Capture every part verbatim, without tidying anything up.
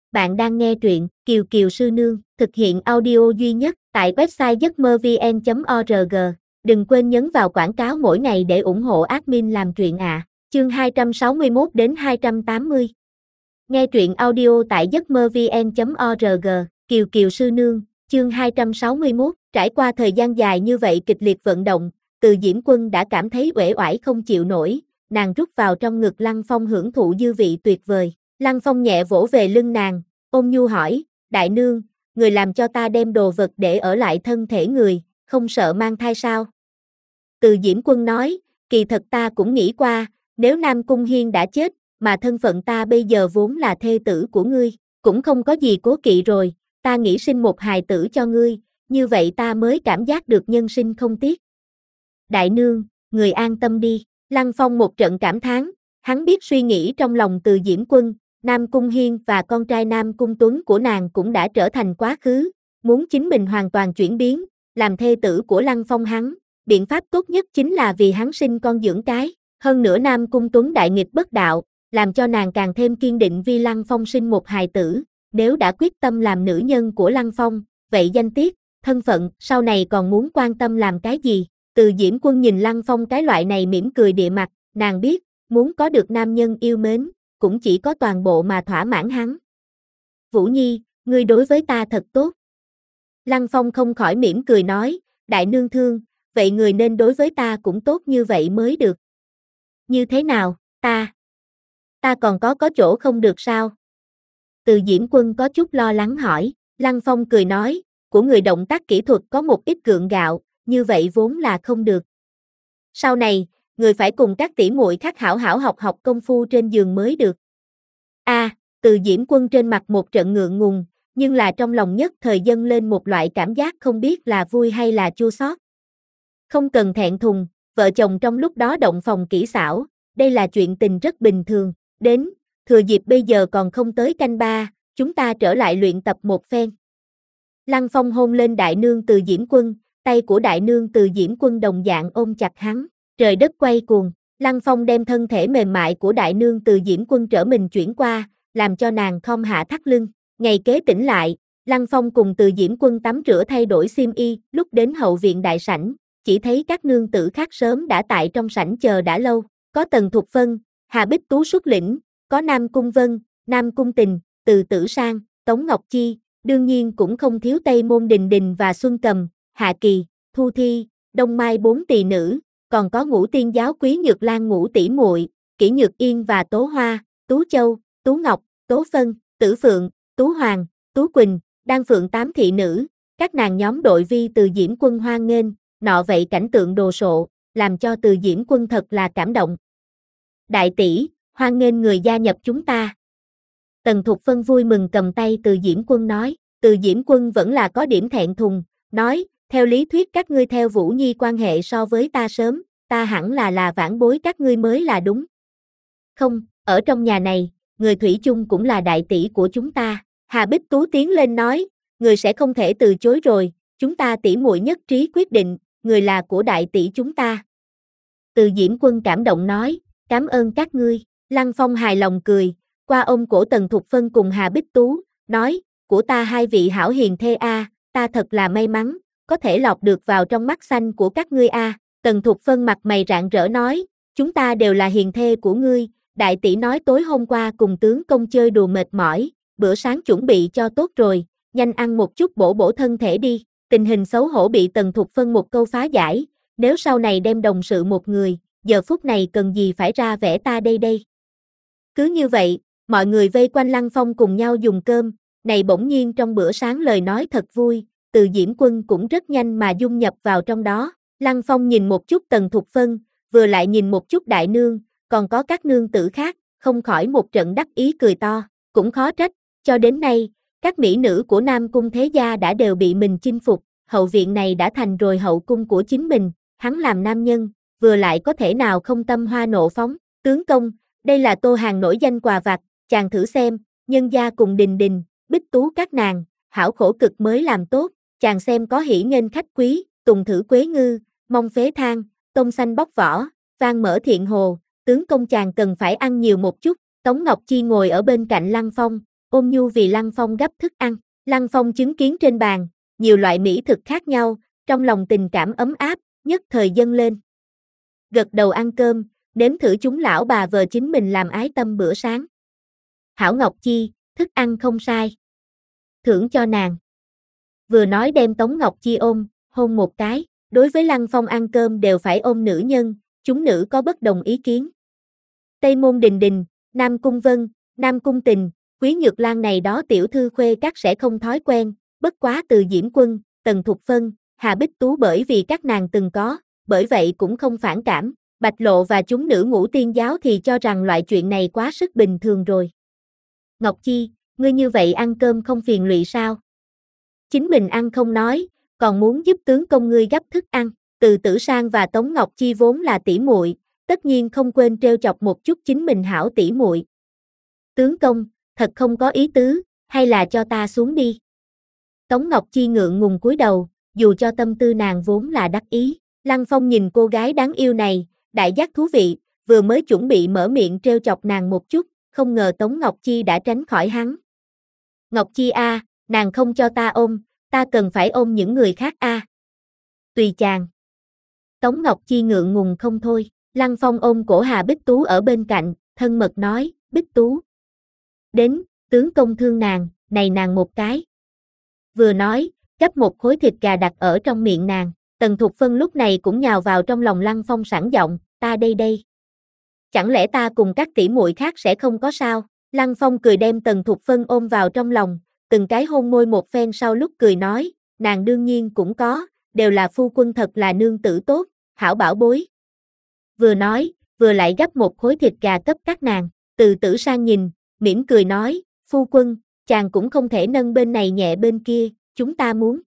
Bạn đang nghe truyện Kiều Kiều Sư Nương, thực hiện audio duy nhất tại website giấc mơ vn chấm org. Đừng quên nhấn vào quảng cáo mỗi ngày để ủng hộ admin làm truyện ạ. À. Chương hai trăm sáu mươi mốt đến hai trăm tám mươi. Nghe truyện audio tại giấc mơ vn chấm org. Kiều Kiều Sư Nương, chương hai trăm sáu mươi mốt. Trải qua thời gian dài như vậy kịch liệt vận động, Từ Diễm Quân đã cảm thấy uể oải không chịu nổi, nàng rút vào trong ngực Lăng Phong hưởng thụ dư vị tuyệt vời. Lăng Phong nhẹ vỗ về lưng nàng, ôm nhu hỏi, đại nương, người làm cho ta đem đồ vật để ở lại thân thể người, không sợ mang thai sao? Từ Diễm Quân nói, kỳ thật ta cũng nghĩ qua, nếu Nam Cung Hiên đã chết, mà thân phận ta bây giờ vốn là thê tử của ngươi, cũng không có gì cố kỵ rồi, ta nghĩ sinh một hài tử cho ngươi, như vậy ta mới cảm giác được nhân sinh không tiếc. Đại nương, người an tâm đi. Lăng Phong một trận cảm thán, hắn biết suy nghĩ trong lòng Từ Diễm Quân, Nam Cung Hiên và con trai Nam Cung Tuấn của nàng cũng đã trở thành quá khứ, muốn chính mình hoàn toàn chuyển biến, làm thê tử của Lăng Phong hắn, biện pháp tốt nhất chính là vì hắn sinh con dưỡng cái, hơn nữa Nam Cung Tuấn đại nghịch bất đạo, làm cho nàng càng thêm kiên định vì Lăng Phong sinh một hài tử, nếu đã quyết tâm làm nữ nhân của Lăng Phong, vậy danh tiết, thân phận, sau này còn muốn quan tâm làm cái gì? Từ Diễm Quân nhìn Lăng Phong cái loại này mỉm cười địa mặt, nàng biết, muốn có được nam nhân yêu mến, cũng chỉ có toàn bộ mà thỏa mãn hắn. Vũ Nhi, ngươi đối với ta thật tốt. Lăng Phong không khỏi mỉm cười nói, đại nương thương, vậy người nên đối với ta cũng tốt như vậy mới được. Như thế nào, ta? Ta còn có có chỗ không được sao? Từ Diễm Quân có chút lo lắng hỏi, Lăng Phong cười nói, của người động tác kỹ thuật có một ít gượng gạo, như vậy vốn là không được. Sau này, người phải cùng các tỷ muội khác hảo hảo học học công phu trên giường mới được. A, à, Từ Diễm Quân trên mặt một trận ngượng ngùng, nhưng là trong lòng nhất thời dâng lên một loại cảm giác không biết là vui hay là chua xót. Không cần thẹn thùng, vợ chồng trong lúc đó động phòng kỹ xảo, đây là chuyện tình rất bình thường. Đến, thừa dịp bây giờ còn không tới canh ba, chúng ta trở lại luyện tập một phen. Lăng Phong hôn lên đại nương Từ Diễm Quân, tay của đại nương Từ Diễm Quân đồng dạng ôm chặt hắn, trời đất quay cuồng, Lăng Phong đem thân thể mềm mại của đại nương Từ Diễm Quân trở mình chuyển qua, làm cho nàng khom hạ thắt lưng. Ngày kế tỉnh lại, Lăng Phong cùng Từ Diễm Quân tắm rửa thay đổi xiêm y, lúc đến hậu viện đại sảnh, chỉ thấy các nương tử khác sớm đã tại trong sảnh chờ đã lâu, có Tần Thục Phân, Hà Bích Tú xuất lĩnh, có Nam Cung Vân, Nam Cung Tình, Từ Tử Sang, Tống Ngọc Chi, đương nhiên cũng không thiếu Tây Môn Đình Đình và Xuân Cầm, Hạ Kỳ, Thu Thi, Đông Mai bốn tỳ nữ, còn có Ngũ Tiên giáo Quý Nhược Lan ngũ tỷ muội, Kỷ Nhược Yên và Tố Hoa, Tú Châu, Tú Ngọc, Tố Phân, Tử Phượng, Tú Hoàng, Tú Quỳnh, Đan Phượng tám thị nữ, các nàng nhóm đội vi Từ Diễm Quân hoan nghênh, nọ vậy cảnh tượng đồ sộ, làm cho Từ Diễm Quân thật là cảm động. Đại tỷ, hoan nghênh người gia nhập chúng ta. Tần Thục Phân vui mừng cầm tay Từ Diễm Quân nói, Từ Diễm Quân vẫn là có điểm thẹn thùng, nói, theo lý thuyết các ngươi theo Vũ Nhi quan hệ so với ta sớm, ta hẳn là là vãn bối các ngươi mới là đúng. Không, ở trong nhà này, người thủy chung cũng là đại tỷ của chúng ta. Hà Bích Tú tiến lên nói, người sẽ không thể từ chối rồi, chúng ta tỷ muội nhất trí quyết định, người là của đại tỷ chúng ta. Từ Diễm Quân cảm động nói, cảm ơn các ngươi. Lăng Phong hài lòng cười, qua ôm cổ Tần Thục Phân cùng Hà Bích Tú, nói, của ta hai vị hảo hiền thê a, ta thật là may mắn, có thể lọt được vào trong mắt xanh của các ngươi a. Tần Thục Phân mặt mày rạng rỡ nói, chúng ta đều là hiền thê của ngươi, đại tỷ nói tối hôm qua cùng tướng công chơi đùa mệt mỏi, bữa sáng chuẩn bị cho tốt rồi, nhanh ăn một chút bổ bổ thân thể đi. Tình hình xấu hổ bị Tần Thục Phân một câu phá giải, nếu sau này đem đồng sự một người, giờ phút này cần gì phải ra vẻ ta đây đây. Cứ như vậy, mọi người vây quanh Lăng Phong cùng nhau dùng cơm, này bỗng nhiên trong bữa sáng lời nói thật vui, Từ Diễm Quân cũng rất nhanh mà dung nhập vào trong đó. Lăng Phong nhìn một chút Tần Thục Phân, vừa lại nhìn một chút đại nương, còn có các nương tử khác, không khỏi một trận đắc ý cười to, cũng khó trách, cho đến nay, các mỹ nữ của Nam Cung thế gia đã đều bị mình chinh phục, hậu viện này đã thành rồi hậu cung của chính mình, hắn làm nam nhân, vừa lại có thể nào không tâm hoa nộ phóng. Tướng công, đây là tô hàng nổi danh quà vặt, chàng thử xem, nhân gia cùng Đình Đình, Bích Tú các nàng, hảo khổ cực mới làm tốt, chàng xem có hỉ nghênh khách quý, tùng thử quế ngư, mong phế thang, tôm xanh bóc vỏ, vang mở thiện hồ, tướng công chàng cần phải ăn nhiều một chút. Tống Ngọc Chi ngồi ở bên cạnh Lăng Phong, ôn nhu vì Lăng Phong gấp thức ăn. Lăng Phong chứng kiến trên bàn, nhiều loại mỹ thực khác nhau, trong lòng tình cảm ấm áp, nhất thời dâng lên. Gật đầu ăn cơm, nếm thử chúng lão bà vợ chính mình làm ái tâm bữa sáng. Hảo Ngọc Chi, thức ăn không sai. Thưởng cho nàng. Vừa nói đem Tống Ngọc Chi ôm, hôn một cái. Đối với Lăng Phong ăn cơm đều phải ôm nữ nhân, chúng nữ có bất đồng ý kiến. Tây Môn Đình Đình, Nam Cung Vân, Nam Cung Tình, Quý Nhược Lan này đó tiểu thư khuê các sẽ không thói quen, bất quá Từ Diễm Quân, Tần Thục Phân, Hà Bích Tú bởi vì các nàng từng có, bởi vậy cũng không phản cảm. Bạch Lộ và chúng nữ Ngũ Tiên giáo thì cho rằng loại chuyện này quá sức bình thường rồi. Ngọc Chi, ngươi như vậy ăn cơm không phiền lụy sao? Chính mình ăn không nói, còn muốn giúp tướng công ngươi gấp thức ăn. Từ Tử Sang và Tống Ngọc Chi vốn là tỷ muội, tất nhiên không quên trêu chọc một chút chính mình hảo tỷ muội. Tướng công, thật không có ý tứ, hay là cho ta xuống đi. Tống Ngọc Chi ngượng ngùng cúi đầu, dù cho tâm tư nàng vốn là đắc ý. Lăng Phong nhìn cô gái đáng yêu này, đại giác thú vị, vừa mới chuẩn bị mở miệng trêu chọc nàng một chút, không ngờ Tống Ngọc Chi đã tránh khỏi hắn. Ngọc Chi a, à, nàng không cho ta ôm, ta cần phải ôm những người khác a. À. Tùy chàng. Tống Ngọc Chi ngượng ngùng không thôi, Lăng Phong ôm cổ Hà Bích Tú ở bên cạnh, thân mật nói, Bích Tú. Đến, tướng công thương nàng, này nàng một cái. Vừa nói, gắp một khối thịt gà đặt ở trong miệng nàng, Tần Thục Phân lúc này cũng nhào vào trong lòng Lăng Phong sẵn giọng, ta đây đây. Chẳng lẽ ta cùng các tỷ muội khác sẽ không có sao? Lăng Phong cười đem Tần Thục Phân ôm vào trong lòng, từng cái hôn môi một phen sau lúc cười nói, nàng đương nhiên cũng có, đều là phu quân thật là nương tử tốt, hảo bảo bối. Vừa nói, vừa lại gắp một khối thịt gà cấp các nàng, Từ Tử Sang nhìn, mỉm cười nói, phu quân, chàng cũng không thể nâng bên này nhẹ bên kia, chúng ta muốn.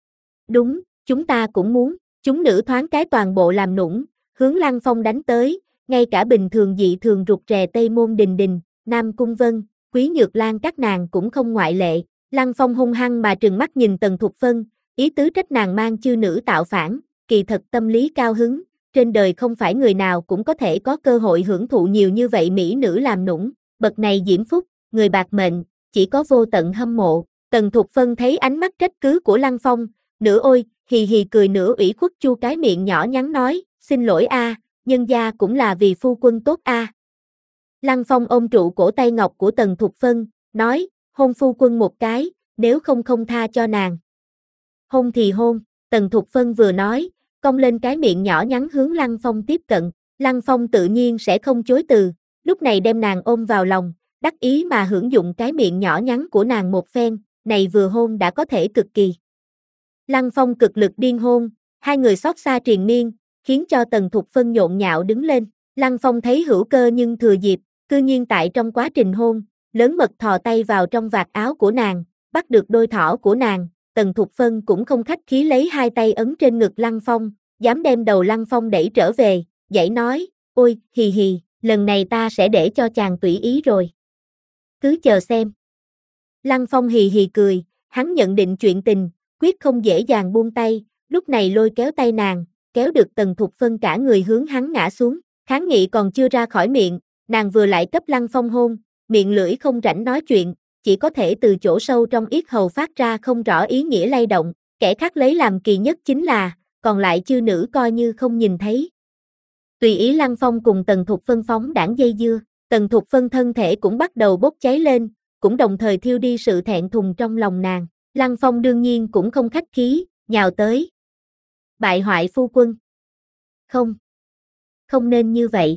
Đúng, chúng ta cũng muốn, chúng nữ thoáng cái toàn bộ làm nũng, hướng Lăng Phong đánh tới, ngay cả bình thường dị thường rụt rè Tây Môn Đình Đình, Nam Cung Vân, Quý Nhược Lan các nàng cũng không ngoại lệ. Lăng Phong hung hăng mà trừng mắt nhìn Tần Thục Phân, ý tứ trách nàng mang chư nữ tạo phản, kỳ thật tâm lý cao hứng, trên đời không phải người nào cũng có thể có cơ hội hưởng thụ nhiều như vậy mỹ nữ làm nũng, bậc này diễm phúc, người bạc mệnh, chỉ có vô tận hâm mộ. Tần Thục Phân thấy ánh mắt trách cứ của Lăng Phong, nửa ôi, hì hì cười nửa ủy khuất chu cái miệng nhỏ nhắn nói, xin lỗi a, nhân gia cũng là vì phu quân tốt a. Lăng Phong ôm trụ cổ tay ngọc của Tần Thục Phân, nói, hôn phu quân một cái, nếu không không tha cho nàng. Hôn thì hôn, Tần Thục Phân vừa nói, cong lên cái miệng nhỏ nhắn hướng Lăng Phong tiếp cận, Lăng Phong tự nhiên sẽ không chối từ, lúc này đem nàng ôm vào lòng, đắc ý mà hưởng dụng cái miệng nhỏ nhắn của nàng một phen, này vừa hôn đã có thể cực kỳ. Lăng Phong cực lực điên hôn, hai người xót xa triền miên, khiến cho Tần Thục Phân nhộn nhạo đứng lên, Lăng Phong thấy hữu cơ nhưng thừa dịp, cư nhiên tại trong quá trình hôn, lớn mật thò tay vào trong vạt áo của nàng, bắt được đôi thỏ của nàng, Tần Thục Phân cũng không khách khí lấy hai tay ấn trên ngực Lăng Phong, dám đem đầu Lăng Phong đẩy trở về, dãy nói, ôi, hì hì, lần này ta sẽ để cho chàng tùy ý rồi. Cứ chờ xem. Lăng Phong hì hì cười, hắn nhận định chuyện tình, quyết không dễ dàng buông tay, lúc này lôi kéo tay nàng, kéo được Tần Thục Phân cả người hướng hắn ngã xuống, kháng nghị còn chưa ra khỏi miệng, nàng vừa lại cấp Lăng Phong hôn, miệng lưỡi không rảnh nói chuyện, chỉ có thể từ chỗ sâu trong yết hầu phát ra không rõ ý nghĩa lay động, kẻ khác lấy làm kỳ nhất chính là, còn lại chư nữ coi như không nhìn thấy. Tùy ý Lăng Phong cùng Tần Thục Phân phóng đảng dây dưa, Tần Thục Phân thân thể cũng bắt đầu bốc cháy lên, cũng đồng thời thiêu đi sự thẹn thùng trong lòng nàng, Lăng Phong đương nhiên cũng không khách khí, nhào tới. Bại hoại phu quân. Không. Không nên như vậy.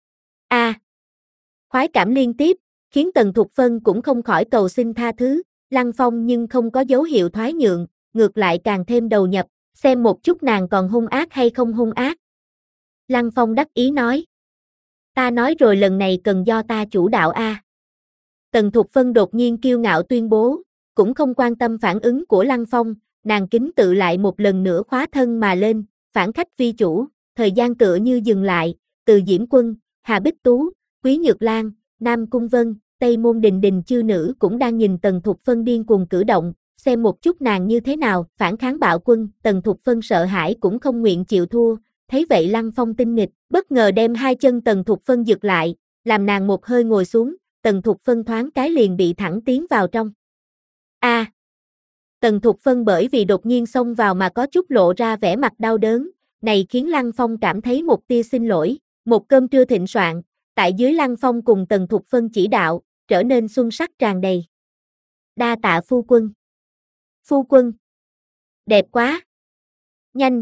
A. À. Khoái cảm liên tiếp, khiến Tần Thục Phân cũng không khỏi cầu xin tha thứ, Lăng Phong nhưng không có dấu hiệu thoái nhượng, ngược lại càng thêm đầu nhập, xem một chút nàng còn hung ác hay không hung ác. Lăng Phong đắc ý nói. Ta nói rồi lần này cần do ta chủ đạo a. À. Tần Thục Phân đột nhiên kiêu ngạo tuyên bố, cũng không quan tâm phản ứng của Lăng Phong, nàng kính tự lại một lần nữa khóa thân mà lên, phản khách vi chủ, thời gian tựa như dừng lại, Từ Diễm Quân, Hà Bích Tú, Quý Nhược Lan, Nam Cung Vân, Tây Môn Đình Đình chư nữ cũng đang nhìn Tần Thục Phân điên cuồng cử động, xem một chút nàng như thế nào, phản kháng bạo quân, Tần Thục Phân sợ hãi cũng không nguyện chịu thua, thấy vậy Lăng Phong tinh nghịch, bất ngờ đem hai chân Tần Thục Phân giật lại, làm nàng một hơi ngồi xuống, Tần Thục Phân thoáng cái liền bị thẳng tiến vào trong. A. À, Tần Thục Phân bởi vì đột nhiên xông vào mà có chút lộ ra vẻ mặt đau đớn, này khiến Lăng Phong cảm thấy một tia xin lỗi. Một cơm trưa thịnh soạn, tại dưới Lăng Phong cùng Tần Thục Phân chỉ đạo, trở nên xuân sắc tràn đầy. Đa tạ phu quân. Phu quân. Đẹp quá. Nhanh.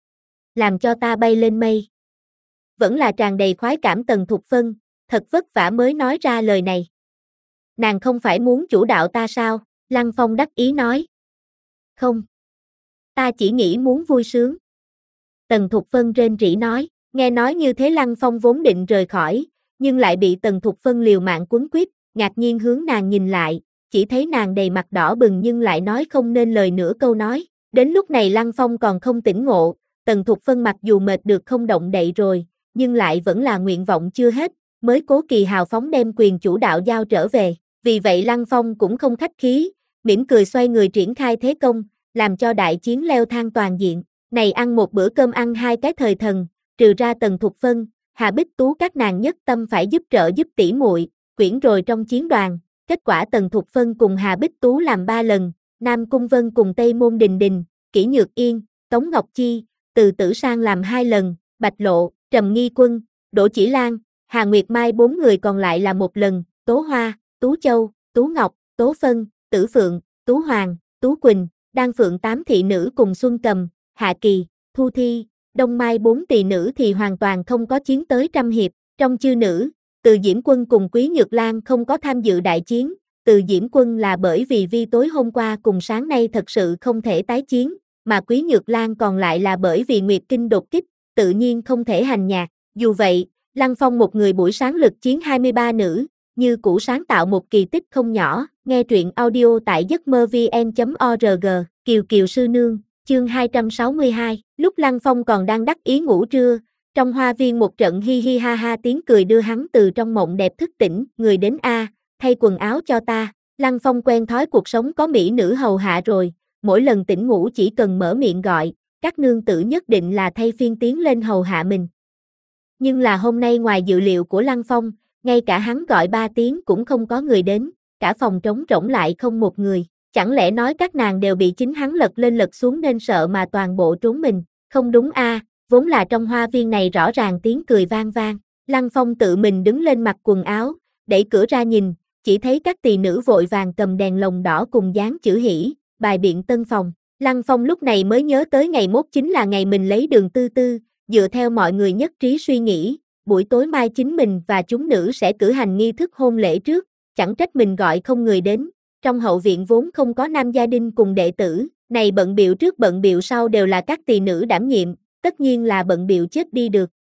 Làm cho ta bay lên mây. Vẫn là tràn đầy khoái cảm Tần Thục Phân, thật vất vả mới nói ra lời này. Nàng không phải muốn chủ đạo ta sao? Lăng Phong đắc ý nói. Không. Ta chỉ nghĩ muốn vui sướng. Tần Thục Phân rên rỉ nói. Nghe nói như thế Lăng Phong vốn định rời khỏi, nhưng lại bị Tần Thục Phân liều mạng quấn quýt, ngạc nhiên hướng nàng nhìn lại, chỉ thấy nàng đầy mặt đỏ bừng nhưng lại nói không nên lời nửa câu nói. Đến lúc này Lăng Phong còn không tỉnh ngộ, Tần Thục Phân mặc dù mệt được không động đậy rồi, nhưng lại vẫn là nguyện vọng chưa hết, mới cố kỳ hào phóng đem quyền chủ đạo giao trở về. Vì vậy Lăng Phong cũng không khách khí, mỉm cười xoay người triển khai thế công, làm cho đại chiến leo thang toàn diện. Này ăn một bữa cơm ăn hai cái thời thần, trừ ra Tần Thục Phân, Hà Bích Tú các nàng nhất tâm phải giúp trợ giúp tỷ muội, quyển rồi trong chiến đoàn. Kết quả Tần Thục Phân cùng Hà Bích Tú làm ba lần, Nam Cung Vân cùng Tây Môn Đình Đình, Kỷ Nhược Yên, Tống Ngọc Chi, Từ Tử Sang làm hai lần, Bạch Lộ, Trầm Nghi Quân, Đỗ Chỉ Lan, Hà Nguyệt Mai bốn người còn lại là một lần, Tố Hoa, Tú Châu, Tú Ngọc, Tố Phân, Tử Phượng, Tú Hoàng, Tú Quỳnh, Đan Phượng tám thị nữ cùng Xuân Cầm, Hạ Kỳ, Thu Thi, Đông Mai bốn tỷ nữ thì hoàn toàn không có chiến tới trăm hiệp. Trong chư nữ, Từ Diễm Quân cùng Quý Nhược Lan không có tham dự đại chiến. Từ Diễm Quân là bởi vì vi tối hôm qua cùng sáng nay thật sự không thể tái chiến, mà Quý Nhược Lan còn lại là bởi vì Nguyệt Kinh đột kích, tự nhiên không thể hành nhạc. Dù vậy, Lăng Phong một người buổi sáng lực chiến hai mươi ba nữ, như cũ sáng tạo một kỳ tích không nhỏ. Nghe truyện audio tại giấc mơ vn chấm org, Kiều Kiều Sư Nương, chương hai trăm sáu mươi hai. Lúc Lăng Phong còn đang đắc ý ngủ trưa, trong hoa viên một trận hi hi ha ha tiếng cười đưa hắn từ trong mộng đẹp thức tỉnh. Người đến a, thay quần áo cho ta. Lăng Phong quen thói cuộc sống có mỹ nữ hầu hạ rồi, mỗi lần tỉnh ngủ chỉ cần mở miệng gọi, các nương tử nhất định là thay phiên tiến lên hầu hạ mình. Nhưng là hôm nay ngoài dự liệu của Lăng Phong, ngay cả hắn gọi ba tiếng cũng không có người đến, cả phòng trống rỗng lại không một người. Chẳng lẽ nói các nàng đều bị chính hắn lật lên lật xuống nên sợ mà toàn bộ trốn mình? Không đúng a, à, vốn là trong hoa viên này rõ ràng tiếng cười vang vang. Lăng Phong tự mình đứng lên mặc quần áo, đẩy cửa ra nhìn, chỉ thấy các tỳ nữ vội vàng cầm đèn lồng đỏ cùng dán chữ hỷ, bài biện tân phòng. Lăng Phong lúc này mới nhớ tới ngày mốt chính là ngày mình lấy Đường Tư Tư, dựa theo mọi người nhất trí suy nghĩ, buổi tối mai chính mình và chúng nữ sẽ cử hành nghi thức hôn lễ trước, chẳng trách mình gọi không người đến. Trong hậu viện vốn không có nam gia đình cùng đệ tử, này bận biệu trước bận biệu sau đều là các tỳ nữ đảm nhiệm, tất nhiên là bận biệu chết đi được.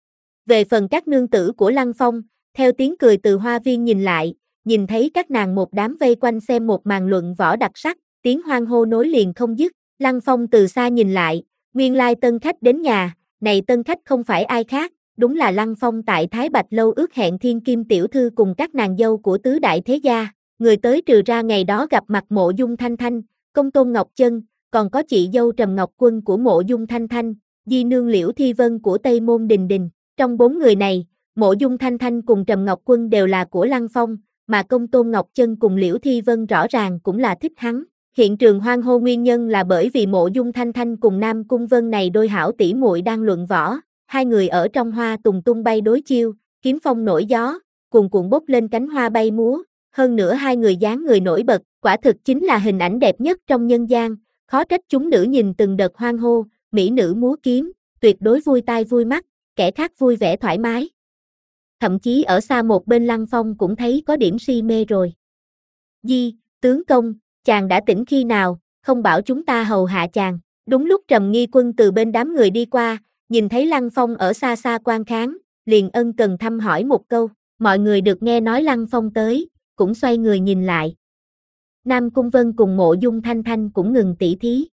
Về phần các nương tử của Lăng Phong, theo tiếng cười từ hoa viên nhìn lại, nhìn thấy các nàng một đám vây quanh xem một màn luận võ đặc sắc, tiếng hoan hô nối liền không dứt. Lăng Phong từ xa nhìn lại, nguyên lai tân khách đến nhà, này tân khách không phải ai khác, đúng là Lăng Phong tại Thái Bạch Lâu ước hẹn thiên kim tiểu thư cùng các nàng dâu của tứ đại thế gia. Người tới trừ ra ngày đó gặp mặt Mộ Dung Thanh Thanh, Công Tôn Ngọc Chân, còn có chị dâu Trầm Ngọc Quân của Mộ Dung Thanh Thanh, di nương Liễu Thi Vân của Tây Môn Đình Đình. Trong bốn người này, Mộ Dung Thanh Thanh cùng Trầm Ngọc Quân đều là của Lăng Phong, mà Công Tôn Ngọc Chân cùng Liễu Thi Vân rõ ràng cũng là thích hắn. Hiện trường hoan hô nguyên nhân là bởi vì Mộ Dung Thanh Thanh cùng Nam Cung Vân này đôi hảo tỷ muội đang luận võ, hai người ở trong hoa tùng tung bay đối chiêu, kiếm phong nổi gió, cuồn cuộn bốc lên cánh hoa bay múa. Hơn nữa hai người dáng người nổi bật, quả thực chính là hình ảnh đẹp nhất trong nhân gian, khó trách chúng nữ nhìn từng đợt hoan hô, mỹ nữ múa kiếm, tuyệt đối vui tai vui mắt, kẻ khác vui vẻ thoải mái. Thậm chí ở xa một bên Lăng Phong cũng thấy có điểm si mê rồi. Di, tướng công, chàng đã tỉnh khi nào, không bảo chúng ta hầu hạ chàng. Đúng lúc Trầm Nghi Quân từ bên đám người đi qua, nhìn thấy Lăng Phong ở xa xa quan kháng, liền ân cần thăm hỏi một câu. Mọi người được nghe nói Lăng Phong tới, cũng xoay người nhìn lại. Nam Cung Vân cùng Mộ Dung Thanh Thanh cũng ngừng tỉ thí.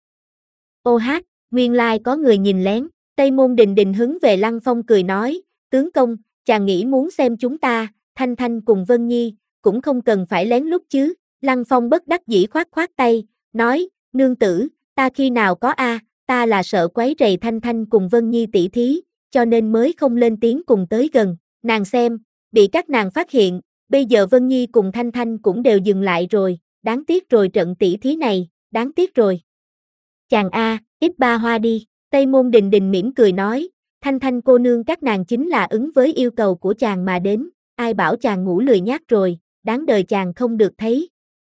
Ô hát, nguyên lai có người nhìn lén. Tây Môn Đình Đình hứng về Lăng Phong cười nói, tướng công, chàng nghĩ muốn xem chúng ta, Thanh Thanh cùng Vân Nhi, cũng không cần phải lén lút chứ. Lăng Phong bất đắc dĩ khoát khoát tay, nói, nương tử, ta khi nào có a, ta là sợ quấy rầy Thanh Thanh cùng Vân Nhi tỉ thí, cho nên mới không lên tiếng cùng tới gần. Nàng xem, bị các nàng phát hiện, Bây giờ Vân Nhi cùng Thanh Thanh cũng đều dừng lại rồi, đáng tiếc rồi trận tỷ thí này, đáng tiếc rồi. Chàng A, ít ba hoa đi, Tây Môn Đình Đình mỉm cười nói, Thanh Thanh cô nương các nàng chính là ứng với yêu cầu của chàng mà đến, ai bảo chàng ngủ lười nhác rồi, đáng đời chàng không được thấy.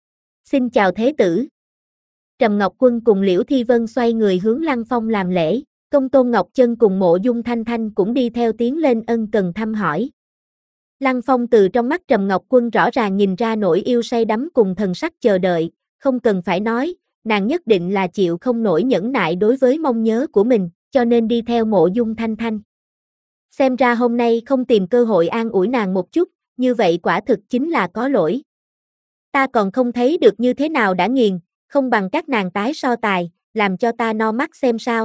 Xin chào thế tử. Trầm Ngọc Quân cùng Liễu Thi Vân xoay người hướng Lăng Phong làm lễ, Công Tôn Ngọc Chân cùng Mộ Dung Thanh Thanh cũng đi theo tiến lên ân cần thăm hỏi. Lăng Phong từ trong mắt Trầm Ngọc Quân rõ ràng nhìn ra nỗi yêu say đắm cùng thần sắc chờ đợi, không cần phải nói, nàng nhất định là chịu không nổi nhẫn nại đối với mong nhớ của mình, cho nên đi theo Mộ Dung Thanh Thanh. Xem ra hôm nay không tìm cơ hội an ủi nàng một chút, như vậy quả thực chính là có lỗi. Ta còn không thấy được như thế nào đã nghiền, không bằng các nàng tái so tài, làm cho ta no mắt xem sao.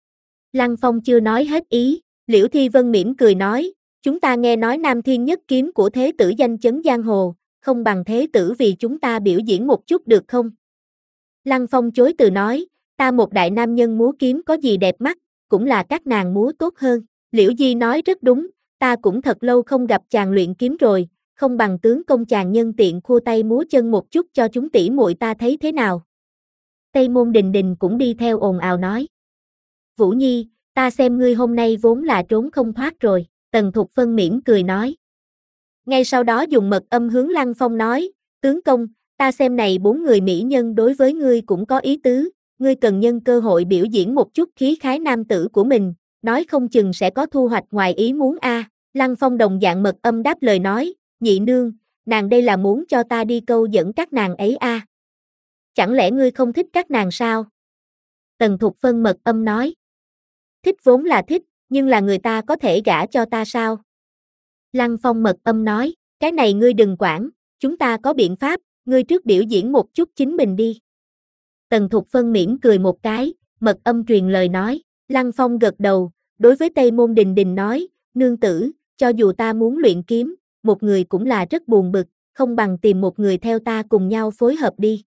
Lăng Phong chưa nói hết ý, Liễu Thi Vân mỉm cười nói, chúng ta nghe nói Nam Thiên Nhất Kiếm của thế tử danh chấn giang hồ, không bằng thế tử vì chúng ta biểu diễn một chút được không? Lăng Phong chối từ nói, ta một đại nam nhân múa kiếm có gì đẹp mắt, cũng là các nàng múa tốt hơn. Liễu Di nói rất đúng, ta cũng thật lâu không gặp chàng luyện kiếm rồi, không bằng tướng công chàng nhân tiện khua tay múa chân một chút cho chúng tỷ muội ta thấy thế nào. Tây Môn Đình Đình cũng đi theo ồn ào nói. Vũ Nhi, ta xem ngươi hôm nay vốn là trốn không thoát rồi, Tần Thục Phân mỉm cười nói. Ngay sau đó dùng mật âm hướng Lăng Phong nói, tướng công, ta xem này bốn người mỹ nhân đối với ngươi cũng có ý tứ, ngươi cần nhân cơ hội biểu diễn một chút khí khái nam tử của mình, nói không chừng sẽ có thu hoạch ngoài ý muốn a. À. Lăng Phong đồng dạng mật âm đáp lời nói, nhị nương, nàng đây là muốn cho ta đi câu dẫn các nàng ấy a. À. Chẳng lẽ ngươi không thích các nàng sao? Tần Thục Phân mật âm nói. Thích vốn là thích, nhưng là người ta có thể gả cho ta sao? Lăng Phong mật âm nói, cái này ngươi đừng quản, chúng ta có biện pháp, ngươi trước biểu diễn một chút chính mình đi. Tần Thục Phân mỉm cười một cái, mật âm truyền lời nói, Lăng Phong gật đầu, đối với Tây Môn Đình Đình nói, nương tử, cho dù ta muốn luyện kiếm, một người cũng là rất buồn bực, không bằng tìm một người theo ta cùng nhau phối hợp đi.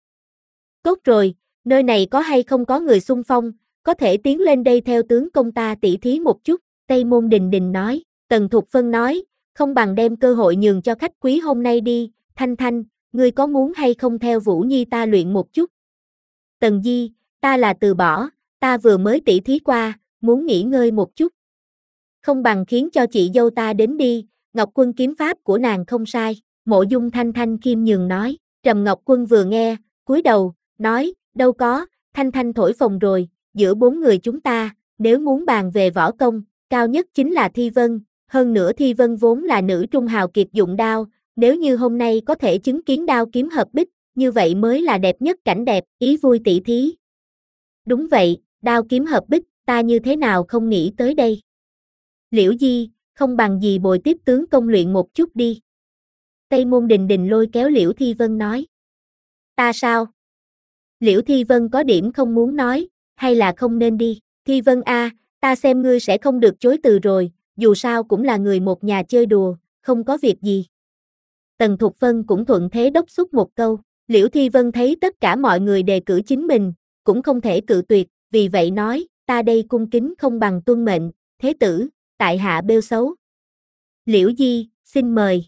Tốt rồi, nơi này có hay không có người xung phong, có thể tiến lên đây theo tướng công ta tỉ thí một chút, Tây Môn Đình Đình nói, Tần Thục Phân nói, không bằng đem cơ hội nhường cho khách quý hôm nay đi, Thanh Thanh, ngươi có muốn hay không theo Vũ Nhi ta luyện một chút? Tần Di, ta là từ bỏ, ta vừa mới tỉ thí qua, muốn nghỉ ngơi một chút. Không bằng khiến cho chị dâu ta đến đi, Ngọc Quân kiếm pháp của nàng không sai, Mộ Dung Thanh Thanh khiêm nhường nói, Trầm Ngọc Quân vừa nghe, cúi đầu, nói, đâu có, Thanh Thanh thổi phồng rồi, giữa bốn người chúng ta, nếu muốn bàn về võ công, cao nhất chính là Thi Vân, hơn nữa Thi Vân vốn là nữ trung hào kiệt dụng đao, nếu như hôm nay có thể chứng kiến đao kiếm hợp bích, như vậy mới là đẹp nhất cảnh đẹp, ý vui tỷ thí. Đúng vậy, đao kiếm hợp bích, ta như thế nào không nghĩ tới đây. Liễu Di, không bằng gì bồi tiếp tướng công luyện một chút đi. Tây Môn Đình Đình lôi kéo Liễu Thi Vân nói. Ta sao? Liễu Thi Vân có điểm không muốn nói, hay là không nên đi. Thi Vân a, ta xem ngươi sẽ không được chối từ rồi, dù sao cũng là người một nhà chơi đùa, không có việc gì. Tần Thục Phân cũng thuận thế đốc thúc một câu, Liễu Thi Vân thấy tất cả mọi người đề cử chính mình, cũng không thể cự tuyệt, vì vậy nói, ta đây cung kính không bằng tuân mệnh, thế tử, tại hạ bêu xấu. Liễu Di, xin mời.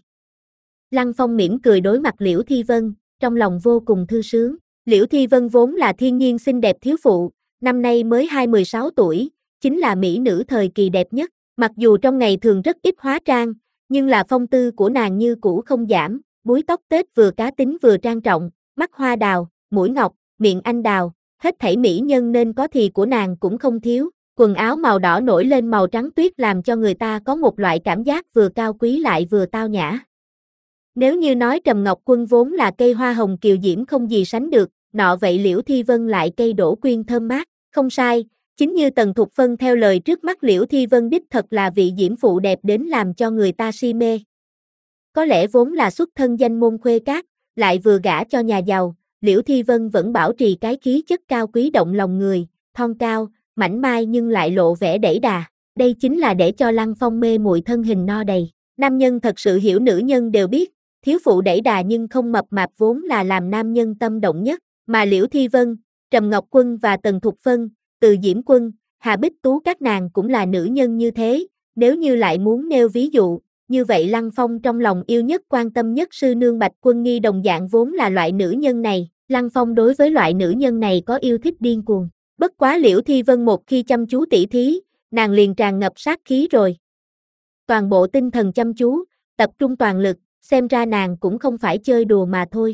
Lăng Phong mỉm cười đối mặt Liễu Thi Vân, trong lòng vô cùng thư sướng. Liễu Thi Vân vốn là thiên nhiên xinh đẹp thiếu phụ, năm nay mới hai mươi sáu tuổi, chính là mỹ nữ thời kỳ đẹp nhất, mặc dù trong ngày thường rất ít hóa trang, nhưng là phong tư của nàng như cũ không giảm, búi tóc tết vừa cá tính vừa trang trọng, mắt hoa đào, mũi ngọc, miệng anh đào, hết thảy mỹ nhân nên có thì của nàng cũng không thiếu, quần áo màu đỏ nổi lên màu trắng tuyết làm cho người ta có một loại cảm giác vừa cao quý lại vừa tao nhã. Nếu như nói Trầm Ngọc Quân vốn là cây hoa hồng kiều diễm không gì sánh được, nọ vậy Liễu Thi Vân lại cây đỗ quyên thơm mát, không sai, chính như Tần Thục Phân theo lời trước mắt Liễu Thi Vân đích thật là vị diễm phụ đẹp đến làm cho người ta si mê. Có lẽ vốn là xuất thân danh môn khuê cát, lại vừa gả cho nhà giàu, Liễu Thi Vân vẫn bảo trì cái khí chất cao quý động lòng người, thon cao, mảnh mai nhưng lại lộ vẻ đẩy đà, đây chính là để cho Lăng Phong mê muội thân hình no đầy. Nam nhân thật sự hiểu nữ nhân đều biết, thiếu phụ đẩy đà nhưng không mập mạp vốn là làm nam nhân tâm động nhất, mà Liễu Thi Vân, Trầm Ngọc Quân và Tần Thục Phân, Từ Diễm Quân, Hà Bích Tú các nàng cũng là nữ nhân như thế, nếu như lại muốn nêu ví dụ, như vậy Lăng Phong trong lòng yêu nhất quan tâm nhất sư nương Bạch Quân Nghi đồng dạng vốn là loại nữ nhân này, Lăng Phong đối với loại nữ nhân này có yêu thích điên cuồng. Bất quá Liễu Thi Vân một khi chăm chú tỉ thí, nàng liền tràn ngập sát khí rồi. Toàn bộ tinh thần chăm chú, tập trung toàn lực, xem ra nàng cũng không phải chơi đùa mà thôi.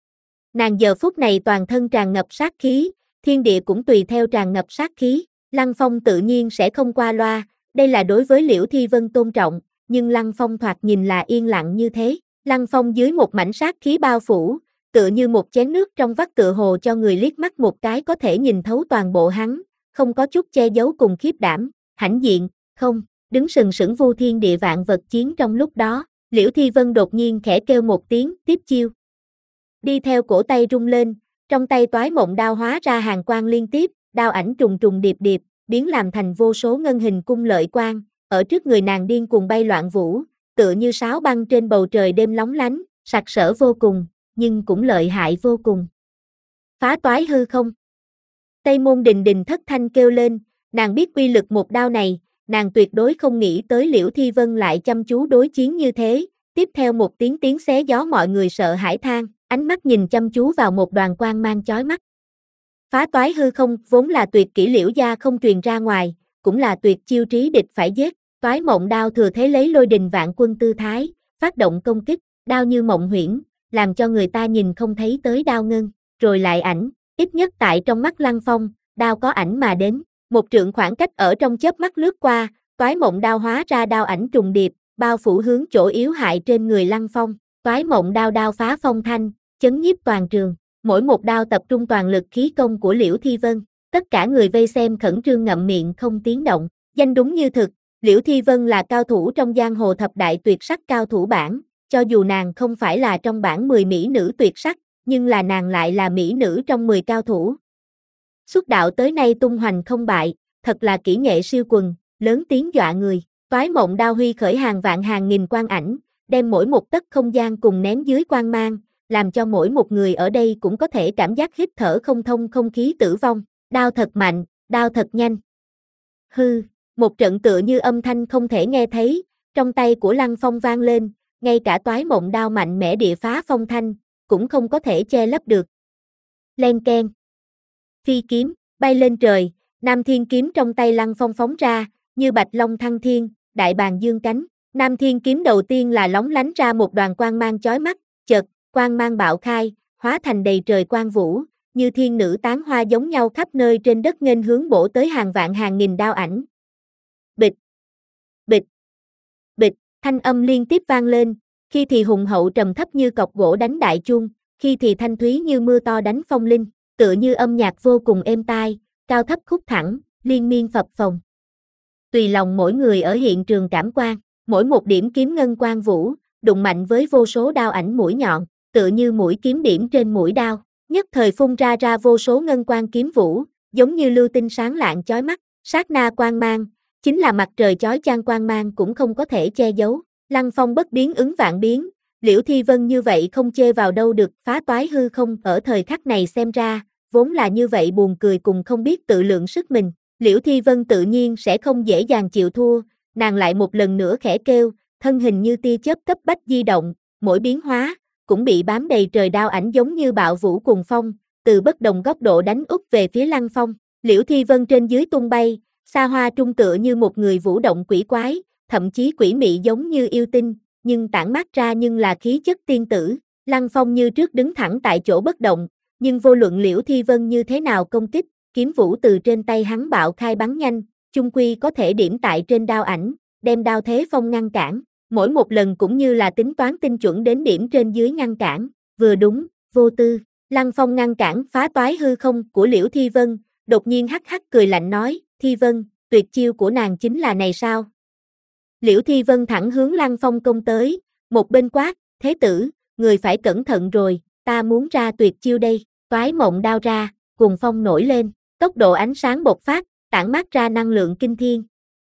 Nàng giờ phút này toàn thân tràn ngập sát khí, thiên địa cũng tùy theo tràn ngập sát khí, Lăng Phong tự nhiên sẽ không qua loa, đây là đối với Liễu Thi Vân tôn trọng, nhưng Lăng Phong thoạt nhìn là yên lặng như thế, Lăng Phong dưới một mảnh sát khí bao phủ, tựa như một chén nước trong vắt tựa hồ cho người liếc mắt một cái có thể nhìn thấu toàn bộ hắn, không có chút che giấu cùng khiếp đảm, hãnh diện, không, đứng sừng sững vu thiên địa vạn vật chiến trong lúc đó, Liễu Thi Vân đột nhiên khẽ kêu một tiếng, tiếp chiêu. Đi theo cổ tay rung lên, trong tay toái mộng đao hóa ra hàng quang liên tiếp, đao ảnh trùng trùng điệp điệp, biến làm thành vô số ngân hình cung lợi quang, ở trước người nàng điên cuồng bay loạn vũ, tựa như sáo băng trên bầu trời đêm lóng lánh, sặc sỡ vô cùng, nhưng cũng lợi hại vô cùng. Phá toái hư không. Tây Môn Đình Đình thất thanh kêu lên, nàng biết uy lực một đao này, nàng tuyệt đối không nghĩ tới Liễu Thi Vân lại chăm chú đối chiến như thế, tiếp theo một tiếng tiếng xé gió mọi người sợ hãi than, ánh mắt nhìn chăm chú vào một đoàn quang mang chói mắt. Phá toái hư không vốn là tuyệt kỹ Liễu gia không truyền ra ngoài, cũng là tuyệt chiêu trí địch phải giết, toái mộng đao thừa thế lấy lôi đình vạn quân tư thái, phát động công kích, đao như mộng huyễn, làm cho người ta nhìn không thấy tới đao ngân, rồi lại ảnh, ít nhất tại trong mắt Lăng Phong, đao có ảnh mà đến, một trượng khoảng cách ở trong chớp mắt lướt qua, toái mộng đao hóa ra đao ảnh trùng điệp, bao phủ hướng chỗ yếu hại trên người Lăng Phong, toái mộng đao đao phá phong thanh, chấn nhiếp toàn trường, mỗi một đao tập trung toàn lực khí công của Liễu Thi Vân, tất cả người vây xem khẩn trương ngậm miệng không tiếng động, danh đúng như thực, Liễu Thi Vân là cao thủ trong giang hồ thập đại tuyệt sắc cao thủ bảng, cho dù nàng không phải là trong bảng mười mỹ nữ tuyệt sắc, nhưng là nàng lại là mỹ nữ trong mười cao thủ. Xuất đạo tới nay tung hoành không bại, thật là kỹ nghệ siêu quần, lớn tiếng dọa người, toái mộng đao huy khởi hàng vạn hàng nghìn quang ảnh, đem mỗi một tấc không gian cùng ném dưới quang mang, làm cho mỗi một người ở đây cũng có thể cảm giác hít thở không thông không khí tử vong, đao thật mạnh, đao thật nhanh. Hư, một trận tựa như âm thanh không thể nghe thấy, trong tay của Lăng Phong vang lên, ngay cả toái mộng đao mạnh mẽ địa phá phong thanh, cũng không có thể che lấp được. Len keng. Phi kiếm, bay lên trời, Nam Thiên kiếm trong tay Lăng Phong phóng ra, như bạch long thăng thiên, đại bàng dương cánh. Nam Thiên kiếm đầu tiên là lóng lánh ra một đoàn quang mang chói mắt, chợt, quang mang bạo khai, hóa thành đầy trời quang vũ, như thiên nữ tán hoa giống nhau khắp nơi trên đất nghênh hướng bổ tới hàng vạn hàng nghìn đao ảnh. Bịch, bịch, bịch, thanh âm liên tiếp vang lên, khi thì hùng hậu trầm thấp như cọc gỗ đánh đại chuông, khi thì thanh thúy như mưa to đánh phong linh, tựa như âm nhạc vô cùng êm tai, cao thấp khúc thẳng, liên miên phập phồng. Tùy lòng mỗi người ở hiện trường cảm quan, mỗi một điểm kiếm ngân quang vũ, đụng mạnh với vô số đao ảnh mũi nhọn, tựa như mũi kiếm điểm trên mũi đao, nhất thời phun ra ra vô số ngân quang kiếm vũ, giống như lưu tinh sáng lạng chói mắt, sát na quang mang, chính là mặt trời chói chang quang mang cũng không có thể che giấu. Lăng Phong bất biến ứng vạn biến, Liễu Thi Vân như vậy không chê vào đâu được, phá toái hư không ở thời khắc này xem ra, vốn là như vậy buồn cười cùng không biết tự lượng sức mình, Liễu Thi Vân tự nhiên sẽ không dễ dàng chịu thua, nàng lại một lần nữa khẽ kêu, thân hình như tia chớp cấp bách di động, mỗi biến hóa, cũng bị bám đầy trời đao ảnh giống như bạo vũ cuồng phong, từ bất đồng góc độ đánh úp về phía Lăng Phong, Liễu Thi Vân trên dưới tung bay, xa hoa trung tựa như một người vũ động quỷ quái, thậm chí quỷ mị giống như yêu tinh, nhưng tản mát ra nhưng là khí chất tiên tử, Lăng Phong như trước đứng thẳng tại chỗ bất động, nhưng vô luận Liễu Thi Vân như thế nào công kích, kiếm vũ từ trên tay hắn bạo khai bắn nhanh, chung quy có thể điểm tại trên đao ảnh, đem đao thế phong ngăn cản, mỗi một lần cũng như là tính toán tinh chuẩn đến điểm trên dưới ngăn cản, vừa đúng, vô tư, Lăng Phong ngăn cản phá toái hư không của Liễu Thi Vân, đột nhiên hắc hắc cười lạnh nói, Thi Vân, tuyệt chiêu của nàng chính là này sao? Liễu Thi Vân thẳng hướng Lăng Phong công tới, một bên quát, thế tử, người phải cẩn thận rồi, ta muốn ra tuyệt chiêu đây, toái mộng đao ra, cuồng phong nổi lên, tốc độ ánh sáng bộc phát, tản mát ra năng lượng kinh thiên.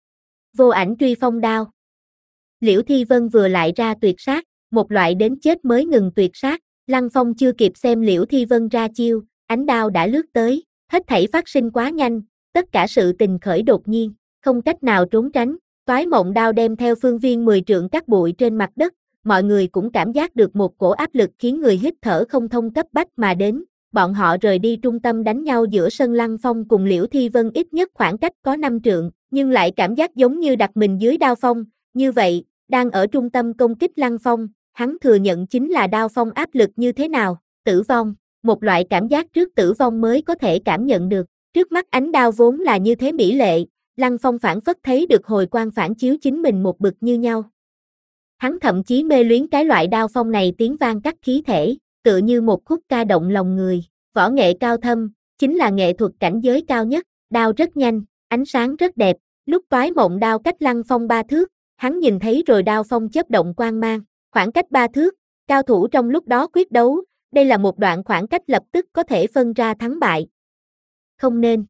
Vô ảnh truy phong đao. Liễu Thi Vân vừa lại ra tuyệt sát, một loại đến chết mới ngừng tuyệt sát, Lăng Phong chưa kịp xem Liễu Thi Vân ra chiêu, ánh đao đã lướt tới, hết thảy phát sinh quá nhanh, tất cả sự tình khởi đột nhiên, không cách nào trốn tránh, Toái mộng đao đem theo phương viên mười trượng cát bụi trên mặt đất, mọi người cũng cảm giác được một cổ áp lực khiến người hít thở không thông cấp bách mà đến. Bọn họ rời đi trung tâm đánh nhau giữa sân Lăng Phong cùng Liễu Thi Vân ít nhất khoảng cách có năm trượng, nhưng lại cảm giác giống như đặt mình dưới đao phong. Như vậy, đang ở trung tâm công kích Lăng Phong, hắn thừa nhận chính là đao phong áp lực như thế nào, tử vong, một loại cảm giác trước tử vong mới có thể cảm nhận được. Trước mắt ánh đao vốn là như thế mỹ lệ, Lăng Phong phản phất thấy được hồi quang phản chiếu chính mình một bực như nhau. Hắn thậm chí mê luyến cái loại đao phong này tiếng vang cắt khí thể, tựa như một khúc ca động lòng người. Võ nghệ cao thâm, chính là nghệ thuật cảnh giới cao nhất, đao rất nhanh, ánh sáng rất đẹp. Lúc toái mộng đao cách Lăng Phong ba thước, hắn nhìn thấy rồi đao phong chớp động quang mang, khoảng cách ba thước, cao thủ trong lúc đó quyết đấu, đây là một đoạn khoảng cách lập tức có thể phân ra thắng bại. Không nên.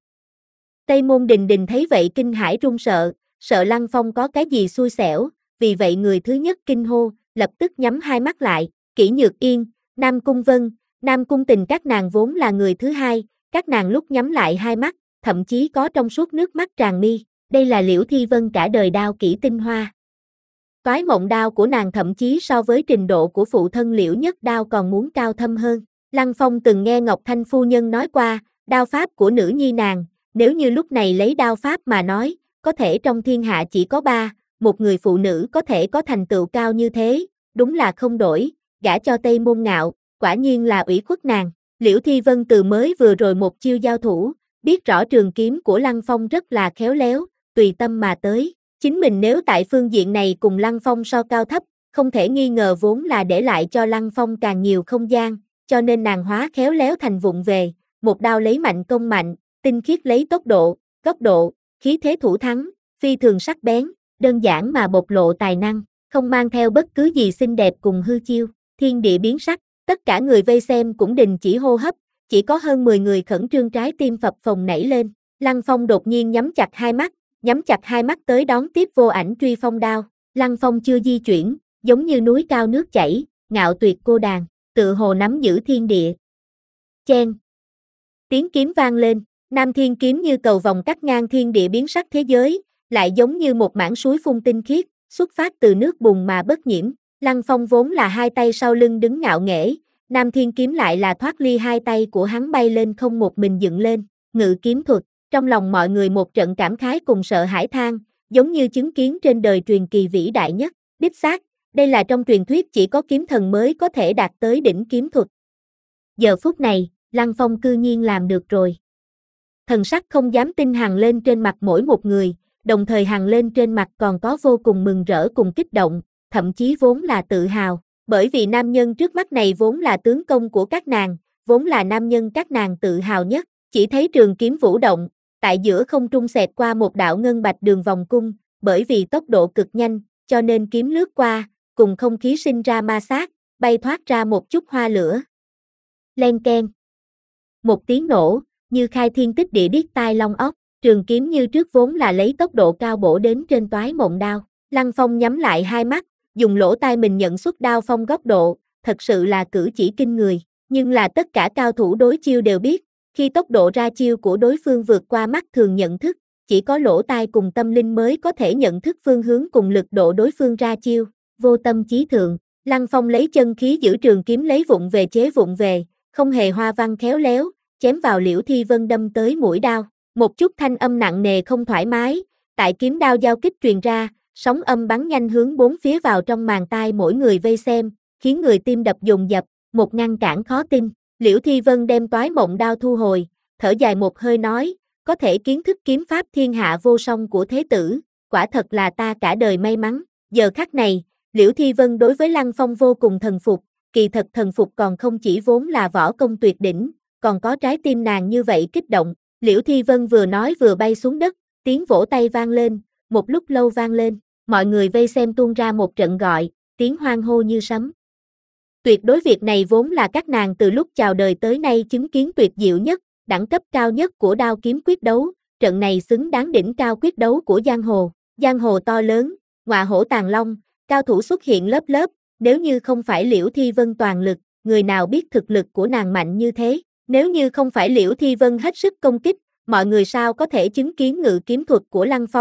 Tây Môn Đình Đình thấy vậy kinh hãi run sợ, sợ Lăng Phong có cái gì xui xẻo, vì vậy người thứ nhất kinh hô, lập tức nhắm hai mắt lại. Kỷ Nhược Yên, Nam Cung Vân, Nam Cung Tình các nàng vốn là người thứ hai, các nàng lúc nhắm lại hai mắt, thậm chí có trong suốt nước mắt tràn mi, đây là Liễu Thi Vân cả đời đao kỹ tinh hoa. Toái mộng đao của nàng thậm chí so với trình độ của phụ thân Liễu Nhất Đao còn muốn cao thâm hơn. Lăng Phong từng nghe Ngọc Thanh phu nhân nói qua, đao pháp của nữ nhi nàng, nếu như lúc này lấy đao pháp mà nói, có thể trong thiên hạ chỉ có ba, một người phụ nữ có thể có thành tựu cao như thế, đúng là không đổi, gả cho Tây Môn Ngạo, quả nhiên là ủy khuất nàng. Liễu Thi Vân từ mới vừa rồi một chiêu giao thủ, biết rõ trường kiếm của Lăng Phong rất là khéo léo, tùy tâm mà tới. Chính mình nếu tại phương diện này cùng Lăng Phong so cao thấp, không thể nghi ngờ vốn là để lại cho Lăng Phong càng nhiều không gian, cho nên nàng hóa khéo léo thành vụng về, một đao lấy mạnh công mạnh, tinh khiết lấy tốc độ, góc độ, khí thế thủ thắng, phi thường sắc bén, đơn giản mà bộc lộ tài năng, không mang theo bất cứ gì xinh đẹp cùng hư chiêu, thiên địa biến sắc, tất cả người vây xem cũng đình chỉ hô hấp, chỉ có hơn mười người khẩn trương trái tim phập phồng nảy lên. Lăng Phong đột nhiên nhắm chặt hai mắt, nhắm chặt hai mắt tới đón tiếp vô ảnh truy phong đao. Lăng Phong chưa di chuyển, giống như núi cao nước chảy, ngạo tuyệt cô đàn, tự hồ nắm giữ thiên địa. Chen. Tiếng kiếm vang lên, Nam Thiên kiếm như cầu vòng cắt ngang thiên địa biến sắc thế giới, lại giống như một mảng suối phun tinh khiết, xuất phát từ nước bùn mà bất nhiễm. Lăng Phong vốn là hai tay sau lưng đứng ngạo nghễ, Nam Thiên kiếm lại là thoát ly hai tay của hắn bay lên không một mình dựng lên, ngự kiếm thuật. Trong lòng mọi người một trận cảm khái cùng sợ hãi than, giống như chứng kiến trên đời truyền kỳ vĩ đại nhất, đích xác, đây là trong truyền thuyết chỉ có kiếm thần mới có thể đạt tới đỉnh kiếm thuật. Giờ phút này, Lăng Phong cư nhiên làm được rồi. Thần sắc không dám tin hằn lên trên mặt mỗi một người, đồng thời hằn lên trên mặt còn có vô cùng mừng rỡ cùng kích động, thậm chí vốn là tự hào, bởi vì nam nhân trước mắt này vốn là tướng công của các nàng, vốn là nam nhân các nàng tự hào nhất, chỉ thấy trường kiếm vũ động, tại giữa không trung xẹt qua một đạo ngân bạch đường vòng cung, bởi vì tốc độ cực nhanh, cho nên kiếm lướt qua, cùng không khí sinh ra ma sát, bay thoát ra một chút hoa lửa. Len keng. Một tiếng nổ, như khai thiên tích địa điếc tai long óc, trường kiếm như trước vốn là lấy tốc độ cao bổ đến trên toái mộng đao. Lăng Phong nhắm lại hai mắt, dùng lỗ tai mình nhận xuất đao phong góc độ, thật sự là cử chỉ kinh người, nhưng là tất cả cao thủ đối chiêu đều biết, khi tốc độ ra chiêu của đối phương vượt qua mắt thường nhận thức, chỉ có lỗ tai cùng tâm linh mới có thể nhận thức phương hướng cùng lực độ đối phương ra chiêu, vô tâm chí thượng. Lăng Phong lấy chân khí giữ trường kiếm lấy vụng về chế vụng về, không hề hoa văn khéo léo, chém vào Liễu Thi Vân đâm tới mũi đao, một chút thanh âm nặng nề không thoải mái, tại kiếm đao giao kích truyền ra, sóng âm bắn nhanh hướng bốn phía vào trong màng tai mỗi người vây xem, khiến người tim đập dồn dập, một ngăn cản khó tin. Liễu Thi Vân đem toái mộng đao thu hồi, thở dài một hơi nói, có thể kiến thức kiếm pháp thiên hạ vô song của thế tử, quả thật là ta cả đời may mắn. Giờ khắc này, Liễu Thi Vân đối với Lăng Phong vô cùng thần phục, kỳ thật thần phục còn không chỉ vốn là võ công tuyệt đỉnh, còn có trái tim nàng như vậy kích động. Liễu Thi Vân vừa nói vừa bay xuống đất, tiếng vỗ tay vang lên, một lúc lâu vang lên, mọi người vây xem tuôn ra một trận gọi, tiếng hoan hô như sấm. Tuyệt đối việc này vốn là các nàng từ lúc chào đời tới nay chứng kiến tuyệt diệu nhất, đẳng cấp cao nhất của đao kiếm quyết đấu, trận này xứng đáng đỉnh cao quyết đấu của giang hồ. Giang hồ to lớn, ngọa hổ tàng long, cao thủ xuất hiện lớp lớp, nếu như không phải Liễu Thi Vân toàn lực, người nào biết thực lực của nàng mạnh như thế, nếu như không phải Liễu Thi Vân hết sức công kích, mọi người sao có thể chứng kiến ngự kiếm thuật của Lăng Phong,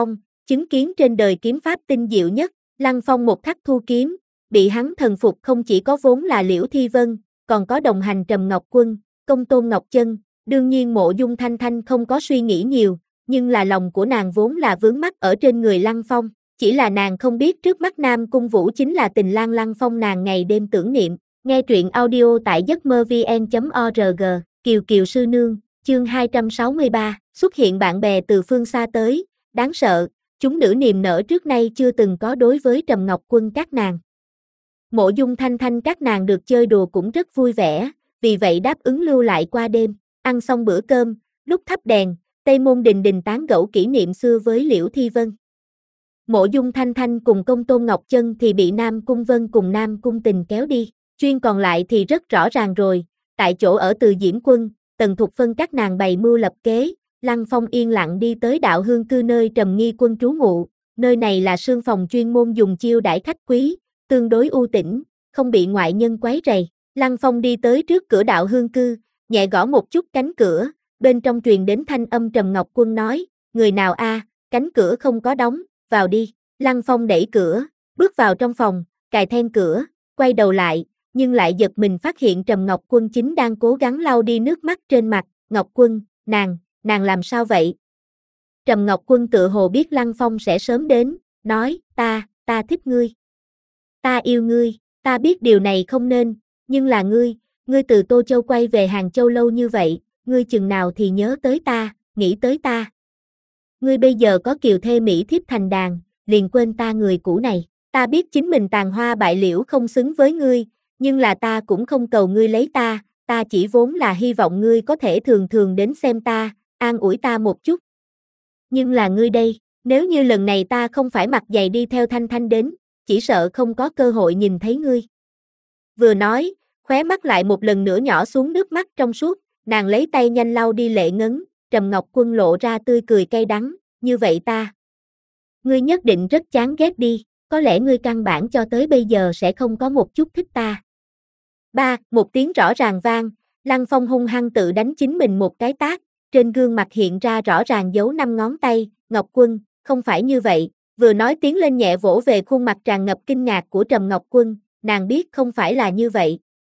chứng kiến trên đời kiếm pháp tinh diệu nhất, Lăng Phong một khắc thu kiếm, bị hắn thần phục không chỉ có vốn là Liễu Thi Vân, còn có đồng hành Trầm Ngọc Quân, Công Tôn Ngọc Chân, đương nhiên Mộ Dung Thanh Thanh không có suy nghĩ nhiều, nhưng là lòng của nàng vốn là vướng mắc ở trên người Lăng Phong, chỉ là nàng không biết trước mắt Nam Cung Vũ chính là tình lang Lăng Phong nàng ngày đêm tưởng niệm. Nghe truyện audio tại giấc mơ vn chấm org, Kiều Kiều Sư Nương, chương hai trăm sáu mươi ba, xuất hiện bạn bè từ phương xa tới, đáng sợ, chúng nữ niềm nở trước nay chưa từng có đối với Trầm Ngọc Quân các nàng. Mộ Dung Thanh Thanh các nàng được chơi đùa cũng rất vui vẻ, vì vậy đáp ứng lưu lại qua đêm, ăn xong bữa cơm, lúc thắp đèn, Tây Môn Đình Đình tán gẫu kỷ niệm xưa với Liễu Thi Vân. Mộ Dung Thanh Thanh cùng Công Tôn Ngọc Chân thì bị Nam Cung Vân cùng Nam Cung Tình kéo đi, chuyên còn lại thì rất rõ ràng rồi, tại chỗ ở Từ Diễm Quân, Tần Thục Phân các nàng bày mưu lập kế, Lăng Phong yên lặng đi tới Đạo Hương Cư nơi Trầm Nghi Quân trú ngụ, nơi này là sương phòng chuyên môn dùng chiêu đãi khách quý, tương đối u tĩnh, không bị ngoại nhân quấy rầy. Lăng Phong đi tới trước cửa Đạo Hương Cư, nhẹ gõ một chút cánh cửa, bên trong truyền đến thanh âm Trầm Ngọc Quân nói, người nào a, cánh cửa không có đóng, vào đi. Lăng Phong đẩy cửa, bước vào trong phòng, cài then cửa, quay đầu lại, nhưng lại giật mình phát hiện Trầm Ngọc Quân chính đang cố gắng lau đi nước mắt trên mặt. Ngọc Quân, nàng, nàng làm sao vậy? Trầm Ngọc Quân tự hồ biết Lăng Phong sẽ sớm đến, nói, ta, ta thích ngươi. Ta yêu ngươi, ta biết điều này không nên, nhưng là ngươi, ngươi từ Tô Châu quay về Hàng Châu lâu như vậy, ngươi chừng nào thì nhớ tới ta, nghĩ tới ta. Ngươi bây giờ có kiều thê mỹ thiếp thành đàn, liền quên ta người cũ này, ta biết chính mình tàn hoa bại liễu không xứng với ngươi, nhưng là ta cũng không cầu ngươi lấy ta, ta chỉ vốn là hy vọng ngươi có thể thường thường đến xem ta, an ủi ta một chút. Nhưng là ngươi đây, nếu như lần này ta không phải mặc giày đi theo Thanh Thanh đến, chỉ sợ không có cơ hội nhìn thấy ngươi. Vừa nói, khóe mắt lại một lần nữa nhỏ xuống nước mắt trong suốt, nàng lấy tay nhanh lau đi lệ ngấn, Trầm Ngọc Quân lộ ra tươi cười cay đắng, như vậy ta. Ngươi nhất định rất chán ghét đi, có lẽ ngươi căn bản cho tới bây giờ sẽ không có một chút thích ta. Ba, một tiếng rõ ràng vang, Lăng Phong hung hăng tự đánh chính mình một cái tát, trên gương mặt hiện ra rõ ràng dấu năm ngón tay, Ngọc Quân, không phải như vậy, vừa nói tiến lên nhẹ vỗ về khuôn mặt tràn ngập kinh ngạc của Trầm Ngọc Quân, nàng biết không phải là như vậy.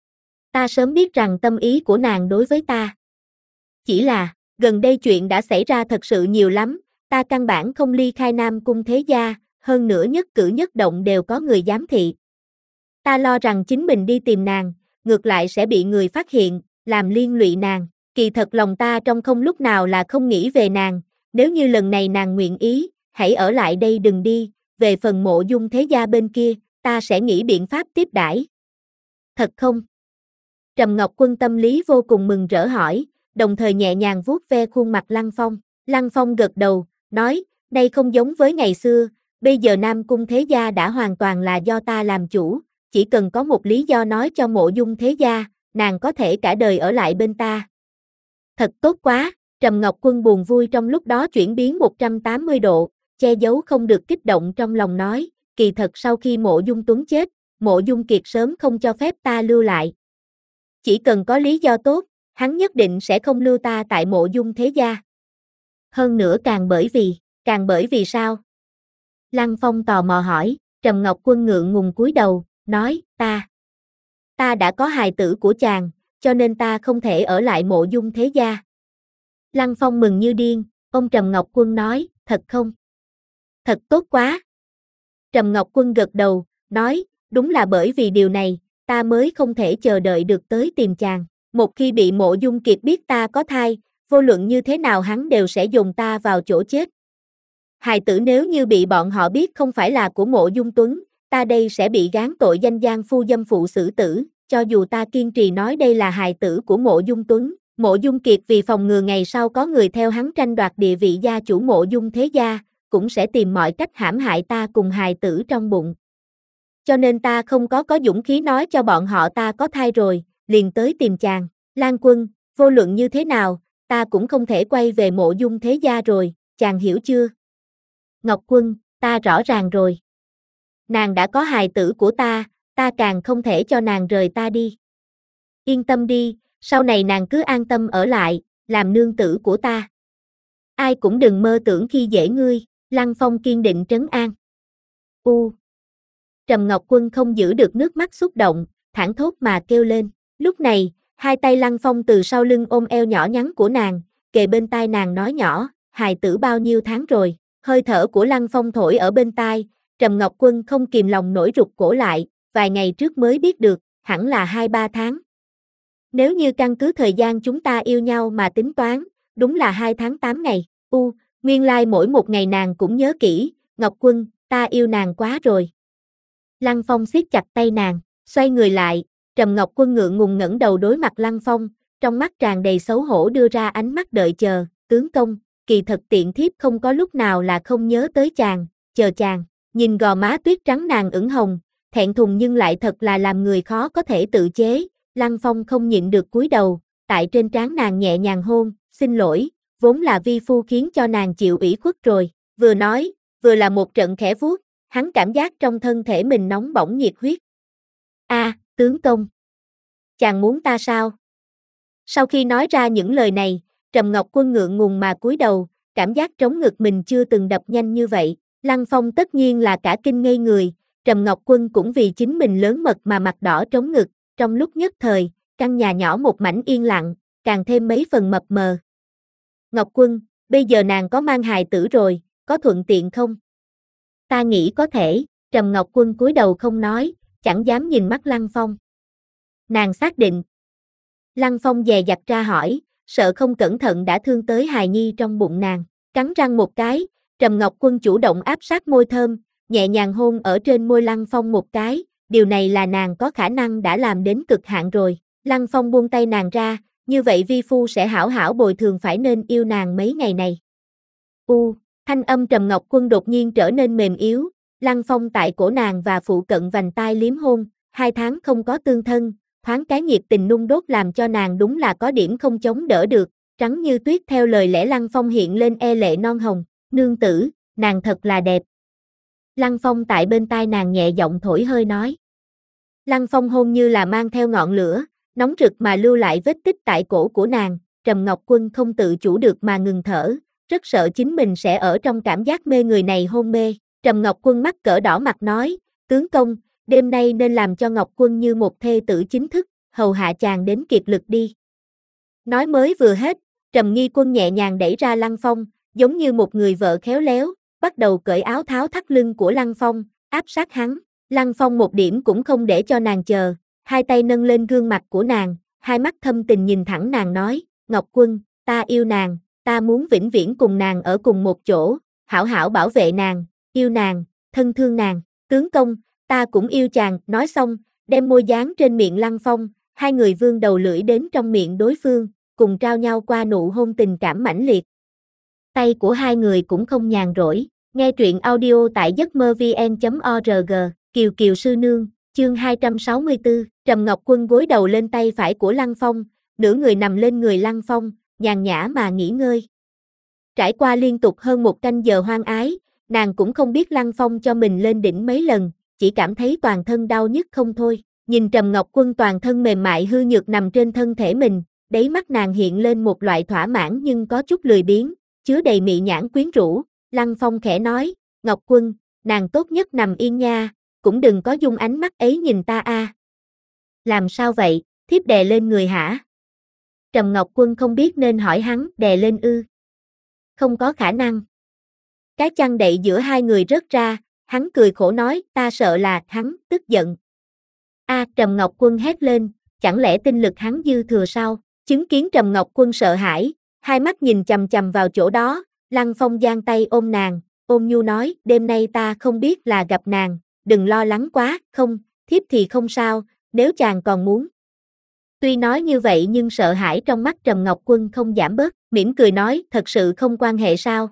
Ta sớm biết rằng tâm ý của nàng đối với ta. Chỉ là, gần đây chuyện đã xảy ra thật sự nhiều lắm, ta căn bản không ly khai Nam Cung thế gia, hơn nữa nhất cử nhất động đều có người giám thị. Ta lo rằng chính mình đi tìm nàng, ngược lại sẽ bị người phát hiện, làm liên lụy nàng, kỳ thật lòng ta trong không lúc nào là không nghĩ về nàng, nếu như lần này nàng nguyện ý, hãy ở lại đây đừng đi, về phần Mộ Dung thế gia bên kia, ta sẽ nghĩ biện pháp tiếp đãi. Thật không? Trầm Ngọc Quân tâm lý vô cùng mừng rỡ hỏi, đồng thời nhẹ nhàng vuốt ve khuôn mặt Lăng Phong. Lăng Phong gật đầu, nói, đây không giống với ngày xưa, bây giờ Nam Cung thế gia đã hoàn toàn là do ta làm chủ, chỉ cần có một lý do nói cho Mộ Dung thế gia, nàng có thể cả đời ở lại bên ta. Thật tốt quá, Trầm Ngọc Quân buồn vui trong lúc đó chuyển biến một trăm tám mươi độ, che giấu không được kích động trong lòng nói, kỳ thật sau khi Mộ Dung Tuấn chết, Mộ Dung Kiệt sớm không cho phép ta lưu lại. Chỉ cần có lý do tốt, hắn nhất định sẽ không lưu ta tại Mộ Dung thế gia. Hơn nữa càng bởi vì, càng bởi vì sao? Lăng Phong tò mò hỏi, Trầm Ngọc Quân ngượng ngùng cúi đầu, nói, ta, ta đã có hài tử của chàng, cho nên ta không thể ở lại Mộ Dung thế gia. Lăng Phong mừng như điên, ông Trầm Ngọc Quân nói, thật không? Thật tốt quá. Trầm Ngọc Quân gật đầu, nói, đúng là bởi vì điều này, ta mới không thể chờ đợi được tới tìm chàng. Một khi bị Mộ Dung Kiệt biết ta có thai, vô luận như thế nào hắn đều sẽ dồn ta vào chỗ chết. Hài tử nếu như bị bọn họ biết không phải là của Mộ Dung Tuấn, ta đây sẽ bị gán tội danh gian phu dâm phụ xử tử, cho dù ta kiên trì nói đây là hài tử của Mộ Dung Tuấn. Mộ Dung Kiệt vì phòng ngừa ngày sau có người theo hắn tranh đoạt địa vị gia chủ Mộ Dung thế gia, cũng sẽ tìm mọi cách hãm hại ta cùng hài tử trong bụng. Cho nên ta không có có dũng khí nói cho bọn họ ta có thai rồi, liền tới tìm chàng. Lan Quân, vô luận như thế nào, ta cũng không thể quay về Mộ Dung thế gia rồi, chàng hiểu chưa? Ngọc Quân, ta rõ ràng rồi. Nàng đã có hài tử của ta, ta càng không thể cho nàng rời ta đi. Yên tâm đi, sau này nàng cứ an tâm ở lại, làm nương tử của ta. Ai cũng đừng mơ tưởng khi dễ ngươi. Lăng Phong kiên định trấn an. U. Trầm Ngọc Quân không giữ được nước mắt xúc động, thảng thốt mà kêu lên. Lúc này, hai tay Lăng Phong từ sau lưng ôm eo nhỏ nhắn của nàng, kề bên tai nàng nói nhỏ, hài tử bao nhiêu tháng rồi. Hơi thở của Lăng Phong thổi ở bên tai, Trầm Ngọc Quân không kìm lòng nổi rụt cổ lại, vài ngày trước mới biết được, hẳn là hai ba tháng. Nếu như căn cứ thời gian chúng ta yêu nhau mà tính toán, đúng là hai tháng tám ngày. U, nguyên lai mỗi một ngày nàng cũng nhớ kỹ, Ngọc Quân, ta yêu nàng quá rồi. Lăng Phong siết chặt tay nàng, xoay người lại, Trầm Ngọc Quân ngượng ngùng ngẩng đầu đối mặt Lăng Phong, trong mắt tràn đầy xấu hổ đưa ra ánh mắt đợi chờ, tướng công, kỳ thật tiện thiếp không có lúc nào là không nhớ tới chàng, chờ chàng. Nhìn gò má tuyết trắng nàng ửng hồng, thẹn thùng nhưng lại thật là làm người khó có thể tự chế, Lăng Phong không nhịn được cúi đầu, tại trên trán nàng nhẹ nhàng hôn, xin lỗi, vốn là vi phu khiến cho nàng chịu ủy khuất rồi, vừa nói, vừa là một trận khẽ vuốt, hắn cảm giác trong thân thể mình nóng bỏng nhiệt huyết. A, à, tướng công, chàng muốn ta sao? Sau khi nói ra những lời này, Trầm Ngọc Quân ngượng ngùng mà cúi đầu, cảm giác trống ngực mình chưa từng đập nhanh như vậy. Lăng Phong tất nhiên là cả kinh ngây người, Trầm Ngọc Quân cũng vì chính mình lớn mật mà mặt đỏ trống ngực, trong lúc nhất thời, căn nhà nhỏ một mảnh yên lặng, càng thêm mấy phần mập mờ. Ngọc Quân, bây giờ nàng có mang hài tử rồi, có thuận tiện không? Ta nghĩ có thể, Trầm Ngọc Quân cúi đầu không nói, chẳng dám nhìn mắt Lăng Phong. Nàng xác định. Lăng Phong dè dặt ra hỏi, sợ không cẩn thận đã thương tới hài nhi trong bụng nàng, cắn răng một cái, Trầm Ngọc Quân chủ động áp sát môi thơm, nhẹ nhàng hôn ở trên môi Lăng Phong một cái, điều này là nàng có khả năng đã làm đến cực hạn rồi. Lăng Phong buông tay nàng ra, như vậy vi phu sẽ hảo hảo bồi thường phải nên yêu nàng mấy ngày này. U, thanh âm Trầm Ngọc Quân đột nhiên trở nên mềm yếu, Lăng Phong tại cổ nàng và phụ cận vành tai liếm hôn, hai tháng không có tương thân, thoáng cái nhiệt tình nung đốt làm cho nàng đúng là có điểm không chống đỡ được, trắng như tuyết theo lời lẽ Lăng Phong hiện lên e lệ non hồng, nương tử, nàng thật là đẹp. Lăng Phong tại bên tai nàng nhẹ giọng thổi hơi nói. Lăng Phong hôn như là mang theo ngọn lửa, nóng rực mà lưu lại vết tích tại cổ của nàng, Trầm Ngọc Quân không tự chủ được mà ngừng thở, rất sợ chính mình sẽ ở trong cảm giác mê người này hôn mê. Trầm Ngọc Quân mắt cỡ đỏ mặt nói, tướng công, đêm nay nên làm cho Ngọc Quân như một thê tử chính thức, hầu hạ chàng đến kiệt lực đi. Nói mới vừa hết, Trầm Nghi Quân nhẹ nhàng đẩy ra Lăng Phong, giống như một người vợ khéo léo, bắt đầu cởi áo tháo thắt lưng của Lăng Phong, áp sát hắn. Lăng Phong một điểm cũng không để cho nàng chờ, hai tay nâng lên gương mặt của nàng, hai mắt thâm tình nhìn thẳng nàng nói, Ngọc Quân, ta yêu nàng, ta muốn vĩnh viễn cùng nàng ở cùng một chỗ, hảo hảo bảo vệ nàng, yêu nàng, thân thương nàng, tướng công, ta cũng yêu chàng, nói xong, đem môi dán trên miệng Lăng Phong, hai người vươn đầu lưỡi đến trong miệng đối phương, cùng trao nhau qua nụ hôn tình cảm mãnh liệt. Tay của hai người cũng không nhàn rỗi, nghe truyện audio tại giấc mơ vn chấm org, Kiều Kiều Sư Nương, chương hai trăm sáu mươi tư, Trầm Ngọc Quân gối đầu lên tay phải của Lăng Phong, nửa người nằm lên người Lăng Phong, nhàn nhã mà nghỉ ngơi. Trải qua liên tục hơn một canh giờ hoang ái, nàng cũng không biết Lăng Phong cho mình lên đỉnh mấy lần, chỉ cảm thấy toàn thân đau nhức không thôi. Nhìn Trầm Ngọc Quân toàn thân mềm mại hư nhược nằm trên thân thể mình, đáy mắt nàng hiện lên một loại thỏa mãn nhưng có chút lười biếng, chứa đầy mị nhãn quyến rũ. Lăng Phong khẽ nói, Ngọc Quân, nàng tốt nhất nằm yên nha, cũng đừng có dung ánh mắt ấy nhìn ta a. Làm sao vậy, thiếp đè lên người hả? Trầm Ngọc Quân không biết nên hỏi hắn, đè lên ư? Không có khả năng. Cái chăn đậy giữa hai người rớt ra, hắn cười khổ nói, ta sợ là, hắn, tức giận. A, Trầm Ngọc Quân hét lên, chẳng lẽ tinh lực hắn dư thừa sao? Chứng kiến Trầm Ngọc Quân sợ hãi, hai mắt nhìn chằm chằm vào chỗ đó, Lăng Phong giang tay ôm nàng, ôm nhu nói, đêm nay ta không biết là gặp nàng, đừng lo lắng quá, không, thiếp thì không sao, nếu chàng còn muốn. Tuy nói như vậy nhưng sợ hãi trong mắt Trầm Ngọc Quân không giảm bớt, mỉm cười nói, thật sự không quan hệ sao?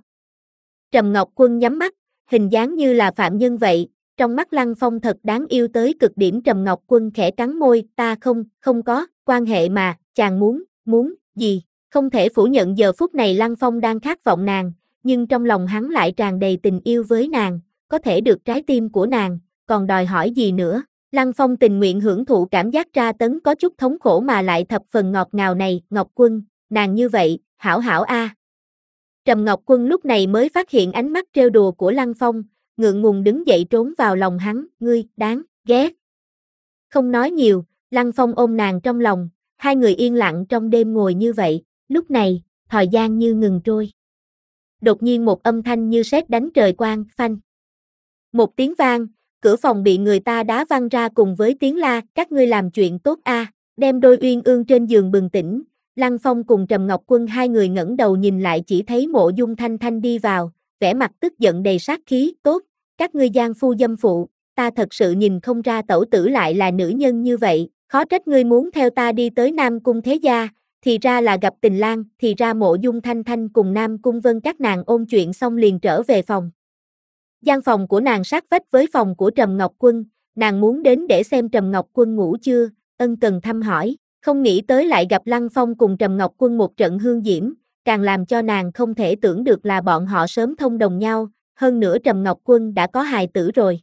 Trầm Ngọc Quân nhắm mắt, hình dáng như là phạm nhân vậy, trong mắt Lăng Phong thật đáng yêu tới cực điểm. Trầm Ngọc Quân khẽ cắn môi, ta không, không có, quan hệ mà, chàng muốn, muốn, gì? Không thể phủ nhận giờ phút này Lăng Phong đang khát vọng nàng, nhưng trong lòng hắn lại tràn đầy tình yêu với nàng, có thể được trái tim của nàng, còn đòi hỏi gì nữa? Lăng Phong tình nguyện hưởng thụ cảm giác tra tấn có chút thống khổ mà lại thập phần ngọt ngào này, Ngọc Quân, nàng như vậy, hảo hảo a. Trầm Ngọc Quân lúc này mới phát hiện ánh mắt trêu đùa của Lăng Phong, ngượng ngùng đứng dậy trốn vào lòng hắn, ngươi, đáng, ghét. Không nói nhiều, Lăng Phong ôm nàng trong lòng, hai người yên lặng trong đêm ngồi như vậy, lúc này, thời gian như ngừng trôi. Đột nhiên một âm thanh như sét đánh trời quang, phanh. Một tiếng vang, cửa phòng bị người ta đá văng ra cùng với tiếng la, các ngươi làm chuyện tốt a, đem đôi uyên ương trên giường bừng tỉnh. Lăng Phong cùng Trầm Ngọc Quân hai người ngẩng đầu nhìn lại chỉ thấy Mộ Dung Thanh Thanh đi vào, vẻ mặt tức giận đầy sát khí, tốt, các ngươi gian phu dâm phụ, ta thật sự nhìn không ra tẩu tử lại là nữ nhân như vậy, khó trách ngươi muốn theo ta đi tới Nam Cung Thế Gia, thì ra là gặp tình lang, thì ra Mộ Dung Thanh Thanh cùng Nam Cung Vân các nàng ôn chuyện xong liền trở về phòng. Gian phòng của nàng sát vách với phòng của Trầm Ngọc Quân, nàng muốn đến để xem Trầm Ngọc Quân ngủ chưa, ân cần thăm hỏi, không nghĩ tới lại gặp Lăng Phong cùng Trầm Ngọc Quân một trận hương diễm, càng làm cho nàng không thể tưởng được là bọn họ sớm thông đồng nhau, hơn nữa Trầm Ngọc Quân đã có hài tử rồi.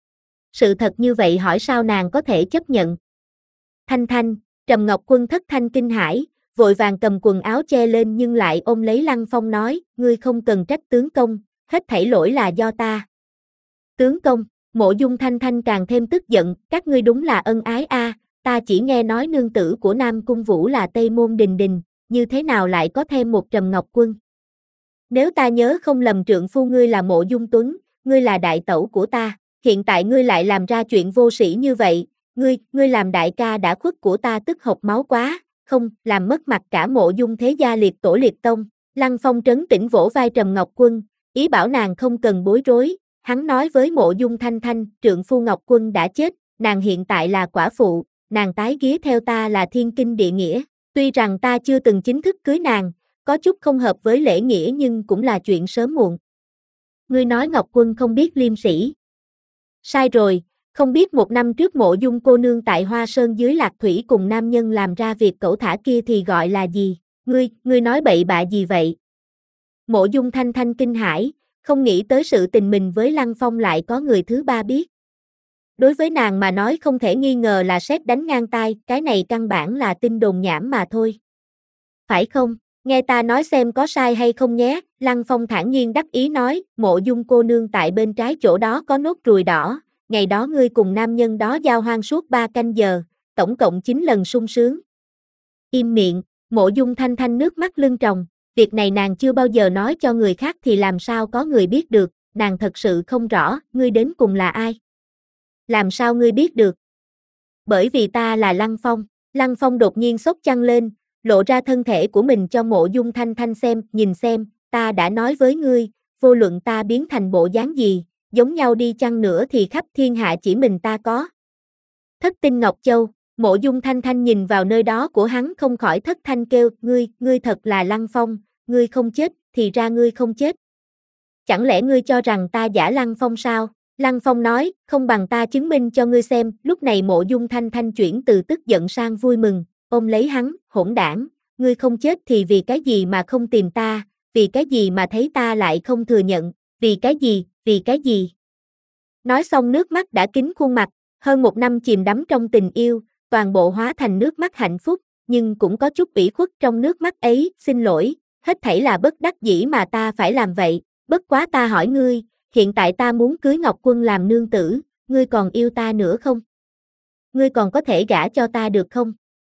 Sự thật như vậy hỏi sao nàng có thể chấp nhận. Thanh Thanh, Trầm Ngọc Quân thất thanh kinh hãi, vội vàng cầm quần áo che lên nhưng lại ôm lấy Lăng Phong nói, ngươi không cần trách tướng công, hết thảy lỗi là do ta. Tướng công, Mộ Dung Thanh Thanh càng thêm tức giận, các ngươi đúng là ân ái a, ta chỉ nghe nói nương tử của Nam Cung Vũ là Tây Môn Đình Đình, như thế nào lại có thêm một Trầm Ngọc Quân. Nếu ta nhớ không lầm trượng phu ngươi là Mộ Dung Tuấn, ngươi là đại tẩu của ta, hiện tại ngươi lại làm ra chuyện vô sĩ như vậy, ngươi, ngươi làm đại ca đã khuất của ta tức hộc máu quá, không, làm mất mặt cả Mộ Dung Thế Gia liệt tổ liệt tông. Lăng Phong trấn tĩnh vỗ vai Trầm Ngọc Quân, ý bảo nàng không cần bối rối, hắn nói với Mộ Dung Thanh Thanh, trượng phu Ngọc Quân đã chết, nàng hiện tại là quả phụ, nàng tái ghế theo ta là thiên kinh địa nghĩa, tuy rằng ta chưa từng chính thức cưới nàng, có chút không hợp với lễ nghĩa nhưng cũng là chuyện sớm muộn. Ngươi nói Ngọc Quân không biết liêm sĩ. Sai rồi, không biết một năm trước Mộ Dung cô nương tại Hoa Sơn dưới Lạc Thủy cùng nam nhân làm ra việc cẩu thả kia thì gọi là gì, ngươi, ngươi nói bậy bạ gì vậy? Mộ Dung Thanh Thanh kinh hãi, không nghĩ tới sự tình mình với Lăng Phong lại có người thứ ba biết. Đối với nàng mà nói không thể nghi ngờ là sét đánh ngang tai, cái này căn bản là tin đồn nhảm mà thôi. Phải không? Nghe ta nói xem có sai hay không nhé, Lăng Phong thản nhiên đắc ý nói, Mộ Dung cô nương tại bên trái chỗ đó có nốt ruồi đỏ, ngày đó ngươi cùng nam nhân đó giao hoan suốt ba canh giờ, tổng cộng chín lần sung sướng. Im miệng, Mộ Dung Thanh Thanh nước mắt lưng tròng, việc này nàng chưa bao giờ nói cho người khác thì làm sao có người biết được, nàng thật sự không rõ, ngươi đến cùng là ai? Làm sao ngươi biết được? Bởi vì ta là Lăng Phong. Lăng Phong đột nhiên xốc chăn lên, lộ ra thân thể của mình cho Mộ Dung Thanh Thanh xem, nhìn xem, ta đã nói với ngươi, vô luận ta biến thành bộ dáng gì, giống nhau đi chăng nữa thì khắp thiên hạ chỉ mình ta có. Thất tinh Ngọc Châu, Mộ Dung Thanh Thanh nhìn vào nơi đó của hắn không khỏi thất thanh kêu, ngươi, ngươi thật là Lăng Phong, ngươi không chết, thì ra ngươi không chết. Chẳng lẽ ngươi cho rằng ta giả Lăng Phong sao? Lăng Phong nói, không bằng ta chứng minh cho ngươi xem, lúc này Mộ Dung Thanh Thanh chuyển từ tức giận sang vui mừng, ôm lấy hắn, hỗn đảng, ngươi không chết thì vì cái gì mà không tìm ta, vì cái gì mà thấy ta lại không thừa nhận, vì cái gì, vì cái gì. Nói xong nước mắt đã kín khuôn mặt, hơn một năm chìm đắm trong tình yêu, toàn bộ hóa thành nước mắt hạnh phúc, nhưng cũng có chút ủy khuất trong nước mắt ấy, xin lỗi, hết thảy là bất đắc dĩ mà ta phải làm vậy, bất quá ta hỏi ngươi, hiện tại ta muốn cưới Ngọc Quân làm nương tử, ngươi còn yêu ta nữa không? Ngươi còn có thể gả cho ta được không?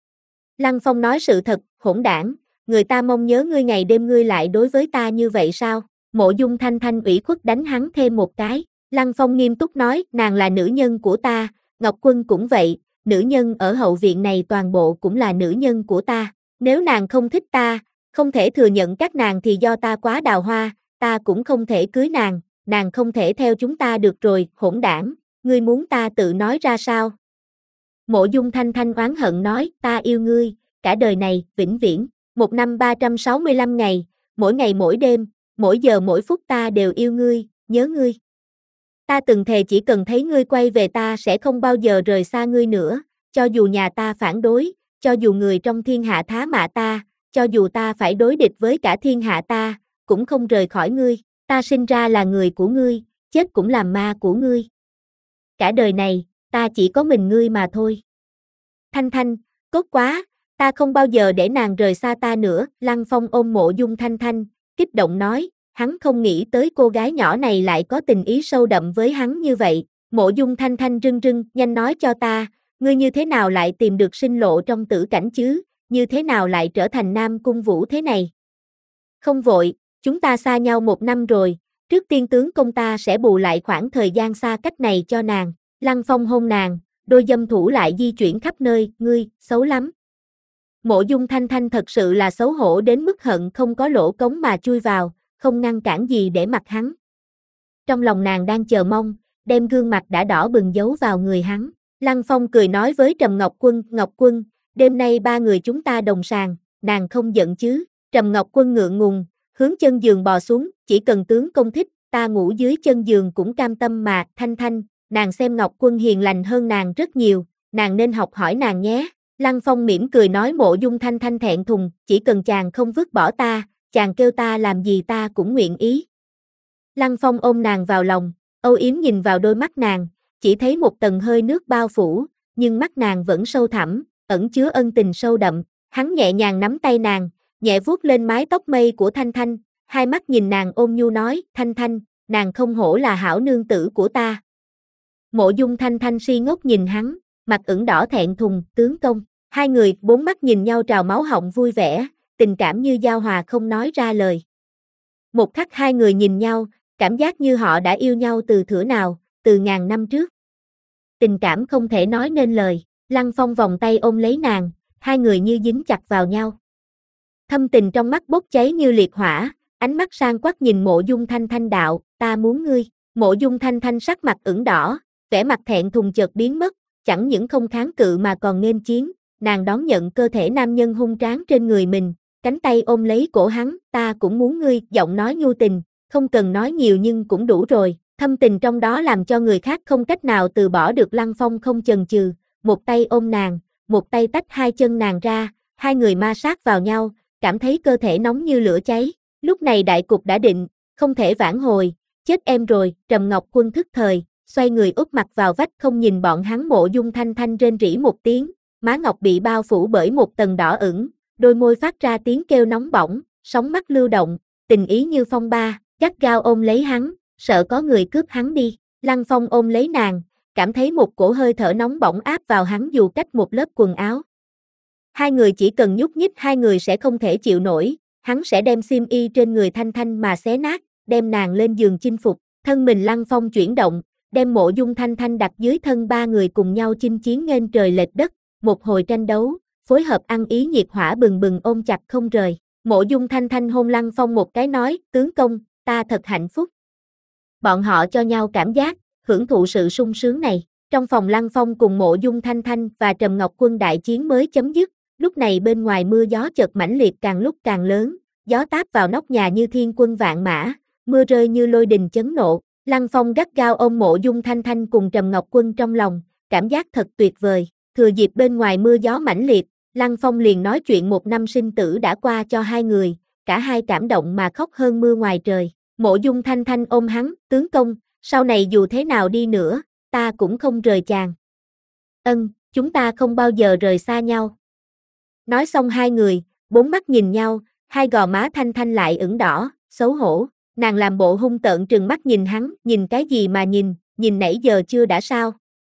Lăng Phong nói sự thật, hỗn đảng, người ta mong nhớ ngươi ngày đêm ngươi lại đối với ta như vậy sao? Mộ Dung Thanh Thanh ủy khuất đánh hắn thêm một cái, Lăng Phong nghiêm túc nói, nàng là nữ nhân của ta, Ngọc Quân cũng vậy, nữ nhân ở hậu viện này toàn bộ cũng là nữ nhân của ta, nếu nàng không thích ta, không thể thừa nhận các nàng thì do ta quá đào hoa, ta cũng không thể cưới nàng, nàng không thể theo chúng ta được rồi, hỗn đảng, ngươi muốn ta tự nói ra sao? Mộ Dung Thanh Thanh oán hận nói, ta yêu ngươi, cả đời này, vĩnh viễn, một năm ba trăm sáu mươi lăm ngày, mỗi ngày mỗi đêm, mỗi giờ mỗi phút ta đều yêu ngươi, nhớ ngươi. Ta từng thề chỉ cần thấy ngươi quay về ta sẽ không bao giờ rời xa ngươi nữa, cho dù nhà ta phản đối, cho dù người trong thiên hạ thá mạ ta, cho dù ta phải đối địch với cả thiên hạ ta, cũng không rời khỏi ngươi, ta sinh ra là người của ngươi, chết cũng làm ma của ngươi. Cả đời này, ta chỉ có mình ngươi mà thôi. Thanh Thanh, tốt quá, ta không bao giờ để nàng rời xa ta nữa, Lăng Phong ôm Mộ Dung Thanh Thanh, kích động nói, hắn không nghĩ tới cô gái nhỏ này lại có tình ý sâu đậm với hắn như vậy. Mộ Dung Thanh Thanh rưng rưng, nhanh nói cho ta, ngươi như thế nào lại tìm được sinh lộ trong tử cảnh chứ, như thế nào lại trở thành Nam Cung Vũ thế này? Không vội, chúng ta xa nhau một năm rồi, trước tiên tướng công ta sẽ bù lại khoảng thời gian xa cách này cho nàng. Lăng Phong hôn nàng, đôi dâm thủ lại di chuyển khắp nơi, ngươi, xấu lắm. Mộ Dung Thanh Thanh thật sự là xấu hổ đến mức hận không có lỗ cống mà chui vào, không ngăn cản gì để mặc hắn. Trong lòng nàng đang chờ mong, đem gương mặt đã đỏ bừng giấu vào người hắn. Lăng Phong cười nói với Trầm Ngọc Quân, Ngọc Quân, đêm nay ba người chúng ta đồng sàng, nàng không giận chứ? Trầm Ngọc Quân ngượng ngùng, hướng chân giường bò xuống, chỉ cần tướng công thích, ta ngủ dưới chân giường cũng cam tâm mà. Thanh Thanh, nàng xem Ngọc Quân hiền lành hơn nàng rất nhiều, nàng nên học hỏi nàng nhé. Lăng Phong mỉm cười nói. Mộ Dung Thanh Thanh thẹn thùng, chỉ cần chàng không vứt bỏ ta, chàng kêu ta làm gì ta cũng nguyện ý. Lăng Phong ôm nàng vào lòng, âu yếm nhìn vào đôi mắt nàng, chỉ thấy một tầng hơi nước bao phủ, nhưng mắt nàng vẫn sâu thẳm, ẩn chứa ân tình sâu đậm. Hắn nhẹ nhàng nắm tay nàng, nhẹ vuốt lên mái tóc mây của Thanh Thanh, hai mắt nhìn nàng ôn nhu nói, Thanh Thanh, nàng không hổ là hảo nương tử của ta. Mộ Dung Thanh Thanh si ngốc nhìn hắn, mặt ửng đỏ thẹn thùng, tướng công. Hai người bốn mắt nhìn nhau trào máu họng vui vẻ, tình cảm như giao hòa không nói ra lời. Một khắc hai người nhìn nhau, cảm giác như họ đã yêu nhau từ thuở nào, từ ngàn năm trước. Tình cảm không thể nói nên lời. Lăng Phong vòng tay ôm lấy nàng, hai người như dính chặt vào nhau. Thâm tình trong mắt bốc cháy như liệt hỏa, ánh mắt sang quắc nhìn Mộ Dung Thanh Thanh đạo, ta muốn ngươi. Mộ Dung Thanh Thanh sắc mặt ửng đỏ, vẻ mặt thẹn thùng chợt biến mất, chẳng những không kháng cự mà còn nghênh chiến, nàng đón nhận cơ thể nam nhân hung tráng trên người mình, cánh tay ôm lấy cổ hắn, ta cũng muốn ngươi, giọng nói nhu tình, không cần nói nhiều nhưng cũng đủ rồi. Thâm tình trong đó làm cho người khác không cách nào từ bỏ được. Lăng Phong không chần chừ, một tay ôm nàng, một tay tách hai chân nàng ra, hai người ma sát vào nhau, cảm thấy cơ thể nóng như lửa cháy. Lúc này đại cục đã định, không thể vãn hồi, chết em rồi. Trầm Ngọc Quân thức thời, xoay người úp mặt vào vách không nhìn bọn hắn. Mộ Dung Thanh Thanh rên rỉ một tiếng, má ngọc bị bao phủ bởi một tầng đỏ ửng, đôi môi phát ra tiếng kêu nóng bỏng, sóng mắt lưu động, tình ý như phong ba, gắt gao ôm lấy hắn, sợ có người cướp hắn đi. Lăng Phong ôm lấy nàng, cảm thấy một cổ hơi thở nóng bỏng áp vào hắn dù cách một lớp quần áo. Hai người chỉ cần nhúc nhích hai người sẽ không thể chịu nổi, hắn sẽ đem xiêm y trên người Thanh Thanh mà xé nát, đem nàng lên giường chinh phục. Thân mình Lăng Phong chuyển động, đem Mộ Dung Thanh Thanh đặt dưới thân, ba người cùng nhau chinh chiến nghênh trời lệch đất, một hồi tranh đấu, phối hợp ăn ý nhiệt hỏa bừng bừng ôm chặt không rời. Mộ Dung Thanh Thanh hôn Lăng Phong một cái nói, tướng công, ta thật hạnh phúc. Bọn họ cho nhau cảm giác, hưởng thụ sự sung sướng này. Trong phòng Lăng Phong cùng Mộ Dung Thanh Thanh và Trầm Ngọc Quân đại chiến mới chấm dứt, lúc này bên ngoài mưa gió chợt mãnh liệt càng lúc càng lớn, gió táp vào nóc nhà như thiên quân vạn mã, mưa rơi như lôi đình chấn nộ. Lăng Phong gắt gao ôm Mộ Dung Thanh Thanh cùng Trầm Ngọc Quân trong lòng, cảm giác thật tuyệt vời. Thừa dịp bên ngoài mưa gió mãnh liệt, Lăng Phong liền nói chuyện một năm sinh tử đã qua cho hai người, cả hai cảm động mà khóc hơn mưa ngoài trời. Mộ Dung Thanh Thanh ôm hắn, tướng công, sau này dù thế nào đi nữa, ta cũng không rời chàng. Ân, chúng ta không bao giờ rời xa nhau. Nói xong hai người, bốn mắt nhìn nhau, hai gò má Thanh Thanh lại ửng đỏ, xấu hổ. Nàng làm bộ hung tợn trừng mắt nhìn hắn, nhìn cái gì mà nhìn, nhìn nãy giờ chưa đã sao?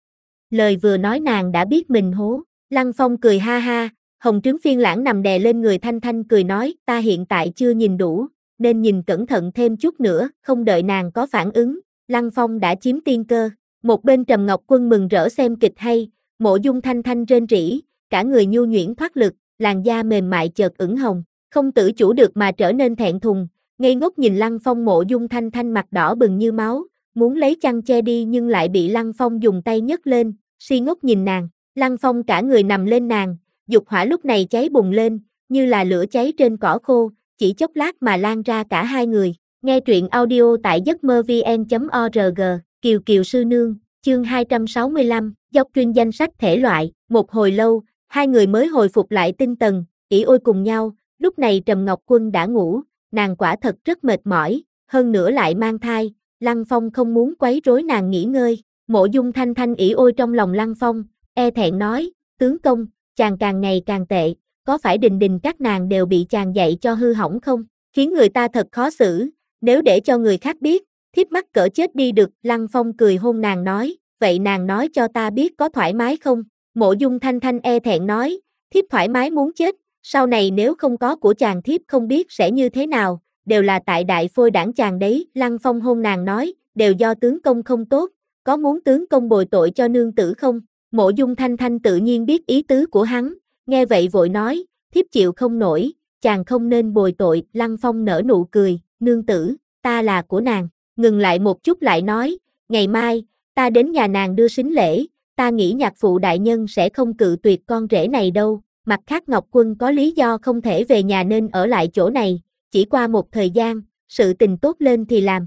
Lời vừa nói nàng đã biết mình hố. Lăng Phong cười ha ha, hồng trứng phiên lãng nằm đè lên người Thanh Thanh cười nói, ta hiện tại chưa nhìn đủ, nên nhìn cẩn thận thêm chút nữa. Không đợi nàng có phản ứng, Lăng Phong đã chiếm tiên cơ. Một bên Trầm Ngọc Quân mừng rỡ xem kịch hay, Mộ Dung Thanh Thanh rên rỉ, cả người nhu nhuyễn thoát lực, làn da mềm mại chợt ửng hồng, không tự chủ được mà trở nên thẹn thùng, ngây ngốc nhìn Lăng Phong. Mộ Dung Thanh Thanh mặt đỏ bừng như máu, muốn lấy chăn che đi nhưng lại bị Lăng Phong dùng tay nhấc lên, si ngốc nhìn nàng. Lăng Phong cả người nằm lên nàng, dục hỏa lúc này cháy bùng lên, như là lửa cháy trên cỏ khô, chỉ chốc lát mà lan ra cả hai người. Nghe truyện audio tại giấc mơ vn chấm org, Kiều Kiều Sư Nương, chương hai trăm sáu mươi lăm, dốc chuyên danh sách thể loại. Một hồi lâu, hai người mới hồi phục lại tinh thần, ỉ ôi cùng nhau. Lúc này Trầm Ngọc Quân đã ngủ, nàng quả thật rất mệt mỏi, hơn nữa lại mang thai, Lăng Phong không muốn quấy rối nàng nghỉ ngơi. Mộ Dung Thanh Thanh ỉ ôi trong lòng Lăng Phong, e thẹn nói, tướng công, chàng càng ngày càng tệ, có phải đình đình các nàng đều bị chàng dạy cho hư hỏng không? khiến người ta thật khó xử, nếu để cho người khác biết, thiếp mắc cỡ chết đi được. Lăng Phong cười hôn nàng nói, vậy nàng nói cho ta biết có thoải mái không? Mộ Dung Thanh Thanh e thẹn nói, thiếp thoải mái muốn chết, sau này nếu không có của chàng thiếp không biết sẽ như thế nào, đều là tại đại phôi đảng chàng đấy. Lăng Phong hôn nàng nói, đều do tướng công không tốt, có muốn tướng công bồi tội cho nương tử không? Mộ Dung Thanh Thanh tự nhiên biết ý tứ của hắn, nghe vậy vội nói, thiếp chịu không nổi, chàng không nên bồi tội. Lăng Phong nở nụ cười, nương tử, ta là của nàng, ngừng lại một chút lại nói, ngày mai, ta đến nhà nàng đưa sính lễ, ta nghĩ nhạc phụ đại nhân sẽ không cự tuyệt con rể này đâu, mặt khác Ngọc Quân có lý do không thể về nhà nên ở lại chỗ này, chỉ qua một thời gian, sự tình tốt lên thì làm.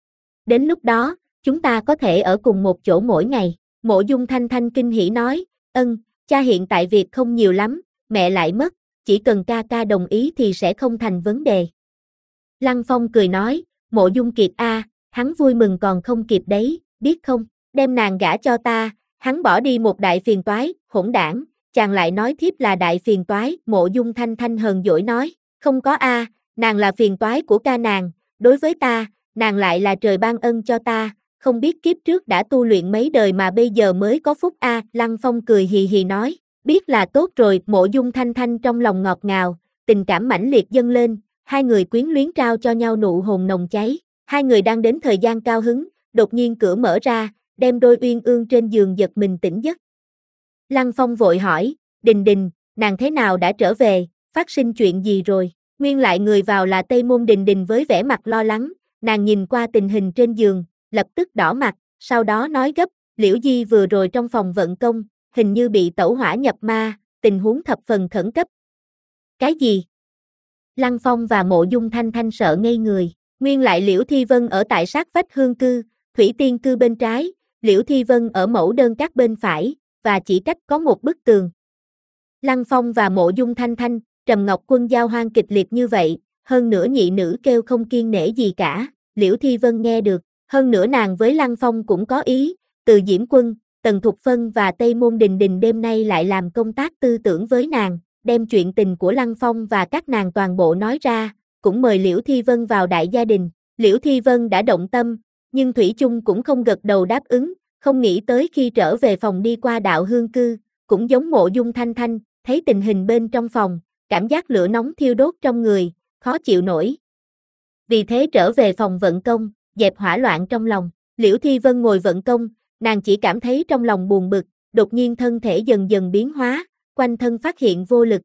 Đến lúc đó, chúng ta có thể ở cùng một chỗ mỗi ngày. Mộ Dung Thanh Thanh kinh hỉ nói, ân, cha hiện tại việc không nhiều lắm, mẹ lại mất, chỉ cần ca ca đồng ý thì sẽ không thành vấn đề. Lăng Phong cười nói, Mộ Dung Kiệt a, hắn vui mừng còn không kịp đấy, biết không, đem nàng gả cho ta, hắn bỏ đi một đại phiền toái, hỗn đảng, chàng lại nói thiếp là đại phiền toái. Mộ Dung Thanh Thanh hờn dỗi nói, không có a, nàng là phiền toái của ca nàng, đối với ta, nàng lại là trời ban ân cho ta, không biết kiếp trước đã tu luyện mấy đời mà bây giờ mới có phúc a. Lăng Phong cười hì hì nói, biết là tốt rồi. Mộ Dung Thanh Thanh trong lòng ngọt ngào, tình cảm mãnh liệt dâng lên, hai người quyến luyến trao cho nhau nụ hôn nồng cháy. Hai người đang đến thời gian cao hứng, đột nhiên cửa mở ra, đem đôi uyên ương trên giường giật mình tỉnh giấc. Lăng Phong vội hỏi, Đình Đình, nàng thế nào đã trở về, phát sinh chuyện gì rồi? Nguyên lại người vào là Tây Môn Đình Đình với vẻ mặt lo lắng, nàng nhìn qua tình hình trên giường, lập tức đỏ mặt, sau đó nói gấp, Liễu Di vừa rồi trong phòng vận công, hình như bị tẩu hỏa nhập ma, tình huống thập phần khẩn cấp. Cái gì? Lăng Phong và Mộ Dung Thanh Thanh sợ ngây người, nguyên lại Liễu Thi Vân ở tại sát vách hương cư, Thủy Tiên cư bên trái, Liễu Thi Vân ở mẫu đơn các bên phải, và chỉ cách có một bức tường. Lăng Phong và Mộ Dung Thanh Thanh, Trầm Ngọc Quân giao hoan kịch liệt như vậy, hơn nữa nhị nữ kêu không kiêng nể gì cả, Liễu Thi Vân nghe được, hơn nữa nàng với Lăng Phong cũng có ý, Từ Diễm Quân, Tần Thục Phân và Tây Môn Đình Đình đêm nay lại làm công tác tư tưởng với nàng, đem chuyện tình của Lăng Phong và các nàng toàn bộ nói ra, cũng mời Liễu Thi Vân vào đại gia đình. Liễu Thi Vân đã động tâm, nhưng Thủy chung cũng không gật đầu đáp ứng, không nghĩ tới khi trở về phòng đi qua đạo hương cư, cũng giống Mộ Dung Thanh Thanh, thấy tình hình bên trong phòng, cảm giác lửa nóng thiêu đốt trong người, khó chịu nổi. Vì thế trở về phòng vận công, dẹp hỏa loạn trong lòng. Liễu Thi Vân ngồi vận công, nàng chỉ cảm thấy trong lòng buồn bực, đột nhiên thân thể dần dần biến hóa, quanh thân phát hiện vô lực.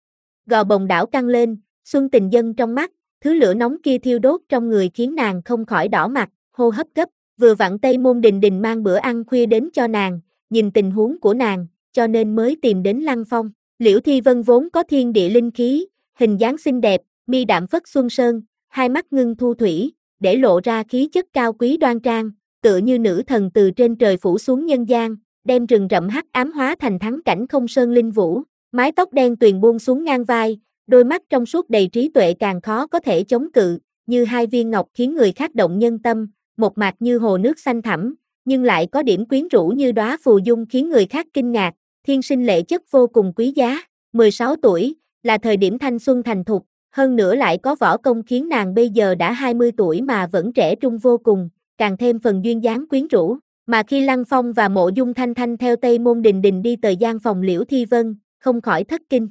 Gò bồng đảo căng lên, xuân tình dâng trong mắt, thứ lửa nóng kia thiêu đốt trong người khiến nàng không khỏi đỏ mặt, hô hấp gấp, vừa vặn Tây Môn Đình Đình mang bữa ăn khuya đến cho nàng, nhìn tình huống của nàng, cho nên mới tìm đến Lăng Phong. Liễu Thi Vân vốn có thiên địa linh khí, hình dáng xinh đẹp, mi đạm phất xuân sơn, hai mắt ngưng thu thủy, để lộ ra khí chất cao quý đoan trang, tựa như nữ thần từ trên trời phủ xuống nhân gian, đem rừng rậm hắc ám hóa thành thắng cảnh không sơn linh vũ, mái tóc đen tuyền buông xuống ngang vai, đôi mắt trong suốt đầy trí tuệ càng khó có thể chống cự, như hai viên ngọc khiến người khác động nhân tâm, một mạc như hồ nước xanh thẳm, nhưng lại có điểm quyến rũ như đóa phù dung khiến người khác kinh ngạc, thiên sinh lệ chất vô cùng quý giá. mười sáu tuổi, là thời điểm thanh xuân thành thục, hơn nữa lại có võ công khiến nàng bây giờ đã hai mươi tuổi mà vẫn trẻ trung vô cùng, càng thêm phần duyên dáng quyến rũ. Mà khi Lăng Phong và Mộ Dung Thanh Thanh theo Tây Môn Đình Đình đi tới gian phòng Liễu Thi Vân, không khỏi thất kinh.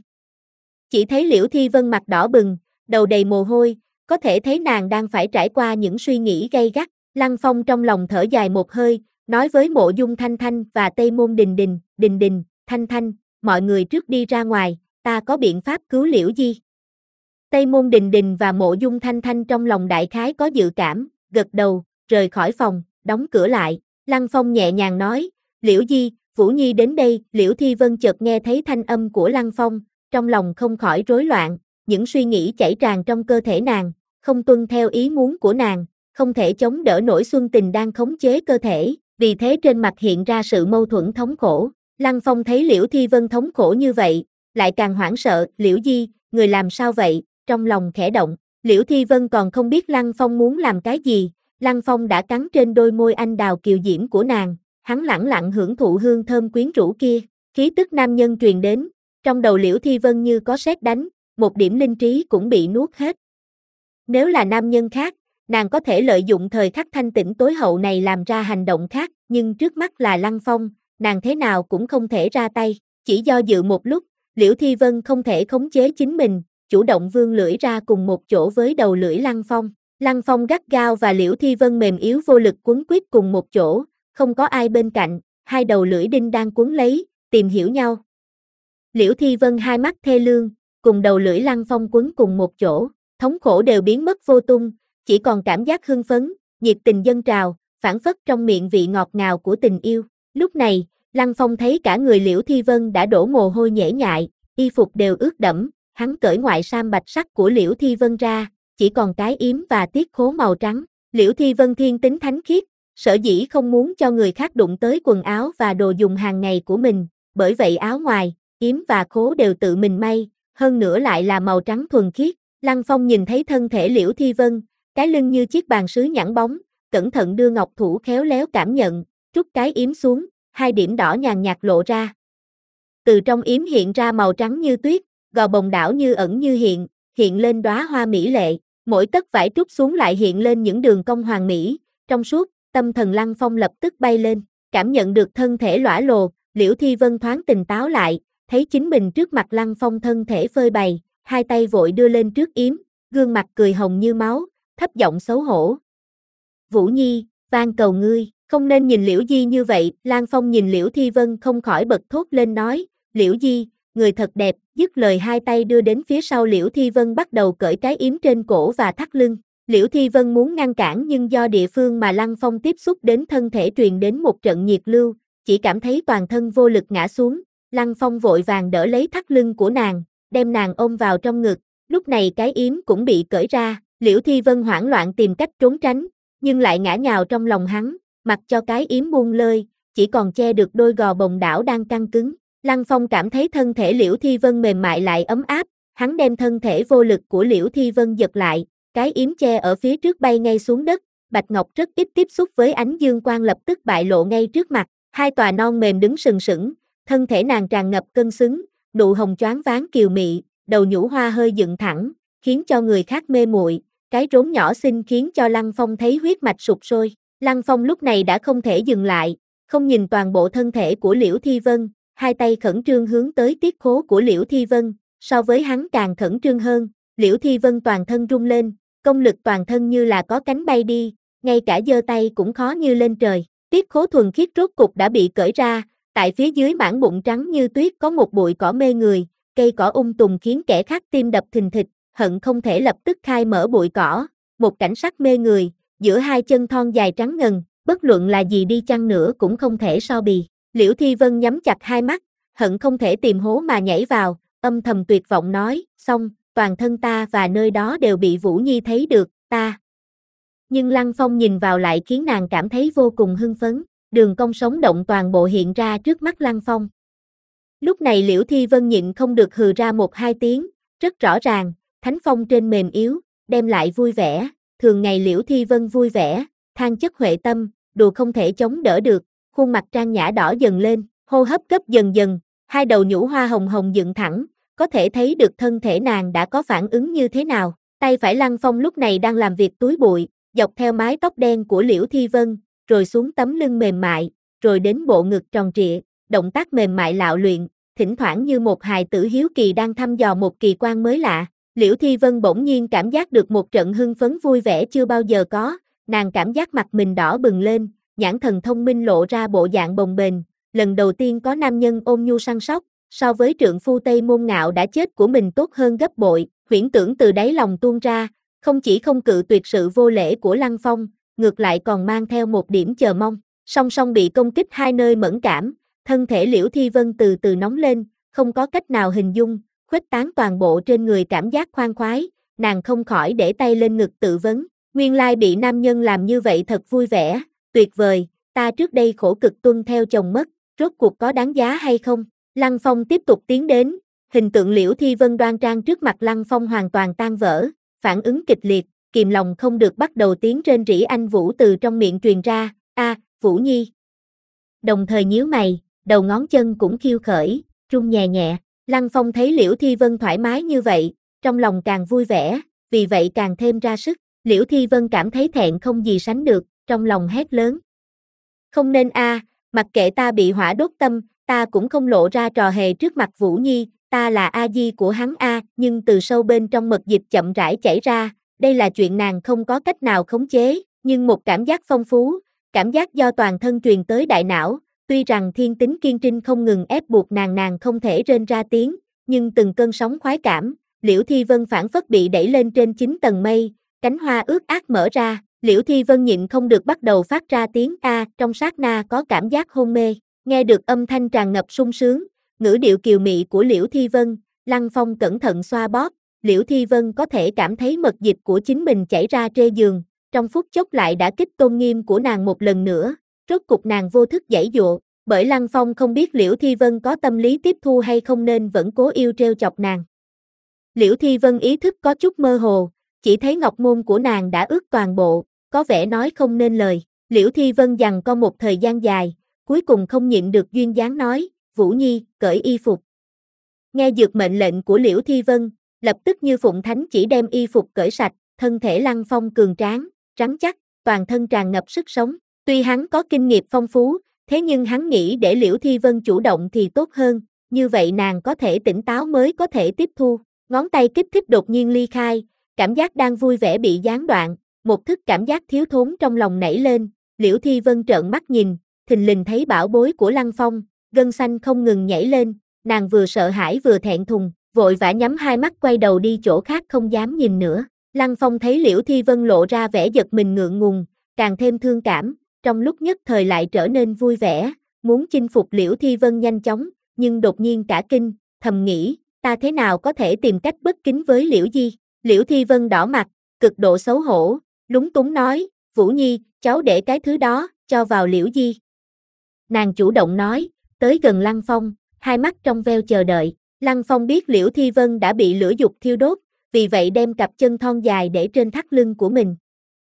Chỉ thấy Liễu Thi Vân mặt đỏ bừng, đầu đầy mồ hôi, có thể thấy nàng đang phải trải qua những suy nghĩ gay gắt. Lăng Phong trong lòng thở dài một hơi, nói với Mộ Dung Thanh Thanh và Tây Môn Đình Đình, Đình Đình, Thanh Thanh, mọi người trước đi ra ngoài, ta có biện pháp cứu Liễu Di. Tây Môn Đình Đình và Mộ Dung Thanh Thanh trong lòng đại khái có dự cảm, gật đầu, rời khỏi phòng, đóng cửa lại. Lăng Phong nhẹ nhàng nói, Liễu Di, Vũ Nhi đến đây. Liễu Thi Vân chợt nghe thấy thanh âm của Lăng Phong, trong lòng không khỏi rối loạn, những suy nghĩ chảy tràn trong cơ thể nàng, không tuân theo ý muốn của nàng, không thể chống đỡ nổi xuân tình đang khống chế cơ thể, vì thế trên mặt hiện ra sự mâu thuẫn thống khổ. Lăng Phong thấy Liễu Thi Vân thống khổ như vậy, lại càng hoảng sợ, Liễu Di, người làm sao vậy, trong lòng khẽ động. Liễu Thi Vân còn không biết Lăng Phong muốn làm cái gì, Lăng Phong đã cắn trên đôi môi anh đào kiều diễm của nàng, hắn lẳng lặng hưởng thụ hương thơm quyến rũ kia, khí tức nam nhân truyền đến, trong đầu Liễu Thi Vân như có sét đánh, một điểm linh trí cũng bị nuốt hết. Nếu là nam nhân khác, nàng có thể lợi dụng thời khắc thanh tĩnh tối hậu này làm ra hành động khác, nhưng trước mắt là Lăng Phong, nàng thế nào cũng không thể ra tay. Chỉ do dự một lúc, Liễu Thi Vân không thể khống chế chính mình, chủ động vươn lưỡi ra cùng một chỗ với đầu lưỡi Lăng Phong. Lăng Phong gắt gao và Liễu Thi Vân mềm yếu vô lực quấn quýt cùng một chỗ, không có ai bên cạnh, hai đầu lưỡi đinh đang quấn lấy, tìm hiểu nhau. Liễu Thi Vân hai mắt thê lương, cùng đầu lưỡi Lăng Phong quấn cùng một chỗ, thống khổ đều biến mất vô tung, chỉ còn cảm giác hưng phấn, nhiệt tình dâng trào, phảng phất trong miệng vị ngọt ngào của tình yêu. Lúc này, Lăng Phong thấy cả người Liễu Thi Vân đã đổ mồ hôi nhễ nhại, y phục đều ướt đẫm, hắn cởi ngoại sam bạch sắc của Liễu Thi Vân ra, chỉ còn cái yếm và tiết khố màu trắng. Liễu Thi Vân thiên tính thánh khiết, sở dĩ không muốn cho người khác đụng tới quần áo và đồ dùng hàng ngày của mình, bởi vậy áo ngoài, yếm và khố đều tự mình may, hơn nữa lại là màu trắng thuần khiết. Lăng Phong nhìn thấy thân thể Liễu Thi Vân, cái lưng như chiếc bàn sứ nhẵn bóng, cẩn thận đưa ngọc thủ khéo léo cảm nhận, trút cái yếm xuống, hai điểm đỏ nhàn nhạt lộ ra. Từ trong yếm hiện ra màu trắng như tuyết, gò bồng đảo như ẩn như hiện, hiện lên đóa hoa mỹ lệ, mỗi tấc vải trút xuống lại hiện lên những đường cong hoàn mỹ, trong suốt, tâm thần Lăng Phong lập tức bay lên, cảm nhận được thân thể lõa lồ, Liễu Thi Vân thoáng tỉnh táo lại, thấy chính mình trước mặt Lăng Phong thân thể phơi bày, hai tay vội đưa lên trước yếm, gương mặt cười hồng như máu, thấp giọng xấu hổ. Vũ Nhi, van cầu ngươi, không nên nhìn Liễu Di như vậy, Lăng Phong nhìn Liễu Thi Vân không khỏi bật thốt lên nói, Liễu Di, người thật đẹp, dứt lời hai tay đưa đến phía sau Liễu Thi Vân bắt đầu cởi cái yếm trên cổ và thắt lưng. Liễu Thi Vân muốn ngăn cản nhưng do địa phương mà Lăng Phong tiếp xúc đến thân thể truyền đến một trận nhiệt lưu, chỉ cảm thấy toàn thân vô lực ngã xuống. Lăng Phong vội vàng đỡ lấy thắt lưng của nàng, đem nàng ôm vào trong ngực, lúc này cái yếm cũng bị cởi ra, Liễu Thi Vân hoảng loạn tìm cách trốn tránh, nhưng lại ngã nhào trong lòng hắn, mặc cho cái yếm buông lơi, chỉ còn che được đôi gò bồng đảo đang căng cứng. Lăng Phong cảm thấy thân thể Liễu Thi Vân mềm mại lại ấm áp, hắn đem thân thể vô lực của Liễu Thi Vân giật lại, cái yếm che ở phía trước bay ngay xuống đất, bạch ngọc rất ít tiếp xúc với ánh dương quang lập tức bại lộ ngay trước mặt, hai tòa non mềm đứng sừng sững, thân thể nàng tràn ngập cân xứng, nụ hồng choáng váng kiều mị, đầu nhũ hoa hơi dựng thẳng, khiến cho người khác mê muội, cái rốn nhỏ xinh khiến cho Lăng Phong thấy huyết mạch sụp sôi. Lăng Phong lúc này đã không thể dừng lại, không nhìn toàn bộ thân thể của Liễu Thi Vân, hai tay khẩn trương hướng tới tiết khố của Liễu Thi Vân, so với hắn càng khẩn trương hơn, Liễu Thi Vân toàn thân rung lên, công lực toàn thân như là có cánh bay đi, ngay cả giơ tay cũng khó như lên trời. Tiết khố thuần khiết rốt cục đã bị cởi ra, tại phía dưới mảng bụng trắng như tuyết có một bụi cỏ mê người, cây cỏ um tùm khiến kẻ khác tim đập thình thịch, hận không thể lập tức khai mở bụi cỏ, một cảnh sắc mê người, giữa hai chân thon dài trắng ngần, bất luận là gì đi chăng nữa cũng không thể so bì. Liễu Thi Vân nhắm chặt hai mắt, hận không thể tìm hố mà nhảy vào, âm thầm tuyệt vọng nói, xong, toàn thân ta và nơi đó đều bị Vũ Nhi thấy được, ta. Nhưng Lăng Phong nhìn vào lại khiến nàng cảm thấy vô cùng hưng phấn, đường cong sống động toàn bộ hiện ra trước mắt Lăng Phong. Lúc này Liễu Thi Vân nhịn không được hừ ra một hai tiếng, rất rõ ràng, thánh phong trên mềm yếu, đem lại vui vẻ, thường ngày Liễu Thi Vân vui vẻ, than chất huệ tâm, đùa không thể chống đỡ được, khuôn mặt trang nhã đỏ dần lên, hô hấp gấp dần dần, hai đầu nhũ hoa hồng hồng dựng thẳng, có thể thấy được thân thể nàng đã có phản ứng như thế nào. Tay phải Lăng Phong lúc này đang làm việc túi bụi, dọc theo mái tóc đen của Liễu Thi Vân, rồi xuống tấm lưng mềm mại, rồi đến bộ ngực tròn trịa, động tác mềm mại lạo luyện, thỉnh thoảng như một hài tử hiếu kỳ đang thăm dò một kỳ quan mới lạ. Liễu Thi Vân bỗng nhiên cảm giác được một trận hưng phấn vui vẻ chưa bao giờ có, nàng cảm giác mặt mình đỏ bừng lên, nhãn thần thông minh lộ ra bộ dạng bồng bềnh, lần đầu tiên có nam nhân ôn nhu săn sóc, so với trượng phu Tây Môn Ngạo đã chết của mình tốt hơn gấp bội, huyễn tưởng từ đáy lòng tuôn ra, không chỉ không cự tuyệt sự vô lễ của Lăng Phong, ngược lại còn mang theo một điểm chờ mong. Song song bị công kích hai nơi mẫn cảm, thân thể Liễu Thi Vân từ từ nóng lên, không có cách nào hình dung, khuếch tán toàn bộ trên người cảm giác khoan khoái, nàng không khỏi để tay lên ngực tự vấn, nguyên lai bị nam nhân làm như vậy thật vui vẻ, tuyệt vời, ta trước đây khổ cực tuân theo chồng mất, rốt cuộc có đáng giá hay không? Lăng Phong tiếp tục tiến đến, hình tượng Liễu Thi Vân đoan trang trước mặt Lăng Phong hoàn toàn tan vỡ, phản ứng kịch liệt, kìm lòng không được bắt đầu tiếng rên rỉ anh Vũ từ trong miệng truyền ra, a, Vũ Nhi. Đồng thời nhíu mày, đầu ngón chân cũng khiêu khởi, rung nhẹ nhẹ, Lăng Phong thấy Liễu Thi Vân thoải mái như vậy, trong lòng càng vui vẻ, vì vậy càng thêm ra sức. Liễu Thi Vân cảm thấy thẹn không gì sánh được, trong lòng hét lớn. Không nên a, à, mặc kệ ta bị hỏa đốt tâm, ta cũng không lộ ra trò hề trước mặt Vũ Nhi, ta là a di của hắn a, à, nhưng từ sâu bên trong mật dịch chậm rãi chảy ra, đây là chuyện nàng không có cách nào khống chế, nhưng một cảm giác phong phú, cảm giác do toàn thân truyền tới đại não, tuy rằng thiên tính kiên trinh không ngừng ép buộc nàng nàng không thể rên ra tiếng, nhưng từng cơn sóng khoái cảm, Liễu Thi Vân phản phất bị đẩy lên trên chín tầng mây, cánh hoa ướt át mở ra, Liễu Thi Vân nhịn không được bắt đầu phát ra tiếng a, trong sát na có cảm giác hôn mê, nghe được âm thanh tràn ngập sung sướng, ngữ điệu kiều mị của Liễu Thi Vân, Lăng Phong cẩn thận xoa bóp, Liễu Thi Vân có thể cảm thấy mật dịch của chính mình chảy ra trê giường, trong phút chốc lại đã kích tôn nghiêm của nàng một lần nữa, rốt cục nàng vô thức giãy dụa, bởi Lăng Phong không biết Liễu Thi Vân có tâm lý tiếp thu hay không nên vẫn cố yêu trêu chọc nàng. Liễu Thi Vân ý thức có chút mơ hồ, chỉ thấy ngọc môn của nàng đã ướt toàn bộ, có vẻ nói không nên lời. Liễu Thi Vân giằng co một thời gian dài, cuối cùng không nhịn được duyên dáng nói, Vũ Nhi, cởi y phục. Nghe dược mệnh lệnh của Liễu Thi Vân, lập tức như phụng thánh chỉ đem y phục cởi sạch, thân thể Lăng Phong cường tráng, rắn chắc, toàn thân tràn ngập sức sống. Tuy hắn có kinh nghiệm phong phú, thế nhưng hắn nghĩ để Liễu Thi Vân chủ động thì tốt hơn, như vậy nàng có thể tỉnh táo mới có thể tiếp thu. Ngón tay kích thích đột nhiên ly khai, cảm giác đang vui vẻ bị gián đoạn, một thức cảm giác thiếu thốn trong lòng nảy lên, Liễu Thi Vân trợn mắt nhìn, thình lình thấy bảo bối của Lăng Phong, gân xanh không ngừng nhảy lên, nàng vừa sợ hãi vừa thẹn thùng, vội vã nhắm hai mắt quay đầu đi chỗ khác không dám nhìn nữa. Lăng Phong thấy Liễu Thi Vân lộ ra vẻ giật mình ngượng ngùng, càng thêm thương cảm, trong lúc nhất thời lại trở nên vui vẻ, muốn chinh phục Liễu Thi Vân nhanh chóng, nhưng đột nhiên cả kinh, thầm nghĩ, ta thế nào có thể tìm cách bất kính với Liễu Di. Liễu Thi Vân đỏ mặt, cực độ xấu hổ, lúng túng nói, Vũ Nhi, cháu để cái thứ đó, cho vào Liễu Di. Nàng chủ động nói, tới gần Lăng Phong, hai mắt trong veo chờ đợi, Lăng Phong biết Liễu Thi Vân đã bị lửa dục thiêu đốt, vì vậy đem cặp chân thon dài để trên thắt lưng của mình.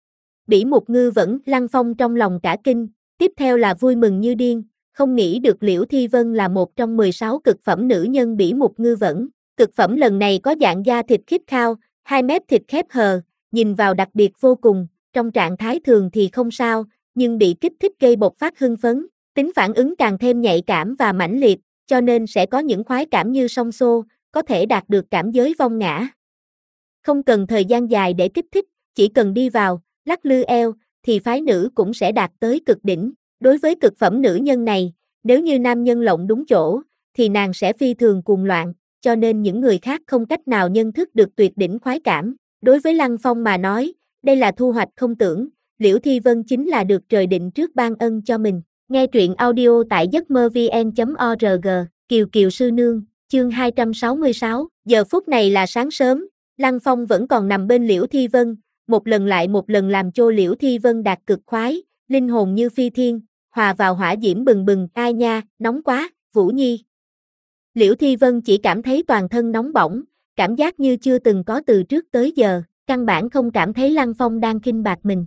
Bỉ Mục Ngư vẫn, Lăng Phong trong lòng cả kinh, tiếp theo là vui mừng như điên, không nghĩ được Liễu Thi Vân là một trong mười sáu cực phẩm nữ nhân Bỉ Mục Ngư vẫn. Cực phẩm lần này có dạng da thịt khít khao, hai mép thịt khép hờ, nhìn vào đặc biệt vô cùng, trong trạng thái thường thì không sao, nhưng bị kích thích gây bộc phát hưng phấn, tính phản ứng càng thêm nhạy cảm và mãnh liệt, cho nên sẽ có những khoái cảm như song xô, có thể đạt được cảm giới vong ngã. Không cần thời gian dài để kích thích, chỉ cần đi vào, lắc lư eo, thì phái nữ cũng sẽ đạt tới cực đỉnh. Đối với cực phẩm nữ nhân này, nếu như nam nhân lộng đúng chỗ, thì nàng sẽ phi thường cuồng loạn, cho nên những người khác không cách nào nhận thức được tuyệt đỉnh khoái cảm. Đối với Lăng Phong mà nói, đây là thu hoạch không tưởng, Liễu Thi Vân chính là được trời định trước ban ân cho mình. Nghe truyện audio tại giấc mơ vn chấm org, Kiều Kiều Sư Nương, chương hai trăm sáu mươi sáu, giờ phút này là sáng sớm, Lăng Phong vẫn còn nằm bên Liễu Thi Vân, một lần lại một lần làm cho Liễu Thi Vân đạt cực khoái, linh hồn như phi thiên, hòa vào hỏa diễm bừng bừng, ai nha, nóng quá, Vũ Nhi. Liễu Thi Vân chỉ cảm thấy toàn thân nóng bỏng, cảm giác như chưa từng có từ trước tới giờ, căn bản không cảm thấy Lăng Phong đang khinh bạc mình.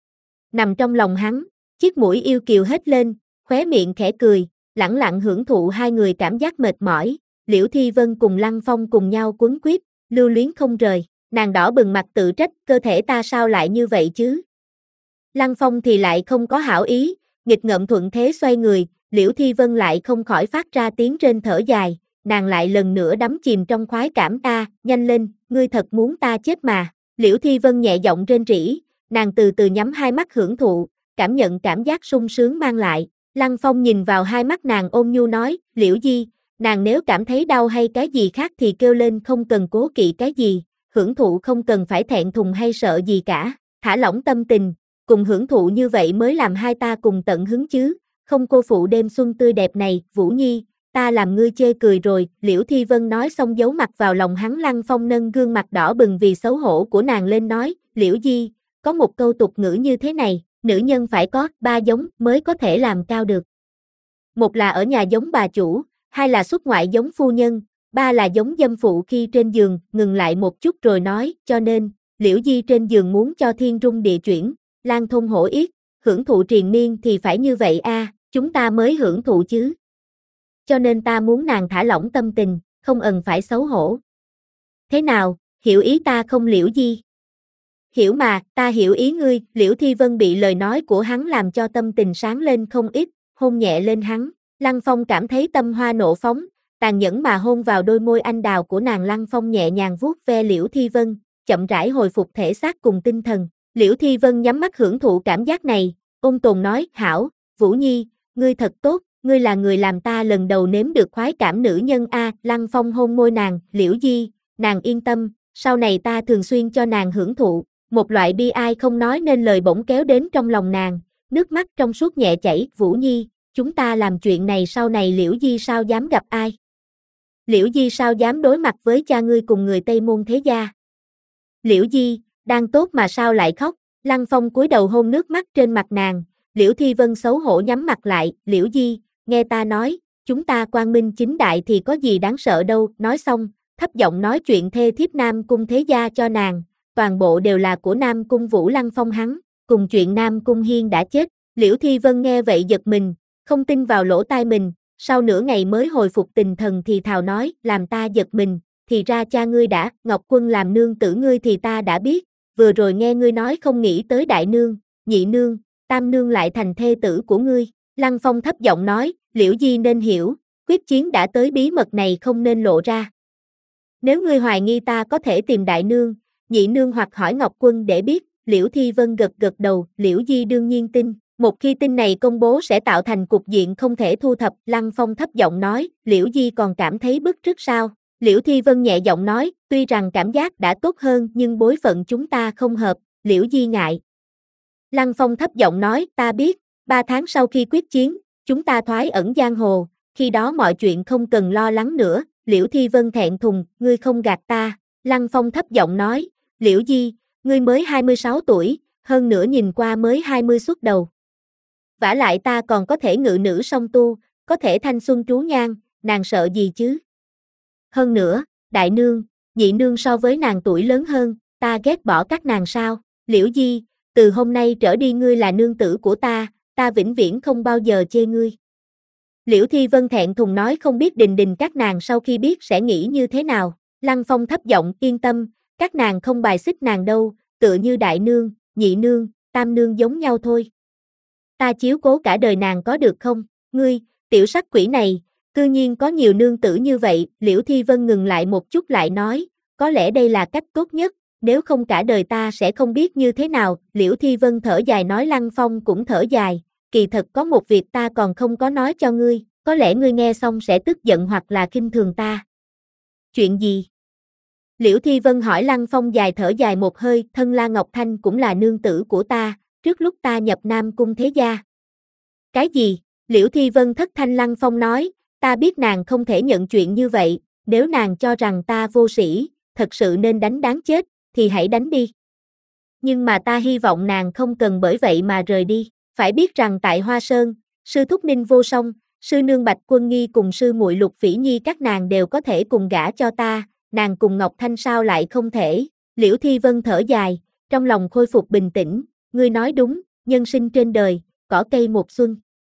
Nằm trong lòng hắn, chiếc mũi yêu kiều hết lên, khóe miệng khẽ cười, lẳng lặng hưởng thụ hai người cảm giác mệt mỏi, Liễu Thi Vân cùng Lăng Phong cùng nhau quấn quýt, lưu luyến không rời, nàng đỏ bừng mặt tự trách, cơ thể ta sao lại như vậy chứ? Lăng Phong thì lại không có hảo ý, nghịch ngợm thuận thế xoay người, Liễu Thi Vân lại không khỏi phát ra tiếng rên thở dài, nàng lại lần nữa đắm chìm trong khoái cảm ta, nhanh lên, ngươi thật muốn ta chết mà. Liễu Thi Vân nhẹ giọng rên rỉ, nàng từ từ nhắm hai mắt hưởng thụ, cảm nhận cảm giác sung sướng mang lại. Lăng Phong nhìn vào hai mắt nàng ôn nhu nói, Liễu Di, nàng nếu cảm thấy đau hay cái gì khác thì kêu lên, không cần cố kỵ cái gì, hưởng thụ không cần phải thẹn thùng hay sợ gì cả, thả lỏng tâm tình, cùng hưởng thụ như vậy mới làm hai ta cùng tận hứng chứ, không cô phụ đêm xuân tươi đẹp này, Vũ Nhi, ta làm ngươi chê cười rồi. Liễu Thi Vân nói xong giấu mặt vào lòng hắn. Lăng Phong nâng gương mặt đỏ bừng vì xấu hổ của nàng lên nói, Liễu Di, có một câu tục ngữ như thế này, nữ nhân phải có ba giống mới có thể làm cao được. Một là ở nhà giống bà chủ, hai là xuất ngoại giống phu nhân, ba là giống dâm phụ khi trên giường. Ngừng lại một chút rồi nói, cho nên, Liễu Di trên giường muốn cho thiên rung địa chuyển, lan thôn hổ yết, hưởng thụ triền miên thì phải như vậy a, chúng ta mới hưởng thụ chứ. Cho nên ta muốn nàng thả lỏng tâm tình, không ần phải xấu hổ. Thế nào, hiểu ý ta không Liễu Di? hiểu mà, ta hiểu ý ngươi, Liễu Thi Vân bị lời nói của hắn làm cho tâm tình sáng lên không ít, hôn nhẹ lên hắn, Lăng Phong cảm thấy tâm hoa nộ phóng, tàn nhẫn mà hôn vào đôi môi anh đào của nàng. Lăng Phong nhẹ nhàng vuốt ve Liễu Thi Vân, chậm rãi hồi phục thể xác cùng tinh thần, Liễu Thi Vân nhắm mắt hưởng thụ cảm giác này, ôn tồn nói, hảo, Vũ Nhi, ngươi thật tốt, ngươi là người làm ta lần đầu nếm được khoái cảm nữ nhân a. Lăng Phong hôn môi nàng, Liễu Di, nàng yên tâm, sau này ta thường xuyên cho nàng hưởng thụ, một loại bi ai không nói nên lời bỗng kéo đến trong lòng nàng, nước mắt trong suốt nhẹ chảy, Vũ Nhi, chúng ta làm chuyện này sau này Liễu Di sao dám gặp ai? Liễu Di sao dám đối mặt với cha ngươi cùng người Tây Môn thế gia? Liễu Di, đang tốt mà sao lại khóc? Lăng Phong cúi đầu hôn nước mắt trên mặt nàng, Liễu Thi Vân xấu hổ nhắm mặt lại, Liễu Di, nghe ta nói, chúng ta quang minh chính đại thì có gì đáng sợ đâu, nói xong, thấp giọng nói chuyện thê thiếp Nam Cung thế gia cho nàng, toàn bộ đều là của Nam Cung Vũ. Lăng Phong hắn, cùng chuyện Nam Cung Hiên đã chết, Liễu Thi Vân nghe vậy giật mình, không tin vào lỗ tai mình, sau nửa ngày mới hồi phục tinh thần thì thào nói, làm ta giật mình, thì ra cha ngươi đã, Ngọc Quân làm nương tử ngươi thì ta đã biết, vừa rồi nghe ngươi nói không nghĩ tới đại nương, nhị nương, tam nương lại thành thê tử của ngươi, Lăng Phong thấp giọng nói, Liễu Di nên hiểu, quyết chiến đã tới bí mật này không nên lộ ra. Nếu ngươi hoài nghi ta có thể tìm đại nương, nhị nương hoặc hỏi Ngọc Quân để biết, Liễu Thi Vân gật gật đầu, Liễu Di đương nhiên tin, một khi tin này công bố sẽ tạo thành cục diện không thể thu thập, Lăng Phong thấp giọng nói, Liễu Di còn cảm thấy bức rứt sao? Liễu Thi Vân nhẹ giọng nói, tuy rằng cảm giác đã tốt hơn nhưng bối phận chúng ta không hợp, Liễu Di ngại. Lăng Phong thấp giọng nói, ta biết, ba tháng sau khi quyết chiến, chúng ta thoái ẩn giang hồ, khi đó mọi chuyện không cần lo lắng nữa, Liễu Thi Vân thẹn thùng, ngươi không gạt ta, Lăng Phong thấp giọng nói, Liễu Di, ngươi mới hai mươi sáu tuổi, hơn nữa nhìn qua mới hai mươi xuất đầu. Vả lại ta còn có thể ngự nữ song tu, có thể thanh xuân trú nhan, nàng sợ gì chứ? Hơn nữa, đại nương, nhị nương so với nàng tuổi lớn hơn, ta ghét bỏ các nàng sao? Liễu Di, từ hôm nay trở đi ngươi là nương tử của ta, ta vĩnh viễn không bao giờ chê ngươi. Liễu Thi Vân thẹn thùng nói không biết đình đình các nàng sau khi biết sẽ nghĩ như thế nào. Lăng Phong thấp giọng, yên tâm, các nàng không bài xích nàng đâu, tựa như đại nương, nhị nương, tam nương giống nhau thôi. Ta chiếu cố cả đời nàng có được không? Ngươi, tiểu sắc quỷ này, cư nhiên có nhiều nương tử như vậy. Liễu Thi Vân ngừng lại một chút lại nói, có lẽ đây là cách tốt nhất, nếu không cả đời ta sẽ không biết như thế nào. Liễu Thi Vân thở dài nói, Lăng Phong cũng thở dài, kỳ thật có một việc ta còn không có nói cho ngươi, có lẽ ngươi nghe xong sẽ tức giận hoặc là khinh thường ta. Chuyện gì? Liễu Thi Vân hỏi. Lăng Phong dài thở dài một hơi, thân La Ngọc Thanh cũng là nương tử của ta, trước lúc ta nhập Nam Cung thế gia. Cái gì? Liễu Thi Vân thất thanh. Lăng Phong nói, ta biết nàng không thể nhận chuyện như vậy, nếu nàng cho rằng ta vô sĩ, thật sự nên đánh đáng chết, thì hãy đánh đi. Nhưng mà ta hy vọng nàng không cần bởi vậy mà rời đi, phải biết rằng tại Hoa Sơn, sư thúc Ninh Vô Song, sư nương Bạch Quân Nghi cùng sư muội Lục Phỉ Nhi các nàng đều có thể cùng gả cho ta, nàng cùng Ngọc Thanh sao lại không thể? Liễu Thi Vân thở dài, trong lòng khôi phục bình tĩnh, ngươi nói đúng, nhân sinh trên đời, cỏ cây một xuân.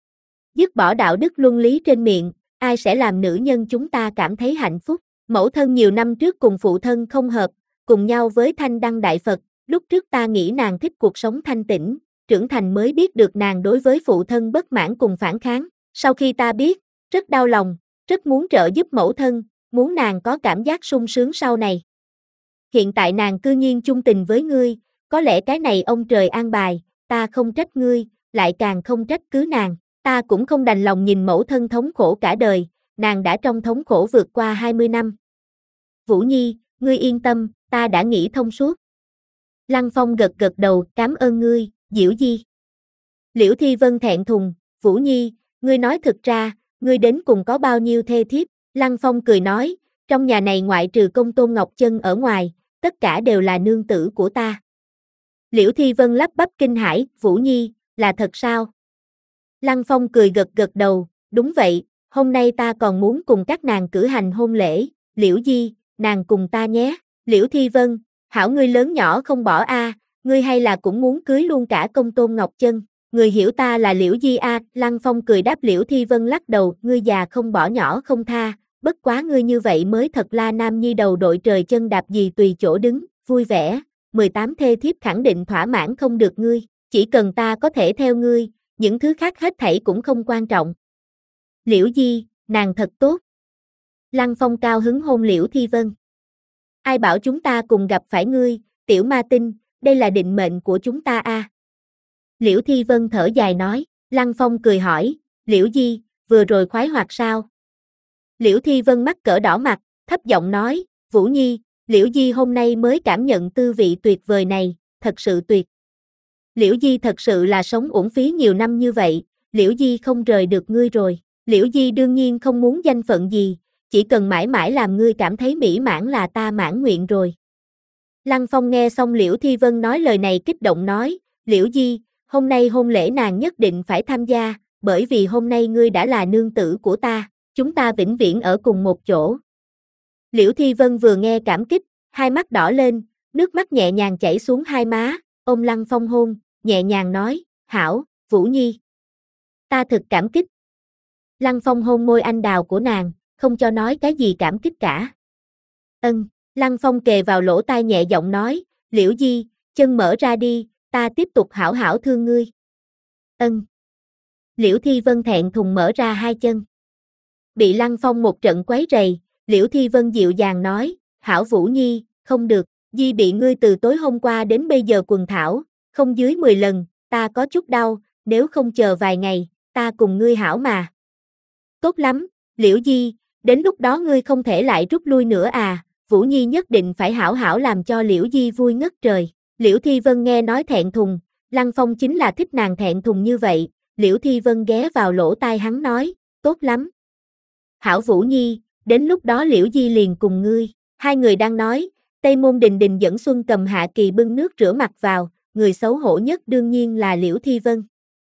Dứt bỏ đạo đức luân lý trên miệng, ai sẽ làm nữ nhân chúng ta cảm thấy hạnh phúc? Mẫu thân nhiều năm trước cùng phụ thân không hợp, cùng nhau với Thanh Đăng Đại Phật, lúc trước ta nghĩ nàng thích cuộc sống thanh tĩnh, trưởng thành mới biết được nàng đối với phụ thân bất mãn cùng phản kháng. Sau khi ta biết, rất đau lòng, rất muốn trợ giúp mẫu thân, muốn nàng có cảm giác sung sướng sau này. Hiện tại nàng cư nhiên chung tình với ngươi, có lẽ cái này ông trời an bài, ta không trách ngươi, lại càng không trách cứ nàng, ta cũng không đành lòng nhìn mẫu thân thống khổ cả đời, nàng đã trong thống khổ vượt qua hai mươi năm. Vũ Nhi, ngươi yên tâm, ta đã nghĩ thông suốt. Lăng Phong gật gật đầu, cảm ơn ngươi, Diễu Di. Liễu Thi Vân thẹn thùng, Vũ Nhi, ngươi nói thực ra, ngươi đến cùng có bao nhiêu thê thiếp? Lăng Phong cười nói, trong nhà này ngoại trừ Công Tôn Ngọc Chân ở ngoài, tất cả đều là nương tử của ta. Liễu Thi Vân lắp bắp kinh hãi, Vũ Nhi, là thật sao? Lăng Phong cười gật gật đầu, đúng vậy, hôm nay ta còn muốn cùng các nàng cử hành hôn lễ, Liễu Di, nàng cùng ta nhé. Liễu Thi Vân, hảo ngươi lớn nhỏ không bỏ a, ngươi hay là cũng muốn cưới luôn cả Công Tôn Ngọc Chân, người hiểu ta là Liễu Di a. Lăng Phong cười đáp. Liễu Thi Vân lắc đầu, ngươi già không bỏ nhỏ không tha, bất quá ngươi như vậy mới thật là nam nhi đầu đội trời chân đạp gì tùy chỗ đứng, vui vẻ, mười tám thê thiếp khẳng định thỏa mãn không được ngươi, chỉ cần ta có thể theo ngươi, những thứ khác hết thảy cũng không quan trọng. Liễu Di, nàng thật tốt. Lăng Phong cao hứng hôn Liễu Thi Vân. Ai bảo chúng ta cùng gặp phải ngươi, tiểu ma tinh, đây là định mệnh của chúng ta a. À. Liễu Thi Vân thở dài nói, Lăng Phong cười hỏi, Liễu Di, vừa rồi khoái hoạt sao? Liễu Thi Vân mắt cỡ đỏ mặt, thấp giọng nói, Vũ Nhi, Liễu Di hôm nay mới cảm nhận tư vị tuyệt vời này, thật sự tuyệt. Liễu Di thật sự là sống uổng phí nhiều năm như vậy, Liễu Di không rời được ngươi rồi. Liễu Di đương nhiên không muốn danh phận gì, chỉ cần mãi mãi làm ngươi cảm thấy mỹ mãn là ta mãn nguyện rồi. Lăng Phong nghe xong Liễu Thi Vân nói lời này kích động nói, Liễu Di, hôm nay hôn lễ nàng nhất định phải tham gia, bởi vì hôm nay ngươi đã là nương tử của ta, chúng ta vĩnh viễn ở cùng một chỗ. Liễu Thi Vân vừa nghe cảm kích, hai mắt đỏ lên, nước mắt nhẹ nhàng chảy xuống hai má, ôm Lăng Phong hôn, nhẹ nhàng nói, hảo, Vũ Nhi. Ta thực cảm kích. Lăng Phong hôn môi anh đào của nàng, không cho nói cái gì cảm kích cả. Ân, Lăng Phong kề vào lỗ tai nhẹ giọng nói, Liễu Di, chân mở ra đi, ta tiếp tục hảo hảo thương ngươi. Ân. Liễu Thi Vân thẹn thùng mở ra hai chân. Bị Lăng Phong một trận quấy rầy, Liễu Thi Vân dịu dàng nói, hảo Vũ Nhi, không được, Di bị ngươi từ tối hôm qua đến bây giờ quần thảo, không dưới mười lần, ta có chút đau, nếu không chờ vài ngày, ta cùng ngươi hảo mà. Tốt lắm, Liễu Di, đến lúc đó ngươi không thể lại rút lui nữa à, Vũ Nhi nhất định phải hảo hảo làm cho Liễu Di vui ngất trời. Liễu Thi Vân nghe nói thẹn thùng, Lăng Phong chính là thích nàng thẹn thùng như vậy, Liễu Thi Vân ghé vào lỗ tai hắn nói, tốt lắm. Hảo Vũ Nhi, đến lúc đó Liễu Di liền cùng ngươi, hai người đang nói, Tây Môn Đình Đình dẫn Xuân Cầm Hạ Kỳ bưng nước rửa mặt vào, người xấu hổ nhất đương nhiên là Liễu Thi Vân.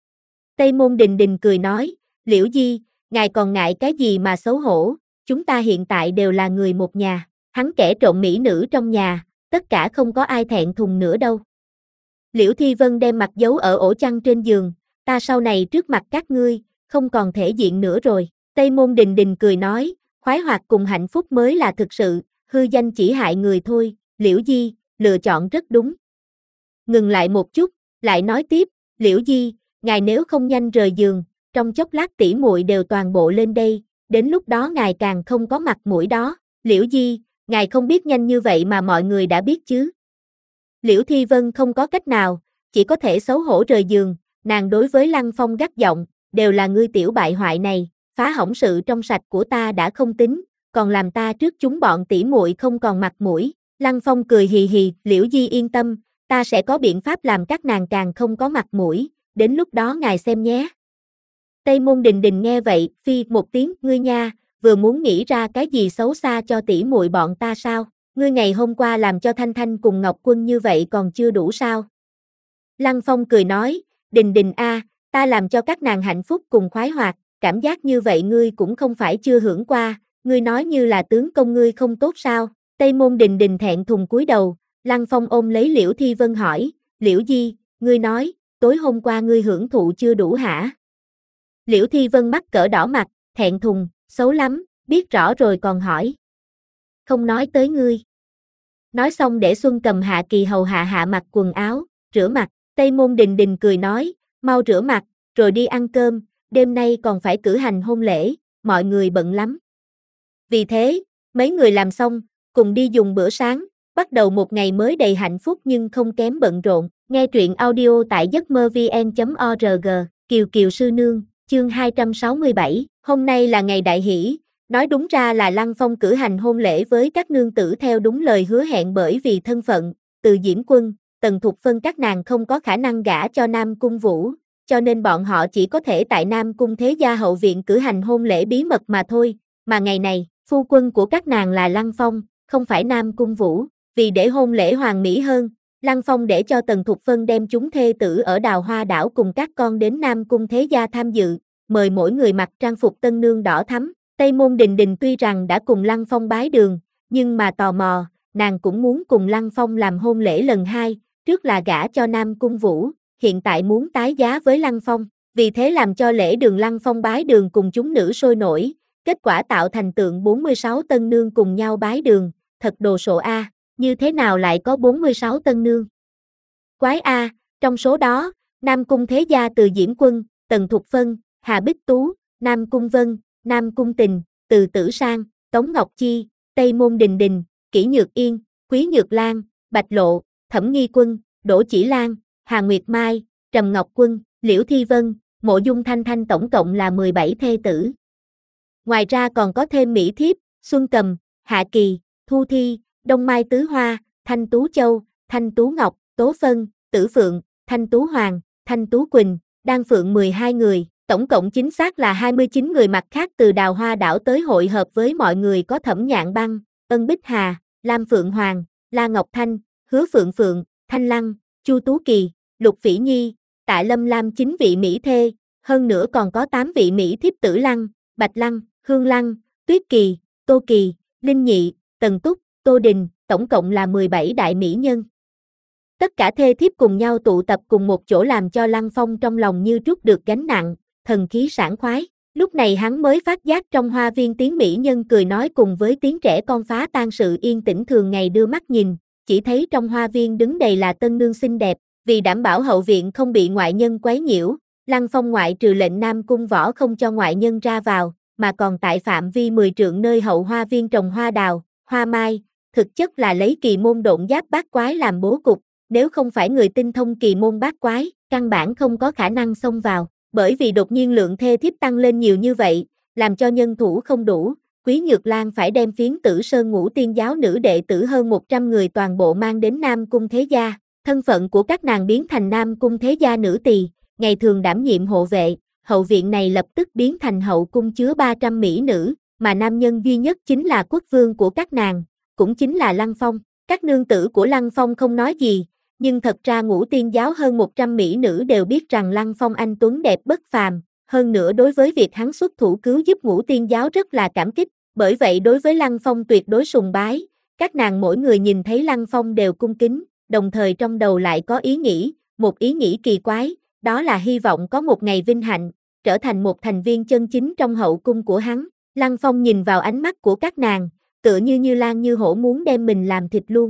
Tây Môn Đình Đình cười nói, Liễu Di, ngài còn ngại cái gì mà xấu hổ, chúng ta hiện tại đều là người một nhà, hắn kẻ trộm mỹ nữ trong nhà, tất cả không có ai thẹn thùng nữa đâu. Liễu Thi Vân đem mặt giấu ở ổ chăn trên giường, ta sau này trước mặt các ngươi, không còn thể diện nữa rồi. Tây Môn Đình Đình cười nói, khoái hoạt cùng hạnh phúc mới là thực sự, hư danh chỉ hại người thôi, Liễu Di, lựa chọn rất đúng. Ngừng lại một chút, lại nói tiếp, Liễu Di, ngài nếu không nhanh rời giường, trong chốc lát tỷ muội đều toàn bộ lên đây, đến lúc đó ngài càng không có mặt mũi đó, Liễu Di, ngài không biết nhanh như vậy mà mọi người đã biết chứ. Liễu Thi Vân không có cách nào, chỉ có thể xấu hổ rời giường, nàng đối với Lăng Phong gắt giọng, đều là ngươi tiểu bại hoại này, phá hỏng sự trong sạch của ta đã không tính, còn làm ta trước chúng bọn tỷ muội không còn mặt mũi. Lăng Phong cười hì hì, Liễu Di yên tâm, ta sẽ có biện pháp làm các nàng càng không có mặt mũi, đến lúc đó ngài xem nhé. Tây Môn Đình Đình nghe vậy, phi một tiếng, ngươi nha, vừa muốn nghĩ ra cái gì xấu xa cho tỷ muội bọn ta sao, ngươi ngày hôm qua làm cho Thanh Thanh cùng Ngọc Quân như vậy còn chưa đủ sao. Lăng Phong cười nói, Đình Đình a, ta làm cho các nàng hạnh phúc cùng khoái hoạt, cảm giác như vậy ngươi cũng không phải chưa hưởng qua, ngươi nói như là tướng công ngươi không tốt sao. Tây Môn Đình Đình thẹn thùng cúi đầu, Lăng Phong ôm lấy Liễu Thi Vân hỏi, Liễu Di, ngươi nói, tối hôm qua ngươi hưởng thụ chưa đủ hả? Liễu Thi Vân mắt cỡ đỏ mặt, thẹn thùng, xấu lắm, biết rõ rồi còn hỏi. Không nói tới ngươi. Nói xong để Xuân Cầm Hạ Kỳ hầu hạ hạ mặc quần áo, rửa mặt, Tây Môn Đình Đình cười nói, mau rửa mặt, rồi đi ăn cơm, đêm nay còn phải cử hành hôn lễ, mọi người bận lắm. Vì thế, mấy người làm xong, cùng đi dùng bữa sáng, bắt đầu một ngày mới đầy hạnh phúc nhưng không kém bận rộn. Nghe truyện audio tại giấc mơ vn chấm org, Kiều Kiều Sư Nương, chương hai trăm sáu mươi bảy, hôm nay là ngày đại hỷ, nói đúng ra là Lăng Phong cử hành hôn lễ với các nương tử theo đúng lời hứa hẹn bởi vì thân phận, Từ Diễm Quân, Tần Thục Phân các nàng không có khả năng gả cho Nam Cung Vũ, cho nên bọn họ chỉ có thể tại Nam Cung Thế Gia hậu viện cử hành hôn lễ bí mật mà thôi, mà ngày này, phu quân của các nàng là Lăng Phong, không phải Nam Cung Vũ, vì để hôn lễ hoàn mỹ hơn, Lăng Phong để cho Tần Thục Phân đem chúng thê tử ở Đào Hoa Đảo cùng các con đến Nam Cung Thế Gia tham dự, mời mỗi người mặc trang phục tân nương đỏ thắm. Tây Môn Đình Đình tuy rằng đã cùng Lăng Phong bái đường, nhưng mà tò mò, nàng cũng muốn cùng Lăng Phong làm hôn lễ lần hai, trước là gả cho Nam Cung Vũ, hiện tại muốn tái giá với Lăng Phong, vì thế làm cho lễ đường Lăng Phong bái đường cùng chúng nữ sôi nổi, kết quả tạo thành tượng bốn mươi sáu tân nương cùng nhau bái đường, thật đồ sộ a. như thế nào lại có bốn mươi sáu tân nương? Quái a, trong số đó, Nam Cung Thế Gia từ Diễm Quân, Tần Thục Phân, Hà Bích Tú, Nam Cung Vân, Nam Cung Tình, Từ Tử Sang, Tống Ngọc Chi, Tây Môn Đình Đình, Kỷ Nhược Yên, Quý Nhược Lan, Bạch Lộ, Thẩm Nghi Quân, Đỗ Chỉ Lan, Hà Nguyệt Mai, Trầm Ngọc Quân, Liễu Thi Vân, Mộ Dung Thanh Thanh tổng cộng là mười bảy thê tử. Ngoài ra còn có thêm Mỹ Thiếp, Xuân Cầm, Hạ Kỳ, Thu Thi, Đông Mai Tứ Hoa, Thanh Tú Châu, Thanh Tú Ngọc, Tố Phân, Tử Phượng, Thanh Tú Hoàng, Thanh Tú Quỳnh, Đan Phượng mười hai người, tổng cộng chính xác là hai mươi chín người, mặt khác từ Đào Hoa đảo tới hội hợp với mọi người có Thẩm Nhạn Băng, Ân Bích Hà, Lam Phượng Hoàng, La Ngọc Thanh, Hứa Phượng Phượng, Thanh Lăng, Chu Tú Kỳ, Lục Phỉ Nhi, Tạ Lâm Lam chín vị Mỹ thê, hơn nữa còn có tám vị Mỹ thiếp Tử Lăng, Bạch Lăng, Hương Lăng, Tuyết Kỳ, Tô Kỳ, Linh Nhị, Tần Túc, Tô Đình, tổng cộng là mười bảy đại mỹ nhân. Tất cả thê thiếp cùng nhau tụ tập cùng một chỗ làm cho Lăng Phong trong lòng như trút được gánh nặng, thần khí sảng khoái. Lúc này hắn mới phát giác trong hoa viên tiếng mỹ nhân cười nói cùng với tiếng trẻ con phá tan sự yên tĩnh thường ngày đưa mắt nhìn, chỉ thấy trong hoa viên đứng đầy là tân nương xinh đẹp, vì đảm bảo hậu viện không bị ngoại nhân quấy nhiễu, Lăng Phong ngoại trừ lệnh Nam Cung Võ không cho ngoại nhân ra vào, mà còn tại phạm vi mười trượng nơi hậu hoa viên trồng hoa đào, hoa mai, thực chất là lấy kỳ môn độn giáp bát quái làm bố cục, nếu không phải người tinh thông kỳ môn bát quái, căn bản không có khả năng xông vào, bởi vì đột nhiên lượng thê thiếp tăng lên nhiều như vậy, làm cho nhân thủ không đủ, Quý Nhược Lan phải đem phiến Tử Sơn Ngũ Tiên giáo nữ đệ tử hơn một trăm người toàn bộ mang đến Nam Cung Thế Gia, thân phận của các nàng biến thành Nam Cung Thế Gia nữ tỳ, ngày thường đảm nhiệm hộ vệ, hậu viện này lập tức biến thành hậu cung chứa ba trăm mỹ nữ, mà nam nhân duy nhất chính là quốc vương của các nàng, cũng chính là Lăng Phong. Các nương tử của Lăng Phong không nói gì, nhưng thật ra Ngũ Tiên giáo hơn một trăm mỹ nữ đều biết rằng Lăng Phong anh tuấn đẹp bất phàm, hơn nữa đối với việc hắn xuất thủ cứu giúp Ngũ Tiên giáo rất là cảm kích, bởi vậy đối với Lăng Phong tuyệt đối sùng bái, các nàng mỗi người nhìn thấy Lăng Phong đều cung kính, đồng thời trong đầu lại có ý nghĩ, một ý nghĩ kỳ quái, đó là hy vọng có một ngày vinh hạnh, trở thành một thành viên chân chính trong hậu cung của hắn. Lăng Phong nhìn vào ánh mắt của các nàng, tựa như như lan như hổ muốn đem mình làm thịt luôn.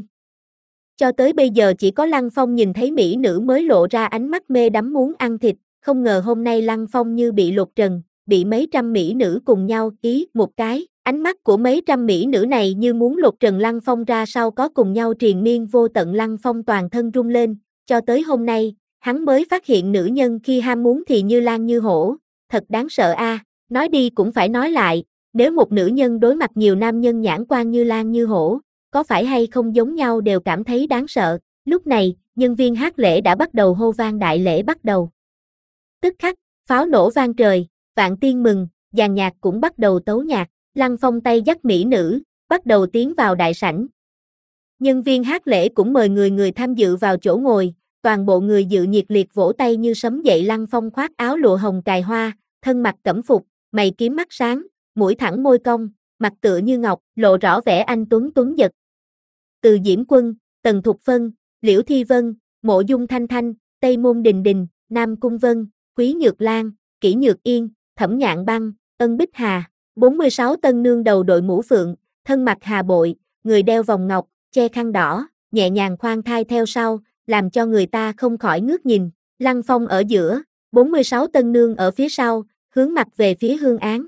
Cho tới bây giờ chỉ có Lăng Phong nhìn thấy mỹ nữ mới lộ ra ánh mắt mê đắm muốn ăn thịt, không ngờ hôm nay Lăng Phong như bị lột trần, bị mấy trăm mỹ nữ cùng nhau ý một cái, ánh mắt của mấy trăm mỹ nữ này như muốn lột trần Lăng Phong ra sau có cùng nhau triền miên vô tận. Lăng Phong toàn thân rung lên, cho tới hôm nay, hắn mới phát hiện nữ nhân khi ham muốn thì như lan như hổ, thật đáng sợ a. À. Nói đi cũng phải nói lại, nếu một nữ nhân đối mặt nhiều nam nhân nhãn quan như lan như hổ, có phải hay không giống nhau đều cảm thấy đáng sợ. Lúc này, nhân viên hát lễ đã bắt đầu hô vang đại lễ bắt đầu. Tức khắc, pháo nổ vang trời, vạn tiên mừng, dàn nhạc cũng bắt đầu tấu nhạc, Lăng Phong tay dắt mỹ nữ, bắt đầu tiến vào đại sảnh. Nhân viên hát lễ cũng mời người người tham dự vào chỗ ngồi, toàn bộ người dự nhiệt liệt vỗ tay như sấm dậy. Lăng Phong khoác áo lụa hồng cài hoa, thân mặc cẩm phục, mày kiếm mắt sáng, mũi thẳng môi cong, mặt tựa như ngọc, lộ rõ vẻ anh tuấn tuấn giật. Từ Diễm Quân, Tần Thục Phân, Liễu Thi Vân, Mộ Dung Thanh Thanh, Tây Môn Đình Đình, Nam Cung Vân, Quý Nhược Lan, Kỷ Nhược Yên, Thẩm Nhạn Băng, Ân Bích Hà, bốn mươi sáu tân nương đầu đội mũ phượng, thân mặc hà bội, người đeo vòng ngọc, che khăn đỏ, nhẹ nhàng khoan thai theo sau, làm cho người ta không khỏi ngước nhìn. Lăng Phong ở giữa, bốn mươi sáu tân nương ở phía sau, hướng mặt về phía hương án.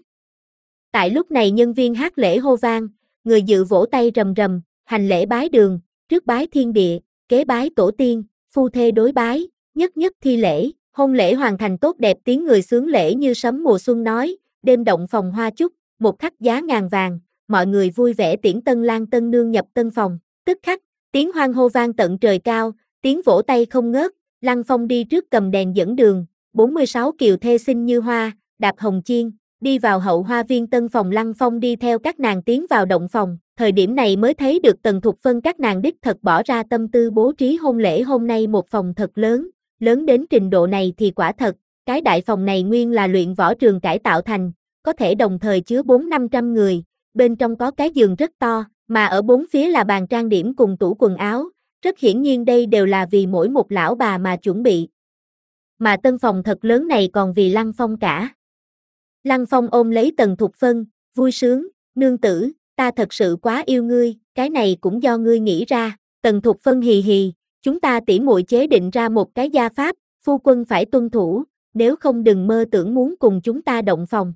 Tại lúc này nhân viên hát lễ hô vang, người dự vỗ tay rầm rầm, hành lễ bái đường, trước bái thiên địa, kế bái tổ tiên, phu thê đối bái, nhất nhất thi lễ, hôn lễ hoàn thành tốt đẹp. Tiếng người xướng lễ như sấm mùa xuân nói, đêm động phòng hoa chúc, một khắc giá ngàn vàng, mọi người vui vẻ tiễn tân lang tân nương nhập tân phòng. Tức khắc, tiếng hoan hô vang tận trời cao, tiếng vỗ tay không ngớt. Lăng Phong đi trước cầm đèn dẫn đường, bốn mươi sáu kiều thê xinh như hoa, đạp hồng chiên, đi vào hậu hoa viên tân phòng. Lăng Phong đi theo các nàng tiến vào động phòng, thời điểm này mới thấy được Tần Thục Phân các nàng đích thật bỏ ra tâm tư bố trí hôn lễ. Hôm nay một phòng thật lớn, lớn đến trình độ này thì quả thật, cái đại phòng này nguyên là luyện võ trường cải tạo thành, có thể đồng thời chứa bốn năm trăm người, bên trong có cái giường rất to, mà ở bốn phía là bàn trang điểm cùng tủ quần áo, rất hiển nhiên đây đều là vì mỗi một lão bà mà chuẩn bị. Mà tân phòng thật lớn này còn vì Lăng Phong cả. Lăng Phong ôm lấy Tần Thục Phân, vui sướng, nương tử, ta thật sự quá yêu ngươi, cái này cũng do ngươi nghĩ ra. Tần Thục Phân hì hì, chúng ta tỉ muội chế định ra một cái gia pháp, phu quân phải tuân thủ, nếu không đừng mơ tưởng muốn cùng chúng ta động phòng.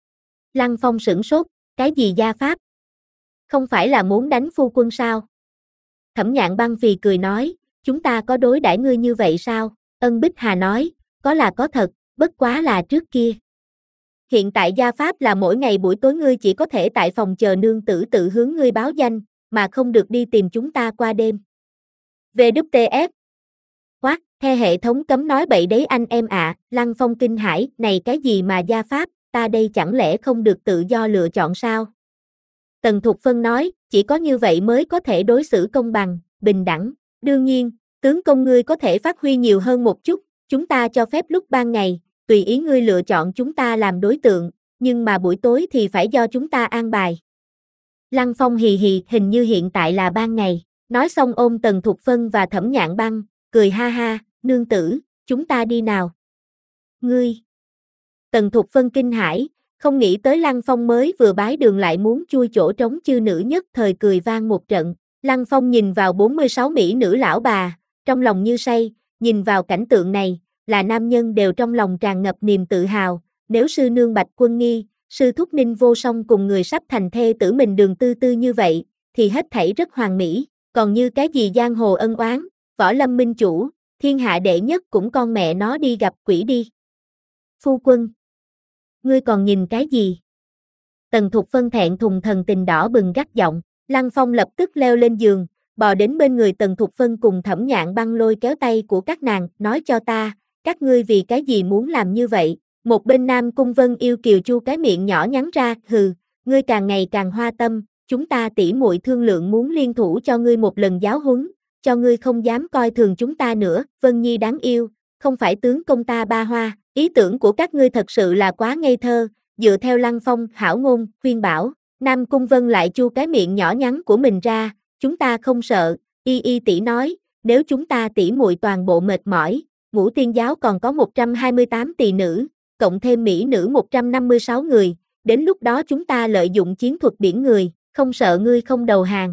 Lăng Phong sửng sốt, cái gì gia pháp? Không phải là muốn đánh phu quân sao? Thẩm Nhạn Băng phì cười nói, chúng ta có đối đãi ngươi như vậy sao? Ân Bích Hà nói, có là có thật, bất quá là trước kia. Hiện tại gia pháp là mỗi ngày buổi tối ngươi chỉ có thể tại phòng chờ nương tử tự hướng ngươi báo danh, mà không được đi tìm chúng ta qua đêm. vê kép tê ép. Quát, theo hệ thống cấm nói bậy đấy anh em ạ, à. Lăng Phong kinh hãi, này cái gì mà gia pháp, ta đây chẳng lẽ không được tự do lựa chọn sao? Tần Thục Phân nói, chỉ có như vậy mới có thể đối xử công bằng, bình đẳng. Đương nhiên, tướng công ngươi có thể phát huy nhiều hơn một chút, chúng ta cho phép lúc ban ngày, tùy ý ngươi lựa chọn chúng ta làm đối tượng, nhưng mà buổi tối thì phải do chúng ta an bài. Lăng Phong hì hì, hình như hiện tại là ban ngày, nói xong ôm Tần Thục Phân và Thẩm Nhạn Băng, cười ha ha, nương tử, chúng ta đi nào. Ngươi. Tần Thục Phân kinh hãi, không nghĩ tới Lăng Phong mới vừa bái đường lại muốn chui chỗ trống chư nữ nhất thời cười vang một trận. Lăng Phong nhìn vào bốn mươi sáu mỹ nữ lão bà, trong lòng như say, nhìn vào cảnh tượng này, là nam nhân đều trong lòng tràn ngập niềm tự hào, nếu sư nương Bạch Quân Nghi, sư thúc Ninh Vô Song cùng người sắp thành thê tử mình Đường Tư Tư như vậy, thì hết thảy rất hoàn mỹ, còn như cái gì giang hồ ân oán, võ lâm minh chủ, thiên hạ đệ nhất cũng con mẹ nó đi gặp quỷ đi. Phu quân, ngươi còn nhìn cái gì? Tần Thục Phân thẹn thùng thần tình đỏ bừng gắt giọng, Lăng Phong lập tức leo lên giường, bò đến bên người Tần Thục Phân cùng Thẩm Nhạn Băng lôi kéo tay của các nàng, nói cho ta, các ngươi vì cái gì muốn làm như vậy? Một bên Nam Cung Vân yêu kiều chu cái miệng nhỏ nhắn ra, hừ, ngươi càng ngày càng hoa tâm, chúng ta tỉ muội thương lượng muốn liên thủ cho ngươi một lần giáo huấn, cho ngươi không dám coi thường chúng ta nữa, Vân Nhi đáng yêu, không phải tướng công ta ba hoa, ý tưởng của các ngươi thật sự là quá ngây thơ, dựa theo Lăng Phong hảo ngôn, khuyên bảo, Nam Cung Vân lại chu cái miệng nhỏ nhắn của mình ra, chúng ta không sợ, y y tỷ nói, nếu chúng ta tỉ muội toàn bộ mệt mỏi, Ngũ Tiên giáo còn có một trăm hai mươi tám tỳ nữ, cộng thêm mỹ nữ một trăm năm mươi sáu người, đến lúc đó chúng ta lợi dụng chiến thuật biển người, không sợ ngươi không đầu hàng.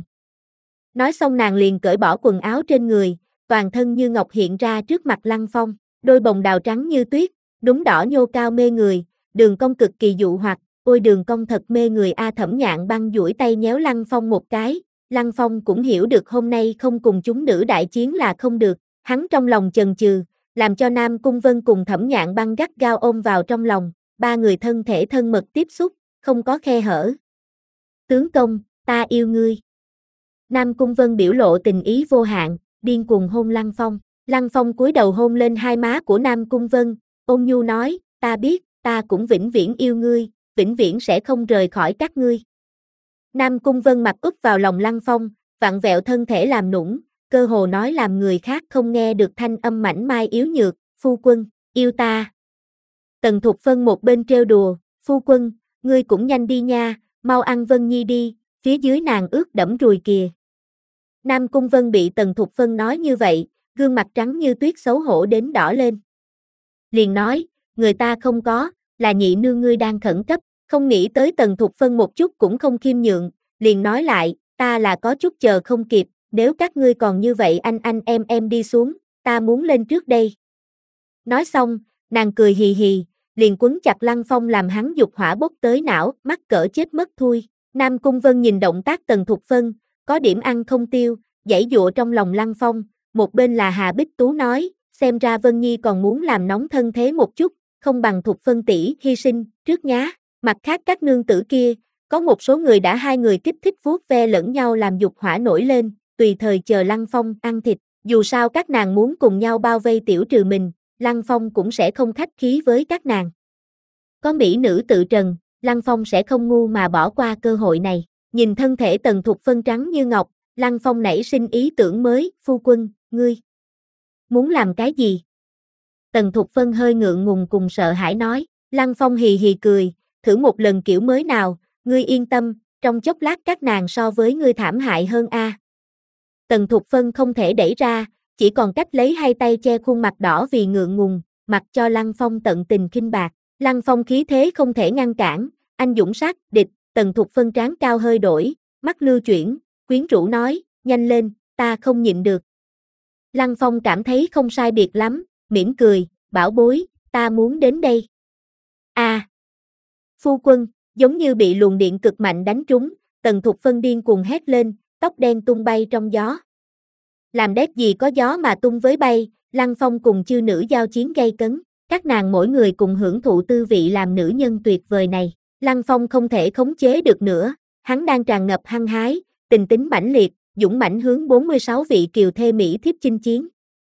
Nói xong nàng liền cởi bỏ quần áo trên người, toàn thân như ngọc hiện ra trước mặt Lăng Phong, đôi bồng đào trắng như tuyết, đúng đỏ nhô cao mê người, đường cong cực kỳ dụ hoặc, ôi đường cong thật mê người a. Thẩm Nhạn Băng duỗi tay nhéo Lăng Phong một cái, Lăng Phong cũng hiểu được hôm nay không cùng chúng nữ đại chiến là không được, hắn trong lòng chần chừ, làm cho Nam Cung Vân cùng Thẩm Nhạn Băng gắt gao ôm vào trong lòng, ba người thân thể thân mật tiếp xúc, không có khe hở. Tướng công, ta yêu ngươi. Nam Cung Vân biểu lộ tình ý vô hạn, điên cuồng hôn Lăng Phong. Lăng Phong cúi đầu hôn lên hai má của Nam Cung Vân, ôn nhu nói, ta biết, ta cũng vĩnh viễn yêu ngươi, vĩnh viễn sẽ không rời khỏi các ngươi. Nam Cung Vân mặt úp vào lòng Lăng Phong, vặn vẹo thân thể làm nũng, cơ hồ nói làm người khác không nghe được thanh âm mảnh mai yếu nhược, phu quân, yêu ta. Tần Thục Phân một bên trêu đùa, phu quân, ngươi cũng nhanh đi nha, mau ăn Vân Nhi đi, phía dưới nàng ướt đẫm ruồi kìa. Nam Cung Vân bị Tần Thục Phân nói như vậy, gương mặt trắng như tuyết xấu hổ đến đỏ lên. Liền nói, người ta không có, là nhị nương ngươi đang khẩn cấp, không nghĩ tới Tần Thục Phân một chút cũng không khiêm nhượng, liền nói lại, ta là có chút chờ không kịp, nếu các ngươi còn như vậy anh anh em em đi xuống, ta muốn lên trước đây. Nói xong, nàng cười hì hì, liền quấn chặt Lăng Phong làm hắn dục hỏa bốc tới não, mắc cỡ chết mất thui. Nam Cung Vân nhìn động tác Tần Thục Phân, có điểm ăn không tiêu, giãy giụa trong lòng Lăng Phong, một bên là Hà Bích Tú nói, xem ra Vân Nhi còn muốn làm nóng thân thế một chút, không bằng Thục Phân tỷ hy sinh, trước nhá. Mặt khác các nương tử kia, có một số người đã hai người kích thích vuốt ve lẫn nhau làm dục hỏa nổi lên, tùy thời chờ Lăng Phong ăn thịt, dù sao các nàng muốn cùng nhau bao vây tiểu trừ mình, Lăng Phong cũng sẽ không khách khí với các nàng. Có mỹ nữ tự trần, Lăng Phong sẽ không ngu mà bỏ qua cơ hội này. Nhìn thân thể Tần Thục Phân trắng như ngọc, Lăng Phong nảy sinh ý tưởng mới, phu quân, ngươi muốn làm cái gì? Tần Thục Phân hơi ngượng ngùng cùng sợ hãi nói, Lăng Phong hì hì cười, thử một lần kiểu mới nào, ngươi yên tâm, trong chốc lát các nàng so với ngươi thảm hại hơn a. À. Tần Thục Phân không thể đẩy ra, chỉ còn cách lấy hai tay che khuôn mặt đỏ vì ngượng ngùng, mặc cho Lăng Phong tận tình khinh bạc. Lăng Phong khí thế không thể ngăn cản, anh dũng sát địch, Tần Thục Phân trán cao hơi đổi, mắt lưu chuyển, quyến rũ nói, nhanh lên, ta không nhịn được. Lăng Phong cảm thấy không sai biệt lắm, mỉm cười, bảo bối, ta muốn đến đây. A, à, phu quân, giống như bị luồng điện cực mạnh đánh trúng, Tần Thục Phân điên cuồng hét lên, tóc đen tung bay trong gió. Làm đét gì có gió mà tung với bay, Lăng Phong cùng chư nữ giao chiến gay cấn, các nàng mỗi người cùng hưởng thụ tư vị làm nữ nhân tuyệt vời này. Lăng Phong không thể khống chế được nữa, hắn đang tràn ngập hăng hái, tình tính mãnh liệt, dũng mãnh hướng bốn mươi sáu vị kiều thê mỹ thiếp chinh chiến.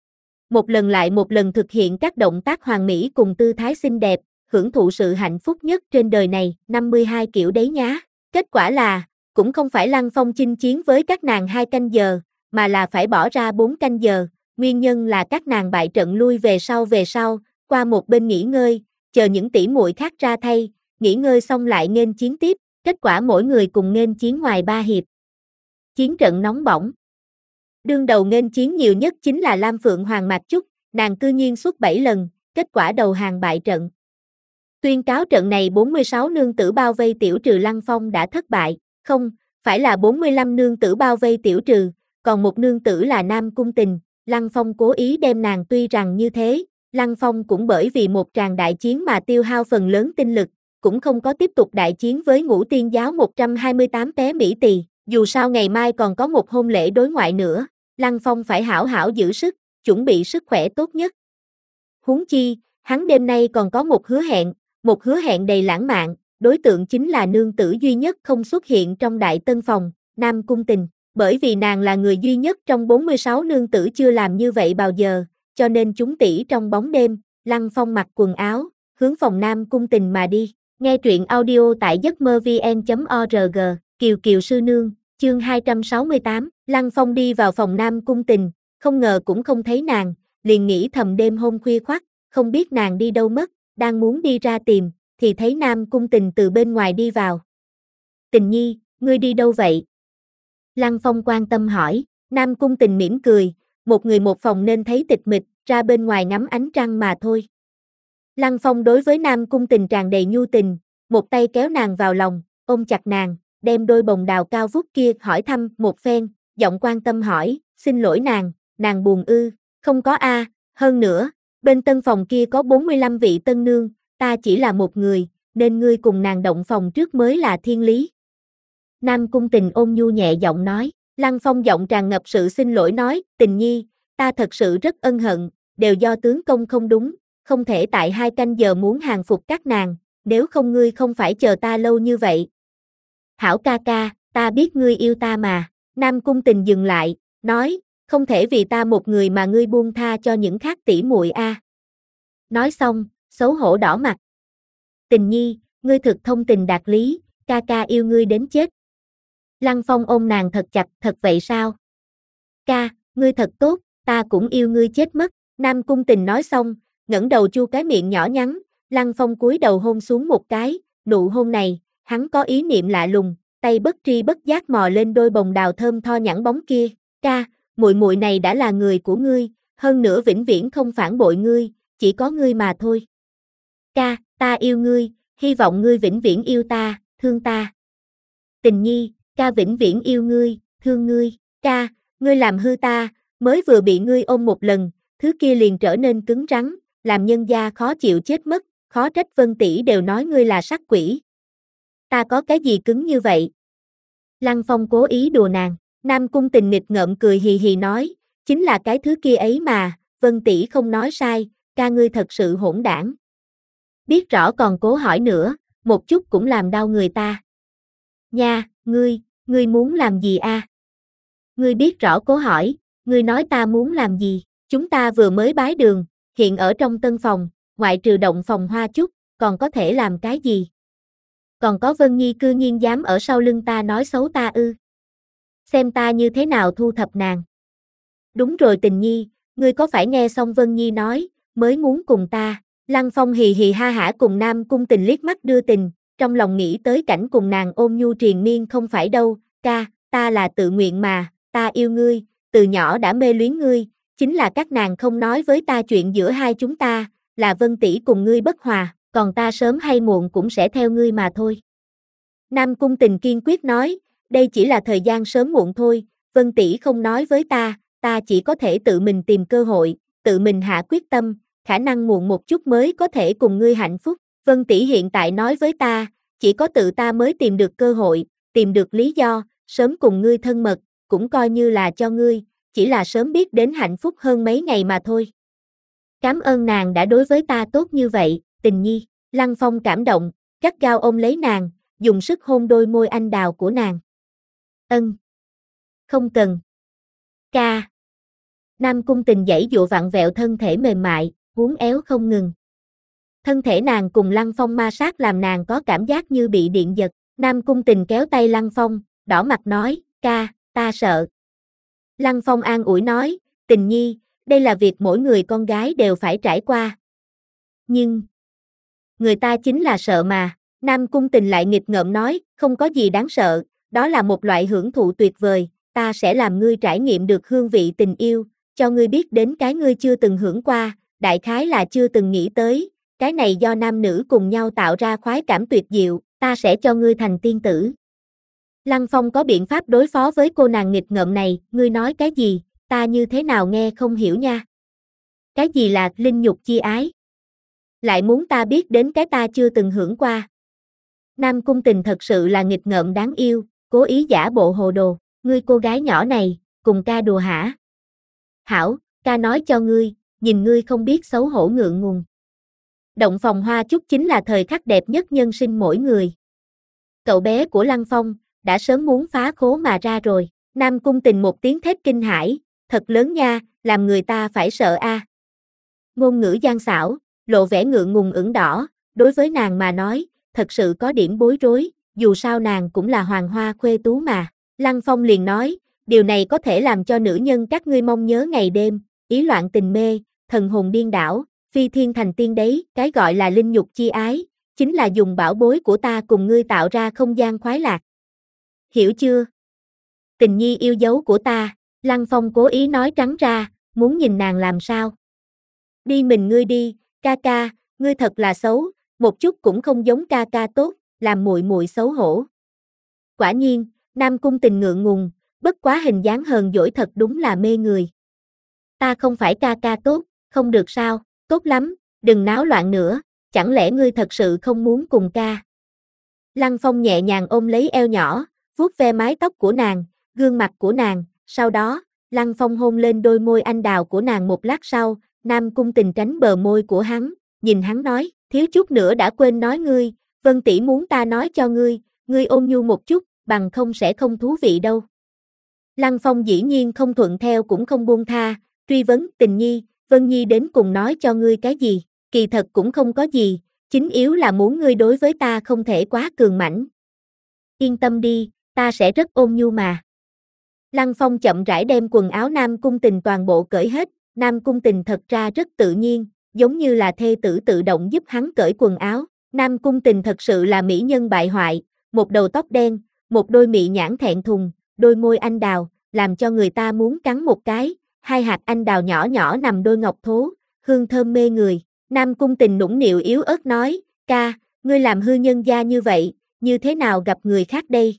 Một lần lại một lần thực hiện các động tác hoàn mỹ cùng tư thái xinh đẹp, hưởng thụ sự hạnh phúc nhất trên đời này, năm mươi hai kiểu đấy nhá. Kết quả là, cũng không phải Lăng Phong chinh chiến với các nàng hai canh giờ, mà là phải bỏ ra bốn canh giờ, nguyên nhân là các nàng bại trận lui về sau về sau, qua một bên nghỉ ngơi, chờ những tỷ muội khác ra thay, nghỉ ngơi xong lại nghênh chiến tiếp, kết quả mỗi người cùng nghênh chiến ngoài ba hiệp. Chiến trận nóng bỏng. Đương đầu nghênh chiến nhiều nhất chính là Lam Phượng Hoàng Mạc Chúc, nàng cư nhiên suốt bảy lần, kết quả đầu hàng bại trận. Tuyên cáo trận này bốn mươi sáu nương tử bao vây tiểu trừ Lăng Phong đã thất bại, không, phải là bốn mươi lăm nương tử bao vây tiểu trừ, còn một nương tử là Nam Cung Tình, Lăng Phong cố ý đem nàng tuy rằng như thế, Lăng Phong cũng bởi vì một tràng đại chiến mà tiêu hao phần lớn tinh lực, cũng không có tiếp tục đại chiến với Ngũ Tiên giáo một trăm hai mươi tám té Mỹ Tỳ, dù sao ngày mai còn có một hôn lễ đối ngoại nữa, Lăng Phong phải hảo hảo giữ sức, chuẩn bị sức khỏe tốt nhất. Huống chi, hắn đêm nay còn có một hứa hẹn, một hứa hẹn đầy lãng mạn, đối tượng chính là nương tử duy nhất không xuất hiện trong đại tân phòng, Nam Cung Tình, bởi vì nàng là người duy nhất trong bốn mươi sáu nương tử chưa làm như vậy bao giờ, cho nên chúng tỷ trong bóng đêm, Lăng Phong mặc quần áo, hướng phòng Nam Cung Tình mà đi. Nghe truyện audio tại giấc mơ vn chấm org, Kiều Kiều sư nương, chương hai trăm sáu mươi tám, Lăng Phong đi vào phòng Nam Cung Tình, không ngờ cũng không thấy nàng, liền nghĩ thầm đêm hôm khuya khoắt, không biết nàng đi đâu mất, đang muốn đi ra tìm, thì thấy Nam Cung Tình từ bên ngoài đi vào. Tình nhi, ngươi đi đâu vậy? Lăng Phong quan tâm hỏi, Nam Cung Tình mỉm cười, một người một phòng nên thấy tịch mịch, ra bên ngoài ngắm ánh trăng mà thôi. Lăng Phong đối với Nam Cung Tình tràn đầy nhu tình, một tay kéo nàng vào lòng, ôm chặt nàng, đem đôi bồng đào cao vút kia hỏi thăm một phen, giọng quan tâm hỏi, xin lỗi nàng, nàng buồn ư, không có a, hơn nữa, bên tân phòng kia có bốn mươi lăm vị tân nương, ta chỉ là một người, nên ngươi cùng nàng động phòng trước mới là thiên lý. Nam Cung Tình ôn nhu nhẹ giọng nói, Lăng Phong giọng tràn ngập sự xin lỗi nói, Tình nhi, ta thật sự rất ân hận, đều do tướng công không đúng, không thể tại hai canh giờ muốn hàng phục các nàng, nếu không ngươi không phải chờ ta lâu như vậy. Hảo ca ca, ta biết ngươi yêu ta mà, Nam Cung Tình dừng lại, nói, không thể vì ta một người mà ngươi buông tha cho những khác tỷ muội a. Nói xong, xấu hổ đỏ mặt. Tình nhi, ngươi thực thông tình đạt lý, ca ca yêu ngươi đến chết. Lăng Phong ôm nàng thật chặt, thật vậy sao? Ca, ngươi thật tốt, ta cũng yêu ngươi chết mất. Nam Cung Tình nói xong, ngẩng đầu chu cái miệng nhỏ nhắn, Lăng Phong cúi đầu hôn xuống một cái, nụ hôn này, hắn có ý niệm lạ lùng, tay bất tri bất giác mò lên đôi bồng đào thơm tho nhẵn bóng kia. Ca, muội muội này đã là người của ngươi, hơn nữa vĩnh viễn không phản bội ngươi, chỉ có ngươi mà thôi. Ca, ta yêu ngươi, hy vọng ngươi vĩnh viễn yêu ta, thương ta. Tình nhi, ca vĩnh viễn yêu ngươi, thương ngươi. Ca, ngươi làm hư ta, mới vừa bị ngươi ôm một lần, thứ kia liền trở nên cứng rắn, làm nhân gia khó chịu chết mất, khó trách Vân tỷ đều nói ngươi là sắc quỷ. Ta có cái gì cứng như vậy? Lăng Phong cố ý đùa nàng, Nam Cung Tình nghịch ngợm cười hì hì nói, chính là cái thứ kia ấy mà, Vân tỷ không nói sai, ca ngươi thật sự hỗn đảng. Biết rõ còn cố hỏi nữa, một chút cũng làm đau người ta. Nha, ngươi, ngươi muốn làm gì a? À? Ngươi biết rõ cố hỏi, ngươi nói ta muốn làm gì, chúng ta vừa mới bái đường, hiện ở trong tân phòng, ngoại trừ động phòng hoa chút, còn có thể làm cái gì? Còn có Vân Nhi cư nhiên dám ở sau lưng ta nói xấu ta ư? Xem ta như thế nào thu thập nàng. Đúng rồi Tình nhi, ngươi có phải nghe xong Vân Nhi nói, mới muốn cùng ta? Lăng Phong hì hì ha hả cùng Nam Cung Tình liếc mắt đưa tình, trong lòng nghĩ tới cảnh cùng nàng ôm nhu triền miên không phải đâu, ca, ta là tự nguyện mà, ta yêu ngươi, từ nhỏ đã mê luyến ngươi, chính là các nàng không nói với ta chuyện giữa hai chúng ta, là Vân tỷ cùng ngươi bất hòa, còn ta sớm hay muộn cũng sẽ theo ngươi mà thôi. Nam Cung Tình kiên quyết nói, đây chỉ là thời gian sớm muộn thôi, Vân tỷ không nói với ta, ta chỉ có thể tự mình tìm cơ hội, tự mình hạ quyết tâm, khả năng muộn một chút mới có thể cùng ngươi hạnh phúc. Vân tỷ hiện tại nói với ta, chỉ có tự ta mới tìm được cơ hội, tìm được lý do, sớm cùng ngươi thân mật, cũng coi như là cho ngươi, chỉ là sớm biết đến hạnh phúc hơn mấy ngày mà thôi. Cảm ơn nàng đã đối với ta tốt như vậy, Tình Nhi. Lăng Phong cảm động, gắt gao ôm lấy nàng, dùng sức hôn đôi môi anh đào của nàng. Ân. Không cần. Ca. Nam Cung Tình giãy dụa vặn vẹo thân thể mềm mại, uốn éo không ngừng. Thân thể nàng cùng Lăng Phong ma sát làm nàng có cảm giác như bị điện giật. Nam Cung Tình kéo tay Lăng Phong, đỏ mặt nói, ca, ta sợ. Lăng Phong an ủi nói, Tình Nhi, đây là việc mỗi người con gái đều phải trải qua. Nhưng, người ta chính là sợ mà. Nam Cung Tình lại nghịch ngợm nói, không có gì đáng sợ, đó là một loại hưởng thụ tuyệt vời, ta sẽ làm ngươi trải nghiệm được hương vị tình yêu, cho ngươi biết đến cái ngươi chưa từng hưởng qua, đại khái là chưa từng nghĩ tới, cái này do nam nữ cùng nhau tạo ra khoái cảm tuyệt diệu, ta sẽ cho ngươi thành tiên tử. Lăng Phong có biện pháp đối phó với cô nàng nghịch ngợm này, ngươi nói cái gì, ta như thế nào nghe không hiểu nha. Cái gì là linh nhục chi ái? Lại muốn ta biết đến cái ta chưa từng hưởng qua. Nam Cung Tình thật sự là nghịch ngợm đáng yêu, cố ý giả bộ hồ đồ, ngươi cô gái nhỏ này, cùng ca đùa hả? Hảo, ca nói cho ngươi, nhìn ngươi không biết xấu hổ ngượng ngùng. Động phòng hoa chúc chính là thời khắc đẹp nhất nhân sinh mỗi người. Cậu bé của Lăng Phong, đã sớm muốn phá khố mà ra rồi. Nam Cung Tình một tiếng thét kinh hãi, thật lớn nha, làm người ta phải sợ a. À. Ngôn ngữ gian xảo, lộ vẻ ngượng ngùng ửng đỏ, đối với nàng mà nói, thật sự có điểm bối rối, dù sao nàng cũng là hoàng hoa khuê tú mà. Lăng Phong liền nói, điều này có thể làm cho nữ nhân các ngươi mong nhớ ngày đêm, ý loạn tình mê, thần hồn điên đảo, phi thiên thành tiên đấy, cái gọi là linh nhục chi ái, chính là dùng bảo bối của ta cùng ngươi tạo ra không gian khoái lạc. Hiểu chưa? Tình Nhi yêu dấu của ta, Lăng Phong cố ý nói trắng ra, muốn nhìn nàng làm sao. Đi mình ngươi đi, ca ca, ngươi thật là xấu, một chút cũng không giống ca ca tốt, làm muội muội xấu hổ. Quả nhiên, Nam Cung Tình ngượng ngùng, bất quá hình dáng hờn dỗi thật đúng là mê người. Ta không phải ca ca tốt, không được sao, tốt lắm, đừng náo loạn nữa, chẳng lẽ ngươi thật sự không muốn cùng ca. Lăng Phong nhẹ nhàng ôm lấy eo nhỏ, vuốt ve mái tóc của nàng, gương mặt của nàng, sau đó, Lăng Phong hôn lên đôi môi anh đào của nàng một lát sau, Nam Cung Tình tránh bờ môi của hắn, nhìn hắn nói, thiếu chút nữa đã quên nói ngươi, Vân tỷ muốn ta nói cho ngươi, ngươi ôn nhu một chút, bằng không sẽ không thú vị đâu. Lăng Phong dĩ nhiên không thuận theo cũng không buông tha, truy vấn, Tình Nhi, Vân Nhi đến cùng nói cho ngươi cái gì, kỳ thật cũng không có gì, chính yếu là muốn ngươi đối với ta không thể quá cường mãnh. Yên tâm đi, ta sẽ rất ôn nhu mà. Lăng Phong chậm rãi đem quần áo Nam Cung Tình toàn bộ cởi hết, Nam Cung Tình thật ra rất tự nhiên, giống như là thê tử tự động giúp hắn cởi quần áo. Nam Cung Tình thật sự là mỹ nhân bại hoại, một đầu tóc đen, một đôi mị nhãn thẹn thùng, đôi môi anh đào, làm cho người ta muốn cắn một cái, hai hạt anh đào nhỏ nhỏ nằm đôi ngọc thố, hương thơm mê người. Nam Cung Tình nũng nịu yếu ớt nói, ca, ngươi làm hư nhân gia như vậy, như thế nào gặp người khác đây?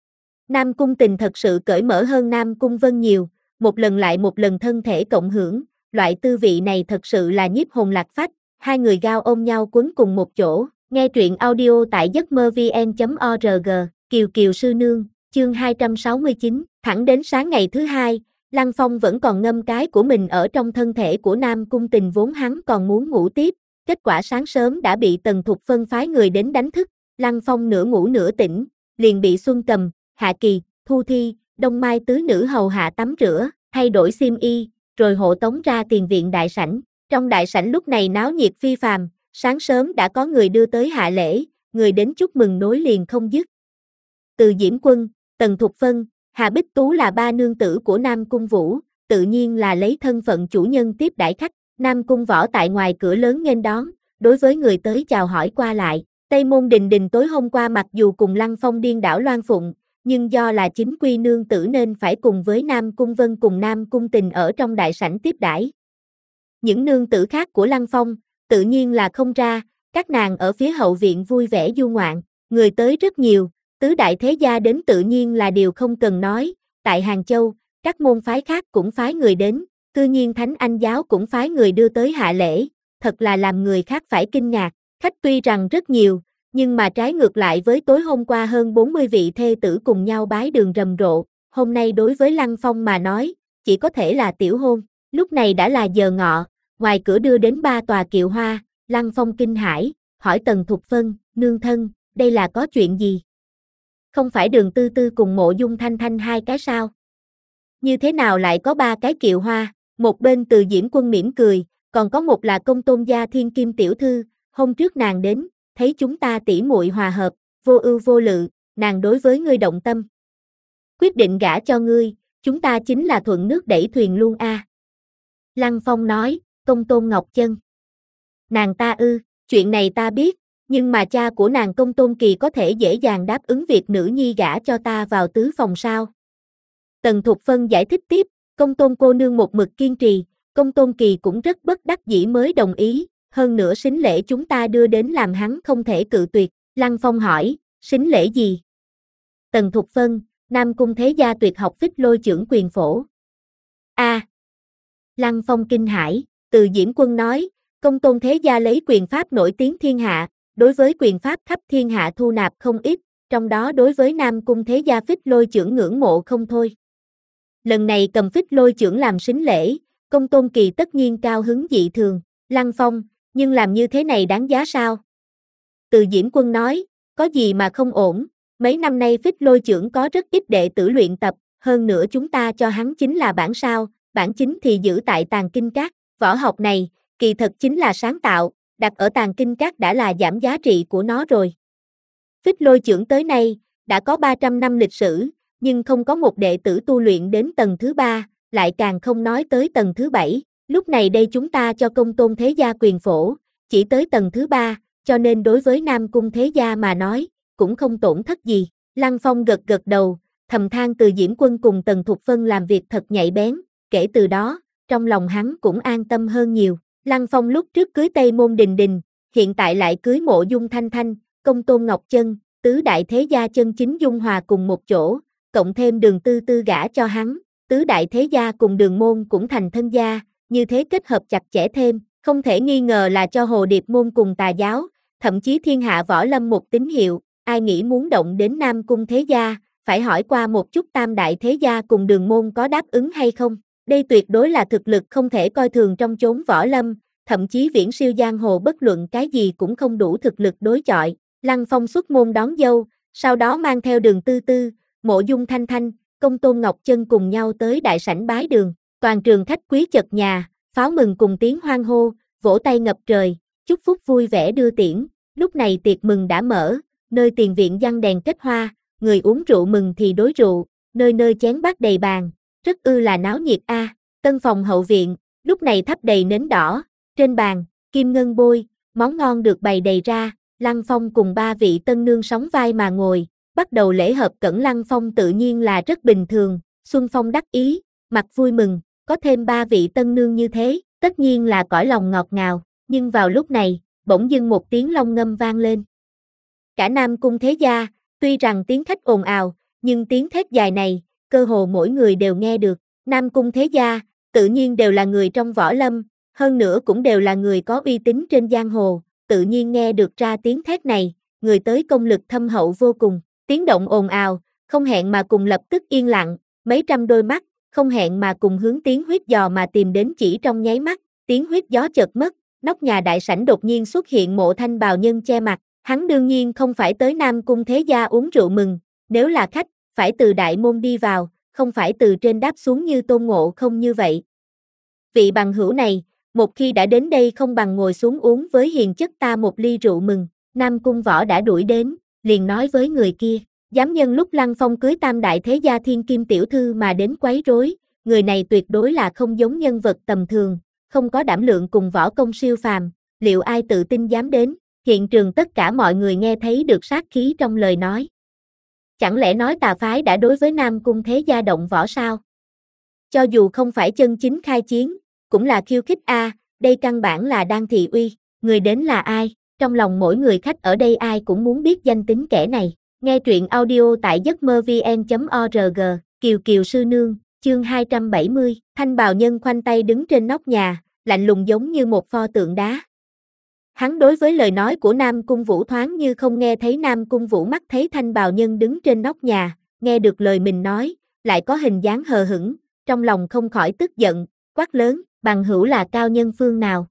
Nam Cung Tình thật sự cởi mở hơn Nam Cung Vân nhiều, một lần lại một lần thân thể cộng hưởng, loại tư vị này thật sự là nhiếp hồn lạc phách, hai người gao ôm nhau quấn cùng một chỗ. Nghe truyện audio tại giấc mơ vn chấm org, Kiều Kiều sư nương, chương hai trăm sáu mươi chín, thẳng đến sáng ngày thứ hai, Lăng Phong vẫn còn ngâm cái của mình ở trong thân thể của Nam Cung Tình vốn hắn còn muốn ngủ tiếp, kết quả sáng sớm đã bị Tần Thục Phân phái người đến đánh thức, Lăng Phong nửa ngủ nửa tỉnh, liền bị Xuân Cầm, Hạ Kỳ, Thu Thi, Đông Mai tứ nữ hầu hạ tắm rửa, thay đổi xiêm y, rồi hộ tống ra tiền viện đại sảnh. Trong đại sảnh lúc này náo nhiệt phi phàm, sáng sớm đã có người đưa tới hạ lễ, người đến chúc mừng nối liền không dứt. Từ Diễm Quân, Tần Thục Phân, Hà Bích Tú là ba nương tử của Nam Cung Vũ, tự nhiên là lấy thân phận chủ nhân tiếp đãi khách. Nam Cung Võ tại ngoài cửa lớn nghênh đón, đối với người tới chào hỏi qua lại. Tây Môn Đình Đình tối hôm qua mặc dù cùng Lăng Phong điên đảo loan phụng, nhưng do là chính quy nương tử nên phải cùng với Nam Cung Vân cùng Nam Cung Tình ở trong đại sảnh tiếp đãi. Những nương tử khác của Lăng Phong, tự nhiên là không ra, các nàng ở phía hậu viện vui vẻ du ngoạn, người tới rất nhiều, tứ đại thế gia đến tự nhiên là điều không cần nói, tại Hàng Châu, các môn phái khác cũng phái người đến, cư nhiên Thánh Anh giáo cũng phái người đưa tới hạ lễ, thật là làm người khác phải kinh ngạc, khách tuy rằng rất nhiều, nhưng mà trái ngược lại với tối hôm qua hơn bốn mươi vị thê tử cùng nhau bái đường rầm rộ, hôm nay đối với Lăng Phong mà nói, chỉ có thể là tiểu hôn, lúc này đã là giờ ngọ, ngoài cửa đưa đến ba tòa kiệu hoa, Lăng Phong kinh hãi, hỏi Tần Thục Phân, nương thân, đây là có chuyện gì? Không phải Đường Tư Tư cùng Mộ Dung Thanh Thanh hai cái sao? Như thế nào lại có ba cái kiệu hoa? Một bên Từ Diễm Quân mỉm cười, còn có một là Công Tôn gia Thiên Kim tiểu thư, hôm trước nàng đến, thấy chúng ta tỷ muội hòa hợp, vô ưu vô lự, nàng đối với ngươi động tâm. Quyết định gả cho ngươi, chúng ta chính là thuận nước đẩy thuyền luôn a. À. Lăng Phong nói, Công Tôn Ngọc Chân. Nàng ta ư, chuyện này ta biết, nhưng mà cha của nàng Công Tôn Kỳ có thể dễ dàng đáp ứng việc nữ nhi gả cho ta vào tứ phòng sao? Tần Thục Phân giải thích tiếp, Công Tôn cô nương một mực kiên trì, Công Tôn Kỳ cũng rất bất đắc dĩ mới đồng ý, hơn nữa sính lễ chúng ta đưa đến làm hắn không thể cự tuyệt. Lăng Phong hỏi, sính lễ gì? Tần Thục Phân, Nam Cung thế gia tuyệt học Phích Lôi Chưởng quyền phổ. A. À. Lăng Phong kinh hãi, Từ Diễm Quân nói, Công Tôn thế gia lấy quyền pháp nổi tiếng thiên hạ, đối với quyền pháp khắp thiên hạ thu nạp không ít, trong đó đối với Nam Cung thế gia Phích Lôi Chưởng ngưỡng mộ không thôi. Lần này cầm Phích Lôi Chưởng làm sính lễ, Công Tôn Kỳ tất nhiên cao hứng dị thường. Lăng Phong, nhưng làm như thế này đáng giá sao? Từ Diễm Quân nói, có gì mà không ổn, mấy năm nay Phích Lôi Chưởng có rất ít đệ tử luyện tập, hơn nữa chúng ta cho hắn chính là bản sao, bản chính thì giữ tại Tàng Kinh Các, võ học này, kỳ thật chính là sáng tạo, đặt ở Tàng Kinh Các đã là giảm giá trị của nó rồi. Phích Lôi Chưởng tới nay, đã có ba trăm năm lịch sử, nhưng không có một đệ tử tu luyện đến tầng thứ ba, lại càng không nói tới tầng thứ bảy, lúc này đây chúng ta cho Công Tôn thế gia quyền phổ, chỉ tới tầng thứ ba, cho nên đối với Nam Cung thế gia mà nói, cũng không tổn thất gì. Lăng Phong gật gật đầu, thầm than Từ Diễm Quân cùng Tần Thục Phân làm việc thật nhạy bén, kể từ đó, trong lòng hắn cũng an tâm hơn nhiều. Lăng Phong lúc trước cưới Tây Môn Đình Đình, hiện tại lại cưới Mộ Dung Thanh Thanh, Công Tôn Ngọc Chân, tứ đại thế gia chân chính dung hòa cùng một chỗ, cộng thêm Đường Tư Tư gả cho hắn, tứ đại thế gia cùng Đường môn cũng thành thân gia, như thế kết hợp chặt chẽ thêm, không thể nghi ngờ là cho Hồ Điệp môn cùng Tà giáo, thậm chí thiên hạ võ lâm một tín hiệu, ai nghĩ muốn động đến Nam Cung thế gia, phải hỏi qua một chút tam đại thế gia cùng Đường môn có đáp ứng hay không. Đây tuyệt đối là thực lực không thể coi thường trong chốn võ lâm, thậm chí viễn siêu giang hồ bất luận cái gì cũng không đủ thực lực đối chọi. Lăng Phong xuất môn đón dâu, sau đó mang theo Đường Tư Tư, Mộ Dung Thanh Thanh, Công Tôn Ngọc Chân cùng nhau tới đại sảnh bái đường, toàn trường khách quý chật nhà, pháo mừng cùng tiếng hoan hô, vỗ tay ngập trời, chúc phúc vui vẻ đưa tiễn. Lúc này tiệc mừng đã mở, nơi tiền viện giăng đèn kết hoa, người uống rượu mừng thì đối rượu, nơi nơi chén bát đầy bàn, rất ư là náo nhiệt a. À. Tân phòng hậu viện, lúc này thắp đầy nến đỏ, trên bàn, kim ngân bôi, món ngon được bày đầy ra, Lăng Phong cùng ba vị tân nương sóng vai mà ngồi, bắt đầu lễ hợp cẩn. Lăng Phong tự nhiên là rất bình thường, Xuân Phong đắc ý, mặt vui mừng, có thêm ba vị tân nương như thế, tất nhiên là cõi lòng ngọt ngào, nhưng vào lúc này, bỗng dưng một tiếng long ngâm vang lên. Cả Nam Cung thế gia, tuy rằng tiếng khách ồn ào, nhưng tiếng thét dài này, cơ hồ mỗi người đều nghe được. Nam Cung thế gia, tự nhiên đều là người trong võ lâm, hơn nữa cũng đều là người có uy tín trên giang hồ, tự nhiên nghe được ra tiếng thét này, người tới công lực thâm hậu vô cùng, tiếng động ồn ào, không hẹn mà cùng lập tức yên lặng, mấy trăm đôi mắt, không hẹn mà cùng hướng tiếng huyết giò mà tìm đến chỉ trong nháy mắt, tiếng huyết gió chợt mất, nóc nhà đại sảnh đột nhiên xuất hiện Mộ Thanh bào nhân che mặt, hắn đương nhiên không phải tới Nam Cung thế gia uống rượu mừng, nếu là khách, phải từ đại môn đi vào, không phải từ trên đáp xuống như Tôn Ngộ Không như vậy. Vị bằng hữu này, một khi đã đến đây không bằng ngồi xuống uống với hiền chất ta một ly rượu mừng. Nam Cung Võ đã đuổi đến, liền nói với người kia, dám nhân lúc Lăng Phong cưới tam đại thế gia thiên kim tiểu thư mà đến quấy rối, người này tuyệt đối là không giống nhân vật tầm thường, không có đảm lượng cùng võ công siêu phàm, liệu ai tự tin dám đến. Hiện trường tất cả mọi người nghe thấy được sát khí trong lời nói. Chẳng lẽ nói tà phái đã đối với Nam Cung thế gia động võ sao? Cho dù không phải chân chính khai chiến, cũng là khiêu khích a, à, đây căn bản là đang thị uy, người đến là ai? Trong lòng mỗi người khách ở đây ai cũng muốn biết danh tính kẻ này. Nghe truyện audio tại giấc mơ vê en chấm o rờ giê, Kiều Kiều sư nương, chương hai trăm bảy mươi, thanh bào nhân khoanh tay đứng trên nóc nhà, lạnh lùng giống như một pho tượng đá. Hắn đối với lời nói của Nam Cung Vũ thoáng như không nghe thấy. Nam Cung Vũ mắt thấy thanh bào nhân đứng trên nóc nhà, nghe được lời mình nói, lại có hình dáng hờ hững, trong lòng không khỏi tức giận, quát lớn, bằng hữu là cao nhân phương nào?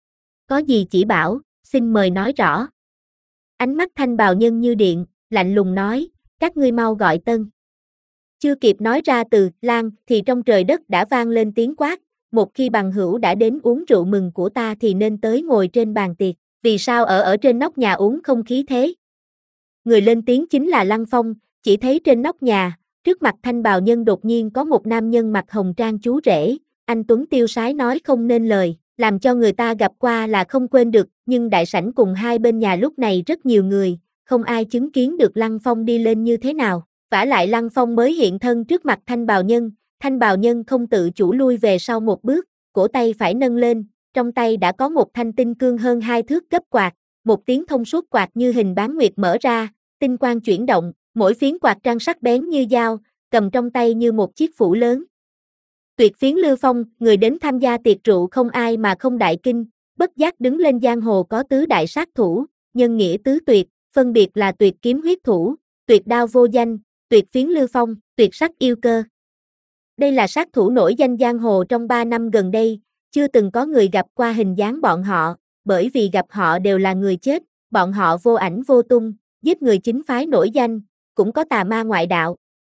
Có gì chỉ bảo, xin mời nói rõ. Ánh mắt thanh bào nhân như điện, lạnh lùng nói, các ngươi mau gọi Tân. Chưa kịp nói ra từ Lan thì trong trời đất đã vang lên tiếng quát, một khi bằng hữu đã đến uống rượu mừng của ta thì nên tới ngồi trên bàn tiệc, vì sao ở ở trên nóc nhà uống không khí thế? Người lên tiếng chính là Lăng Phong, chỉ thấy trên nóc nhà, trước mặt thanh bào nhân đột nhiên có một nam nhân mặc hồng trang chú rể, anh tuấn tiêu sái nói không nên lời, làm cho người ta gặp qua là không quên được, nhưng đại sảnh cùng hai bên nhà lúc này rất nhiều người, không ai chứng kiến được Lăng Phong đi lên như thế nào, vả lại Lăng Phong mới hiện thân trước mặt thanh bào nhân, thanh bào nhân không tự chủ lui về sau một bước, cổ tay phải nâng lên, trong tay đã có một thanh tinh cương hơn hai thước gấp quạt, một tiếng thông suốt quạt như hình bán nguyệt mở ra, tinh quang chuyển động, mỗi phiến quạt trang sắc bén như dao, cầm trong tay như một chiếc phủ lớn. Tuyệt phiến Lưu Phong, người đến tham gia tiệc rượu không ai mà không đại kinh, bất giác đứng lên. Giang hồ có tứ đại sát thủ, nhân nghĩa tứ tuyệt, phân biệt là tuyệt kiếm huyết thủ, tuyệt đao vô danh, tuyệt phiến Lưu Phong, tuyệt sắc yêu cơ. Đây là sát thủ nổi danh giang hồ trong ba năm gần đây, chưa từng có người gặp qua hình dáng bọn họ, bởi vì gặp họ đều là người chết, bọn họ vô ảnh vô tung, giết người chính phái nổi danh, cũng có tà ma ngoại đạo.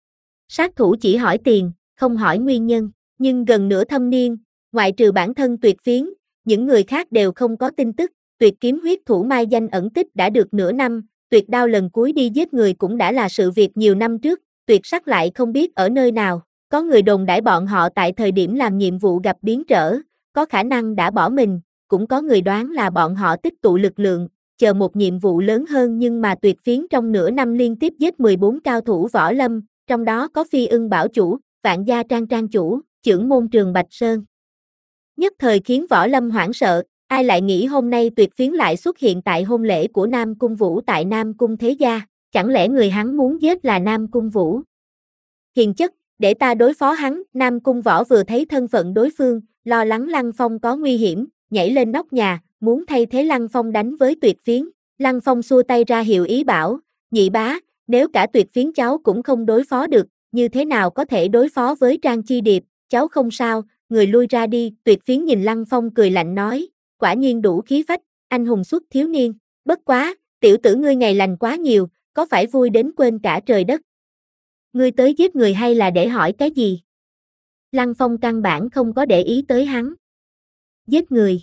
Sát thủ chỉ hỏi tiền, không hỏi nguyên nhân, nhưng gần nửa thâm niên, ngoại trừ bản thân tuyệt phiến, những người khác đều không có tin tức. Tuyệt kiếm huyết thủ mai danh ẩn tích đã được nửa năm, tuyệt đao lần cuối đi giết người cũng đã là sự việc nhiều năm trước, tuyệt sắc lại không biết ở nơi nào. Có người đồn đãi bọn họ tại thời điểm làm nhiệm vụ gặp biến trở, có khả năng đã bỏ mình, cũng có người đoán là bọn họ tích tụ lực lượng, chờ một nhiệm vụ lớn hơn. Nhưng mà tuyệt phiến trong nửa năm liên tiếp giết mười bốn cao thủ võ lâm, trong đó có Phi Ưng Bảo chủ, Vạn Gia Trang Trang chủ, Chưởng môn Trường Bạch Sơn. Nhất thời khiến võ lâm hoảng sợ, ai lại nghĩ hôm nay tuyệt phiến lại xuất hiện tại hôn lễ của Nam Cung Vũ tại Nam Cung Thế Gia, chẳng lẽ người hắn muốn giết là Nam Cung Vũ? Hiền chất, để ta đối phó hắn. Nam Cung Võ vừa thấy thân phận đối phương, lo lắng Lăng Phong có nguy hiểm, nhảy lên nóc nhà, muốn thay thế Lăng Phong đánh với tuyệt phiến. Lăng Phong xua tay ra hiệu ý bảo, nhị bá, nếu cả tuyệt phiến cháu cũng không đối phó được, như thế nào có thể đối phó với Trang Chi Điệp, cháu không sao, người lui ra đi. Tuyệt phiến nhìn Lăng Phong cười lạnh nói, quả nhiên đủ khí phách, anh hùng xuất thiếu niên, bất quá, tiểu tử ngươi ngày lành quá nhiều, có phải vui đến quên cả trời đất. Ngươi tới giết người hay là để hỏi cái gì? Lăng Phong căn bản không có để ý tới hắn. Giết người.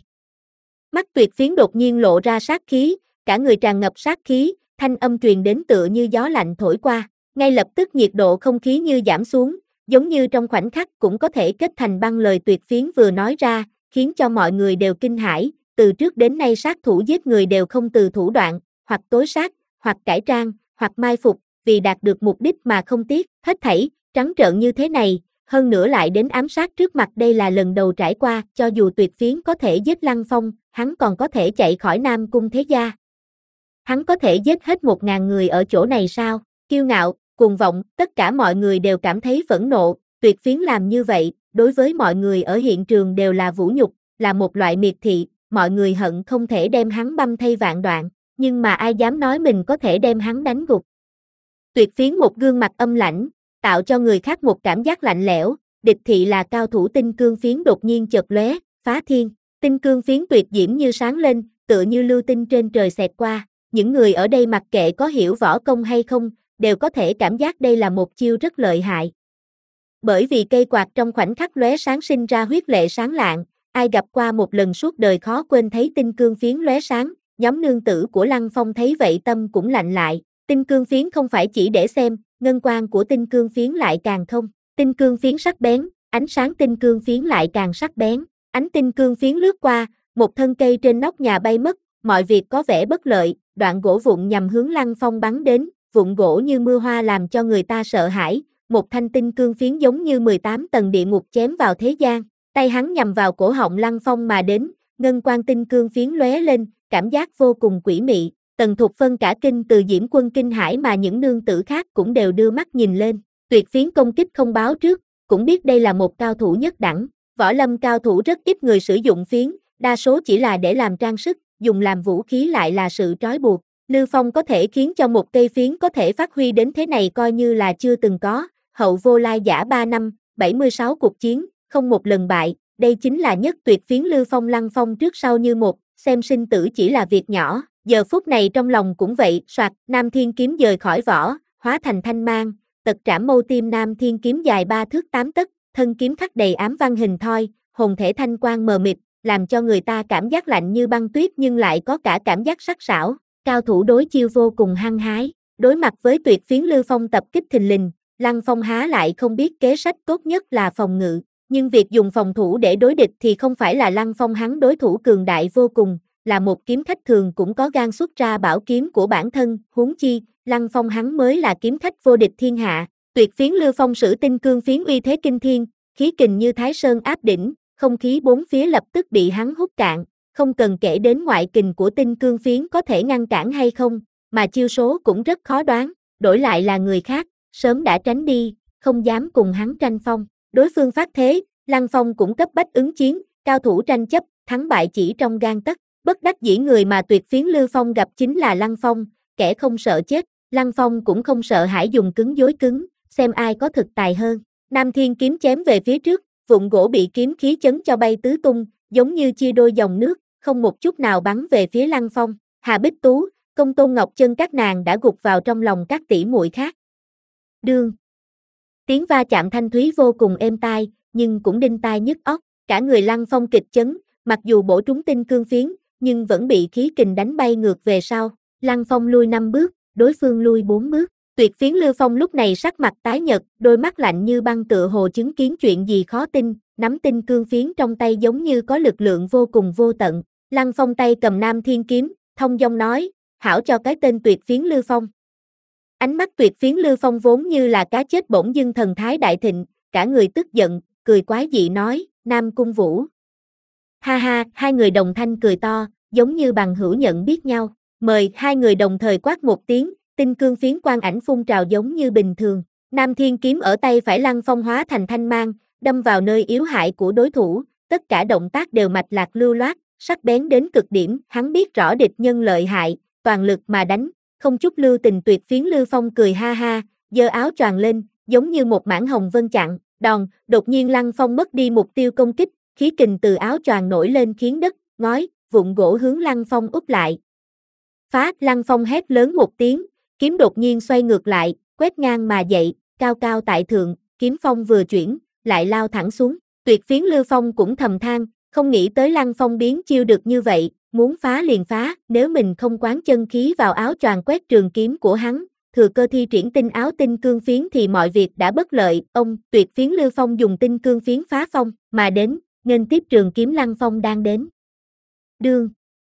Mắt tuyệt phiến đột nhiên lộ ra sát khí, cả người tràn ngập sát khí, thanh âm truyền đến tựa như gió lạnh thổi qua, ngay lập tức nhiệt độ không khí như giảm xuống, giống như trong khoảnh khắc cũng có thể kết thành băng. Lời tuyệt phiến vừa nói ra, khiến cho mọi người đều kinh hãi, từ trước đến nay sát thủ giết người đều không từ thủ đoạn, hoặc tối sát, hoặc cải trang, hoặc mai phục, vì đạt được mục đích mà không tiếc, hết thảy, trắng trợn như thế này, hơn nữa lại đến ám sát trước mặt. Đây là lần đầu trải qua, cho dù tuyệt phiến có thể giết Lăng Phong, hắn còn có thể chạy khỏi Nam Cung Thế Gia. Hắn có thể giết hết một ngàn người ở chỗ này sao? Kiêu ngạo, cuồng vọng, tất cả mọi người đều cảm thấy phẫn nộ, tuyệt phiến làm như vậy, đối với mọi người ở hiện trường đều là vũ nhục, là một loại miệt thị, mọi người hận không thể đem hắn băm thây vạn đoạn, nhưng mà ai dám nói mình có thể đem hắn đánh gục. Tuyệt phiến một gương mặt âm lãnh, tạo cho người khác một cảm giác lạnh lẽo, địch thị là cao thủ tinh cương phiến đột nhiên chợt lóe, phá thiên, tinh cương phiến tuyệt diễm như sáng lên, tựa như lưu tinh trên trời xẹt qua, những người ở đây mặc kệ có hiểu võ công hay không, đều có thể cảm giác đây là một chiêu rất lợi hại. Bởi vì cây quạt trong khoảnh khắc lóe sáng sinh ra huyết lệ sáng lạng, ai gặp qua một lần suốt đời khó quên thấy tinh cương phiến lóe sáng, nhóm nương tử của Lăng Phong thấy vậy tâm cũng lạnh lại, tinh cương phiến không phải chỉ để xem, ngân quang của tinh cương phiến lại càng không, tinh cương phiến sắc bén, ánh sáng tinh cương phiến lại càng sắc bén, ánh tinh cương phiến lướt qua, một thân cây trên nóc nhà bay mất, mọi việc có vẻ bất lợi, đoạn gỗ vụn nhằm hướng Lăng Phong bắn đến, vụn gỗ như mưa hoa làm cho người ta sợ hãi, một thanh tinh cương phiến giống như mười tám tầng địa ngục chém vào thế gian, tay hắn nhằm vào cổ họng Lăng Phong mà đến, ngân quang tinh cương phiến lóe lên, cảm giác vô cùng quỷ mị, Tần Thục Phân cả kinh, Từ Diễm Quân kinh hãi mà những nương tử khác cũng đều đưa mắt nhìn lên. Tuyệt phiến công kích không báo trước, cũng biết đây là một cao thủ nhất đẳng. Võ lâm cao thủ rất ít người sử dụng phiến, đa số chỉ là để làm trang sức, dùng làm vũ khí lại là sự trói buộc. Lưu Phong có thể khiến cho một cây phiến có thể phát huy đến thế này coi như là chưa từng có. Hậu vô lai giả ba năm, bảy mươi sáu cuộc chiến, không một lần bại, đây chính là nhất tuyệt phiến. Lưu Phong lăng phong trước sau như một, xem sinh tử chỉ là việc nhỏ, giờ phút này trong lòng cũng vậy. Soạt, Nam Thiên kiếm dời khỏi vỏ, hóa thành thanh mang, tật trảm mâu tim. Nam Thiên kiếm dài ba thước tám tấc, thân kiếm khắc đầy ám văn hình thoi, hồn thể thanh quang mờ mịt, làm cho người ta cảm giác lạnh như băng tuyết nhưng lại có cả cảm giác sắc sảo. Cao thủ đối chiêu vô cùng hăng hái, đối mặt với tuyệt phiến Lưu Phong tập kích thình lình, Lăng Phong há lại không biết kế sách tốt nhất là phòng ngự, nhưng việc dùng phòng thủ để đối địch thì không phải là Lăng Phong. Hắn đối thủ cường đại vô cùng, là một kiếm khách thường cũng có gan xuất ra bảo kiếm của bản thân, huống chi, Lăng Phong hắn mới là kiếm khách vô địch thiên hạ. Tuyệt phiến Lưu Phong sử tinh cương phiến uy thế kinh thiên, khí kình như Thái Sơn áp đỉnh, không khí bốn phía lập tức bị hắn hút cạn, không cần kể đến ngoại kình của tinh cương phiến có thể ngăn cản hay không, mà chiêu số cũng rất khó đoán, đổi lại là người khác, sớm đã tránh đi, không dám cùng hắn tranh phong. Đối phương phát thế, Lăng Phong cũng cấp bách ứng chiến, cao thủ tranh chấp, thắng bại chỉ trong gang tấc. Bất đắc dĩ người mà tuyệt phiến Lưu Phong gặp chính là Lăng Phong, kẻ không sợ chết, Lăng Phong cũng không sợ hãi dùng cứng dối cứng, xem ai có thực tài hơn. Nam Thiên kiếm chém về phía trước, vụn gỗ bị kiếm khí chấn cho bay tứ tung, giống như chia đôi dòng nước, không một chút nào bắn về phía Lăng Phong. Hà Bích Tú, Công Tôn Ngọc Chân các nàng đã gục vào trong lòng các tỷ muội khác. Đương. Tiếng va chạm thanh thúy vô cùng êm tai, nhưng cũng đinh tai nhức óc, cả người Lăng Phong kịch chấn, mặc dù bổ trúng tinh cương phiến, nhưng vẫn bị khí kình đánh bay ngược về sau. Lăng Phong lui năm bước, đối phương lui bốn bước. Tuyệt phiến Lưu Phong lúc này sắc mặt tái nhợt, đôi mắt lạnh như băng tựa hồ chứng kiến chuyện gì khó tin, nắm tinh cương phiến trong tay giống như có lực lượng vô cùng vô tận. Lăng Phong tay cầm Nam Thiên kiếm, thông dong nói, hảo cho cái tên tuyệt phiến Lưu Phong. Ánh mắt tuyệt phiến Lưu Phong vốn như là cá chết bỗng dưng thần thái đại thịnh, cả người tức giận, cười quái dị nói, Nam Cung Vũ. Ha ha, hai người đồng thanh cười to, giống như bằng hữu nhận biết nhau. Mời, hai người đồng thời quát một tiếng, tinh cương phiến quang ảnh phun trào giống như bình thường. Nam Thiên kiếm ở tay phải Lăng Phong hóa thành thanh mang, đâm vào nơi yếu hại của đối thủ, tất cả động tác đều mạch lạc lưu loát, sắc bén đến cực điểm. Hắn biết rõ địch nhân lợi hại, toàn lực mà đánh, không chút lưu tình. Tuyệt phiến Lưu Phong cười ha ha, giơ áo choàng lên, giống như một mảng hồng vân chặn, đòn, đột nhiên Lăng Phong mất đi mục tiêu công kích, khí kình từ áo choàng nổi lên khiến đất, ngói, vụn gỗ hướng Lăng Phong úp lại. Phá, Lăng Phong hét lớn một tiếng, kiếm đột nhiên xoay ngược lại, quét ngang mà dậy, cao cao tại thượng, kiếm phong vừa chuyển, lại lao thẳng xuống. Tuyệt phiến Lưu Phong cũng thầm than, không nghĩ tới Lăng Phong biến chiêu được như vậy, muốn phá liền phá, nếu mình không quán chân khí vào áo choàng quét trường kiếm của hắn, thừa cơ thi triển tinh áo tinh cương phiến thì mọi việc đã bất lợi. Ông, tuyệt phiến Lưu Phong dùng tinh cương phiến phá phong, mà đến, nghênh tiếp trường kiếm Lăng Phong đang đến. Đương,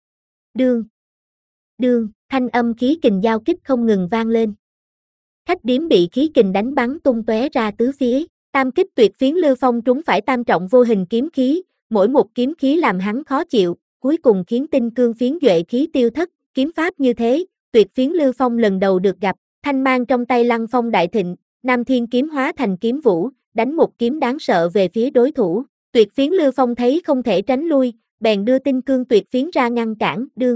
đương, đương, thanh âm khí kình giao kích không ngừng vang lên. Khách điếm bị khí kình đánh bắn tung tóe ra tứ phía, tam kích tuyệt phiến Lưu Phong trúng phải tam trọng vô hình kiếm khí, mỗi một kiếm khí làm hắn khó chịu, cuối cùng khiến tinh cương phiến duệ khí tiêu thất. Kiếm pháp như thế, tuyệt phiến Lưu Phong lần đầu được gặp. Thanh mang trong tay Lăng Phong đại thịnh, Nam Thiên kiếm hóa thành kiếm vũ, đánh một kiếm đáng sợ về phía đối thủ. Tuyệt phiến Lưu Phong thấy không thể tránh lui, bèn đưa tinh cương tuyệt phiến ra ngăn cản. Đương,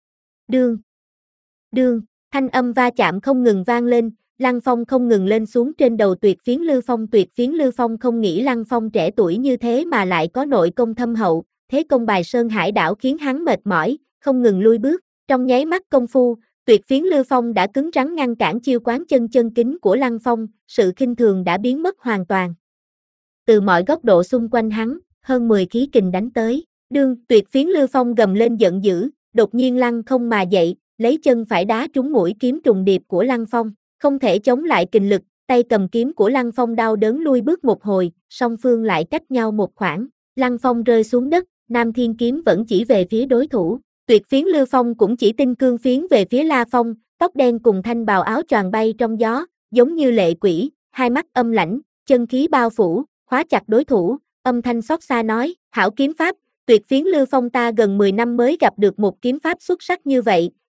đương, đương, thanh âm va chạm không ngừng vang lên, Lăng Phong không ngừng lên xuống trên đầu tuyệt phiến Lưu Phong. Tuyệt phiến Lưu Phong không nghĩ Lăng Phong trẻ tuổi như thế mà lại có nội công thâm hậu, thế công bài sơn hải đảo khiến hắn mệt mỏi, không ngừng lui bước. Trong nháy mắt công phu, tuyệt phiến Lưu Phong đã cứng rắn ngăn cản chiêu quán chân chân kính của Lăng Phong, sự khinh thường đã biến mất hoàn toàn. Từ mọi góc độ xung quanh hắn, hơn mười khí kình đánh tới. Đương, tuyệt phiến Lưu Phong gầm lên giận dữ, đột nhiên lăng không mà dậy, lấy chân phải đá trúng mũi kiếm trùng điệp của Lăng Phong, không thể chống lại kình lực, tay cầm kiếm của Lăng Phong đau đớn lui bước một hồi, song phương lại cách nhau một khoảng. Lăng Phong rơi xuống đất, Nam Thiên kiếm vẫn chỉ về phía đối thủ. Tuyệt phiến Lưu Phong cũng chỉ tinh cương phiến về phía La Phong, tóc đen cùng thanh bào áo choàng bay trong gió, giống như lệ quỷ, hai mắt âm lãnh, chân khí bao phủ, khóa chặt đối thủ, âm thanh xót xa nói, hảo kiếm pháp, tuyệt phiến Lưu Phong ta gần mười năm mới gặp được một kiếm pháp xuất sắc như vậy,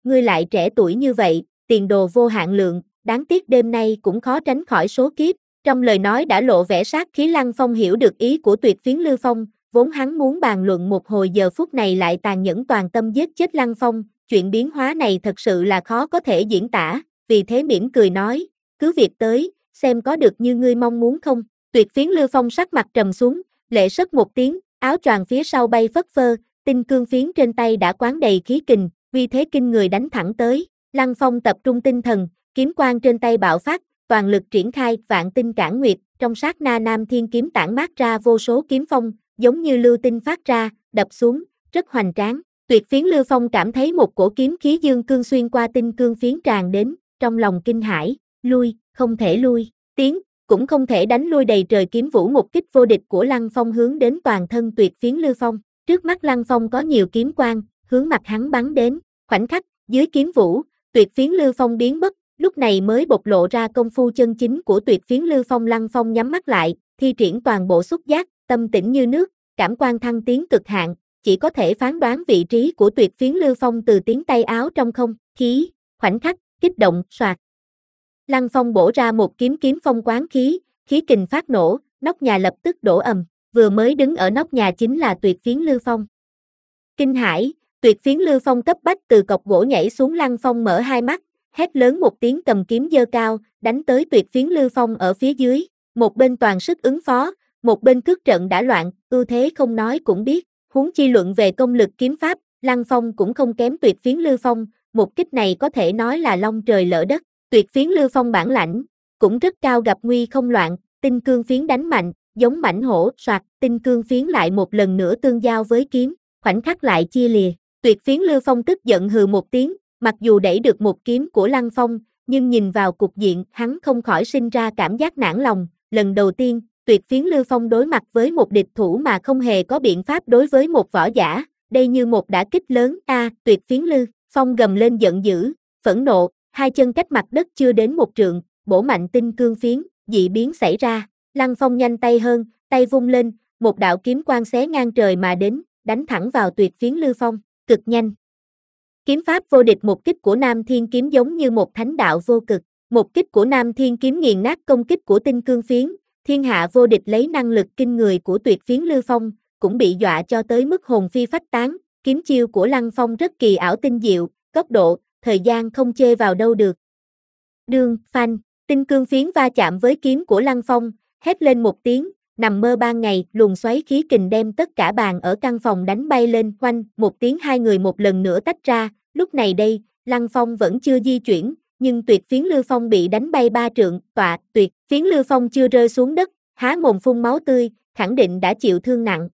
ngươi lại trẻ tuổi như vậy, tiền đồ vô hạn lượng, đáng tiếc đêm nay cũng khó tránh khỏi số kiếp. Trong lời nói đã lộ vẻ sát khí. Lăng Phong hiểu được ý của Tuyệt Phiến Lưu Phong, vốn hắn muốn bàn luận một hồi giờ phút này lại tàn nhẫn toàn tâm giết chết Lăng Phong, chuyện biến hóa này thật sự là khó có thể diễn tả, vì thế mỉm cười nói, cứ việc tới, xem có được như ngươi mong muốn không. Tuyệt Phiến Lưu Phong sắc mặt trầm xuống, lệ sất một tiếng, áo choàng phía sau bay phất phơ, tinh cương phiến trên tay đã quán đầy khí kình, vì thế kinh người đánh thẳng tới. Lăng Phong tập trung tinh thần, kiếm quang trên tay bạo phát, toàn lực triển khai Vạn Tinh Cản Nguyệt, trong sát na Nam Thiên kiếm tản mát ra vô số kiếm phong, giống như lưu tinh phát ra, đập xuống, rất hoành tráng. Tuyệt Phiến Lưu Phong cảm thấy một cổ kiếm khí dương cương xuyên qua tinh cương phiến tràn đến, trong lòng kinh hãi, lui, không thể lui, tiến, cũng không thể đánh lui. Đầy trời kiếm vũ một kích vô địch của Lăng Phong hướng đến toàn thân Tuyệt Phiến Lưu Phong. Trước mắt Lăng Phong có nhiều kiếm quang, hướng mặt hắn bắn đến, khoảnh khắc, dưới kiếm vũ, Tuyệt Phiến Lưu Phong biến mất, lúc này mới bộc lộ ra công phu chân chính của Tuyệt Phiến Lưu Phong. Lăng Phong nhắm mắt lại, thi triển toàn bộ xúc giác, tâm tĩnh như nước, cảm quan thăng tiến cực hạn, chỉ có thể phán đoán vị trí của Tuyệt Phiến Lưu Phong từ tiếng tay áo trong không khí, khoảnh khắc, kích động, soạt. Lăng Phong bổ ra một kiếm kiếm phong quán khí, khí kình phát nổ, nóc nhà lập tức đổ ầm, vừa mới đứng ở nóc nhà chính là Tuyệt Phiến Lưu Phong. Kinh hãi, Tuyệt Phiến Lưu Phong cấp bách từ cọc gỗ nhảy xuống. Lăng Phong mở hai mắt, hét lớn một tiếng, cầm kiếm giơ cao, đánh tới Tuyệt Phiến Lưu Phong ở phía dưới, một bên toàn sức ứng phó, một bên cước trận đã loạn, ưu thế không nói cũng biết, huống chi luận về công lực kiếm pháp, Lăng Phong cũng không kém Tuyệt Phiến Lưu Phong, một kích này có thể nói là long trời lỡ đất. Tuyệt Phiến Lưu Phong bản lãnh cũng rất cao, gặp nguy không loạn, tinh cương phiến đánh mạnh, giống mãnh hổ, soạt, tinh cương phiến lại một lần nữa tương giao với kiếm, khoảnh khắc lại chia lìa. Tuyệt Phiến Lưu Phong tức giận hừ một tiếng, mặc dù đẩy được một kiếm của Lăng Phong, nhưng nhìn vào cục diện, hắn không khỏi sinh ra cảm giác nản lòng. Lần đầu tiên, Tuyệt Phiến Lưu Phong đối mặt với một địch thủ mà không hề có biện pháp đối với một võ giả, đây như một đả kích lớn. A, à, Tuyệt Phiến Lưu Phong gầm lên giận dữ, phẫn nộ, hai chân cách mặt đất chưa đến một trượng, bổ mạnh tinh cương phiến, dị biến xảy ra. Lăng Phong nhanh tay hơn, tay vung lên, một đạo kiếm quang xé ngang trời mà đến, đánh thẳng vào Tuyệt Phiến Lưu Phong, cực nhanh. Kiếm pháp vô địch, một kích của Nam Thiên kiếm giống như một thánh đạo vô cực, một kích của Nam Thiên kiếm nghiền nát công kích của tinh cương phiến. Thiên hạ vô địch lấy năng lực kinh người của Tuyệt Phiến Lưu Phong, cũng bị dọa cho tới mức hồn phi phách tán. Kiếm chiêu của Lăng Phong rất kỳ ảo tinh diệu, góc độ, thời gian không chê vào đâu được. Đương, phanh, tinh cương phiến va chạm với kiếm của Lăng Phong, hét lên một tiếng, nằm mơ ban ngày, luồng xoáy khí kình đem tất cả bàn ở căn phòng đánh bay lên, quanh, một tiếng hai người một lần nữa tách ra. Lúc này đây, Lăng Phong vẫn chưa di chuyển, nhưng Tuyệt Phiến Lưu Phong bị đánh bay ba trượng, tọa, Tuyệt Phiến Lưu Phong chưa rơi xuống đất, há mồm phun máu tươi, khẳng định đã chịu thương nặng.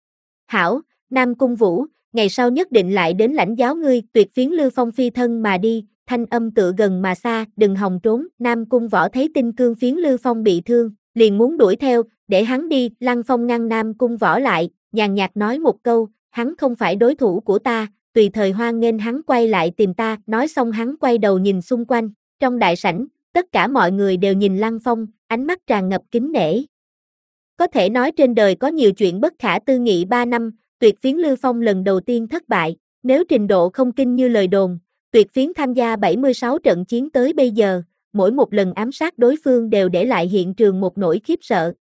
Hảo, Nam Cung Vũ, ngày sau nhất định lại đến lãnh giáo ngươi. Tuyệt Phiến Lưu Phong phi thân mà đi, thanh âm tựa gần mà xa, đừng hòng trốn. Nam Cung Võ thấy tinh cương phiến Lưu Phong bị thương, liền muốn đuổi theo, để hắn đi. Lăng Phong ngăn Nam Cung Võ lại, nhàn nhạt nói một câu, hắn không phải đối thủ của ta, tùy thời hoan nghênh hắn quay lại tìm ta. Nói xong hắn quay đầu nhìn xung quanh, trong đại sảnh, tất cả mọi người đều nhìn Lăng Phong, ánh mắt tràn ngập kính nể. Có thể nói trên đời có nhiều chuyện bất khả tư nghị. Ba năm, Tuyệt Phiến Lưu Phong lần đầu tiên thất bại, nếu trình độ không kinh như lời đồn, Tuyệt Phiến tham gia bảy mươi sáu trận chiến tới bây giờ, mỗi một lần ám sát đối phương đều để lại hiện trường một nỗi khiếp sợ.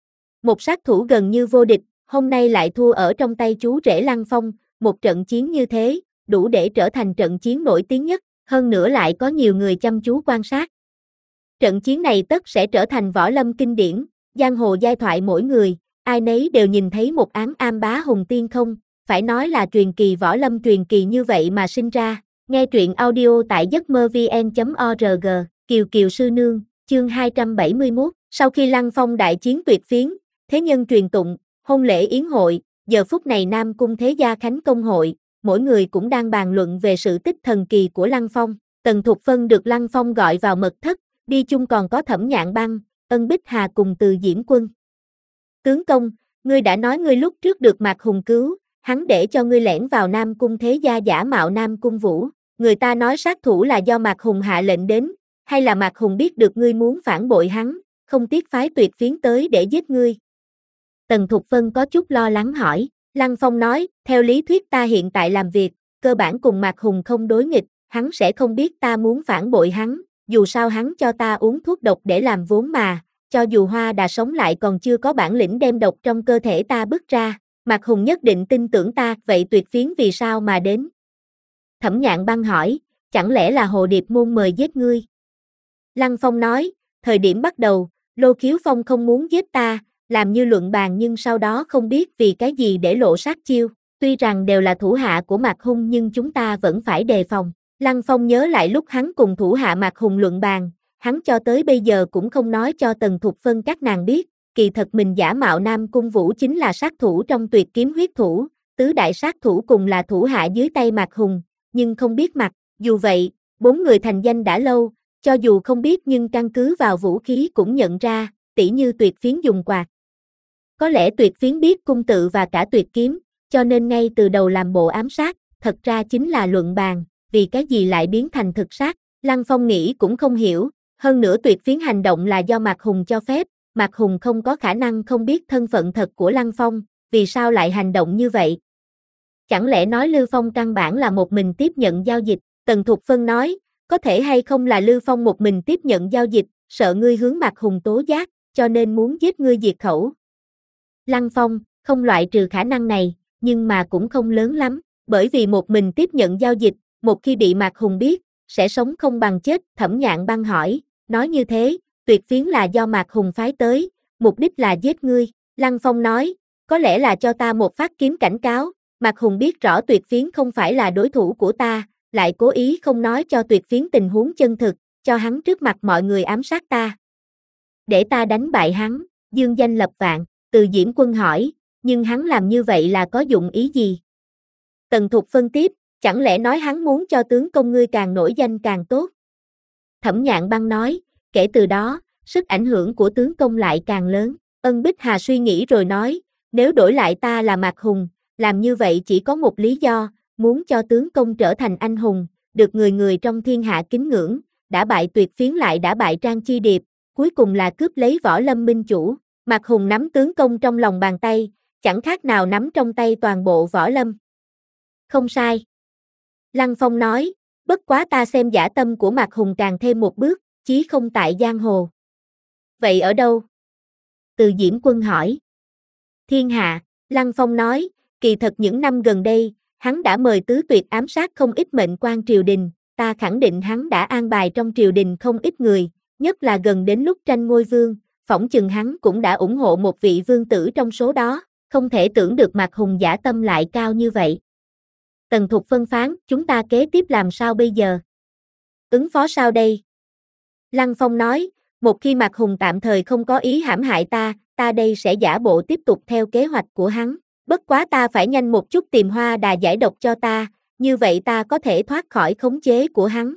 Một sát thủ gần như vô địch, hôm nay lại thua ở trong tay chú rể Lăng Phong, một trận chiến như thế, đủ để trở thành trận chiến nổi tiếng nhất, hơn nữa lại có nhiều người chăm chú quan sát. Trận chiến này tất sẽ trở thành võ lâm kinh điển, giang hồ giai thoại mỗi người, ai nấy đều nhìn thấy một án am bá hùng tiên không, phải nói là truyền kỳ võ lâm truyền kỳ như vậy mà sinh ra. Nghe truyện audio tại giấc mơ vn chấm org, Kiều Kiều Sư Nương, chương hai trăm bảy mươi mốt, sau khi Lăng Phong đại chiến Tuyệt Phiến, thế nhân truyền tụng, hôn lễ yến hội, giờ phút này Nam Cung Thế Gia Khánh Công hội, mỗi người cũng đang bàn luận về sự tích thần kỳ của Lăng Phong. Tần Thục Phân được Lăng Phong gọi vào mật thất, đi chung còn có Thẩm Nhạn Băng, Ân Bích Hà cùng Từ Diễm Quân. Tướng công, ngươi đã nói ngươi lúc trước được Mạc Hùng cứu, hắn để cho ngươi lẻn vào Nam Cung Thế Gia giả mạo Nam Cung Vũ, người ta nói sát thủ là do Mạc Hùng hạ lệnh đến, hay là Mạc Hùng biết được ngươi muốn phản bội hắn, không tiếc phái Tuyệt Phiến tới để giết ngươi? Tần Thục Phân có chút lo lắng hỏi. Lăng Phong nói, theo lý thuyết ta hiện tại làm việc, cơ bản cùng Mạc Hùng không đối nghịch, hắn sẽ không biết ta muốn phản bội hắn, dù sao hắn cho ta uống thuốc độc để làm vốn mà, cho dù Hoa Đà sống lại còn chưa có bản lĩnh đem độc trong cơ thể ta bứt ra, Mạc Hùng nhất định tin tưởng ta, vậy Tuyệt Phiến vì sao mà đến? Thẩm Nhạn Băng hỏi, chẳng lẽ là Hồ Điệp môn mời giết ngươi? Lăng Phong nói, thời điểm bắt đầu, Lô Khiếu Phong không muốn giết ta, làm như luận bàn nhưng sau đó không biết vì cái gì để lộ sát chiêu, tuy rằng đều là thủ hạ của Mạc Hung nhưng chúng ta vẫn phải đề phòng. Lăng Phong nhớ lại lúc hắn cùng thủ hạ Mạc Hùng luận bàn, hắn cho tới bây giờ cũng không nói cho Tần Thục Phân các nàng biết, kỳ thật mình giả mạo Nam Cung Vũ chính là sát thủ trong Tuyệt Kiếm huyết thủ, tứ đại sát thủ cùng là thủ hạ dưới tay Mạc Hùng, nhưng không biết mặt, dù vậy, bốn người thành danh đã lâu, cho dù không biết nhưng căn cứ vào vũ khí cũng nhận ra, tỉ như Tuyệt Phiến dùng quạt. Có lẽ Tuyệt Phiến biết cung tự và cả Tuyệt Kiếm, cho nên ngay từ đầu làm bộ ám sát, thật ra chính là luận bàn, vì cái gì lại biến thành thực sát, Lăng Phong nghĩ cũng không hiểu, hơn nữa Tuyệt Phiến hành động là do Mạc Hùng cho phép, Mạc Hùng không có khả năng không biết thân phận thật của Lăng Phong, vì sao lại hành động như vậy? Chẳng lẽ nói Lư Phong căn bản là một mình tiếp nhận giao dịch, Tần Thục Phân nói, có thể hay không là Lư Phong một mình tiếp nhận giao dịch, sợ ngươi hướng Mạc Hùng tố giác, cho nên muốn giết ngươi diệt khẩu. Lăng Phong, không loại trừ khả năng này, nhưng mà cũng không lớn lắm, bởi vì một mình tiếp nhận giao dịch, một khi bị Mạc Hùng biết, sẽ sống không bằng chết, Thẩm Nhạn Băng hỏi, nói như thế, Tuyệt Phiến là do Mạc Hùng phái tới, mục đích là giết ngươi, Lăng Phong nói, có lẽ là cho ta một phát kiếm cảnh cáo, Mạc Hùng biết rõ Tuyệt Phiến không phải là đối thủ của ta, lại cố ý không nói cho Tuyệt Phiến tình huống chân thực, cho hắn trước mặt mọi người ám sát ta. Để ta đánh bại hắn, dương danh lập vạn, Từ Diễm Quân hỏi, nhưng hắn làm như vậy là có dụng ý gì? Tần Thục phân tiếp, chẳng lẽ nói hắn muốn cho tướng công ngươi càng nổi danh càng tốt? Thẩm Nhạn Băng nói, kể từ đó, sức ảnh hưởng của tướng công lại càng lớn. Ân Bích Hà suy nghĩ rồi nói, nếu đổi lại ta là Mạc Hùng, làm như vậy chỉ có một lý do, muốn cho tướng công trở thành anh hùng, được người người trong thiên hạ kính ngưỡng, đã bại Tuyệt Phiến lại đã bại Trang Chi Điệp, cuối cùng là cướp lấy Võ Lâm minh chủ. Mạc Hùng nắm tướng công trong lòng bàn tay, chẳng khác nào nắm trong tay toàn bộ Võ Lâm. Không sai. Lăng Phong nói, bất quá ta xem dã tâm của Mạc Hùng càng thêm một bước, chí không tại giang hồ. Vậy ở đâu? Từ Diễm Quân hỏi. Thiên hạ, Lăng Phong nói, kỳ thật những năm gần đây, hắn đã mời Tứ Tuyệt ám sát không ít mệnh quan triều đình, ta khẳng định hắn đã an bài trong triều đình không ít người, nhất là gần đến lúc tranh ngôi vương, phỏng chừng hắn cũng đã ủng hộ một vị vương tử trong số đó, không thể tưởng được Mạc Hùng dã tâm lại cao như vậy. Tần Thục phân phán, chúng ta kế tiếp làm sao bây giờ? Ứng phó sao đây? Lăng Phong nói, một khi Mạc Hùng tạm thời không có ý hãm hại ta, ta đây sẽ giả bộ tiếp tục theo kế hoạch của hắn, bất quá ta phải nhanh một chút tìm Hoa Đà giải độc cho ta, như vậy ta có thể thoát khỏi khống chế của hắn.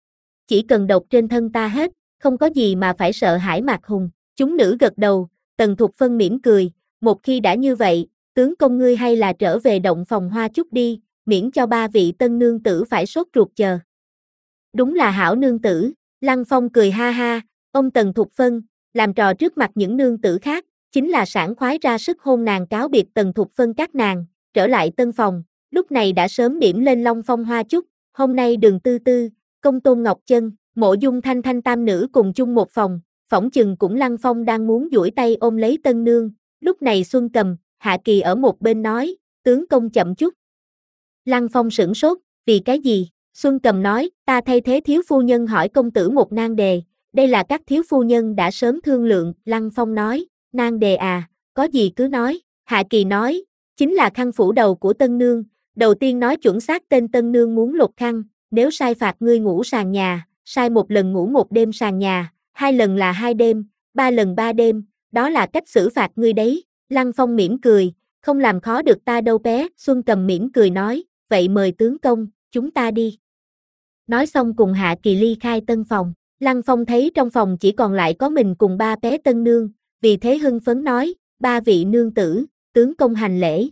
Chỉ cần độc trên thân ta hết, không có gì mà phải sợ hãi Mạc Hùng. Chúng nữ gật đầu, Tần Thục Phân mỉm cười, một khi đã như vậy, tướng công ngươi hay là trở về động phòng hoa chút đi, miễn cho ba vị tân nương tử phải sốt ruột chờ. Đúng là hảo nương tử, Lăng Phong cười ha ha, ông Tần Thục Phân, làm trò trước mặt những nương tử khác, chính là sảng khoái ra sức hôn nàng cáo biệt Tần Thục Phân các nàng, trở lại tân phòng, lúc này đã sớm điểm lên Long Phong hoa chút, hôm nay Đường Tư Tư, Công Tôn Ngọc Chân, Mộ Dung Thanh Thanh tam nữ cùng chung một phòng, phỏng chừng cũng Lăng Phong đang muốn duỗi tay ôm lấy tân nương, lúc này Xuân Cầm, Hạ Kỳ ở một bên nói, tướng công chậm chút. Lăng Phong sửng sốt, vì cái gì? Xuân Cầm nói, ta thay thế thiếu phu nhân hỏi công tử một nan đề, đây là các thiếu phu nhân đã sớm thương lượng, Lăng Phong nói, nan đề à, có gì cứ nói, Hạ Kỳ nói, chính là khăn phủ đầu của tân nương, đầu tiên nói chuẩn xác tên tân nương muốn lột khăn, nếu sai phạt ngươi ngủ sàn nhà, sai một lần ngủ một đêm sàn nhà, hai lần là hai đêm, ba lần ba đêm, đó là cách xử phạt ngươi đấy, Lăng Phong mỉm cười, không làm khó được ta đâu bé, Xuân Cầm mỉm cười nói, vậy mời tướng công, chúng ta đi. Nói xong cùng Hạ Kỳ ly khai tân phòng, Lăng Phong thấy trong phòng chỉ còn lại có mình cùng ba bé tân nương, vì thế hưng phấn nói, ba vị nương tử, tướng công hành lễ.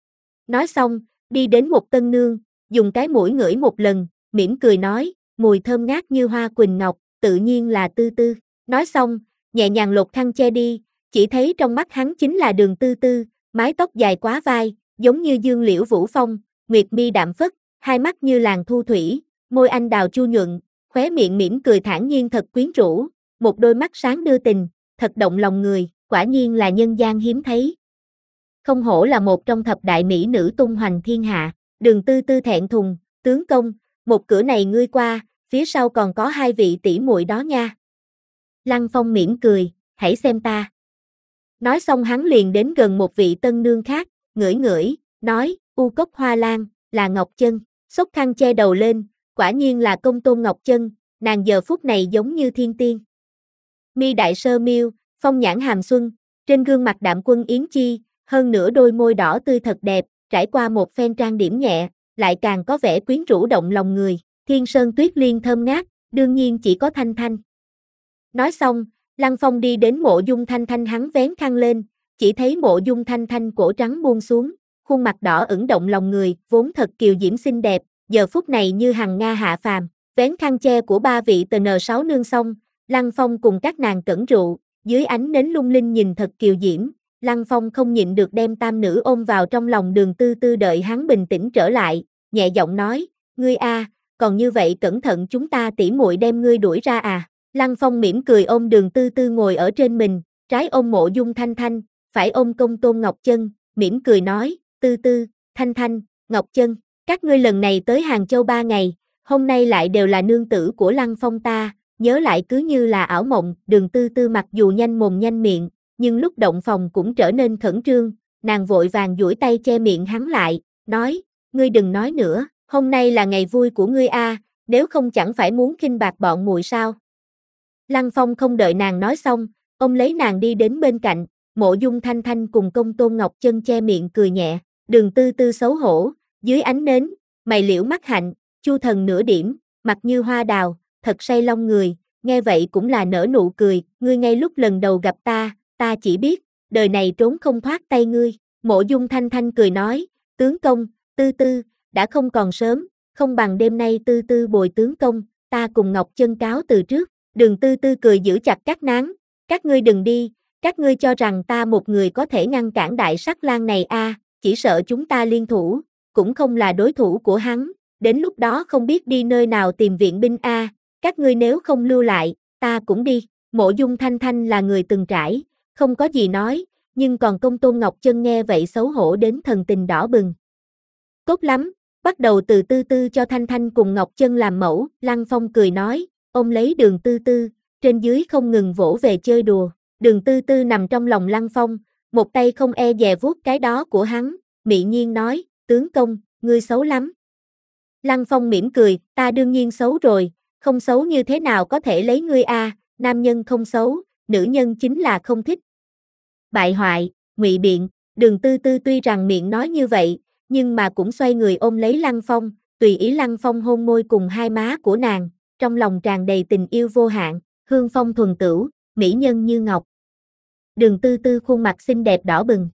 Nói xong, đi đến một tân nương, dùng cái mũi ngửi một lần, mỉm cười nói, mùi thơm ngát như hoa quỳnh ngọc, tự nhiên là Tư Tư. Nói xong, nhẹ nhàng lột khăn che đi, chỉ thấy trong mắt hắn chính là Đường Tư Tư, mái tóc dài quá vai, giống như dương liễu vũ phong, nguyệt mi đạm phất, hai mắt như làn thu thủy, môi anh đào chu nhuận, khóe miệng mỉm cười thản nhiên thật quyến rũ, một đôi mắt sáng đưa tình, thật động lòng người, quả nhiên là nhân gian hiếm thấy. Không hổ là một trong thập đại mỹ nữ tung hoành thiên hạ, Đường Tư Tư thẹn thùng, tướng công, một cửa này ngươi qua, phía sau còn có hai vị tỷ muội đó nha. Lăng Phong mỉm cười, hãy xem ta. Nói xong hắn liền đến gần một vị tân nương khác, ngửi ngửi, nói, u cốc hoa lan, là Ngọc Chân, xốc khăn che đầu lên, quả nhiên là công tôn Ngọc Chân, nàng giờ phút này giống như thiên tiên. Mi đại sơ miêu, phong nhãn hàm xuân, trên gương mặt đạm quân yến chi, hơn nữa đôi môi đỏ tươi thật đẹp, trải qua một phen trang điểm nhẹ, lại càng có vẻ quyến rũ động lòng người, thiên sơn tuyết liên thơm ngát, đương nhiên chỉ có Thanh Thanh. Nói xong, Lăng Phong đi đến mộ dung Thanh Thanh hắn vén khăn lên, chỉ thấy mộ dung Thanh Thanh cổ trắng buông xuống, khuôn mặt đỏ ửng động lòng người, vốn thật kiều diễm xinh đẹp, giờ phút này như hằng nga hạ phàm, vén khăn che của ba vị tê en sáu nương xong, Lăng Phong cùng các nàng cẩn rượu, dưới ánh nến lung linh nhìn thật kiều diễm, Lăng Phong không nhịn được đem tam nữ ôm vào trong lòng. Đường Tư Tư đợi hắn bình tĩnh trở lại, nhẹ giọng nói, ngươi a, còn như vậy cẩn thận chúng ta tỉ muội đem ngươi đuổi ra à. Lăng Phong mỉm cười ôm Đường Tư Tư ngồi ở trên mình, trái ôm mộ dung Thanh Thanh, phải ôm công tôn Ngọc Chân, mỉm cười nói, Tư Tư, Thanh Thanh, Ngọc Chân, các ngươi lần này tới Hàng Châu ba ngày, hôm nay lại đều là nương tử của Lăng Phong ta, nhớ lại cứ như là ảo mộng. Đường Tư Tư mặc dù nhanh mồm nhanh miệng, nhưng lúc động phòng cũng trở nên khẩn trương, nàng vội vàng duỗi tay che miệng hắn lại, nói, ngươi đừng nói nữa, hôm nay là ngày vui của ngươi a, nếu không chẳng phải muốn khinh bạc bọn muội sao. Lăng Phong không đợi nàng nói xong, ông lấy nàng đi đến bên cạnh, mộ dung Thanh Thanh cùng công tôn Ngọc Chân che miệng cười nhẹ, Đường Tư Tư xấu hổ, dưới ánh nến, mày liễu mắt hạnh, chu thần nửa điểm, mặt như hoa đào, thật say long người, nghe vậy cũng là nở nụ cười, ngươi ngay lúc lần đầu gặp ta, ta chỉ biết, đời này trốn không thoát tay ngươi. Mộ dung Thanh Thanh cười nói, tướng công, Tư Tư, đã không còn sớm, không bằng đêm nay Tư Tư bồi tướng công, ta cùng Ngọc Chân cáo từ trước. Đường Tư Tư cười giữ chặt các náng, các ngươi đừng đi, các ngươi cho rằng ta một người có thể ngăn cản đại sắc lang này a, à, chỉ sợ chúng ta liên thủ, cũng không là đối thủ của hắn, đến lúc đó không biết đi nơi nào tìm viện binh a, à, các ngươi nếu không lưu lại, ta cũng đi. Mộ dung Thanh Thanh là người từng trải, không có gì nói, nhưng còn công tôn Ngọc Chân nghe vậy xấu hổ đến thần tình đỏ bừng. Tốt lắm, bắt đầu từ Tư Tư cho Thanh Thanh cùng Ngọc Chân làm mẫu. Lăng Phong cười nói, ôm lấy Đường Tư Tư, trên dưới không ngừng vỗ về chơi đùa. Đường Tư Tư nằm trong lòng Lăng Phong, một tay không e dè vuốt cái đó của hắn, mị nhiên nói, tướng công, ngươi xấu lắm. Lăng Phong mỉm cười, ta đương nhiên xấu rồi, không xấu như thế nào có thể lấy ngươi a, à, nam nhân không xấu, nữ nhân chính là không thích. Bại hoại, ngụy biện. Đường Tư Tư tuy rằng miệng nói như vậy, nhưng mà cũng xoay người ôm lấy Lăng Phong, tùy ý Lăng Phong hôn môi cùng hai má của nàng, trong lòng tràn đầy tình yêu vô hạn, hương phong thuần tửu, mỹ nhân như ngọc. Đường Tư Tư khuôn mặt xinh đẹp đỏ bừng.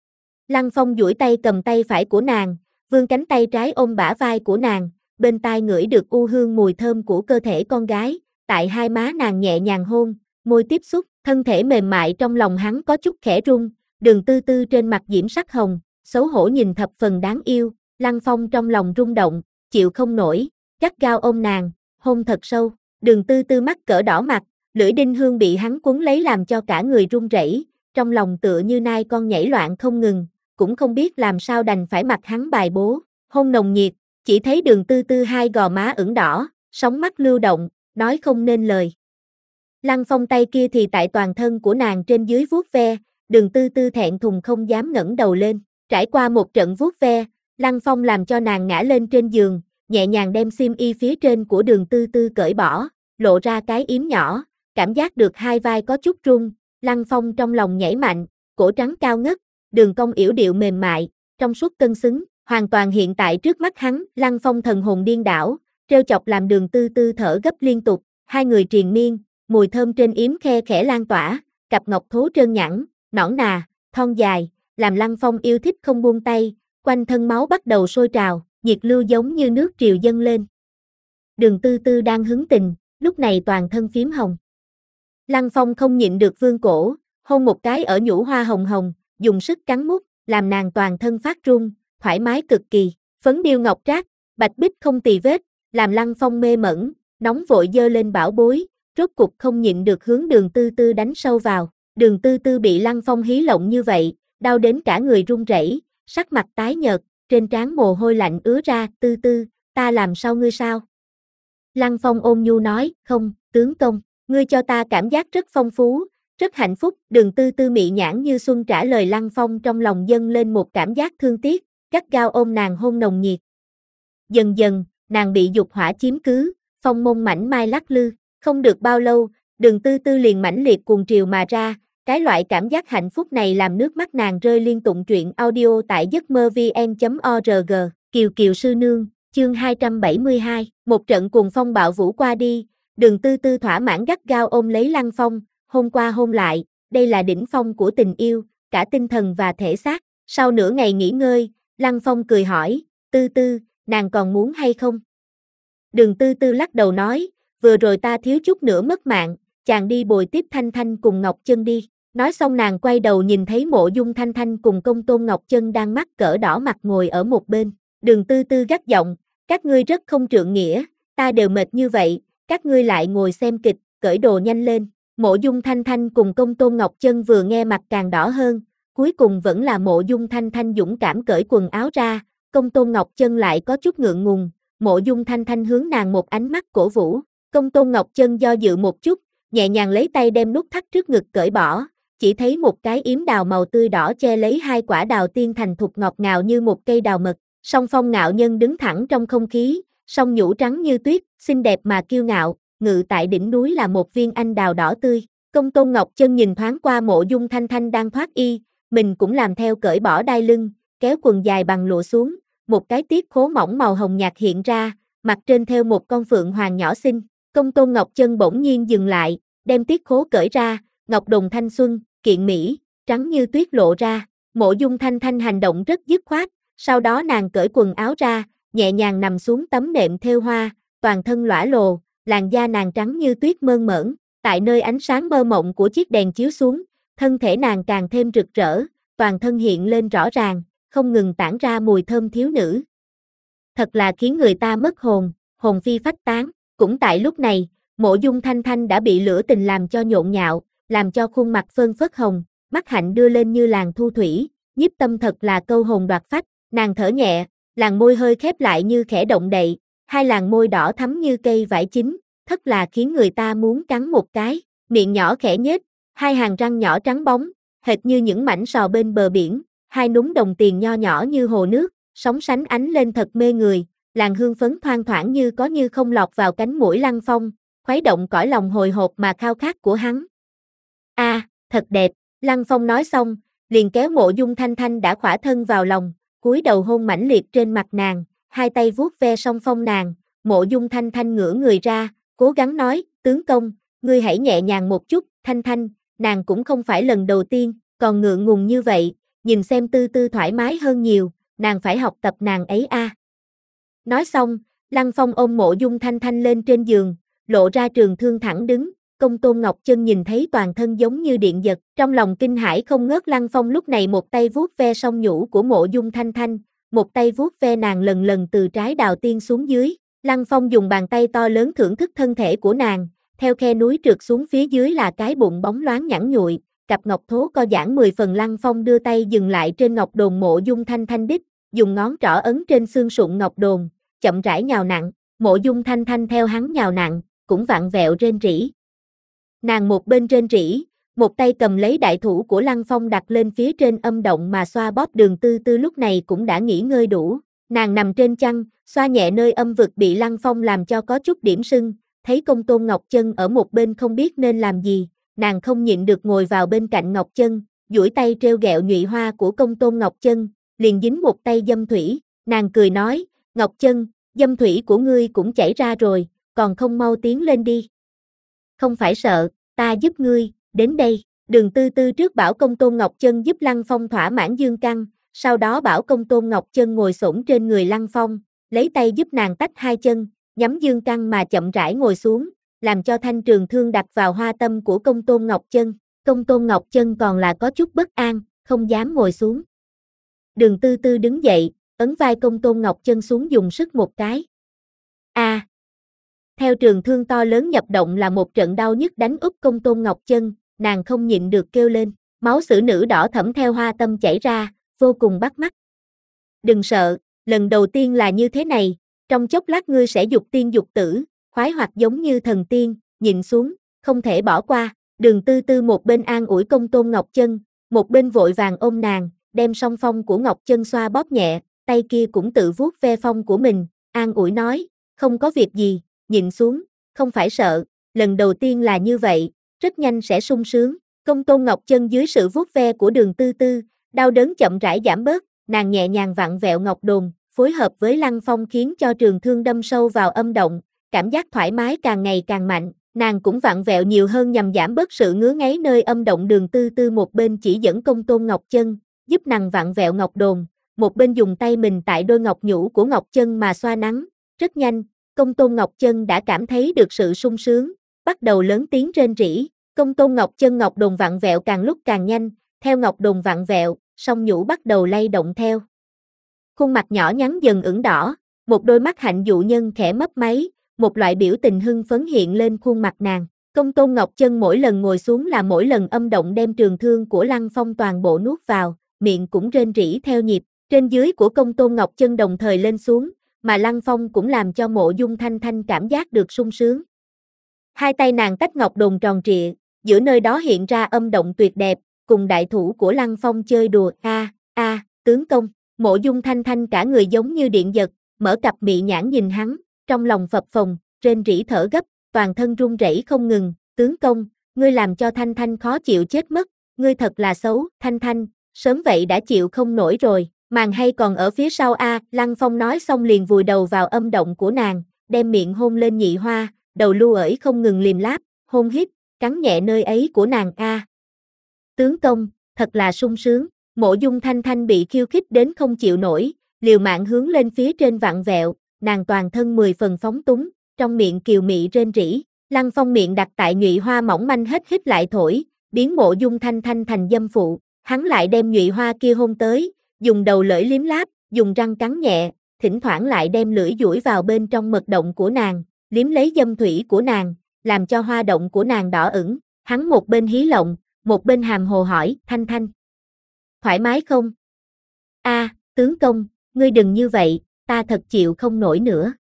Lăng Phong duỗi tay cầm tay phải của nàng, vươn cánh tay trái ôm bả vai của nàng, bên tai ngửi được u hương mùi thơm của cơ thể con gái, tại hai má nàng nhẹ nhàng hôn, môi tiếp xúc, thân thể mềm mại trong lòng hắn có chút khẽ rung. Đường Tư Tư trên mặt diễm sắc hồng, xấu hổ nhìn thập phần đáng yêu. Lăng Phong trong lòng rung động, chịu không nổi, gắt gao ôm nàng, hôn thật sâu. Đường Tư Tư mắt cỡ đỏ mặt, lưỡi đinh hương bị hắn quấn lấy làm cho cả người run rẩy, trong lòng tựa như nai con nhảy loạn không ngừng, cũng không biết làm sao đành phải mặc hắn bài bố, hôn nồng nhiệt, chỉ thấy Đường Tư Tư hai gò má ửng đỏ, sóng mắt lưu động, nói không nên lời. Lăng Phong tay kia thì tại toàn thân của nàng trên dưới vuốt ve, Đường Tư Tư thẹn thùng không dám ngẩng đầu lên, trải qua một trận vuốt ve, Lăng Phong làm cho nàng ngã lên trên giường, nhẹ nhàng đem xiêm y phía trên của Đường Tư Tư cởi bỏ, lộ ra cái yếm nhỏ, cảm giác được hai vai có chút rung, Lăng Phong trong lòng nhảy mạnh, cổ trắng cao ngất, đường cong yểu điệu mềm mại, trong suốt cân xứng, hoàn toàn hiện tại trước mắt hắn. Lăng Phong thần hồn điên đảo, trêu chọc làm Đường Tư Tư thở gấp liên tục, hai người triền miên, mùi thơm trên yếm khe khẽ lan tỏa, cặp ngọc thố trơn nhẵn, nõn nà, thon dài, làm Lăng Phong yêu thích không buông tay, quanh thân máu bắt đầu sôi trào, nhiệt lưu giống như nước triều dâng lên. Đường Tư Tư đang hứng tình, lúc này toàn thân phím hồng. Lăng Phong không nhịn được vương cổ, hôn một cái ở nhũ hoa hồng hồng, dùng sức cắn mút, làm nàng toàn thân phát run, thoải mái cực kỳ, phấn điêu ngọc trác, bạch bích không tì vết, làm Lăng Phong mê mẩn, nóng vội giơ lên bảo bối, rốt cục không nhịn được hướng Đường Tư Tư đánh sâu vào. Đường Tư Tư bị Lăng Phong hí lộng như vậy, đau đến cả người run rẩy, sắc mặt tái nhợt, trên trán mồ hôi lạnh ứa ra. Tư Tư, ta làm sao ngươi sao? Lăng Phong ôn nhu nói, không, tướng công, ngươi cho ta cảm giác rất phong phú, rất hạnh phúc. Đường Tư Tư mị nhãn như xuân trả lời Lăng Phong, trong lòng dâng lên một cảm giác thương tiếc, gắt gao ôm nàng hôn nồng nhiệt. Dần dần, nàng bị dục hỏa chiếm cứ, phong môn mảnh mai lắc lư, không được bao lâu, Đường Tư Tư liền mãnh liệt cuồng triều mà ra, cái loại cảm giác hạnh phúc này làm nước mắt nàng rơi liên tục. Truyện audio tại giấc mơ vn chấm org, Kiều Kiều sư nương, chương hai trăm bảy mươi hai, một trận cuồng phong bạo vũ qua đi, Đường Tư Tư thỏa mãn gắt gao ôm lấy Lăng Phong, hôn qua hôn lại, đây là đỉnh phong của tình yêu, cả tinh thần và thể xác. Sau nửa ngày nghỉ ngơi, Lăng Phong cười hỏi, Tư Tư, nàng còn muốn hay không? Đường Tư Tư lắc đầu nói, vừa rồi ta thiếu chút nữa mất mạng, chàng đi bồi tiếp Thanh Thanh cùng Ngọc Chân đi. Nói xong nàng quay đầu nhìn thấy Mộ Dung Thanh Thanh cùng Công Tôn Ngọc Chân đang mắt cỡ đỏ mặt ngồi ở một bên. Đường Tư Tư gắt giọng, các ngươi rất không trượng nghĩa, ta đều mệt như vậy, các ngươi lại ngồi xem kịch, cởi đồ nhanh lên. Mộ Dung Thanh Thanh cùng Công Tôn Ngọc Chân vừa nghe mặt càng đỏ hơn, cuối cùng vẫn là Mộ Dung Thanh Thanh dũng cảm cởi quần áo ra, Công Tôn Ngọc Chân lại có chút ngượng ngùng. Mộ Dung Thanh Thanh hướng nàng một ánh mắt cổ vũ, Công Tôn Ngọc Chân do dự một chút, nhẹ nhàng lấy tay đem nút thắt trước ngực cởi bỏ, chỉ thấy một cái yếm đào màu tươi đỏ che lấy hai quả đào tiên thành thục ngọt ngào như một cây đào mật. Song Phong ngạo nhân đứng thẳng trong không khí, song nhũ trắng như tuyết, xinh đẹp mà kiêu ngạo, ngự tại đỉnh núi là một viên anh đào đỏ tươi. Công Tôn Ngọc Chân nhìn thoáng qua Mộ Dung Thanh Thanh đang thoát y, mình cũng làm theo cởi bỏ đai lưng, kéo quần dài bằng lụa xuống, một cái tiết khố mỏng màu hồng nhạt hiện ra, mặt trên thêu một con phượng hoàng nhỏ xinh. Công Tôn Ngọc Chân bỗng nhiên dừng lại, đem tiết khố cởi ra, ngọc đồng thanh xuân, kiện mỹ, trắng như tuyết lộ ra. Mộ Dung Thanh Thanh hành động rất dứt khoát, sau đó nàng cởi quần áo ra, nhẹ nhàng nằm xuống tấm nệm thêu hoa, toàn thân lõa lồ, làn da nàng trắng như tuyết mơn mởn, tại nơi ánh sáng mơ mộng của chiếc đèn chiếu xuống, thân thể nàng càng thêm rực rỡ, toàn thân hiện lên rõ ràng, không ngừng tản ra mùi thơm thiếu nữ. Thật là khiến người ta mất hồn, hồn phi phách tán. Cũng tại lúc này, Mộ Dung Thanh Thanh đã bị lửa tình làm cho nhộn nhạo, làm cho khuôn mặt phơn phớt hồng, mắt hạnh đưa lên như làn thu thủy, nhiếp tâm thật là câu hồn đoạt phách. Nàng thở nhẹ, làn môi hơi khép lại như khẽ động đậy, hai làn môi đỏ thắm như cây vải chín, thật là khiến người ta muốn cắn một cái. Miệng nhỏ khẽ nhếch, hai hàng răng nhỏ trắng bóng, hệt như những mảnh sò bên bờ biển, hai núm đồng tiền nho nhỏ như hồ nước, sóng sánh ánh lên thật mê người. Làn hương phấn thoang thoảng như có như không lọt vào cánh mũi Lăng Phong, khuấy động cõi lòng hồi hộp mà khao khát của hắn. A, à, thật đẹp. Lăng Phong nói xong, liền kéo Mộ Dung Thanh Thanh đã khỏa thân vào lòng, cúi đầu hôn mãnh liệt trên mặt nàng, hai tay vuốt ve song phong nàng. Mộ Dung Thanh Thanh ngửa người ra, cố gắng nói, tướng công, ngươi hãy nhẹ nhàng một chút. Thanh Thanh, nàng cũng không phải lần đầu tiên, còn ngượng ngùng như vậy, nhìn xem Tư Tư thoải mái hơn nhiều, nàng phải học tập nàng ấy a. À. Nói xong, Lăng Phong ôm Mộ Dung Thanh Thanh lên trên giường, lộ ra trường thương thẳng đứng. Công Tôn Ngọc Chân nhìn thấy toàn thân giống như điện giật, trong lòng kinh hãi không ngớt. Lăng Phong lúc này một tay vuốt ve song nhũ của Mộ Dung Thanh Thanh, một tay vuốt ve nàng lần lần từ trái đào tiên xuống dưới. Lăng Phong dùng bàn tay to lớn thưởng thức thân thể của nàng, theo khe núi trượt xuống phía dưới là cái bụng bóng loáng nhẵn nhụi, cặp ngọc thố co giãn mười phần. Lăng Phong đưa tay dừng lại trên ngọc đồn Mộ Dung Thanh Thanh đích, dùng ngón trỏ ấn trên xương sụn ngọc đồn, chậm rãi nhào nặn. Mộ Dung Thanh Thanh theo hắn nhào nặn, cũng vặn vẹo rên rỉ. Nàng một bên rên rỉ, một tay cầm lấy đại thủ của Lăng Phong đặt lên phía trên âm động mà xoa bóp. Đường Tư Tư lúc này cũng đã nghỉ ngơi đủ, nàng nằm trên chăn, xoa nhẹ nơi âm vực bị Lăng Phong làm cho có chút điểm sưng, thấy Công Tôn Ngọc Chân ở một bên không biết nên làm gì, nàng không nhịn được ngồi vào bên cạnh Ngọc Chân, duỗi tay treo gẹo nhụy hoa của Công Tôn Ngọc Chân, liền dính một tay dâm thủy, nàng cười nói, Ngọc Chân, dâm thủy của ngươi cũng chảy ra rồi, còn không mau tiến lên đi. Không phải sợ, ta giúp ngươi, đến đây. Đường Tư Tư trước bảo Công Tôn Ngọc Chân giúp Lăng Phong thỏa mãn dương căn, sau đó bảo Công Tôn Ngọc Chân ngồi xổm trên người Lăng Phong, lấy tay giúp nàng tách hai chân, nhắm dương căn mà chậm rãi ngồi xuống, làm cho thanh trường thương đặt vào hoa tâm của Công Tôn Ngọc Chân. Công Tôn Ngọc Chân còn là có chút bất an, không dám ngồi xuống. Đường Tư Tư đứng dậy, ấn vai Công Tôn Ngọc Chân xuống dùng sức một cái. A. Theo trường thương to lớn nhập động là một trận đau nhức đánh úp Công Tôn Ngọc Chân, nàng không nhịn được kêu lên, máu xử nữ đỏ thẫm theo hoa tâm chảy ra, vô cùng bắt mắt. Đừng sợ, lần đầu tiên là như thế này, trong chốc lát ngươi sẽ dục tiên dục tử, khoái hoạt giống như thần tiên, nhìn xuống, không thể bỏ qua. Đường Tư Tư một bên an ủi Công Tôn Ngọc Chân, một bên vội vàng ôm nàng, đem song phong của Ngọc Chân xoa bóp nhẹ, tay kia cũng tự vuốt ve phong của mình, an ủi nói, không có việc gì, nhìn xuống, không phải sợ, lần đầu tiên là như vậy, rất nhanh sẽ sung sướng. Công Tôn Ngọc Chân dưới sự vuốt ve của Đường Tư Tư, đau đớn chậm rãi giảm bớt, nàng nhẹ nhàng vặn vẹo ngọc đồn, phối hợp với Lăng Phong khiến cho trường thương đâm sâu vào âm động, cảm giác thoải mái càng ngày càng mạnh, nàng cũng vặn vẹo nhiều hơn nhằm giảm bớt sự ngứa ngáy nơi âm động. Đường Tư Tư một bên chỉ dẫn Công Tôn Ngọc Chân, giúp nàng vặn vẹo ngọc đồn, một bên dùng tay mình tại đôi ngọc nhũ của Ngọc Chân mà xoa nắn, rất nhanh, Công Tôn Ngọc Chân đã cảm thấy được sự sung sướng, bắt đầu lớn tiếng rên rỉ. Công Tôn Ngọc Chân ngọc đồn vặn vẹo càng lúc càng nhanh, theo ngọc đồn vặn vẹo, song nhũ bắt đầu lay động theo. Khuôn mặt nhỏ nhắn dần ửng đỏ, một đôi mắt hạnh dụ nhân khẽ mấp máy, một loại biểu tình hưng phấn hiện lên khuôn mặt nàng. Công Tôn Ngọc Chân mỗi lần ngồi xuống là mỗi lần âm động đem trường thương của Lăng Phong toàn bộ nuốt vào, miệng cũng rên rỉ theo nhịp, trên dưới của Công Tôn Ngọc Chân đồng thời lên xuống, mà Lăng Phong cũng làm cho Mộ Dung Thanh Thanh cảm giác được sung sướng. Hai tay nàng tách ngọc đồn tròn trịa, giữa nơi đó hiện ra âm động tuyệt đẹp, cùng đại thủ của Lăng Phong chơi đùa. A, a, tướng công. Mộ Dung Thanh Thanh cả người giống như điện giật, mở cặp mị nhãn nhìn hắn, trong lòng phập phồng, rên rỉ thở gấp, toàn thân run rẩy không ngừng. Tướng công, ngươi làm cho Thanh Thanh khó chịu chết mất, ngươi thật là xấu. Thanh Thanh, sớm vậy đã chịu không nổi rồi, màn hay còn ở phía sau a. À, Lăng Phong nói xong liền vùi đầu vào âm động của nàng, đem miệng hôn lên nhị hoa, đầu lưu ởi không ngừng liềm láp, hôn hít, cắn nhẹ nơi ấy của nàng a. À. Tướng công, thật là sung sướng. Mộ Dung Thanh Thanh bị khiêu khích đến không chịu nổi, liều mạng hướng lên phía trên vặn vẹo, nàng toàn thân mười phần phóng túng, trong miệng kiều mị rên rỉ. Lăng Phong miệng đặt tại nhụy hoa mỏng manh hết hít lại thổi, biến Mộ Dung Thanh Thanh thành dâm phụ, hắn lại đem nhụy hoa kia hôn tới, dùng đầu lưỡi liếm láp, dùng răng cắn nhẹ, thỉnh thoảng lại đem lưỡi duỗi vào bên trong mật động của nàng, liếm lấy dâm thủy của nàng, làm cho hoa động của nàng đỏ ửng. Hắn một bên hí lộng, một bên hàm hồ hỏi, Thanh Thanh, thoải mái không? A, à, tướng công, ngươi đừng như vậy, ta thật chịu không nổi nữa.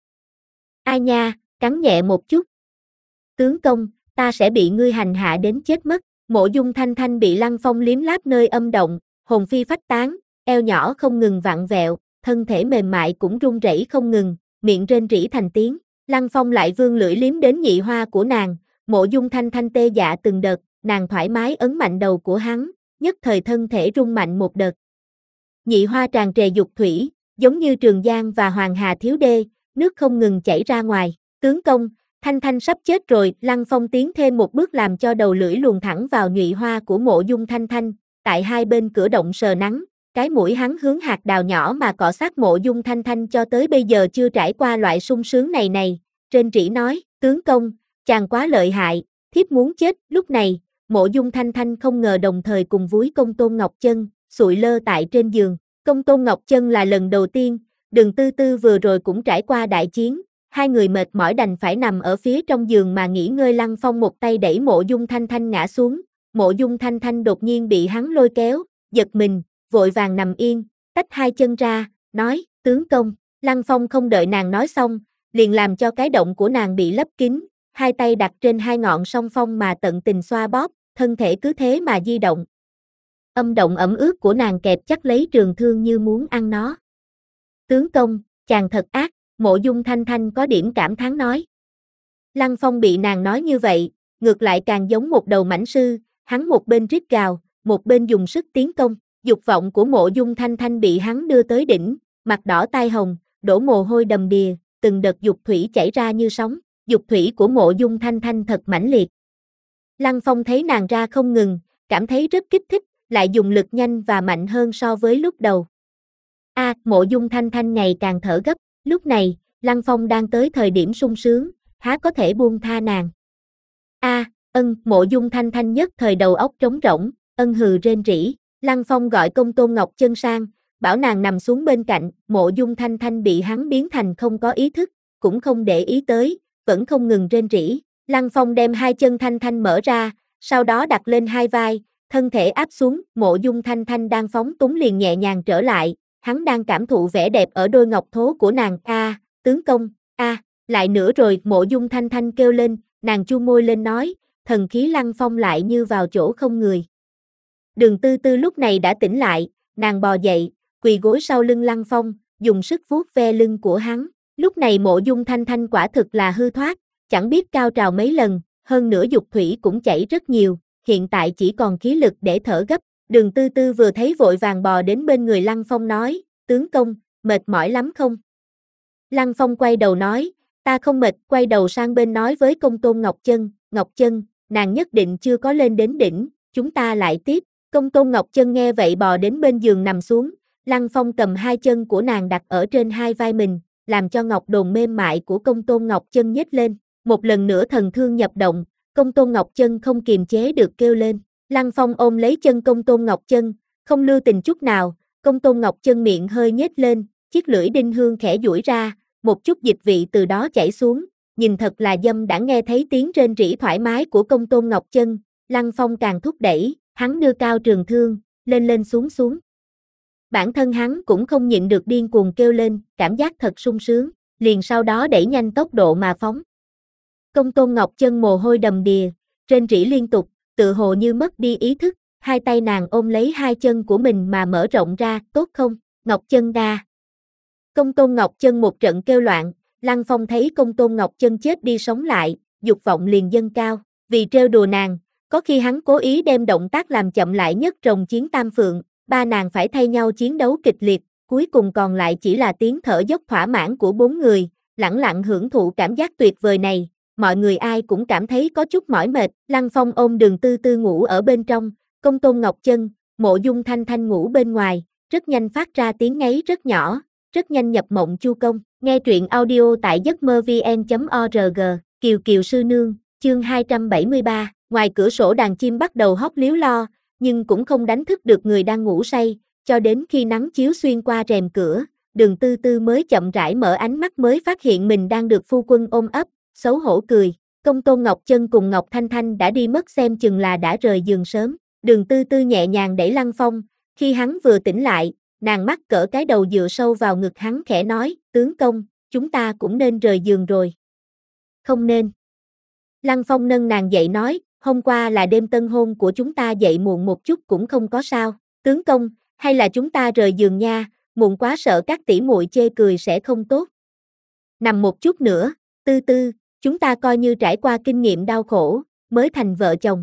Ai nha, cắn nhẹ một chút. Tướng công, ta sẽ bị ngươi hành hạ đến chết mất. Mộ Dung Thanh Thanh bị Lăng Phong liếm láp nơi âm động, hồn phi phách tán, eo nhỏ không ngừng vặn vẹo, thân thể mềm mại cũng run rẩy không ngừng, miệng rên rỉ thành tiếng. Lăng Phong lại vươn lưỡi liếm đến nhị hoa của nàng, Mộ Dung Thanh Thanh tê dạ từng đợt, nàng thoải mái ấn mạnh đầu của hắn, nhất thời thân thể rung mạnh một đợt. Nhị hoa tràn trề dục thủy, giống như Trường Giang và Hoàng Hà thiếu đê, nước không ngừng chảy ra ngoài. Tướng công, Thanh Thanh sắp chết rồi. Lăng Phong tiến thêm một bước làm cho đầu lưỡi luồn thẳng vào nhụy hoa của Mộ Dung Thanh Thanh, tại hai bên cửa động sờ nắng, cái mũi hắn hướng hạt đào nhỏ mà cọ sát Mộ Dung Thanh Thanh cho tới bây giờ chưa trải qua loại sung sướng này này, trên rỉ nói, tướng công, chàng quá lợi hại, thiếp muốn chết. Lúc này, Mộ Dung Thanh Thanh không ngờ đồng thời cùng vúi Công Tôn Ngọc Chân, sụi lơ tại trên giường. Công Tôn Ngọc Chân là lần đầu tiên, Đường Tư Tư vừa rồi cũng trải qua đại chiến, hai người mệt mỏi đành phải nằm ở phía trong giường mà nghỉ ngơi. Lăng Phong một tay đẩy Mộ Dung Thanh Thanh ngã xuống, Mộ Dung Thanh Thanh đột nhiên bị hắn lôi kéo, giật mình, vội vàng nằm yên, tách hai chân ra, nói, tướng công. Lăng Phong không đợi nàng nói xong, liền làm cho cái động của nàng bị lấp kín, hai tay đặt trên hai ngọn song phong mà tận tình xoa bóp, thân thể cứ thế mà di động. Âm động ẩm ướt của nàng kẹp chắc lấy trường thương như muốn ăn nó. Tướng công, chàng thật ác, Mộ Dung Thanh Thanh có điểm cảm thán nói. Lăng Phong bị nàng nói như vậy, ngược lại càng giống một đầu mãnh sư, hắn một bên rít gào, một bên dùng sức tiến công. Dục vọng của Mộ Dung Thanh Thanh bị hắn đưa tới đỉnh, mặt đỏ tai hồng, đổ mồ hôi đầm đìa, từng đợt dục thủy chảy ra như sóng. Dục thủy của Mộ Dung Thanh Thanh thật mãnh liệt. Lăng Phong thấy nàng ra không ngừng, cảm thấy rất kích thích, lại dùng lực nhanh và mạnh hơn so với lúc đầu. A, à, Mộ Dung Thanh Thanh ngày càng thở gấp, lúc này, Lăng Phong đang tới thời điểm sung sướng, há có thể buông tha nàng. A, à, ân, Mộ Dung Thanh Thanh nhất thời đầu óc trống rỗng, ân hừ rên rỉ. Lăng Phong gọi Công Tôn Ngọc Chân sang, bảo nàng nằm xuống bên cạnh. Mộ Dung Thanh Thanh bị hắn biến thành không có ý thức, cũng không để ý tới, vẫn không ngừng rên rỉ. Lăng Phong đem hai chân Thanh Thanh mở ra, sau đó đặt lên hai vai, thân thể áp xuống, Mộ Dung Thanh Thanh đang phóng túng liền nhẹ nhàng trở lại, hắn đang cảm thụ vẻ đẹp ở đôi ngọc thố của nàng. A, tướng công, a, lại nữa rồi, Mộ Dung Thanh Thanh kêu lên, nàng chu môi lên nói, thần khí Lăng Phong lại như vào chỗ không người. Đường Tư Tư lúc này đã tỉnh lại, nàng bò dậy, quỳ gối sau lưng Lăng Phong, dùng sức vuốt ve lưng của hắn. Lúc này Mộ Dung Thanh Thanh quả thực là hư thoát, chẳng biết cao trào mấy lần, hơn nữa dục thủy cũng chảy rất nhiều, hiện tại chỉ còn khí lực để thở gấp. Đường Tư Tư vừa thấy vội vàng bò đến bên người Lăng Phong nói, tướng công, mệt mỏi lắm không? Lăng Phong quay đầu nói, ta không mệt, quay đầu sang bên nói với Công Tôn Ngọc Chân, Ngọc Chân, nàng nhất định chưa có lên đến đỉnh, chúng ta lại tiếp. Công Tôn Ngọc Chân nghe vậy bò đến bên giường nằm xuống, Lăng Phong cầm hai chân của nàng đặt ở trên hai vai mình, làm cho ngọc đồn mềm mại của Công Tôn Ngọc Chân nhếch lên. Một lần nữa thần thương nhập động, Công Tôn Ngọc Chân không kiềm chế được kêu lên. Lăng Phong ôm lấy chân Công Tôn Ngọc Chân, không lưu tình chút nào, Công Tôn Ngọc Chân miệng hơi nhếch lên, chiếc lưỡi đinh hương khẽ duỗi ra, một chút dịch vị từ đó chảy xuống, nhìn thật là dâm đã. Nghe thấy tiếng rên rỉ thoải mái của Công Tôn Ngọc Chân, Lăng Phong càng thúc đẩy, hắn đưa cao trường thương, lên lên xuống xuống. Bản thân hắn cũng không nhịn được điên cuồng kêu lên, cảm giác thật sung sướng, liền sau đó đẩy nhanh tốc độ mà phóng. Công Tôn Ngọc Chân mồ hôi đầm đìa, rên rỉ liên tục, tự hồ như mất đi ý thức, hai tay nàng ôm lấy hai chân của mình mà mở rộng ra, tốt không, Ngọc Chân đa. Công Tôn Ngọc Chân một trận kêu loạn, Lăng Phong thấy Công Tôn Ngọc Chân chết đi sống lại, dục vọng liền dâng cao, vì trêu đùa nàng, có khi hắn cố ý đem động tác làm chậm lại nhất rồng chiến tam phượng, ba nàng phải thay nhau chiến đấu kịch liệt, cuối cùng còn lại chỉ là tiếng thở dốc thỏa mãn của bốn người, lẳng lặng hưởng thụ cảm giác tuyệt vời này. Mọi người ai cũng cảm thấy có chút mỏi mệt, Lăng Phong ôm Đường Tư Tư ngủ ở bên trong, Công Tôn Ngọc Chân, Mộ Dung Thanh Thanh ngủ bên ngoài, rất nhanh phát ra tiếng ngáy rất nhỏ, rất nhanh nhập mộng chu công. Nghe truyện audio tại giấc mơ vn chấm org, Kiều Kiều Sư Nương, chương hai trăm bảy mươi ba, ngoài cửa sổ đàn chim bắt đầu hót líu lo, nhưng cũng không đánh thức được người đang ngủ say, cho đến khi nắng chiếu xuyên qua rèm cửa, Đường Tư Tư mới chậm rãi mở ánh mắt mới phát hiện mình đang được phu quân ôm ấp, xấu hổ cười. Công Tôn Ngọc Chân cùng Ngọc Thanh Thanh đã đi mất, xem chừng là đã rời giường sớm. Đường Tư Tư nhẹ nhàng đẩy Lăng Phong, khi hắn vừa tỉnh lại, nàng mắc cỡ cái đầu dựa sâu vào ngực hắn khẽ nói, tướng công, chúng ta cũng nên rời giường rồi. Không nên. Lăng Phong nâng nàng dậy nói, hôm qua là đêm tân hôn của chúng ta, dậy muộn một chút cũng không có sao. Tướng công, hay là chúng ta rời giường nha, muộn quá sợ các tỷ muội chê cười sẽ không tốt. Nằm một chút nữa, Tư Tư, chúng ta coi như trải qua kinh nghiệm đau khổ, mới thành vợ chồng.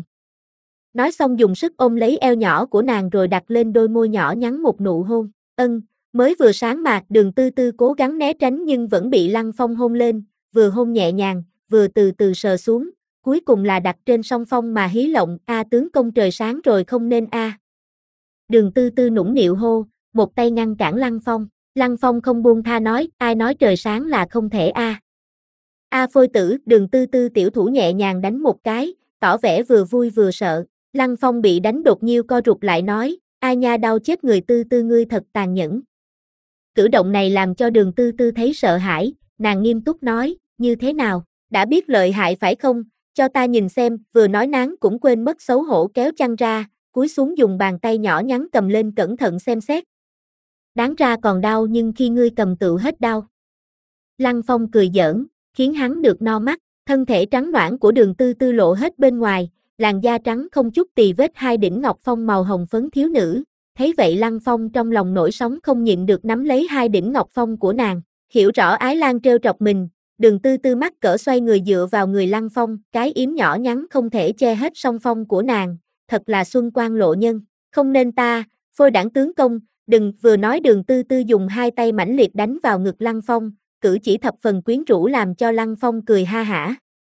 Nói xong dùng sức ôm lấy eo nhỏ của nàng rồi đặt lên đôi môi nhỏ nhắn một nụ hôn. Ân, mới vừa sáng mà. Đường Tư Tư cố gắng né tránh nhưng vẫn bị Lăng Phong hôn lên, vừa hôn nhẹ nhàng, vừa từ từ sờ xuống, cuối cùng là đặt trên song phong mà hí lộng. A tướng công, trời sáng rồi không nên a. À. Đường Tư Tư nũng nịu hô, một tay ngăn cản Lăng Phong. Lăng Phong không buông tha nói, ai nói trời sáng là không thể a. À. A phôi tử. Đường Tư Tư tiểu thủ nhẹ nhàng đánh một cái, tỏ vẻ vừa vui vừa sợ. Lăng Phong bị đánh đột nhiêu co rụt lại nói, ai nha, đau chết người, Tư Tư ngươi thật tàn nhẫn. Cử động này làm cho Đường Tư Tư thấy sợ hãi, nàng nghiêm túc nói, như thế nào, đã biết lợi hại phải không, cho ta nhìn xem. Vừa nói nán cũng quên mất xấu hổ kéo chăn ra, cúi xuống dùng bàn tay nhỏ nhắn cầm lên cẩn thận xem xét. Đáng ra còn đau nhưng khi ngươi cầm tựu hết đau. Lăng Phong cười giỡn, khiến hắn được no mắt, thân thể trắng nõn của Đường Tư Tư lộ hết bên ngoài, làn da trắng không chút tì vết, hai đỉnh ngọc phong màu hồng phấn thiếu nữ. Thấy vậy Lăng Phong trong lòng nổi sóng không nhịn được nắm lấy hai đỉnh ngọc phong của nàng, hiểu rõ Ái Lan trêu chọc mình. Đường Tư Tư mắc cỡ xoay người dựa vào người Lăng Phong, cái yếm nhỏ nhắn không thể che hết song phong của nàng, thật là xuân quan lộ nhân. Không nên ta, phôi đảng tướng công, đừng. Vừa nói Đường Tư Tư dùng hai tay mãnh liệt đánh vào ngực Lăng Phong, cử chỉ thập phần quyến rũ làm cho Lăng Phong cười ha hả.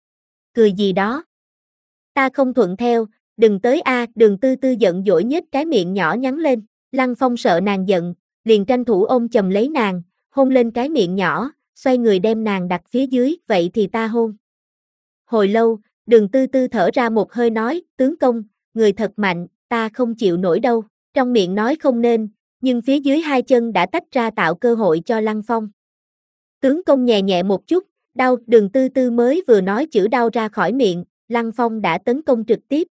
Cười gì đó? Ta không thuận theo, đừng tới a. À. Đường Tư Tư giận dỗi nhếch cái miệng nhỏ nhắn lên, Lăng Phong sợ nàng giận, liền tranh thủ ôm chầm lấy nàng, hôn lên cái miệng nhỏ, xoay người đem nàng đặt phía dưới, vậy thì ta hôn. Hồi lâu, Đường Tư Tư thở ra một hơi nói, tướng công, người thật mạnh, ta không chịu nổi đâu. Trong miệng nói không nên, nhưng phía dưới hai chân đã tách ra tạo cơ hội cho Lăng Phong. Tướng công nhẹ nhẹ một chút, đau, Đường Tư Tư mới vừa nói chữ đau ra khỏi miệng, Lăng Phong đã tấn công trực tiếp.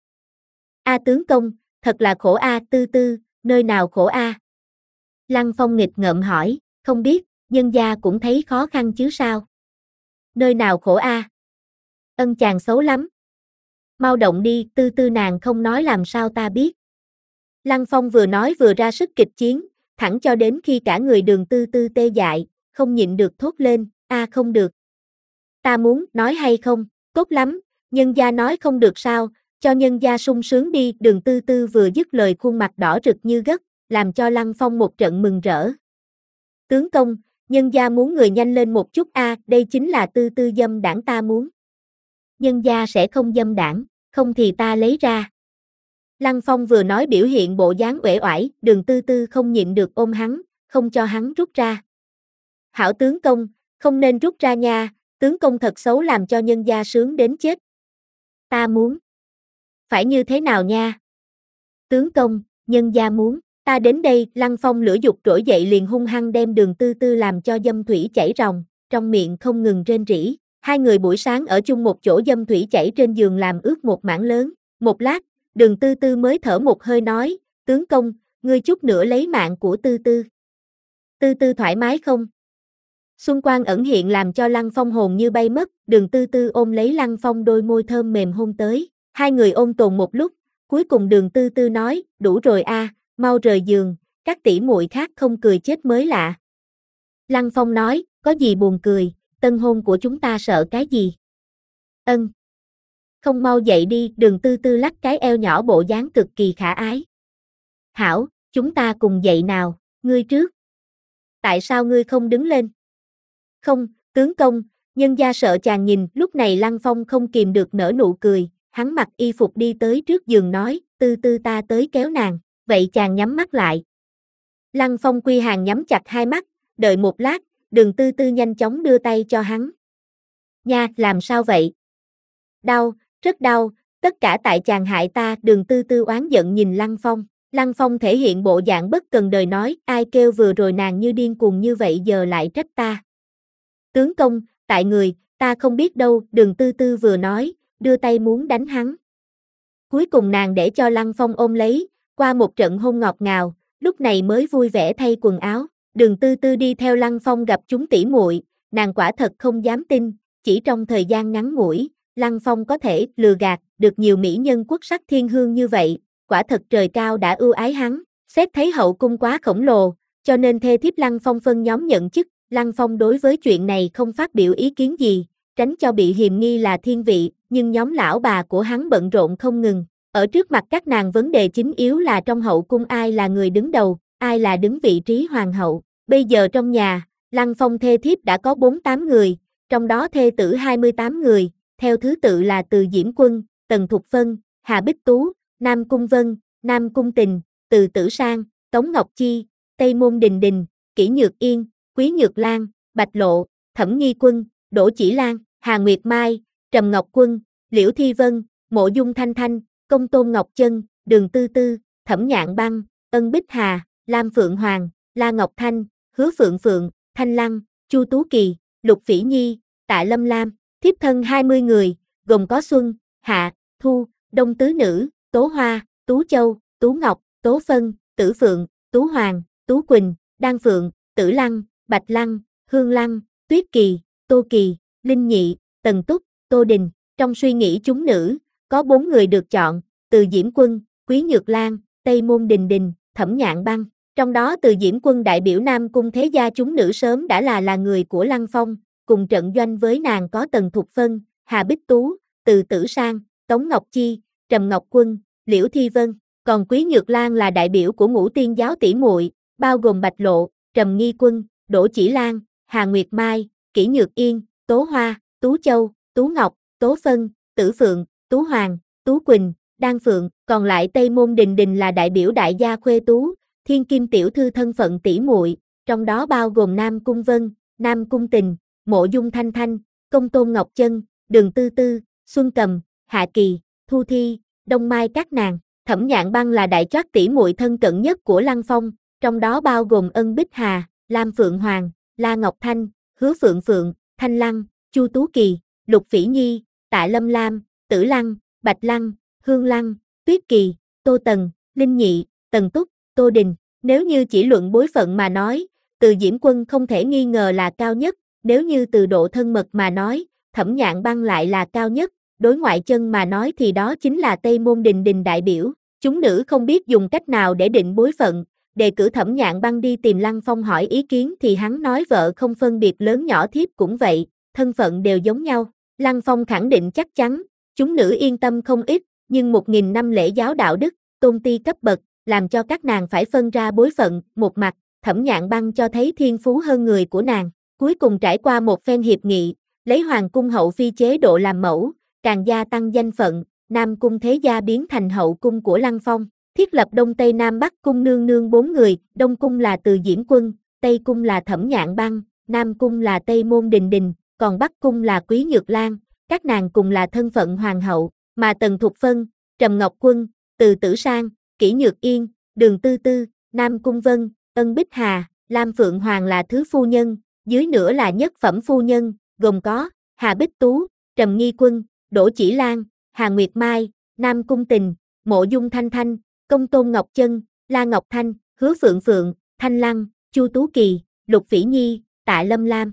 A tướng công, thật là khổ a, Tư Tư, nơi nào khổ a? Lăng Phong nghịch ngợm hỏi, không biết, nhân gia cũng thấy khó khăn chứ sao? Nơi nào khổ a? Ân chàng xấu lắm. Mau động đi, Tư Tư nàng không nói làm sao ta biết. Lăng Phong vừa nói vừa ra sức kịch chiến, thẳng cho đến khi cả người Đường Tư Tư tê dại, không nhịn được thốt lên, a không được. Ta muốn, nói hay không, tốt lắm, nhân gia nói không được sao, cho nhân gia sung sướng đi, Đường Tư Tư vừa dứt lời khuôn mặt đỏ rực như gấc, làm cho Lăng Phong một trận mừng rỡ. Tướng công, nhân gia muốn người nhanh lên một chút a, đây chính là Tư Tư dâm đảng ta muốn. Nhân gia sẽ không dâm đảng, không thì ta lấy ra. Lăng Phong vừa nói biểu hiện bộ dáng uể oải, Đường Tư Tư không nhịn được ôm hắn, không cho hắn rút ra. Hảo tướng công, không nên rút ra nha, tướng công thật xấu làm cho nhân gia sướng đến chết. Ta muốn. Phải như thế nào nha? Tướng công, nhân gia muốn, ta đến đây, Lăng Phong lửa dục trỗi dậy liền hung hăng đem Đường Tư Tư làm cho dâm thủy chảy ròng, trong miệng không ngừng rên rỉ. Hai người buổi sáng ở chung một chỗ dâm thủy chảy trên giường làm ướt một mảng lớn, một lát, Đường Tư Tư mới thở một hơi nói, tướng công, ngươi chút nữa lấy mạng của Tư Tư. Tư Tư thoải mái không? Xuân quang ẩn hiện làm cho Lăng Phong hồn như bay mất, Đường Tư Tư ôm lấy Lăng Phong đôi môi thơm mềm hôn tới, hai người ôm tồn một lúc, cuối cùng Đường Tư Tư nói, đủ rồi a, mau rời giường, các tỷ muội khác không cười chết mới lạ. Lăng Phong nói, có gì buồn cười, tân hôn của chúng ta sợ cái gì? Ân. Không mau dậy đi, Đường Tư Tư lắc cái eo nhỏ bộ dáng cực kỳ khả ái. Hảo, chúng ta cùng dậy nào, ngươi trước. Tại sao ngươi không đứng lên? Không, tướng công, nhân gia sợ chàng nhìn, lúc này Lăng Phong không kìm được nở nụ cười, hắn mặc y phục đi tới trước giường nói, Tư Tư ta tới kéo nàng, vậy chàng nhắm mắt lại. Lăng Phong quy hàng nhắm chặt hai mắt, đợi một lát, Đường Tư Tư nhanh chóng đưa tay cho hắn. Nha, làm sao vậy? Đau, rất đau, tất cả tại chàng hại ta, Đường Tư Tư oán giận nhìn Lăng Phong. Lăng Phong thể hiện bộ dạng bất cần đời nói, ai kêu vừa rồi nàng như điên cuồng như vậy giờ lại trách ta. Tướng công, tại người, ta không biết đâu, Đường Tư Tư vừa nói, đưa tay muốn đánh hắn. Cuối cùng nàng để cho Lăng Phong ôm lấy, qua một trận hôn ngọt ngào, lúc này mới vui vẻ thay quần áo. Đường Tư Tư đi theo Lăng Phong gặp chúng tỷ muội, nàng quả thật không dám tin, chỉ trong thời gian ngắn ngủi, Lăng Phong có thể lừa gạt được nhiều mỹ nhân quốc sắc thiên hương như vậy, quả thật trời cao đã ưu ái hắn, xét thấy hậu cung quá khổng lồ, cho nên thê thiếp Lăng Phong phân nhóm nhận chức, Lăng Phong đối với chuyện này không phát biểu ý kiến gì, tránh cho bị hiềm nghi là thiên vị, nhưng nhóm lão bà của hắn bận rộn không ngừng, ở trước mặt các nàng vấn đề chính yếu là trong hậu cung ai là người đứng đầu, ai là đứng vị trí hoàng hậu, bây giờ trong nhà, Lăng Phong thê thiếp đã có bốn mươi tám người, trong đó thê tử hai mươi tám người, theo thứ tự là Từ Diễm Quân, Tần Thục Phân, Hà Bích Tú, Nam Cung Vân, Nam Cung Tình, Từ Tử Sang, Tống Ngọc Chi, Tây Môn Đình Đình, Kỷ Nhược Yên, Quý Nhược Lan, Bạch Lộ, Thẩm Nghi Quân, Đỗ Chỉ Lan, Hà Nguyệt Mai, Trầm Ngọc Quân, Liễu Thi Vân, Mộ Dung Thanh Thanh, Công Tôn Ngọc Chân, Đường Tư Tư, Thẩm Nhạn Băng, Ân Bích Hà, Lam Phượng Hoàng, La Ngọc Thanh, Hứa Phượng Phượng, Thanh Lăng, Chu Tú Kỳ, Lục Phỉ Nhi, Tạ Lâm Lam, thiếp thân hai mươi người, gồm có Xuân, Hạ, Thu, Đông Tứ Nữ, Tố Hoa, Tú Châu, Tú Ngọc, Tố Phân, Tử Phượng, Tú Hoàng, Tú Quỳnh, Đan Phượng, Tử Lăng, Bạch Lăng, Hương Lăng, Tuyết Kỳ, Tô Kỳ, Linh Nhị, Tần Túc, Tô Đình. Trong suy nghĩ chúng nữ, có bốn người được chọn, Từ Diễm Quân, Quý Nhược Lan, Tây Môn Đình Đình, Thẩm Nhạn Băng. Trong đó Từ Diễm Quân đại biểu Nam Cung thế gia chúng nữ sớm đã là là người của Lăng Phong, cùng trận doanh với nàng có Tần Thục Phân, Hà Bích Tú, Từ Tử Sang, Tống Ngọc Chi, Trầm Ngọc Quân, Liễu Thi Vân. Còn Quý Nhược Lan là đại biểu của Ngũ Tiên giáo tỷ muội, bao gồm Bạch Lộ, Trầm Nghi Quân, Đỗ Chỉ Lan, Hà Nguyệt Mai, Kỷ Nhược Yên, Tố Hoa, Tú Châu, Tú Ngọc, Tố Phân, Tử Phượng, Tú Hoàng, Tú Quỳnh, Đan Phượng. Còn lại Tây Môn Đình Đình là đại biểu đại gia khuê tú, thiên kim tiểu thư thân phận tỷ muội, trong đó bao gồm Nam Cung Vân, Nam Cung Tình, Mộ Dung Thanh Thanh, Công Tôn Ngọc Chân, Đường Tư Tư, Xuân Cầm, Hạ Kỳ, Thu Thi, Đông Mai các nàng. Thẩm Nhạn Băng là đại trác tỷ muội thân cận nhất của Lăng Phong, trong đó bao gồm Ân Bích Hà, Lam Phượng Hoàng, La Ngọc Thanh, Hứa Phượng Phượng, Thanh Lăng, Chu Tú Kỳ, Lục Phỉ Nhi, Tạ Lâm Lam, Tử Lăng, Bạch Lăng, Hương Lăng, Tuyết Kỳ, Tô Tần, Linh Nhị, Tần Túc, Tô Đình. Nếu như chỉ luận bối phận mà nói, Từ Diễm Quân không thể nghi ngờ là cao nhất, nếu như từ độ thân mật mà nói, Thẩm Nhạn Băng lại là cao nhất, đối ngoại chân mà nói thì đó chính là Tây Môn Đình Đình đại biểu. Chúng nữ không biết dùng cách nào để định bối phận, đề cử Thẩm Nhạn Băng đi tìm Lăng Phong hỏi ý kiến thì hắn nói vợ không phân biệt lớn nhỏ thiếp cũng vậy, thân phận đều giống nhau. Lăng Phong khẳng định chắc chắn, chúng nữ yên tâm không ít, nhưng một nghìn năm lễ giáo đạo đức, tôn ti cấp bậc, làm cho các nàng phải phân ra bối phận. Một mặt, Thẩm Nhạn Băng cho thấy thiên phú hơn người của nàng, cuối cùng trải qua một phen hiệp nghị, lấy hoàng cung hậu phi chế độ làm mẫu, càng gia tăng danh phận, Nam cung thế gia biến thành hậu cung của Lăng Phong, thiết lập Đông Tây Nam Bắc cung nương nương bốn người, Đông cung là Từ Diễm Quân, Tây cung là Thẩm Nhạn Băng, Nam cung là Tây Môn Đình Đình, còn Bắc cung là Quý Nhược Lan, các nàng cùng là thân phận hoàng hậu, mà Tần Thục Phân, Trầm Ngọc Quân, Từ Tử Sang, Kỷ Nhược Yên, Đường Tư Tư, Nam cung Vân, Ân Bích Hà, Lam Phượng Hoàng là thứ phu nhân, dưới nữa là nhất phẩm phu nhân, gồm có Hà Bích Tú, Trầm Nghi Quân, Đỗ Chỉ Lan, Hà Nguyệt Mai, Nam Cung Tình, Mộ Dung Thanh Thanh, Công Tôn Ngọc Chân, La Ngọc Thanh, Hứa Phượng Phượng, Thanh Lăng, Chu Tú Kỳ, Lục Phỉ Nhi, Tạ Lâm Lam.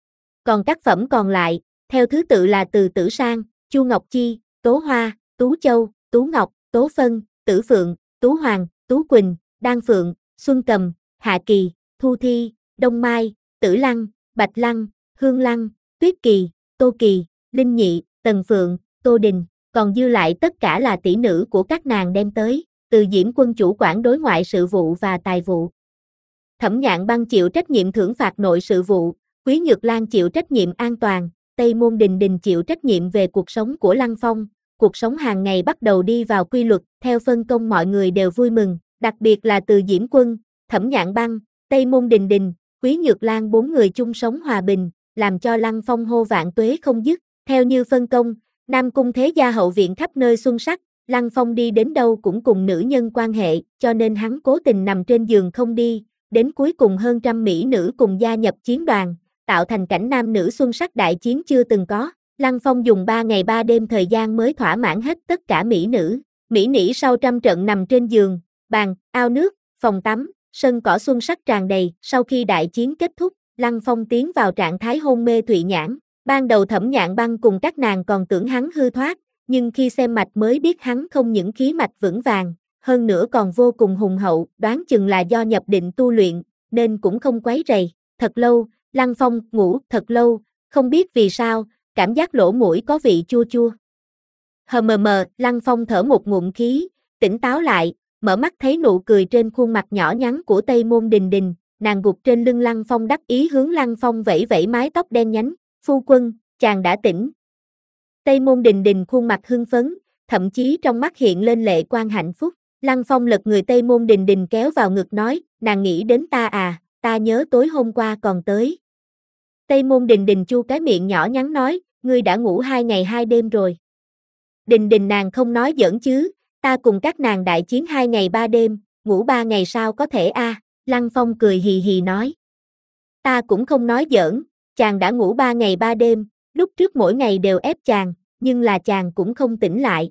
Còn các phẩm còn lại, theo thứ tự là Từ Tử Sang, Chu Ngọc Chi, Tố Hoa, Tú Châu, Tú Ngọc, Tố Phân, Tử Phượng, Tú Hoàng, Tú Quỳnh, Đan Phượng, Xuân Cầm, Hạ Kỳ, Thu Thi, Đông Mai, Tử Lăng, Bạch Lăng, Hương Lăng, Tuyết Kỳ, Tô Kỳ, Linh Nhị, Tần Phượng, Tô Đình, còn dư lại tất cả là tỷ nữ của các nàng đem tới. Từ Diễm Quân chủ quản đối ngoại sự vụ và tài vụ. Thẩm Nhạn Băng chịu trách nhiệm thưởng phạt nội sự vụ, Quý Nhược Lan chịu trách nhiệm an toàn, Tây Môn Đình Đình chịu trách nhiệm về cuộc sống của Lăng Phong. Cuộc sống hàng ngày bắt đầu đi vào quy luật, theo phân công mọi người đều vui mừng, đặc biệt là Từ Diễm Quân, Thẩm Nhạn Băng, Tây Môn Đình Đình, Quý Nhược Lan bốn người chung sống hòa bình, làm cho Lăng Phong hô vạn tuế không dứt. Theo như phân công, Nam cung thế gia hậu viện khắp nơi xuân sắc, Lăng Phong đi đến đâu cũng cùng nữ nhân quan hệ, cho nên hắn cố tình nằm trên giường không đi, đến cuối cùng hơn trăm mỹ nữ cùng gia nhập chiến đoàn, tạo thành cảnh nam nữ xuân sắc đại chiến chưa từng có. Lăng Phong dùng ba ngày ba đêm thời gian mới thỏa mãn hết tất cả mỹ nữ, mỹ nỉ sau trăm trận nằm trên giường, bàn, ao nước, phòng tắm, sân cỏ xuân sắc tràn đầy. Sau khi đại chiến kết thúc, Lăng Phong tiến vào trạng thái hôn mê thụy nhãn. Ban đầu Thẩm Nhạn Băng cùng các nàng còn tưởng hắn hư thoát, nhưng khi xem mạch mới biết hắn không những khí mạch vững vàng, hơn nữa còn vô cùng hùng hậu, đoán chừng là do nhập định tu luyện, nên cũng không quấy rầy. Thật lâu, Lăng Phong ngủ thật lâu, không biết vì sao, cảm giác lỗ mũi có vị chua chua. Hờ mờ mờ, Lăng Phong thở một ngụm khí, tỉnh táo lại, mở mắt thấy nụ cười trên khuôn mặt nhỏ nhắn của Tây Môn Đình Đình, nàng gục trên lưng Lăng Phong đắc ý hướng Lăng Phong vẫy vẫy mái tóc đen nhánh, phu quân, chàng đã tỉnh. Tây Môn Đình Đình khuôn mặt hưng phấn, thậm chí trong mắt hiện lên lệ quan hạnh phúc. Lăng Phong lật người Tây Môn Đình Đình kéo vào ngực nói, nàng nghĩ đến ta à, ta nhớ tối hôm qua còn tới. Tây Môn Đình Đình chu cái miệng nhỏ nhắn nói, ngươi đã ngủ hai ngày hai đêm rồi. Đình Đình nàng không nói giỡn chứ, ta cùng các nàng đại chiến hai ngày ba đêm, ngủ ba ngày sao có thể a? À? Lăng Phong cười hì hì nói. Ta cũng không nói giỡn, chàng đã ngủ ba ngày ba đêm, lúc trước mỗi ngày đều ép chàng, nhưng là chàng cũng không tỉnh lại.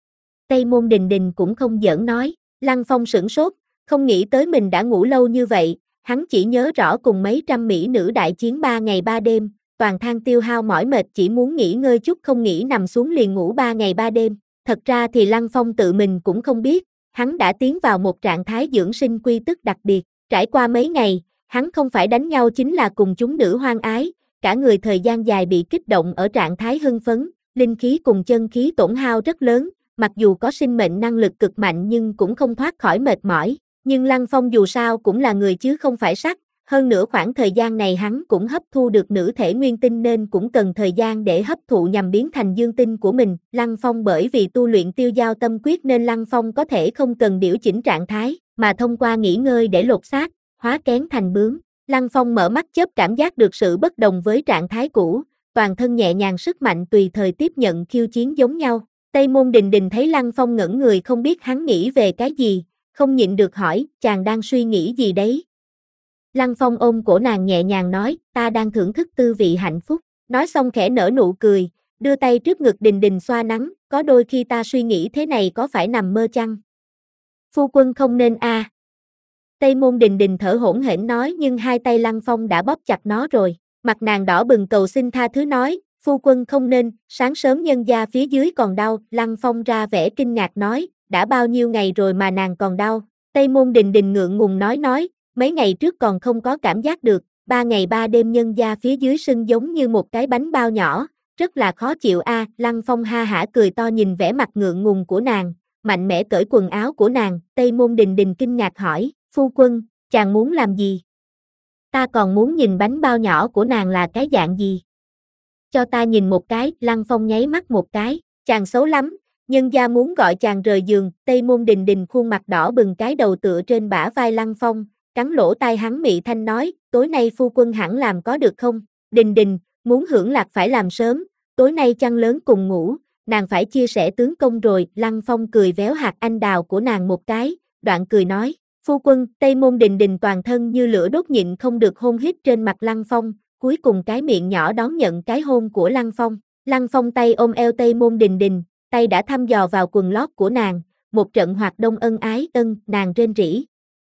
Tây Môn Đình Đình cũng không giỡn nói, Lăng Phong sửng sốt, không nghĩ tới mình đã ngủ lâu như vậy, hắn chỉ nhớ rõ cùng mấy trăm mỹ nữ đại chiến ba ngày ba đêm, toàn thân tiêu hao mỏi mệt chỉ muốn nghỉ ngơi chút không nghĩ nằm xuống liền ngủ ba ngày ba đêm. Thật ra thì Lăng Phong tự mình cũng không biết, hắn đã tiến vào một trạng thái dưỡng sinh quy tức đặc biệt, trải qua mấy ngày, hắn không phải đánh nhau chính là cùng chúng nữ hoang ái, cả người thời gian dài bị kích động ở trạng thái hưng phấn, linh khí cùng chân khí tổn hao rất lớn, mặc dù có sinh mệnh năng lực cực mạnh nhưng cũng không thoát khỏi mệt mỏi, nhưng Lăng Phong dù sao cũng là người chứ không phải sắt, hơn nữa khoảng thời gian này hắn cũng hấp thu được nữ thể nguyên tinh nên cũng cần thời gian để hấp thụ nhằm biến thành dương tinh của mình. Lăng Phong bởi vì tu luyện tiêu giao tâm quyết nên Lăng Phong có thể không cần điều chỉnh trạng thái, mà thông qua nghỉ ngơi để lột xác, hóa kén thành bướm. Lăng Phong mở mắt chớp cảm giác được sự bất đồng với trạng thái cũ, toàn thân nhẹ nhàng sức mạnh tùy thời tiếp nhận khiêu chiến giống nhau. Tây Môn Đình Đình thấy Lăng Phong ngẩn người không biết hắn nghĩ về cái gì, không nhịn được hỏi, chàng đang suy nghĩ gì đấy? Lăng Phong ôm cổ nàng nhẹ nhàng nói, ta đang thưởng thức tư vị hạnh phúc. Nói xong khẽ nở nụ cười, đưa tay trước ngực Đình Đình xoa nắng, có đôi khi ta suy nghĩ thế này có phải nằm mơ chăng? Phu quân không nên a. À. Tây Môn Đình Đình thở hổn hển nói nhưng hai tay Lăng Phong đã bóp chặt nó rồi, mặt nàng đỏ bừng cầu xin tha thứ nói, phu quân không nên, sáng sớm nhân gia phía dưới còn đau, Lăng Phong ra vẻ kinh ngạc nói, đã bao nhiêu ngày rồi mà nàng còn đau, Tây Môn Đình Đình ngượng ngùng nói nói, mấy ngày trước còn không có cảm giác được, ba ngày ba đêm nhân gia phía dưới sưng giống như một cái bánh bao nhỏ, rất là khó chịu a. À. Lăng Phong ha hả cười to nhìn vẻ mặt ngượng ngùng của nàng, mạnh mẽ cởi quần áo của nàng, Tây Môn Đình Đình kinh ngạc hỏi, phu quân, chàng muốn làm gì? Ta còn muốn nhìn bánh bao nhỏ của nàng là cái dạng gì? Cho ta nhìn một cái, Lăng Phong nháy mắt một cái, chàng xấu lắm, nhân gia muốn gọi chàng rời giường, Tây Môn Đình Đình khuôn mặt đỏ bừng cái đầu tựa trên bả vai Lăng Phong, cắn lỗ tai hắn mị thanh nói, tối nay phu quân hẳn làm có được không? Đình Đình, muốn hưởng lạc phải làm sớm, tối nay chăn lớn cùng ngủ, nàng phải chia sẻ tướng công rồi, Lăng Phong cười véo hạt anh đào của nàng một cái, đoạn cười nói, phu quân, Tây Môn Đình Đình toàn thân như lửa đốt nhịn không được hôn hít trên mặt Lăng Phong, cuối cùng cái miệng nhỏ đón nhận cái hôn của Lăng Phong, Lăng Phong tay ôm eo Tây Môn Đình Đình, tay đã thăm dò vào quần lót của nàng, một trận hoạt đông ân ái, ân, nàng rên rỉ.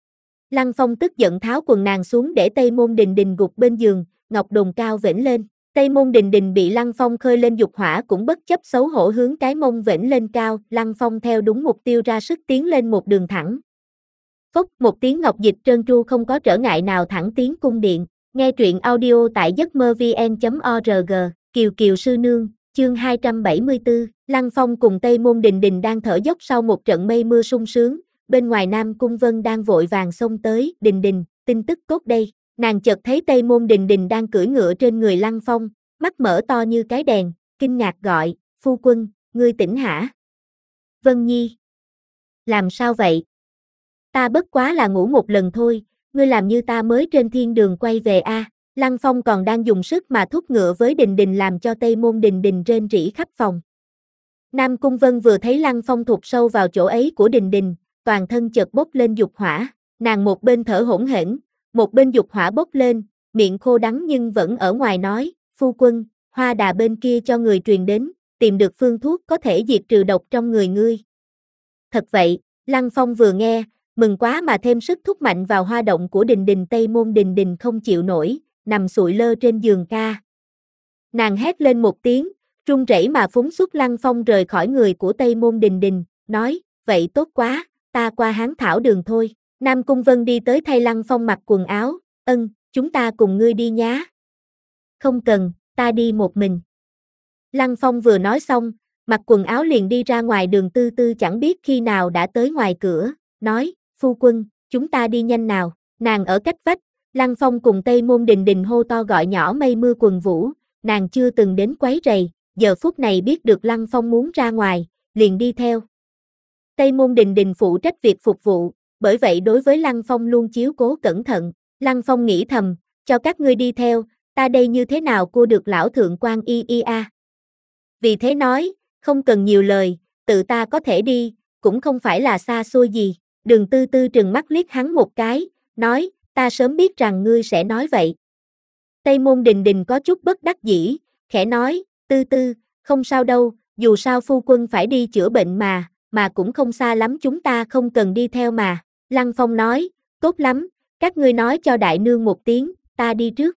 Lăng Phong tức giận tháo quần nàng xuống để Tây Môn Đình Đình gục bên giường, ngọc đồn cao vểnh lên. Tây Môn Đình Đình bị Lăng Phong khơi lên dục hỏa cũng bất chấp xấu hổ hướng cái mông vểnh lên cao, Lăng Phong theo đúng mục tiêu ra sức tiến lên một đường thẳng. Phốc, một tiếng ngọc dịch trơn tru không có trở ngại nào thẳng tiến cung điện. Nghe truyện audio tại giấc mơ vn chấm org, Kiều Kiều sư nương, chương hai trăm bảy mươi tư, Lăng Phong cùng Tây Môn Đình Đình đang thở dốc sau một trận mây mưa sung sướng, bên ngoài Nam Cung Vân đang vội vàng xông tới, Đình Đình, tin tức cốt đây. Nàng chợt thấy Tây Môn Đình Đình đang cưỡi ngựa trên người Lăng Phong, mắt mở to như cái đèn, kinh ngạc gọi, phu quân, ngươi tỉnh hả? Vân Nhi. Làm sao vậy? Ta bất quá là ngủ một lần thôi, ngươi làm như ta mới trên thiên đường quay về a. À. Lăng Phong còn đang dùng sức mà thúc ngựa với Đình Đình làm cho Tây Môn Đình Đình rên rỉ khắp phòng. Nam Cung Vân vừa thấy Lăng Phong thụt sâu vào chỗ ấy của Đình Đình, toàn thân chợt bốc lên dục hỏa, nàng một bên thở hổn hển, một bên dục hỏa bốc lên, miệng khô đắng nhưng vẫn ở ngoài nói, phu quân, Hoa Đà bên kia cho người truyền đến, tìm được phương thuốc có thể diệt trừ độc trong người ngươi. Thật vậy, Lăng Phong vừa nghe, mừng quá mà thêm sức thúc mạnh vào hoa động của Đình Đình. Tây Môn Đình Đình không chịu nổi, nằm sụi lơ trên giường ca. Nàng hét lên một tiếng, run rẩy mà phúng xuất Lăng Phong rời khỏi người của Tây Môn Đình Đình, nói, vậy tốt quá, ta qua Hán Thảo Đường thôi. Nam Cung Vân đi tới thay Lăng Phong mặc quần áo, ân, chúng ta cùng ngươi đi nhá. Không cần, ta đi một mình. Lăng Phong vừa nói xong, mặc quần áo liền đi ra ngoài đường, Tư Tư chẳng biết khi nào đã tới ngoài cửa, nói, phu quân, chúng ta đi nhanh nào, nàng ở cách vách, Lăng Phong cùng Tây Môn Đình Đình hô to gọi nhỏ mây mưa quần vũ, nàng chưa từng đến quấy rầy, giờ phút này biết được Lăng Phong muốn ra ngoài, liền đi theo. Tây Môn Đình Đình phụ trách việc phục vụ, bởi vậy đối với Lăng Phong luôn chiếu cố cẩn thận, Lăng Phong nghĩ thầm, cho các ngươi đi theo, ta đây như thế nào cô được lão thượng quan y y a. Vì thế nói, không cần nhiều lời, tự ta có thể đi, cũng không phải là xa xôi gì. Đường Tư Tư trừng mắt liếc hắn một cái, nói, ta sớm biết rằng ngươi sẽ nói vậy. Tây Môn Đình Đình có chút bất đắc dĩ, khẽ nói, Tư Tư, không sao đâu, dù sao phu quân phải đi chữa bệnh mà, mà cũng không xa lắm, chúng ta không cần đi theo mà. Lăng Phong nói, tốt lắm, các ngươi nói cho đại nương một tiếng, ta đi trước.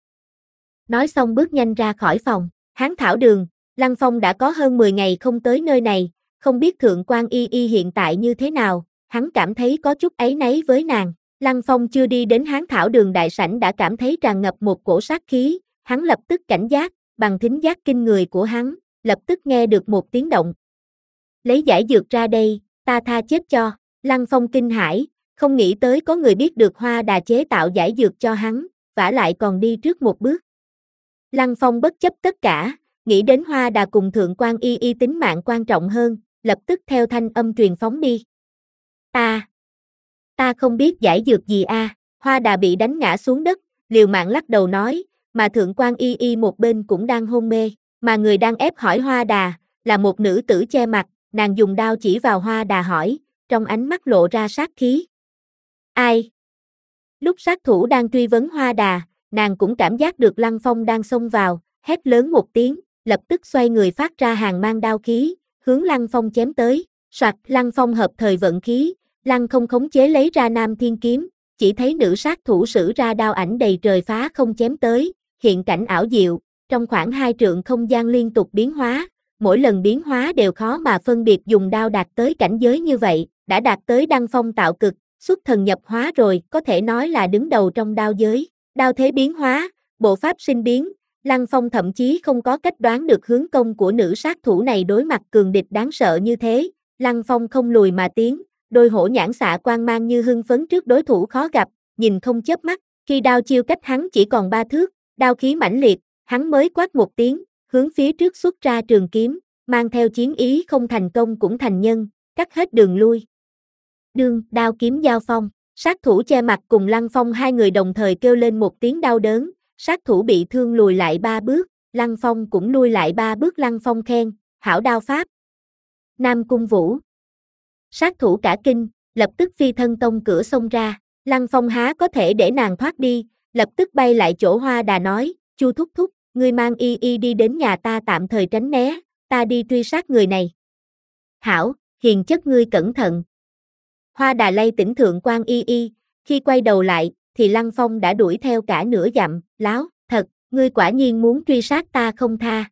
Nói xong bước nhanh ra khỏi phòng, Hán Thảo Đường, Lăng Phong đã có hơn mười ngày không tới nơi này, không biết thượng quan y y hiện tại như thế nào, hắn cảm thấy có chút áy náy với nàng. Lăng Phong chưa đi đến Hán Thảo Đường đại sảnh đã cảm thấy tràn ngập một cổ sát khí, hắn lập tức cảnh giác, bằng thính giác kinh người của hắn, lập tức nghe được một tiếng động. Lấy giải dược ra đây, ta tha chết cho. Lăng Phong kinh hãi, không nghĩ tới có người biết được Hoa Đà chế tạo giải dược cho hắn, vả lại còn đi trước một bước. Lăng Phong bất chấp tất cả, nghĩ đến Hoa Đà cùng thượng quan y y tính mạng quan trọng hơn, lập tức theo thanh âm truyền phóng đi. Ta, ta không biết giải dược gì a. À. Hoa Đà bị đánh ngã xuống đất, liều mạng lắc đầu nói, mà thượng quan y y một bên cũng đang hôn mê, mà người đang ép hỏi Hoa Đà, là một nữ tử che mặt, nàng dùng đao chỉ vào Hoa Đà hỏi, trong ánh mắt lộ ra sát khí. Ai? Lúc sát thủ đang truy vấn Hoa Đà, nàng cũng cảm giác được Lăng Phong đang xông vào, hét lớn một tiếng, lập tức xoay người phát ra hàng mang đao khí, hướng Lăng Phong chém tới. Soạt, Lăng Phong hợp thời vận khí, Lăng không khống chế lấy ra Nam Thiên kiếm, chỉ thấy nữ sát thủ sử ra đao ảnh đầy trời phá không chém tới, hiện cảnh ảo diệu, trong khoảng hai trượng không gian liên tục biến hóa, mỗi lần biến hóa đều khó mà phân biệt dùng đao đạt tới cảnh giới như vậy, đã đạt tới đăng phong tạo cực, xuất thần nhập hóa rồi, có thể nói là đứng đầu trong đao giới. Đao thế biến hóa, bộ pháp sinh biến, Lăng Phong thậm chí không có cách đoán được hướng công của nữ sát thủ này đối mặt cường địch đáng sợ như thế. Lăng Phong không lùi mà tiến, đôi hổ nhãn xạ quang mang như hưng phấn trước đối thủ khó gặp, nhìn không chớp mắt, khi đao chiêu cách hắn chỉ còn ba thước, đao khí mãnh liệt, hắn mới quát một tiếng, hướng phía trước xuất ra trường kiếm, mang theo chiến ý không thành công cũng thành nhân, cắt hết đường lui. Đương, đao kiếm giao phong, sát thủ che mặt cùng Lăng Phong hai người đồng thời kêu lên một tiếng đau đớn, sát thủ bị thương lùi lại ba bước, Lăng Phong cũng lui lại ba bước. Lăng Phong khen, hảo đao pháp. Nam Cung Vũ. Sát thủ cả kinh, lập tức phi thân tông cửa xông ra, Lăng Phong há có thể để nàng thoát đi, lập tức bay lại chỗ Hoa Đà nói, Chu thúc thúc, ngươi mang y y đi đến nhà ta tạm thời tránh né, ta đi truy sát người này. Hảo, hiền chất ngươi cẩn thận. Hoa Đà lay tỉnh thượng quan y y, khi quay đầu lại, thì Lăng Phong đã đuổi theo cả nửa dặm, láo, thật, ngươi quả nhiên muốn truy sát ta không tha.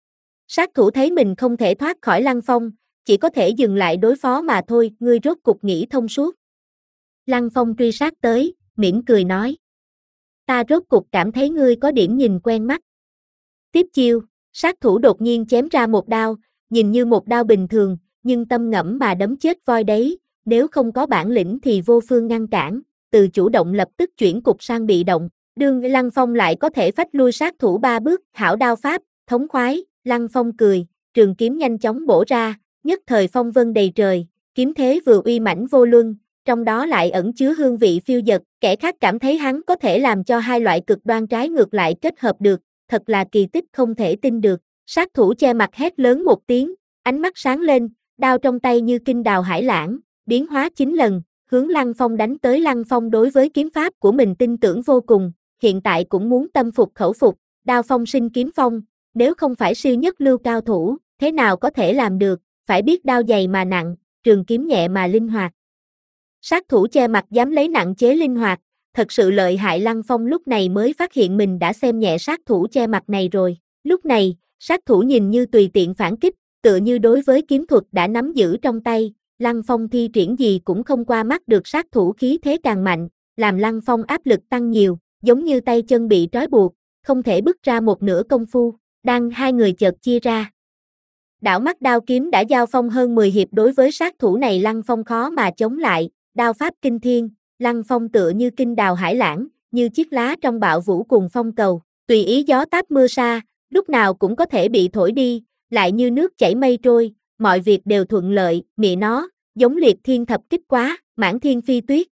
Sát thủ thấy mình không thể thoát khỏi Lăng Phong, chỉ có thể dừng lại đối phó mà thôi, ngươi rốt cục nghĩ thông suốt. Lăng Phong truy sát tới, mỉm cười nói. Ta rốt cục cảm thấy ngươi có điểm nhìn quen mắt. Tiếp chiêu, sát thủ đột nhiên chém ra một đao, nhìn như một đao bình thường, nhưng tâm ngẫm mà đấm chết voi đấy, nếu không có bản lĩnh thì vô phương ngăn cản, từ chủ động lập tức chuyển cục sang bị động, đương Lăng Phong lại có thể phách lui sát thủ ba bước, hảo đao pháp, thống khoái, Lăng Phong cười, trường kiếm nhanh chóng bổ ra, nhất thời phong vân đầy trời, kiếm thế vừa uy mãnh vô luân, trong đó lại ẩn chứa hương vị phiêu dật, kẻ khác cảm thấy hắn có thể làm cho hai loại cực đoan trái ngược lại kết hợp được, thật là kỳ tích không thể tin được. Sát thủ che mặt hét lớn một tiếng, ánh mắt sáng lên, đao trong tay như kinh đào hải lãng, biến hóa chín lần, hướng Lăng Phong đánh tới. Lăng Phong đối với kiếm pháp của mình tin tưởng vô cùng, hiện tại cũng muốn tâm phục khẩu phục, đao phong sinh kiếm phong, nếu không phải siêu nhất lưu cao thủ, thế nào có thể làm được, phải biết đao dày mà nặng, trường kiếm nhẹ mà linh hoạt. Sát thủ che mặt dám lấy nặng chế linh hoạt, thật sự lợi hại. Lăng Phong lúc này mới phát hiện mình đã xem nhẹ sát thủ che mặt này rồi. Lúc này, sát thủ nhìn như tùy tiện phản kích, tựa như đối với kiếm thuật đã nắm giữ trong tay, Lăng Phong thi triển gì cũng không qua mắt được. Sát thủ khí thế càng mạnh, làm Lăng Phong áp lực tăng nhiều, giống như tay chân bị trói buộc, không thể bước ra một nửa công phu, đang hai người chợt chia ra. Đảo mắt đao kiếm đã giao phong hơn mười hiệp, đối với sát thủ này Lăng Phong khó mà chống lại, đao pháp kinh thiên, Lăng Phong tựa như kinh đào hải lãng, như chiếc lá trong bạo vũ cùng phong cầu, tùy ý gió táp mưa sa, lúc nào cũng có thể bị thổi đi, lại như nước chảy mây trôi, mọi việc đều thuận lợi, mẹ nó, giống liệt thiên thập kích quá, mãn thiên phi tuyết.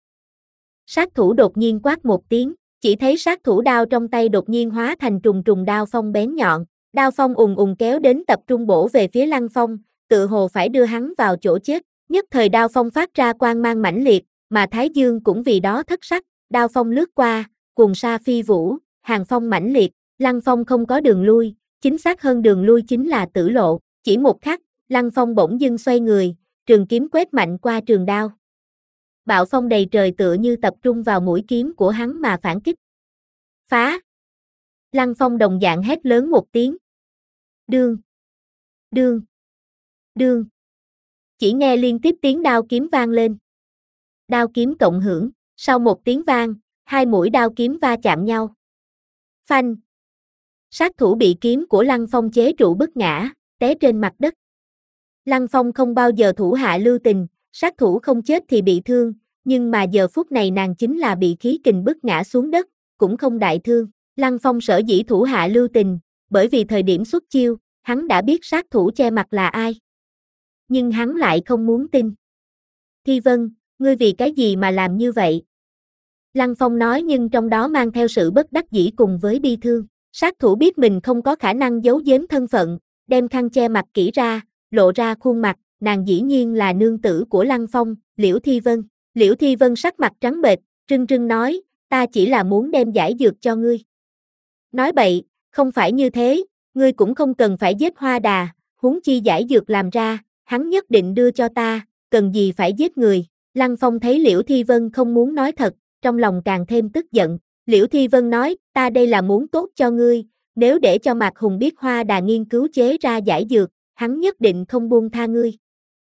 Sát thủ đột nhiên quát một tiếng, chỉ thấy sát thủ đao trong tay đột nhiên hóa thành trùng trùng đao phong bén nhọn, đao phong ùng ùng kéo đến tập trung bổ về phía Lăng Phong, tự hồ phải đưa hắn vào chỗ chết. Nhất thời đao phong phát ra quang mang mãnh liệt, mà Thái Dương cũng vì đó thất sắc, đao phong lướt qua, cuồng sa phi vũ, hàng phong mãnh liệt, Lăng Phong không có đường lui, chính xác hơn đường lui chính là tử lộ, chỉ một khắc, Lăng Phong bỗng dưng xoay người, trường kiếm quét mạnh qua trường đao. Bạo phong đầy trời tựa như tập trung vào mũi kiếm của hắn mà phản kích. Phá! Lăng Phong đồng dạng hét lớn một tiếng. Đương! Đương! Đương! Chỉ nghe liên tiếp tiếng đao kiếm vang lên. Đao kiếm cộng hưởng, sau một tiếng vang, hai mũi đao kiếm va chạm nhau. Phanh! Sát thủ bị kiếm của Lăng Phong chế trụ bức ngã, té trên mặt đất. Lăng Phong không bao giờ thủ hạ lưu tình, sát thủ không chết thì bị thương, nhưng mà giờ phút này nàng chính là bị khí kình bức ngã xuống đất, cũng không đại thương. Lăng Phong sở dĩ thủ hạ lưu tình, bởi vì thời điểm xuất chiêu, hắn đã biết sát thủ che mặt là ai. Nhưng hắn lại không muốn tin. Thi Vân, ngươi vì cái gì mà làm như vậy? Lăng Phong nói nhưng trong đó mang theo sự bất đắc dĩ cùng với bi thương. Sát thủ biết mình không có khả năng giấu giếm thân phận, đem khăn che mặt kỹ ra, lộ ra khuôn mặt, nàng dĩ nhiên là nương tử của Lăng Phong, Liễu Thi Vân. Liễu Thi Vân sắc mặt trắng bệch, trưng trưng nói, ta chỉ là muốn đem giải dược cho ngươi. Nói bậy, không phải như thế, ngươi cũng không cần phải giết Hoa Đà, huống chi giải dược làm ra, hắn nhất định đưa cho ta, cần gì phải giết người. Lăng Phong thấy Liễu Thi Vân không muốn nói thật, trong lòng càng thêm tức giận. Liễu Thi Vân nói, ta đây là muốn tốt cho ngươi, nếu để cho Mạc Hùng biết Hoa Đà nghiên cứu chế ra giải dược, hắn nhất định không buông tha ngươi.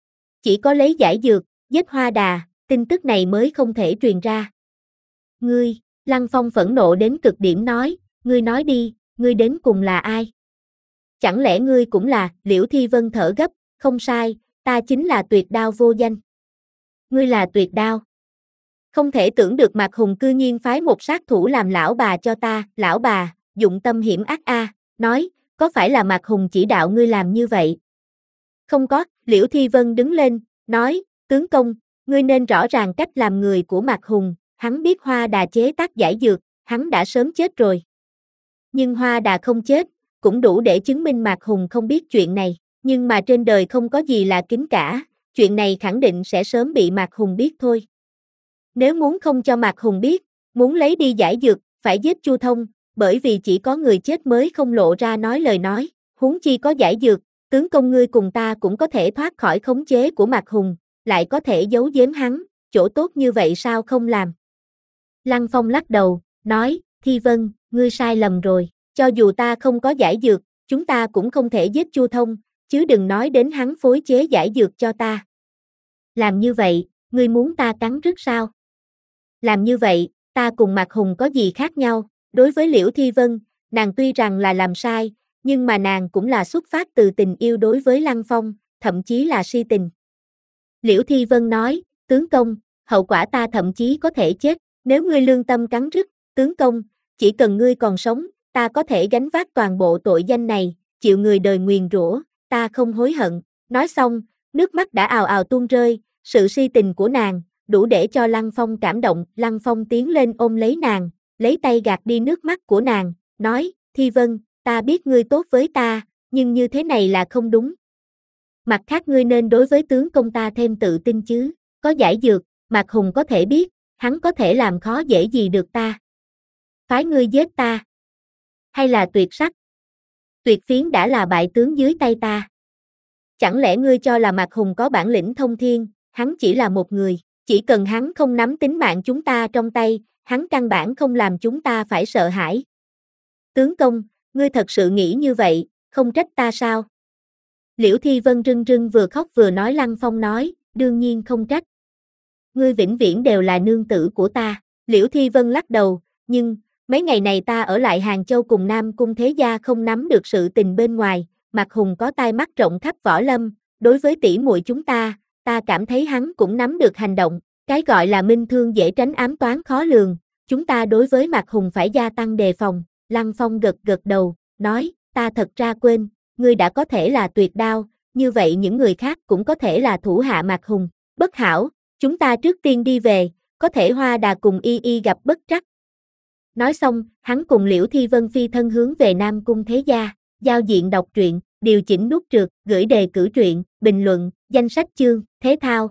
Chỉ có lấy giải dược, giết Hoa Đà, tin tức này mới không thể truyền ra. Ngươi, Lăng Phong phẫn nộ đến cực điểm nói, ngươi nói đi, ngươi đến cùng là ai? Chẳng lẽ ngươi cũng là, Liễu Thi Vân thở gấp, không sai, ta chính là Tuyệt Đao vô danh. Ngươi là Tuyệt Đao. Không thể tưởng được Mạc Hùng cư nhiên phái một sát thủ làm lão bà cho ta, lão bà, dụng tâm hiểm ác a, nói, có phải là Mạc Hùng chỉ đạo ngươi làm như vậy? Không có, Liễu Thi Vân đứng lên, nói, tướng công, ngươi nên rõ ràng cách làm người của Mạc Hùng, hắn biết Hoa Đà chế tác giải dược, hắn đã sớm chết rồi. Nhưng Hoa Đà không chết, cũng đủ để chứng minh Mạc Hùng không biết chuyện này, nhưng mà trên đời không có gì là kín cả, chuyện này khẳng định sẽ sớm bị Mạc Hùng biết thôi. Nếu muốn không cho Mạc Hùng biết, muốn lấy đi giải dược, phải giết Chu Thông, bởi vì chỉ có người chết mới không lộ ra nói lời nói, huống chi có giải dược, tướng công ngươi cùng ta cũng có thể thoát khỏi khống chế của Mạc Hùng, lại có thể giấu giếm hắn, chỗ tốt như vậy sao không làm? Lăng Phong lắc đầu, nói, Thi Vân, ngươi sai lầm rồi, cho dù ta không có giải dược, chúng ta cũng không thể giết Chu Thông, chứ đừng nói đến hắn phối chế giải dược cho ta. Làm như vậy, ngươi muốn ta cắn rứt sao? Làm như vậy, ta cùng Mạc Hùng có gì khác nhau? Đối với Liễu Thi Vân, nàng tuy rằng là làm sai, nhưng mà nàng cũng là xuất phát từ tình yêu đối với Lăng Phong, thậm chí là si tình. Liễu Thi Vân nói, tướng công, hậu quả ta thậm chí có thể chết, nếu ngươi lương tâm cắn rứt, tướng công, chỉ cần ngươi còn sống, ta có thể gánh vác toàn bộ tội danh này, chịu người đời nguyền rủa, ta không hối hận. Nói xong, nước mắt đã ào ào tuôn rơi, sự si tình của nàng, đủ để cho Lăng Phong cảm động. Lăng Phong tiến lên ôm lấy nàng, lấy tay gạt đi nước mắt của nàng, nói, Thi Vân, ta biết ngươi tốt với ta, nhưng như thế này là không đúng. Mặt khác ngươi nên đối với tướng công ta thêm tự tin chứ, có giải dược, Mạc Hùng có thể biết, hắn có thể làm khó dễ gì được ta. Phái ngươi giết ta, hay là tuyệt sắc? Tuyệt phiến đã là bại tướng dưới tay ta. Chẳng lẽ ngươi cho là Mạc Hùng có bản lĩnh thông thiên, hắn chỉ là một người, chỉ cần hắn không nắm tính mạng chúng ta trong tay, hắn căn bản không làm chúng ta phải sợ hãi. Tướng công, ngươi thật sự nghĩ như vậy, không trách ta sao? Liễu Thi Vân rưng rưng vừa khóc vừa nói. Lăng Phong nói, đương nhiên không trách. Ngươi vĩnh viễn đều là nương tử của ta. Liễu Thi Vân lắc đầu, nhưng, mấy ngày này ta ở lại Hàng Châu cùng Nam Cung Thế Gia không nắm được sự tình bên ngoài, Mạc Hùng có tai mắt rộng khắp võ lâm, đối với tỷ muội chúng ta, ta cảm thấy hắn cũng nắm được hành động, cái gọi là minh thương dễ tránh ám toán khó lường, chúng ta đối với Mạc Hùng phải gia tăng đề phòng. Lăng Phong gật gật đầu, nói, ta thật ra quên, ngươi đã có thể là Tuyệt Đao, như vậy những người khác cũng có thể là thủ hạ Mạc Hùng, bất hảo, chúng ta trước tiên đi về, có thể Hoa Đà cùng Y Y gặp bất trắc. Nói xong, hắn cùng Liễu Thi Vân phi thân hướng về Nam Cung Thế Gia, giao diện đọc truyện, điều chỉnh nút trượt, gửi đề cử truyện, bình luận, danh sách chương, thể thao.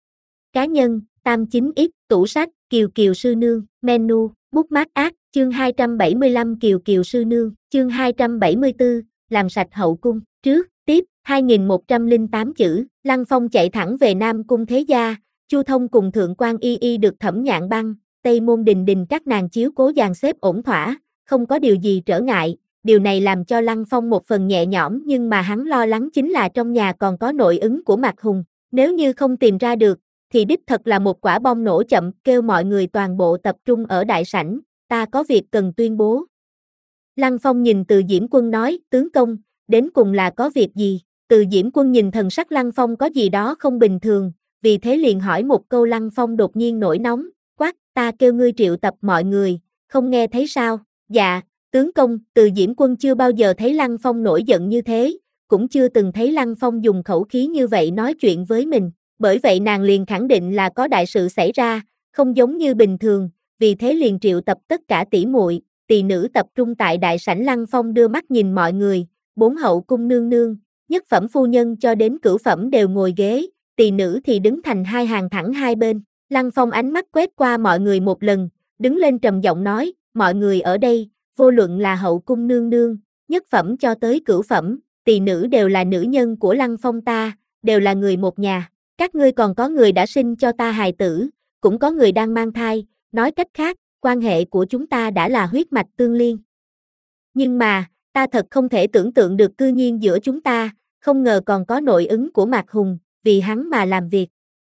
Cá nhân, Tam chín x, tủ sách, Kiều Kiều Sư Nương, menu, bookmark add, chương hai trăm bảy mươi lăm Kiều Kiều Sư Nương, chương hai trăm bảy mươi tư, làm sạch hậu cung, trước, tiếp, hai nghìn một trăm lẻ tám chữ, Lăng Phong chạy thẳng về Nam Cung Thế Gia, Chu Thông cùng Thượng quan Y Y được Thẩm Nhạn Băng, Tây Môn Đình Đình các nàng chiếu cố dàn xếp ổn thỏa, không có điều gì trở ngại, điều này làm cho Lăng Phong một phần nhẹ nhõm, nhưng mà hắn lo lắng chính là trong nhà còn có nội ứng của Mạc Hùng, nếu như không tìm ra được, thì đích thật là một quả bom nổ chậm, kêu mọi người toàn bộ tập trung ở đại sảnh, ta có việc cần tuyên bố. Lăng Phong nhìn Từ Diễm Quân nói, tướng công, đến cùng là có việc gì? Từ Diễm Quân nhìn thần sắc Lăng Phong có gì đó không bình thường, vì thế liền hỏi một câu. Lăng Phong đột nhiên nổi nóng, quát, ta kêu ngươi triệu tập mọi người, không nghe thấy sao? Dạ, tướng công. Từ Diễm Quân chưa bao giờ thấy Lăng Phong nổi giận như thế, cũng chưa từng thấy Lăng Phong dùng khẩu khí như vậy nói chuyện với mình, bởi vậy nàng liền khẳng định là có đại sự xảy ra, không giống như bình thường, vì thế liền triệu tập tất cả tỷ muội, tỳ nữ tập trung tại đại sảnh. Lăng Phong đưa mắt nhìn mọi người, bốn hậu cung nương nương, nhất phẩm phu nhân cho đến cửu phẩm đều ngồi ghế, tỳ nữ thì đứng thành hai hàng thẳng hai bên. Lăng Phong ánh mắt quét qua mọi người một lần, đứng lên trầm giọng nói, mọi người ở đây, vô luận là hậu cung nương nương, nhất phẩm cho tới cửu phẩm, tỳ nữ đều là nữ nhân của Lăng Phong ta, đều là người một nhà. Các ngươi còn có người đã sinh cho ta hài tử, cũng có người đang mang thai, nói cách khác, quan hệ của chúng ta đã là huyết mạch tương liên. Nhưng mà, ta thật không thể tưởng tượng được cư nhiên giữa chúng ta, không ngờ còn có nội ứng của Mạc Hùng, vì hắn mà làm việc.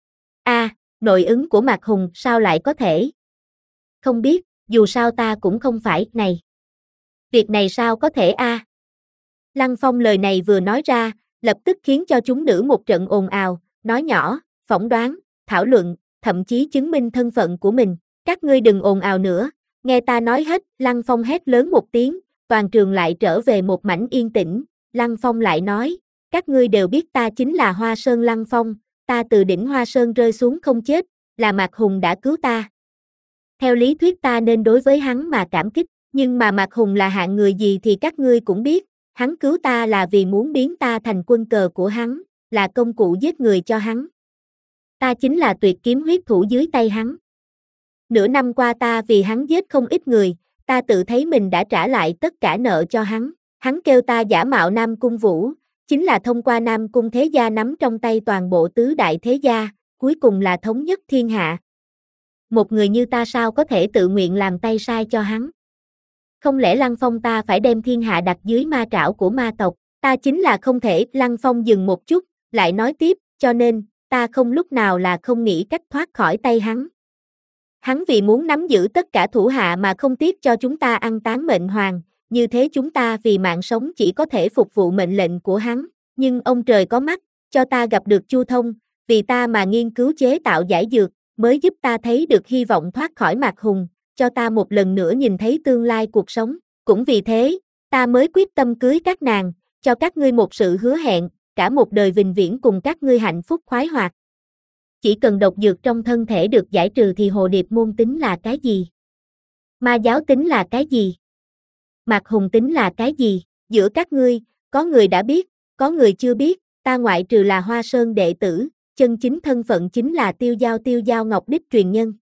A, à, nội ứng của Mạc Hùng sao lại có thể? Không biết, dù sao ta cũng không phải, này. Việc này sao có thể a? À? Lăng Phong lời này vừa nói ra, lập tức khiến cho chúng nữ một trận ồn ào, nói nhỏ, phỏng đoán, thảo luận, thậm chí chứng minh thân phận của mình. Các ngươi đừng ồn ào nữa, nghe ta nói hết, Lăng Phong hét lớn một tiếng, toàn trường lại trở về một mảnh yên tĩnh. Lăng Phong lại nói, các ngươi đều biết ta chính là Hoa Sơn Lăng Phong, ta từ đỉnh Hoa Sơn rơi xuống không chết, là Mạc Hùng đã cứu ta. Theo lý thuyết ta nên đối với hắn mà cảm kích, nhưng mà Mạc Hùng là hạng người gì thì các ngươi cũng biết, hắn cứu ta là vì muốn biến ta thành quân cờ của hắn, là công cụ giết người cho hắn. Ta chính là tuyệt kiếm huyết thủ dưới tay hắn. Nửa năm qua ta vì hắn giết không ít người, ta tự thấy mình đã trả lại tất cả nợ cho hắn. Hắn kêu ta giả mạo Nam Cung Vũ, chính là thông qua Nam Cung Thế Gia nắm trong tay toàn bộ tứ đại thế gia, cuối cùng là thống nhất thiên hạ. Một người như ta sao có thể tự nguyện làm tay sai cho hắn? Không lẽ Lăng Phong ta phải đem thiên hạ đặt dưới ma trảo của ma tộc? Ta chính là không thể. Lăng Phong dừng một chút, lại nói tiếp, cho nên, ta không lúc nào là không nghĩ cách thoát khỏi tay hắn. Hắn vì muốn nắm giữ tất cả thủ hạ mà không tiếc cho chúng ta ăn táng mệnh hoàng, như thế chúng ta vì mạng sống chỉ có thể phục vụ mệnh lệnh của hắn, nhưng ông trời có mắt, cho ta gặp được Chu Thông, vì ta mà nghiên cứu chế tạo giải dược, mới giúp ta thấy được hy vọng thoát khỏi Mạc Hùng, cho ta một lần nữa nhìn thấy tương lai cuộc sống, cũng vì thế, ta mới quyết tâm cưới các nàng, cho các ngươi một sự hứa hẹn, cả một đời vĩnh viễn cùng các ngươi hạnh phúc khoái hoạt. Chỉ cần độc dược trong thân thể được giải trừ thì hồ điệp môn tính là cái gì? Ma giáo tính là cái gì? Mạc Hùng tính là cái gì? Giữa các ngươi, có người đã biết, có người chưa biết, ta ngoại trừ là Hoa Sơn đệ tử, chân chính thân phận chính là Tiêu Giao Tiêu Giao Ngọc Đích truyền nhân.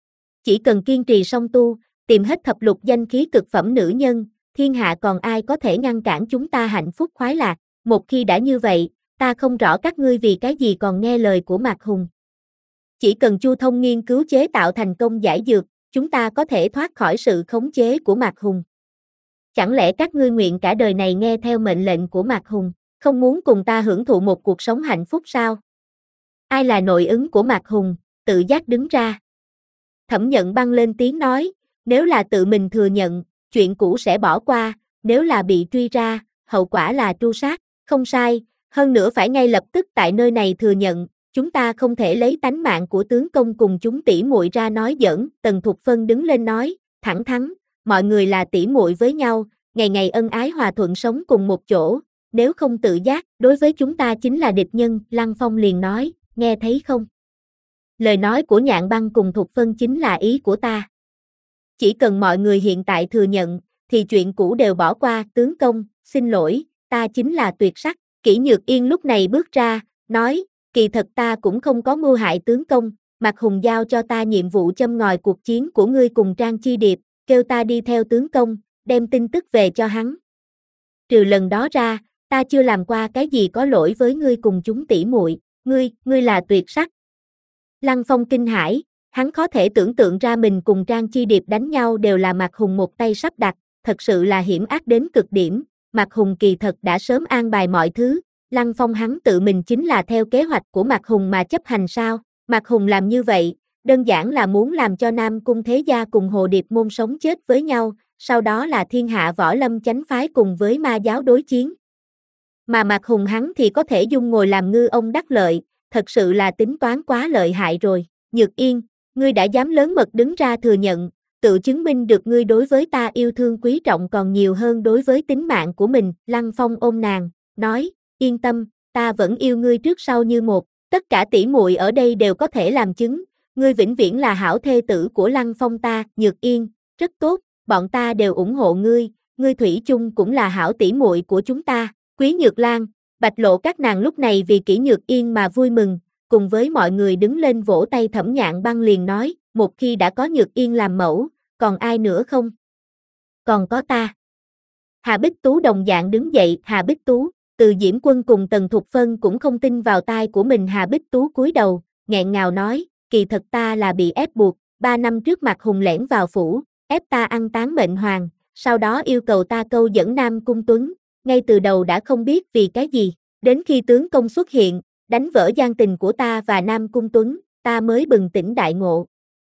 Chỉ cần kiên trì song tu, tìm hết thập lục danh khí cực phẩm nữ nhân, thiên hạ còn ai có thể ngăn cản chúng ta hạnh phúc khoái lạc. Một khi đã như vậy, ta không rõ các ngươi vì cái gì còn nghe lời của Mạc Hùng. Chỉ cần Chu Thông nghiên cứu chế tạo thành công giải dược, chúng ta có thể thoát khỏi sự khống chế của Mạc Hùng. Chẳng lẽ các ngươi nguyện cả đời này nghe theo mệnh lệnh của Mạc Hùng, không muốn cùng ta hưởng thụ một cuộc sống hạnh phúc sao? Ai là nội ứng của Mạc Hùng, tự giác đứng ra. Thẩm Nhận Băng lên tiếng nói, nếu là tự mình thừa nhận, chuyện cũ sẽ bỏ qua, nếu là bị truy ra, hậu quả là tru sát, không sai, hơn nữa phải ngay lập tức tại nơi này thừa nhận, chúng ta không thể lấy tánh mạng của tướng công cùng chúng tỷ muội ra nói giỡn. Tần Thục Phân đứng lên nói, thẳng thắn, mọi người là tỷ muội với nhau, ngày ngày ân ái hòa thuận sống cùng một chỗ, nếu không tự giác, đối với chúng ta chính là địch nhân. Lăng Phong liền nói, nghe thấy không? Lời nói của Nhạn Băng cùng Thục Phân chính là ý của ta. Chỉ cần mọi người hiện tại thừa nhận, thì chuyện cũ đều bỏ qua. Tướng công, xin lỗi, ta chính là tuyệt sắc. Kỷ Nhược Yên lúc này bước ra, nói, kỳ thật ta cũng không có mưu hại tướng công, Mạc Hùng giao cho ta nhiệm vụ châm ngòi cuộc chiến của ngươi cùng Trang Chi Điệp, kêu ta đi theo tướng công, đem tin tức về cho hắn. Trừ lần đó ra, ta chưa làm qua cái gì có lỗi với ngươi cùng chúng tỷ muội. Ngươi, ngươi là tuyệt sắc. Lăng Phong kinh hãi, hắn khó thể tưởng tượng ra mình cùng Trang Chi Điệp đánh nhau đều là Mạc Hùng một tay sắp đặt, thật sự là hiểm ác đến cực điểm. Mạc Hùng kỳ thật đã sớm an bài mọi thứ, Lăng Phong hắn tự mình chính là theo kế hoạch của Mạc Hùng mà chấp hành sao? Mạc Hùng làm như vậy, đơn giản là muốn làm cho Nam Cung Thế Gia cùng Hồ Điệp môn sống chết với nhau, sau đó là thiên hạ võ lâm chánh phái cùng với ma giáo đối chiến. Mà Mạc Hùng hắn thì có thể dung ngồi làm ngư ông đắc lợi, thật sự là tính toán quá lợi hại rồi. Nhược Yên, ngươi đã dám lớn mật đứng ra thừa nhận, tự chứng minh được ngươi đối với ta yêu thương quý trọng còn nhiều hơn đối với tính mạng của mình. Lăng Phong ôm nàng, nói, yên tâm, ta vẫn yêu ngươi trước sau như một, tất cả tỷ muội ở đây đều có thể làm chứng, ngươi vĩnh viễn là hảo thê tử của Lăng Phong ta. Nhược Yên, rất tốt, bọn ta đều ủng hộ ngươi, ngươi thủy chung cũng là hảo tỷ muội của chúng ta. Quý Nhược Lan, Bạch Lộ các nàng lúc này vì Kỷ Nhược Yên mà vui mừng, cùng với mọi người đứng lên vỗ tay. Thẩm Nhạn Băng liền nói, một khi đã có Nhược Yên làm mẫu, còn ai nữa không? Còn có ta. Hà Bích Tú đồng dạng đứng dậy, Hà Bích Tú, Từ Diễm Quân cùng Tần Thục Phân cũng không tin vào tai của mình. Hà Bích Tú cúi đầu, nghẹn ngào nói, kỳ thật ta là bị ép buộc, ba năm trước Mạc Hùng lẻn vào phủ, ép ta ăn táng mệnh hoàng, sau đó yêu cầu ta câu dẫn Nam Cung Tuấn, ngay từ đầu đã không biết vì cái gì, đến khi tướng công xuất hiện, đánh vỡ gian tình của ta và Nam Cung Tuấn, ta mới bừng tỉnh đại ngộ.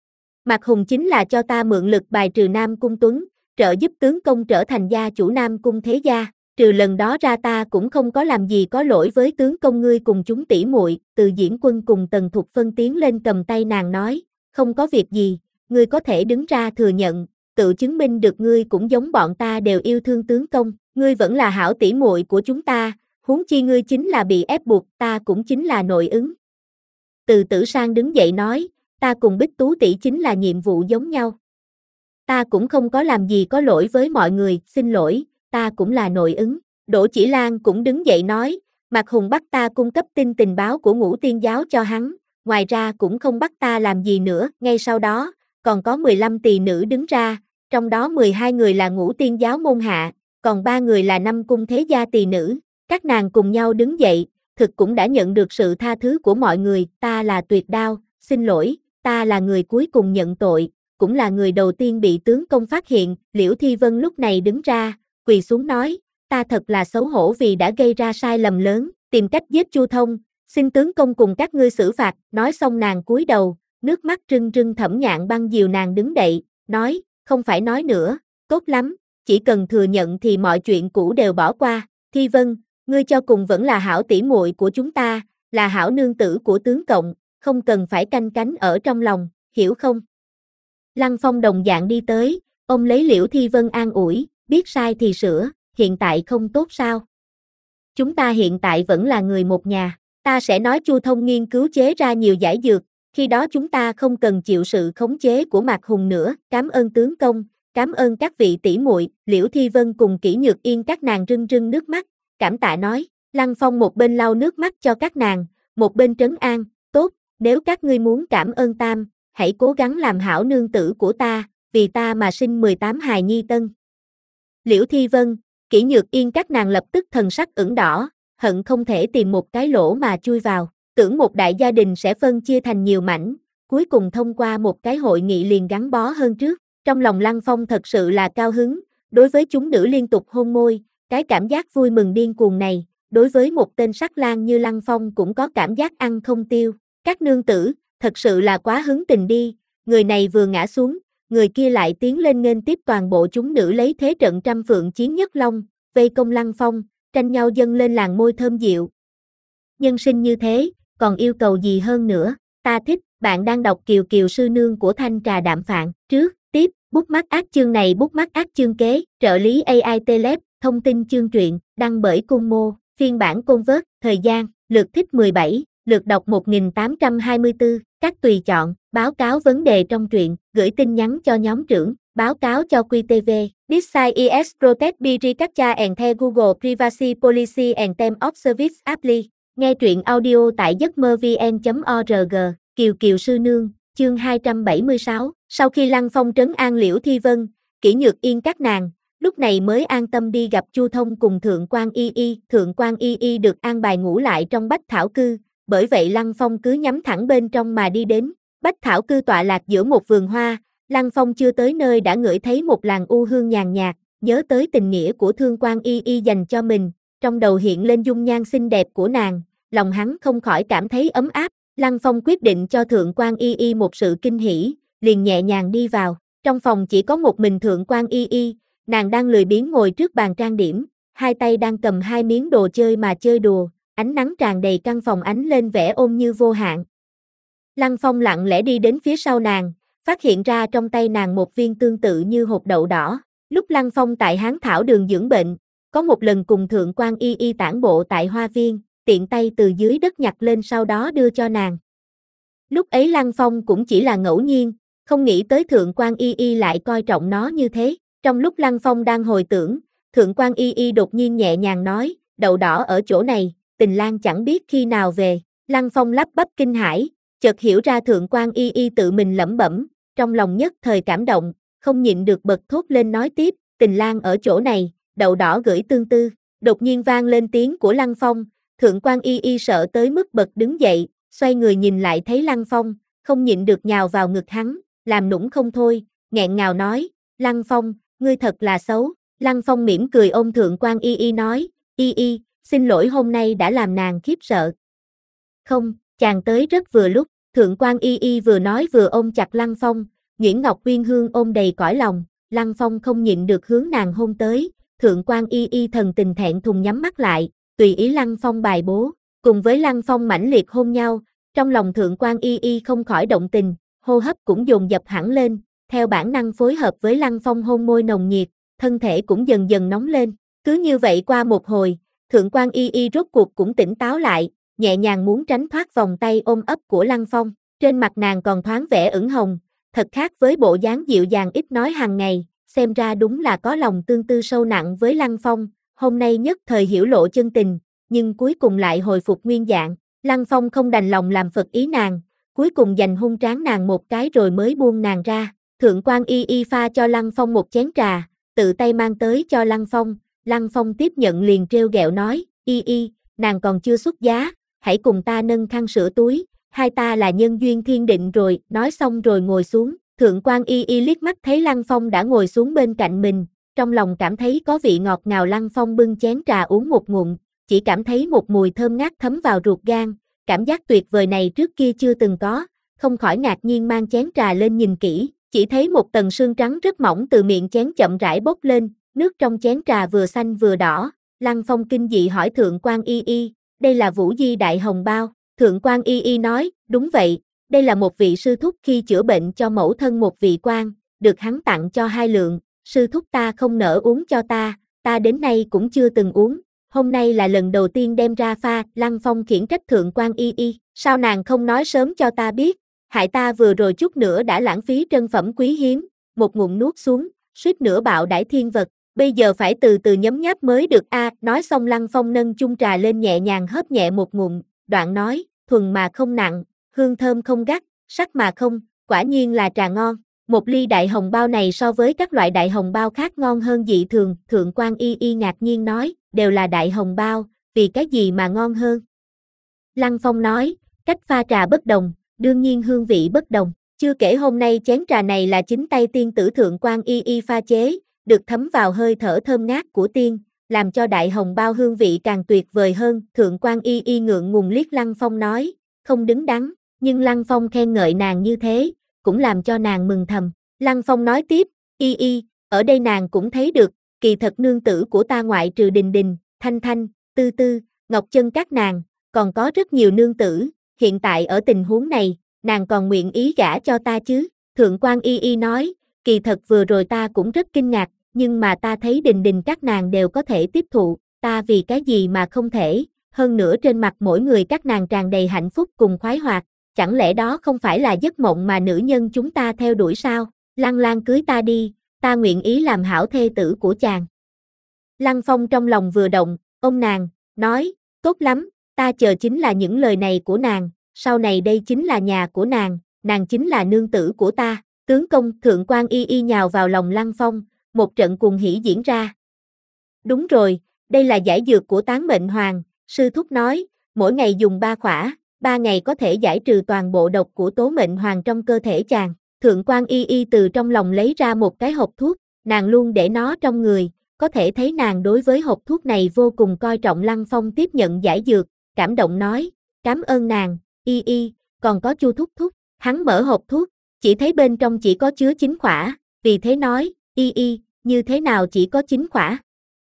Mạc Hùng chính là cho ta mượn lực bài trừ Nam Cung Tuấn, trợ giúp tướng công trở thành gia chủ Nam Cung thế gia, trừ lần đó ra ta cũng không có làm gì có lỗi với tướng công ngươi cùng chúng tỷ muội. Từ Diễn Quân cùng Tần Thục Phân tiến lên cầm tay nàng nói, không có việc gì, ngươi có thể đứng ra thừa nhận, tự chứng minh được ngươi cũng giống bọn ta đều yêu thương tướng công, ngươi vẫn là hảo tỷ muội của chúng ta, huống chi ngươi chính là bị ép buộc, ta cũng chính là nội ứng. Từ Tử Sang đứng dậy nói, ta cùng Bích Tú tỷ chính là nhiệm vụ giống nhau. Ta cũng không có làm gì có lỗi với mọi người, xin lỗi, ta cũng là nội ứng. Đỗ Chỉ Lan cũng đứng dậy nói, Mạc Hùng bắt ta cung cấp tin tình báo của Ngũ Tiên giáo cho hắn, ngoài ra cũng không bắt ta làm gì nữa. Ngay sau đó, còn có mười lăm tỳ nữ đứng ra, trong đó mười hai người là Ngũ Tiên giáo môn hạ, còn ba người là năm cung thế gia tỳ nữ. Các nàng cùng nhau đứng dậy, thực cũng đã nhận được sự tha thứ của mọi người, ta là Tuyệt Đao, xin lỗi, ta là người cuối cùng nhận tội, cũng là người đầu tiên bị tướng công phát hiện. Liễu Thi Vân lúc này đứng ra, quỳ xuống nói, ta thật là xấu hổ vì đã gây ra sai lầm lớn, tìm cách giết Chu Thông, xin tướng công cùng các ngươi xử phạt. Nói xong nàng cúi đầu, nước mắt rưng rưng. Thẩm Nhạn Băng dìu nàng đứng dậy, nói, không phải nói nữa, tốt lắm, chỉ cần thừa nhận thì mọi chuyện cũ đều bỏ qua. Thi Vân, ngươi cho cùng vẫn là hảo tỷ muội của chúng ta, là hảo nương tử của tướng cộng, không cần phải canh cánh ở trong lòng, hiểu không? Lăng Phong đồng dạng đi tới, ôm lấy Liễu Thi Vân an ủi, biết sai thì sửa, hiện tại không tốt sao? Chúng ta hiện tại vẫn là người một nhà, ta sẽ nói Chu Thông nghiên cứu chế ra nhiều giải dược, khi đó chúng ta không cần chịu sự khống chế của Mạc Hùng nữa. Cảm ơn tướng công, cảm ơn các vị tỷ muội. Liễu Thi Vân cùng Kỷ Nhược Yên các nàng rưng rưng nước mắt, cảm tạ nói. Lăng Phong một bên lau nước mắt cho các nàng, một bên trấn an, tốt, nếu các ngươi muốn cảm ơn tam, hãy cố gắng làm hảo nương tử của ta, vì ta mà sinh mười tám hài nhi tân. Liễu Thi Vân, Kỷ Nhược Yên các nàng lập tức thần sắc ửng đỏ, hận không thể tìm một cái lỗ mà chui vào, tưởng một đại gia đình sẽ phân chia thành nhiều mảnh, cuối cùng thông qua một cái hội nghị liền gắn bó hơn trước. Trong lòng Lăng Phong thật sự là cao hứng, đối với chúng nữ liên tục hôn môi, cái cảm giác vui mừng điên cuồng này, đối với một tên sắc lang như Lăng Phong cũng có cảm giác ăn không tiêu. Các nương tử, thật sự là quá hứng tình đi, người này vừa ngã xuống, người kia lại tiến lên nghênh tiếp. Toàn bộ chúng nữ lấy thế trận trăm phượng chiến nhất long, vây công Lăng Phong, tranh nhau dâng lên làn môi thơm dịu. Nhân sinh như thế, còn yêu cầu gì hơn nữa, ta thích. Bạn đang đọc Kiều Kiều sư nương của Thanh Trà Đạm Phạn, trước, tiếp, bút mắt ác chương này bút mắt ác chương kế, trợ lý a i Telep, thông tin chương truyện, đăng bởi Cung Mô, phiên bản Convert, thời gian, lượt thích mười bảy, lượt đọc một nghìn tám trăm hai mươi tư, các tùy chọn, báo cáo vấn đề trong truyện, gửi tin nhắn cho nhóm trưởng, báo cáo cho quy tê vê, This site is protect by Recaptcha and the Google Privacy Policy and Terms of Service Apply. Nghe truyện audio tại giấc mơ vn chấm org, Kiều Kiều sư nương, chương hai trăm bảy mươi sáu. Sau khi Lăng Phong trấn an Liễu Thi Vân, Kỷ Nhược Yên các nàng, lúc này mới an tâm đi gặp Chu Thông cùng Thượng quan Y Y. Thượng quan Y Y được an bài ngủ lại trong Bách Thảo Cư, bởi vậy Lăng Phong cứ nhắm thẳng bên trong mà đi đến. Bách Thảo Cư tọa lạc giữa một vườn hoa, Lăng Phong chưa tới nơi đã ngửi thấy một làn u hương nhàn nhạt, nhớ tới tình nghĩa của Thượng quan Y Y dành cho mình, trong đầu hiện lên dung nhan xinh đẹp của nàng, lòng hắn không khỏi cảm thấy ấm áp. Lăng Phong quyết định cho Thượng quan Y Y một sự kinh hỉ, liền nhẹ nhàng đi vào. Trong phòng chỉ có một mình Thượng quan Y Y, nàng đang lười biếng ngồi trước bàn trang điểm, hai tay đang cầm hai miếng đồ chơi mà chơi đùa, ánh nắng tràn đầy căn phòng ánh lên vẻ ôn như vô hạn. Lăng Phong lặng lẽ đi đến phía sau nàng, phát hiện ra trong tay nàng một viên tương tự như hột đậu đỏ. Lúc Lăng Phong tại Hán Thảo Đường dưỡng bệnh, có một lần cùng Thượng quan Y Y tản bộ tại hoa viên, tiện tay từ dưới đất nhặt lên sau đó đưa cho nàng. Lúc ấy Lăng Phong cũng chỉ là ngẫu nhiên, không nghĩ tới Thượng quan Y Y lại coi trọng nó như thế. Trong lúc Lăng Phong đang hồi tưởng, Thượng quan Y Y đột nhiên nhẹ nhàng nói, đậu đỏ ở chỗ này, Tình Lang chẳng biết khi nào về. Lăng Phong lắp bắp kinh hãi, chợt hiểu ra Thượng quan Y Y tự mình lẩm bẩm, trong lòng nhất thời cảm động, không nhịn được bật thốt lên nói tiếp, Tình Lang ở chỗ này, đậu đỏ gửi tương tư. Đột nhiên vang lên tiếng của Lăng Phong, Thượng quan Y Y sợ tới mức bật đứng dậy, xoay người nhìn lại thấy Lăng Phong, không nhịn được nhào vào ngực hắn, làm nũng không thôi, nghẹn ngào nói, Lăng Phong, ngươi thật là xấu. Lăng Phong mỉm cười ôm Thượng quan Y Y nói, Y Y, xin lỗi hôm nay đã làm nàng khiếp sợ. Không, chàng tới rất vừa lúc, Thượng quan Y Y vừa nói vừa ôm chặt Lăng Phong, Nguyễn Ngọc Uyên Hương ôm đầy cõi lòng, Lăng Phong không nhịn được hướng nàng hôn tới, Thượng quan Y Y thần tình thẹn thùng nhắm mắt lại, tùy ý Lăng Phong bài bố, cùng với Lăng Phong mãnh liệt hôn nhau, trong lòng Thượng quan Y Y không khỏi động tình, hô hấp cũng dồn dập hẳn lên, theo bản năng phối hợp với Lăng Phong hôn môi nồng nhiệt, thân thể cũng dần dần nóng lên, cứ như vậy qua một hồi, Thượng quan Y Y rốt cuộc cũng tỉnh táo lại, nhẹ nhàng muốn tránh thoát vòng tay ôm ấp của Lăng Phong, trên mặt nàng còn thoáng vẻ ửng hồng, thật khác với bộ dáng dịu dàng ít nói hàng ngày, xem ra đúng là có lòng tương tư sâu nặng với Lăng Phong, hôm nay nhất thời hiểu lộ chân tình, nhưng cuối cùng lại hồi phục nguyên dạng, Lăng Phong không đành lòng làm phật ý nàng, cuối cùng dành hung trán nàng một cái rồi mới buông nàng ra, Thượng quan Y Y pha cho Lăng Phong một chén trà, tự tay mang tới cho Lăng Phong, Lăng Phong tiếp nhận liền trêu ghẹo nói, Y Y, nàng còn chưa xuất giá, hãy cùng ta nâng khăn sữa túi, hai ta là nhân duyên thiên định rồi, nói xong rồi ngồi xuống, Thượng quan Y Y liếc mắt thấy Lăng Phong đã ngồi xuống bên cạnh mình, trong lòng cảm thấy có vị ngọt ngào. Lăng Phong bưng chén trà uống một ngụm, chỉ cảm thấy một mùi thơm ngát thấm vào ruột gan, cảm giác tuyệt vời này trước kia chưa từng có, không khỏi ngạc nhiên mang chén trà lên nhìn kỹ, chỉ thấy một tầng sương trắng rất mỏng từ miệng chén chậm rãi bốc lên, nước trong chén trà vừa xanh vừa đỏ, Lăng Phong kinh dị hỏi Thượng quan Y Y, đây là Vũ Di Đại Hồng Bao, Thượng quan Y Y nói, đúng vậy, đây là một vị sư thúc khi chữa bệnh cho mẫu thân một vị quan, được hắn tặng cho hai lượng, sư thúc ta không nỡ uống cho ta, ta đến nay cũng chưa từng uống, hôm nay là lần đầu tiên đem ra pha, Lăng Phong khiển trách Thượng quan Y Y, sao nàng không nói sớm cho ta biết, hại ta vừa rồi chút nữa đã lãng phí trân phẩm quý hiếm, một ngụm nuốt xuống, suýt nữa bạo đãi thiên vật, bây giờ phải từ từ nhấm nháp mới được a. À, nói xong Lăng Phong nâng chung trà lên nhẹ nhàng hớp nhẹ một ngụm, đoạn nói, thuần mà không nặng, hương thơm không gắt, sắc mà không, quả nhiên là trà ngon. Một ly đại hồng bao này so với các loại đại hồng bao khác ngon hơn dị thường, Thượng quan Y Y ngạc nhiên nói, đều là đại hồng bao, vì cái gì mà ngon hơn? Lăng Phong nói, cách pha trà bất đồng, đương nhiên hương vị bất đồng, chưa kể hôm nay chén trà này là chính tay tiên tử Thượng quan Y Y pha chế, được thấm vào hơi thở thơm ngát của tiên, làm cho đại hồng bao hương vị càng tuyệt vời hơn, Thượng quan Y Y ngượng ngùng liếc Lăng Phong nói, không đứng đắn, nhưng Lăng Phong khen ngợi nàng như thế, cũng làm cho nàng mừng thầm. Lăng Phong nói tiếp, Y Y, ở đây nàng cũng thấy được, kỳ thật nương tử của ta ngoại trừ Đình Đình, Thanh Thanh, Tư Tư, Ngọc Chân các nàng, còn có rất nhiều nương tử, hiện tại ở tình huống này, nàng còn nguyện ý gả cho ta chứ? Thượng quan Y Y nói, kỳ thật vừa rồi ta cũng rất kinh ngạc, nhưng mà ta thấy Đình Đình các nàng đều có thể tiếp thụ, ta vì cái gì mà không thể, hơn nữa trên mặt mỗi người các nàng tràn đầy hạnh phúc cùng khoái hoạt, chẳng lẽ đó không phải là giấc mộng mà nữ nhân chúng ta theo đuổi sao? Lăng Lang cưới ta đi, ta nguyện ý làm hảo thê tử của chàng. Lăng Phong trong lòng vừa động, ôm nàng, nói, tốt lắm, ta chờ chính là những lời này của nàng, sau này đây chính là nhà của nàng, nàng chính là nương tử của ta. Tướng công, Thượng quan Y Y nhào vào lòng Lăng Phong, một trận cuồng hỉ diễn ra. Đúng rồi, đây là giải dược của Tán Mệnh Hoàng, sư thúc nói, mỗi ngày dùng ba khỏa, ba ngày có thể giải trừ toàn bộ độc của Tố Mệnh Hoàng trong cơ thể chàng. Thượng quan Y Y từ trong lòng lấy ra một cái hộp thuốc, nàng luôn để nó trong người, có thể thấy nàng đối với hộp thuốc này vô cùng coi trọng. Lăng Phong tiếp nhận giải dược, cảm động nói, cảm ơn nàng, Y Y, còn có Chu thúc thúc. Hắn mở hộp thuốc, chỉ thấy bên trong chỉ có chứa chín khỏa, vì thế nói, Y Y, như thế nào chỉ có chín khỏa?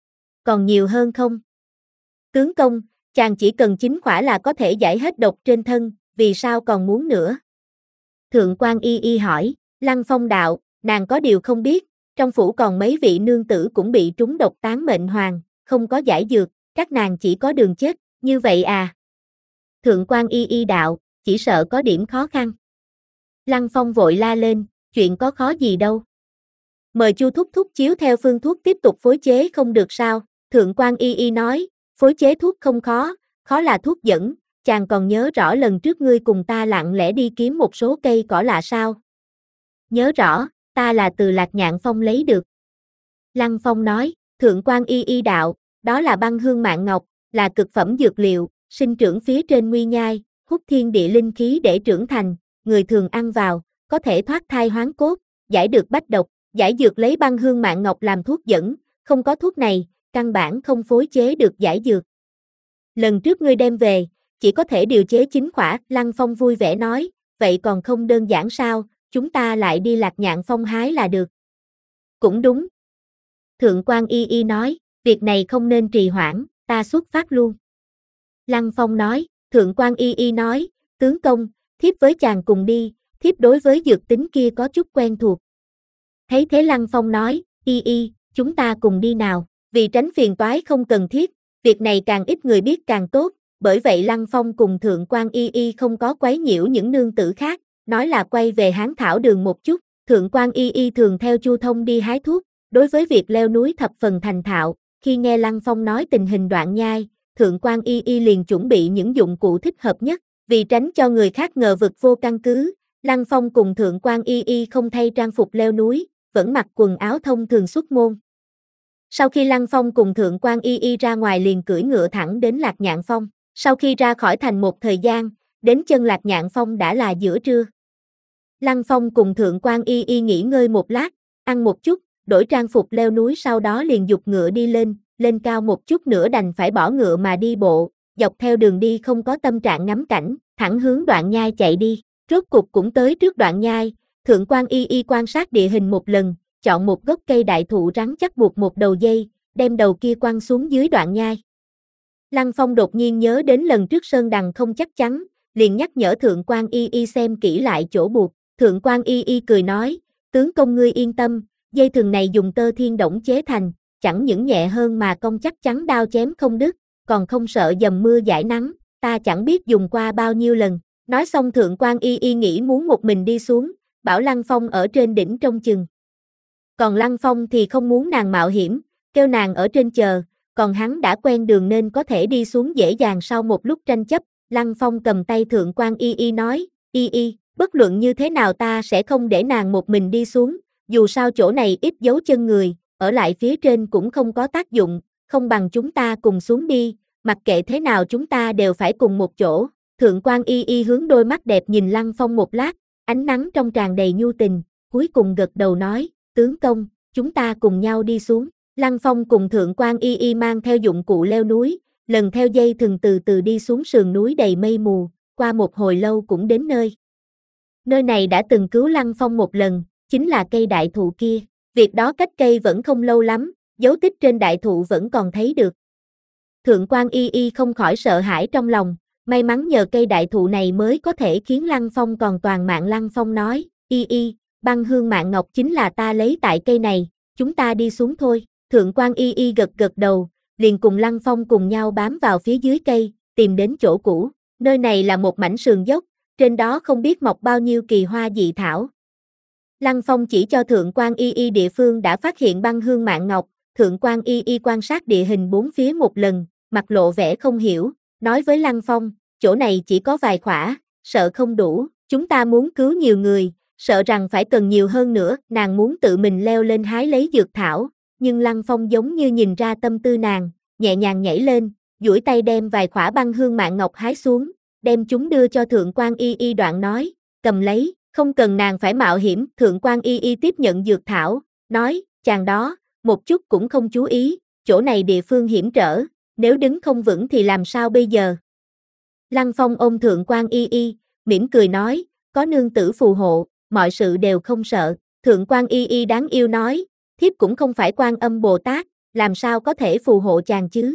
Còn nhiều hơn không? Tướng công, chàng chỉ cần chín khỏa là có thể giải hết độc trên thân, vì sao còn muốn nữa? Thượng quan Y Y hỏi, Lăng Phong đạo, nàng có điều không biết, trong phủ còn mấy vị nương tử cũng bị trúng độc Tán Mệnh Hoàng, không có giải dược, các nàng chỉ có đường chết, như vậy à? Thượng quan Y Y đạo, chỉ sợ có điểm khó khăn. Lăng Phong vội la lên, chuyện có khó gì đâu. Mời Chu thúc thúc chiếu theo phương thuốc tiếp tục phối chế không được sao? Thượng quan Y Y nói, phối chế thuốc không khó, khó là thuốc dẫn, chàng còn nhớ rõ lần trước ngươi cùng ta lặng lẽ đi kiếm một số cây cỏ lạ sao? Nhớ rõ, ta là từ Lạc Nhạn Phong lấy được. Lăng Phong nói, Thượng quan Y Y đạo, đó là băng hương mạng ngọc, là cực phẩm dược liệu, sinh trưởng phía trên nguy nhai, hút thiên địa linh khí để trưởng thành, người thường ăn vào, có thể thoát thai hoán cốt, giải được bách độc, giải dược lấy băng hương mạng ngọc làm thuốc dẫn, không có thuốc này, căn bản không phối chế được giải dược. Lần trước ngươi đem về, chỉ có thể điều chế chín khỏa, Lăng Phong vui vẻ nói, vậy còn không đơn giản sao, chúng ta lại đi Lạc Nhạn Phong hái là được. Cũng đúng. Thượng quan Y Y nói, việc này không nên trì hoãn, ta xuất phát luôn. Lăng Phong nói, Thượng quan Y Y nói, tướng công, thiếp với chàng cùng đi, thiếp đối với dược tính kia có chút quen thuộc. Thấy thế Lăng Phong nói, Y Y, chúng ta cùng đi nào, vì tránh phiền toái không cần thiết, việc này càng ít người biết càng tốt, bởi vậy Lăng Phong cùng Thượng quan Y Y không có quấy nhiễu những nương tử khác, nói là quay về Hán Thảo đường một chút, Thượng quan Y Y thường theo Chu Thông đi hái thuốc, đối với việc leo núi thập phần thành thạo, khi nghe Lăng Phong nói tình hình đoạn nhai, Thượng quan Y Y liền chuẩn bị những dụng cụ thích hợp nhất, vì tránh cho người khác ngờ vực vô căn cứ, Lăng Phong cùng Thượng quan Y Y không thay trang phục leo núi, vẫn mặc quần áo thông thường xuất môn. Sau khi Lăng Phong cùng Thượng quan Y Y ra ngoài liền cưỡi ngựa thẳng đến Lạc Nhạn Phong, sau khi ra khỏi thành một thời gian, đến chân Lạc Nhạn Phong đã là giữa trưa. Lăng Phong cùng Thượng quan Y Y nghỉ ngơi một lát, ăn một chút, đổi trang phục leo núi sau đó liền dục ngựa đi lên, lên cao một chút nữa đành phải bỏ ngựa mà đi bộ, dọc theo đường đi không có tâm trạng ngắm cảnh, thẳng hướng đoạn nhai chạy đi, rốt cục cũng tới trước đoạn nhai, Thượng quan Y Y quan sát địa hình một lần, chọn một gốc cây đại thụ rắn chắc buộc một đầu dây, đem đầu kia quăng xuống dưới đoạn nhai. Lăng Phong đột nhiên nhớ đến lần trước Sơn Đằng không chắc chắn, liền nhắc nhở Thượng quan Y Y xem kỹ lại chỗ buộc, Thượng quan Y Y cười nói, tướng công ngươi yên tâm, dây thừng này dùng tơ thiên đổng chế thành, chẳng những nhẹ hơn mà công chắc chắn đao chém không đứt, còn không sợ dầm mưa giải nắng, ta chẳng biết dùng qua bao nhiêu lần. Nói xong Thượng quan Y Y nghĩ muốn một mình đi xuống, bảo Lăng Phong ở trên đỉnh trông chừng. Còn Lăng Phong thì không muốn nàng mạo hiểm, kêu nàng ở trên chờ, còn hắn đã quen đường nên có thể đi xuống dễ dàng. Sau một lúc tranh chấp, Lăng Phong cầm tay Thượng quan Y Y nói, Y Y, bất luận như thế nào ta sẽ không để nàng một mình đi xuống, dù sao chỗ này ít dấu chân người, ở lại phía trên cũng không có tác dụng, không bằng chúng ta cùng xuống đi, mặc kệ thế nào chúng ta đều phải cùng một chỗ. Thượng quan Y Y hướng đôi mắt đẹp nhìn Lăng Phong một lát, ánh nắng trong tràn đầy nhu tình, cuối cùng gật đầu nói, tướng công, chúng ta cùng nhau đi xuống. Lăng Phong cùng Thượng quan Y Y mang theo dụng cụ leo núi, lần theo dây thừng từ từ đi xuống sườn núi đầy mây mù, qua một hồi lâu cũng đến nơi. Nơi này đã từng cứu Lăng Phong một lần, chính là cây đại thụ kia, việc đó cách cây vẫn không lâu lắm, dấu tích trên đại thụ vẫn còn thấy được. Thượng quan Y Y không khỏi sợ hãi trong lòng, may mắn nhờ cây đại thụ này mới có thể khiến Lăng Phong còn toàn mạng. Lăng Phong nói, Y Y, băng hương mạng ngọc chính là ta lấy tại cây này, chúng ta đi xuống thôi. Thượng quan Y Y gật gật đầu, liền cùng Lăng Phong cùng nhau bám vào phía dưới cây, tìm đến chỗ cũ. Nơi này là một mảnh sườn dốc, trên đó không biết mọc bao nhiêu kỳ hoa dị thảo. Lăng Phong chỉ cho Thượng quan Y Y địa phương đã phát hiện băng hương mạng ngọc, Thượng quan Y Y quan sát địa hình bốn phía một lần, mặt lộ vẻ không hiểu, nói với Lăng Phong, chỗ này chỉ có vài khỏa, sợ không đủ, chúng ta muốn cứu nhiều người, sợ rằng phải cần nhiều hơn nữa. Nàng muốn tự mình leo lên hái lấy dược thảo, nhưng Lăng Phong giống như nhìn ra tâm tư nàng, nhẹ nhàng nhảy lên, duỗi tay đem vài khỏa băng hương mạng ngọc hái xuống, đem chúng đưa cho Thượng quan Y Y, đoạn nói, cầm lấy, không cần nàng phải mạo hiểm. Thượng quan Y Y tiếp nhận dược thảo, nói, chàng đó, một chút cũng không chú ý, chỗ này địa phương hiểm trở, nếu đứng không vững thì làm sao bây giờ? Lăng Phong ôm Thượng quan Y Y, mỉm cười nói, có nương tử phù hộ, mọi sự đều không sợ. Thượng quan Y Y đáng yêu nói, thiếp cũng không phải Quan Âm Bồ Tát, làm sao có thể phù hộ chàng chứ?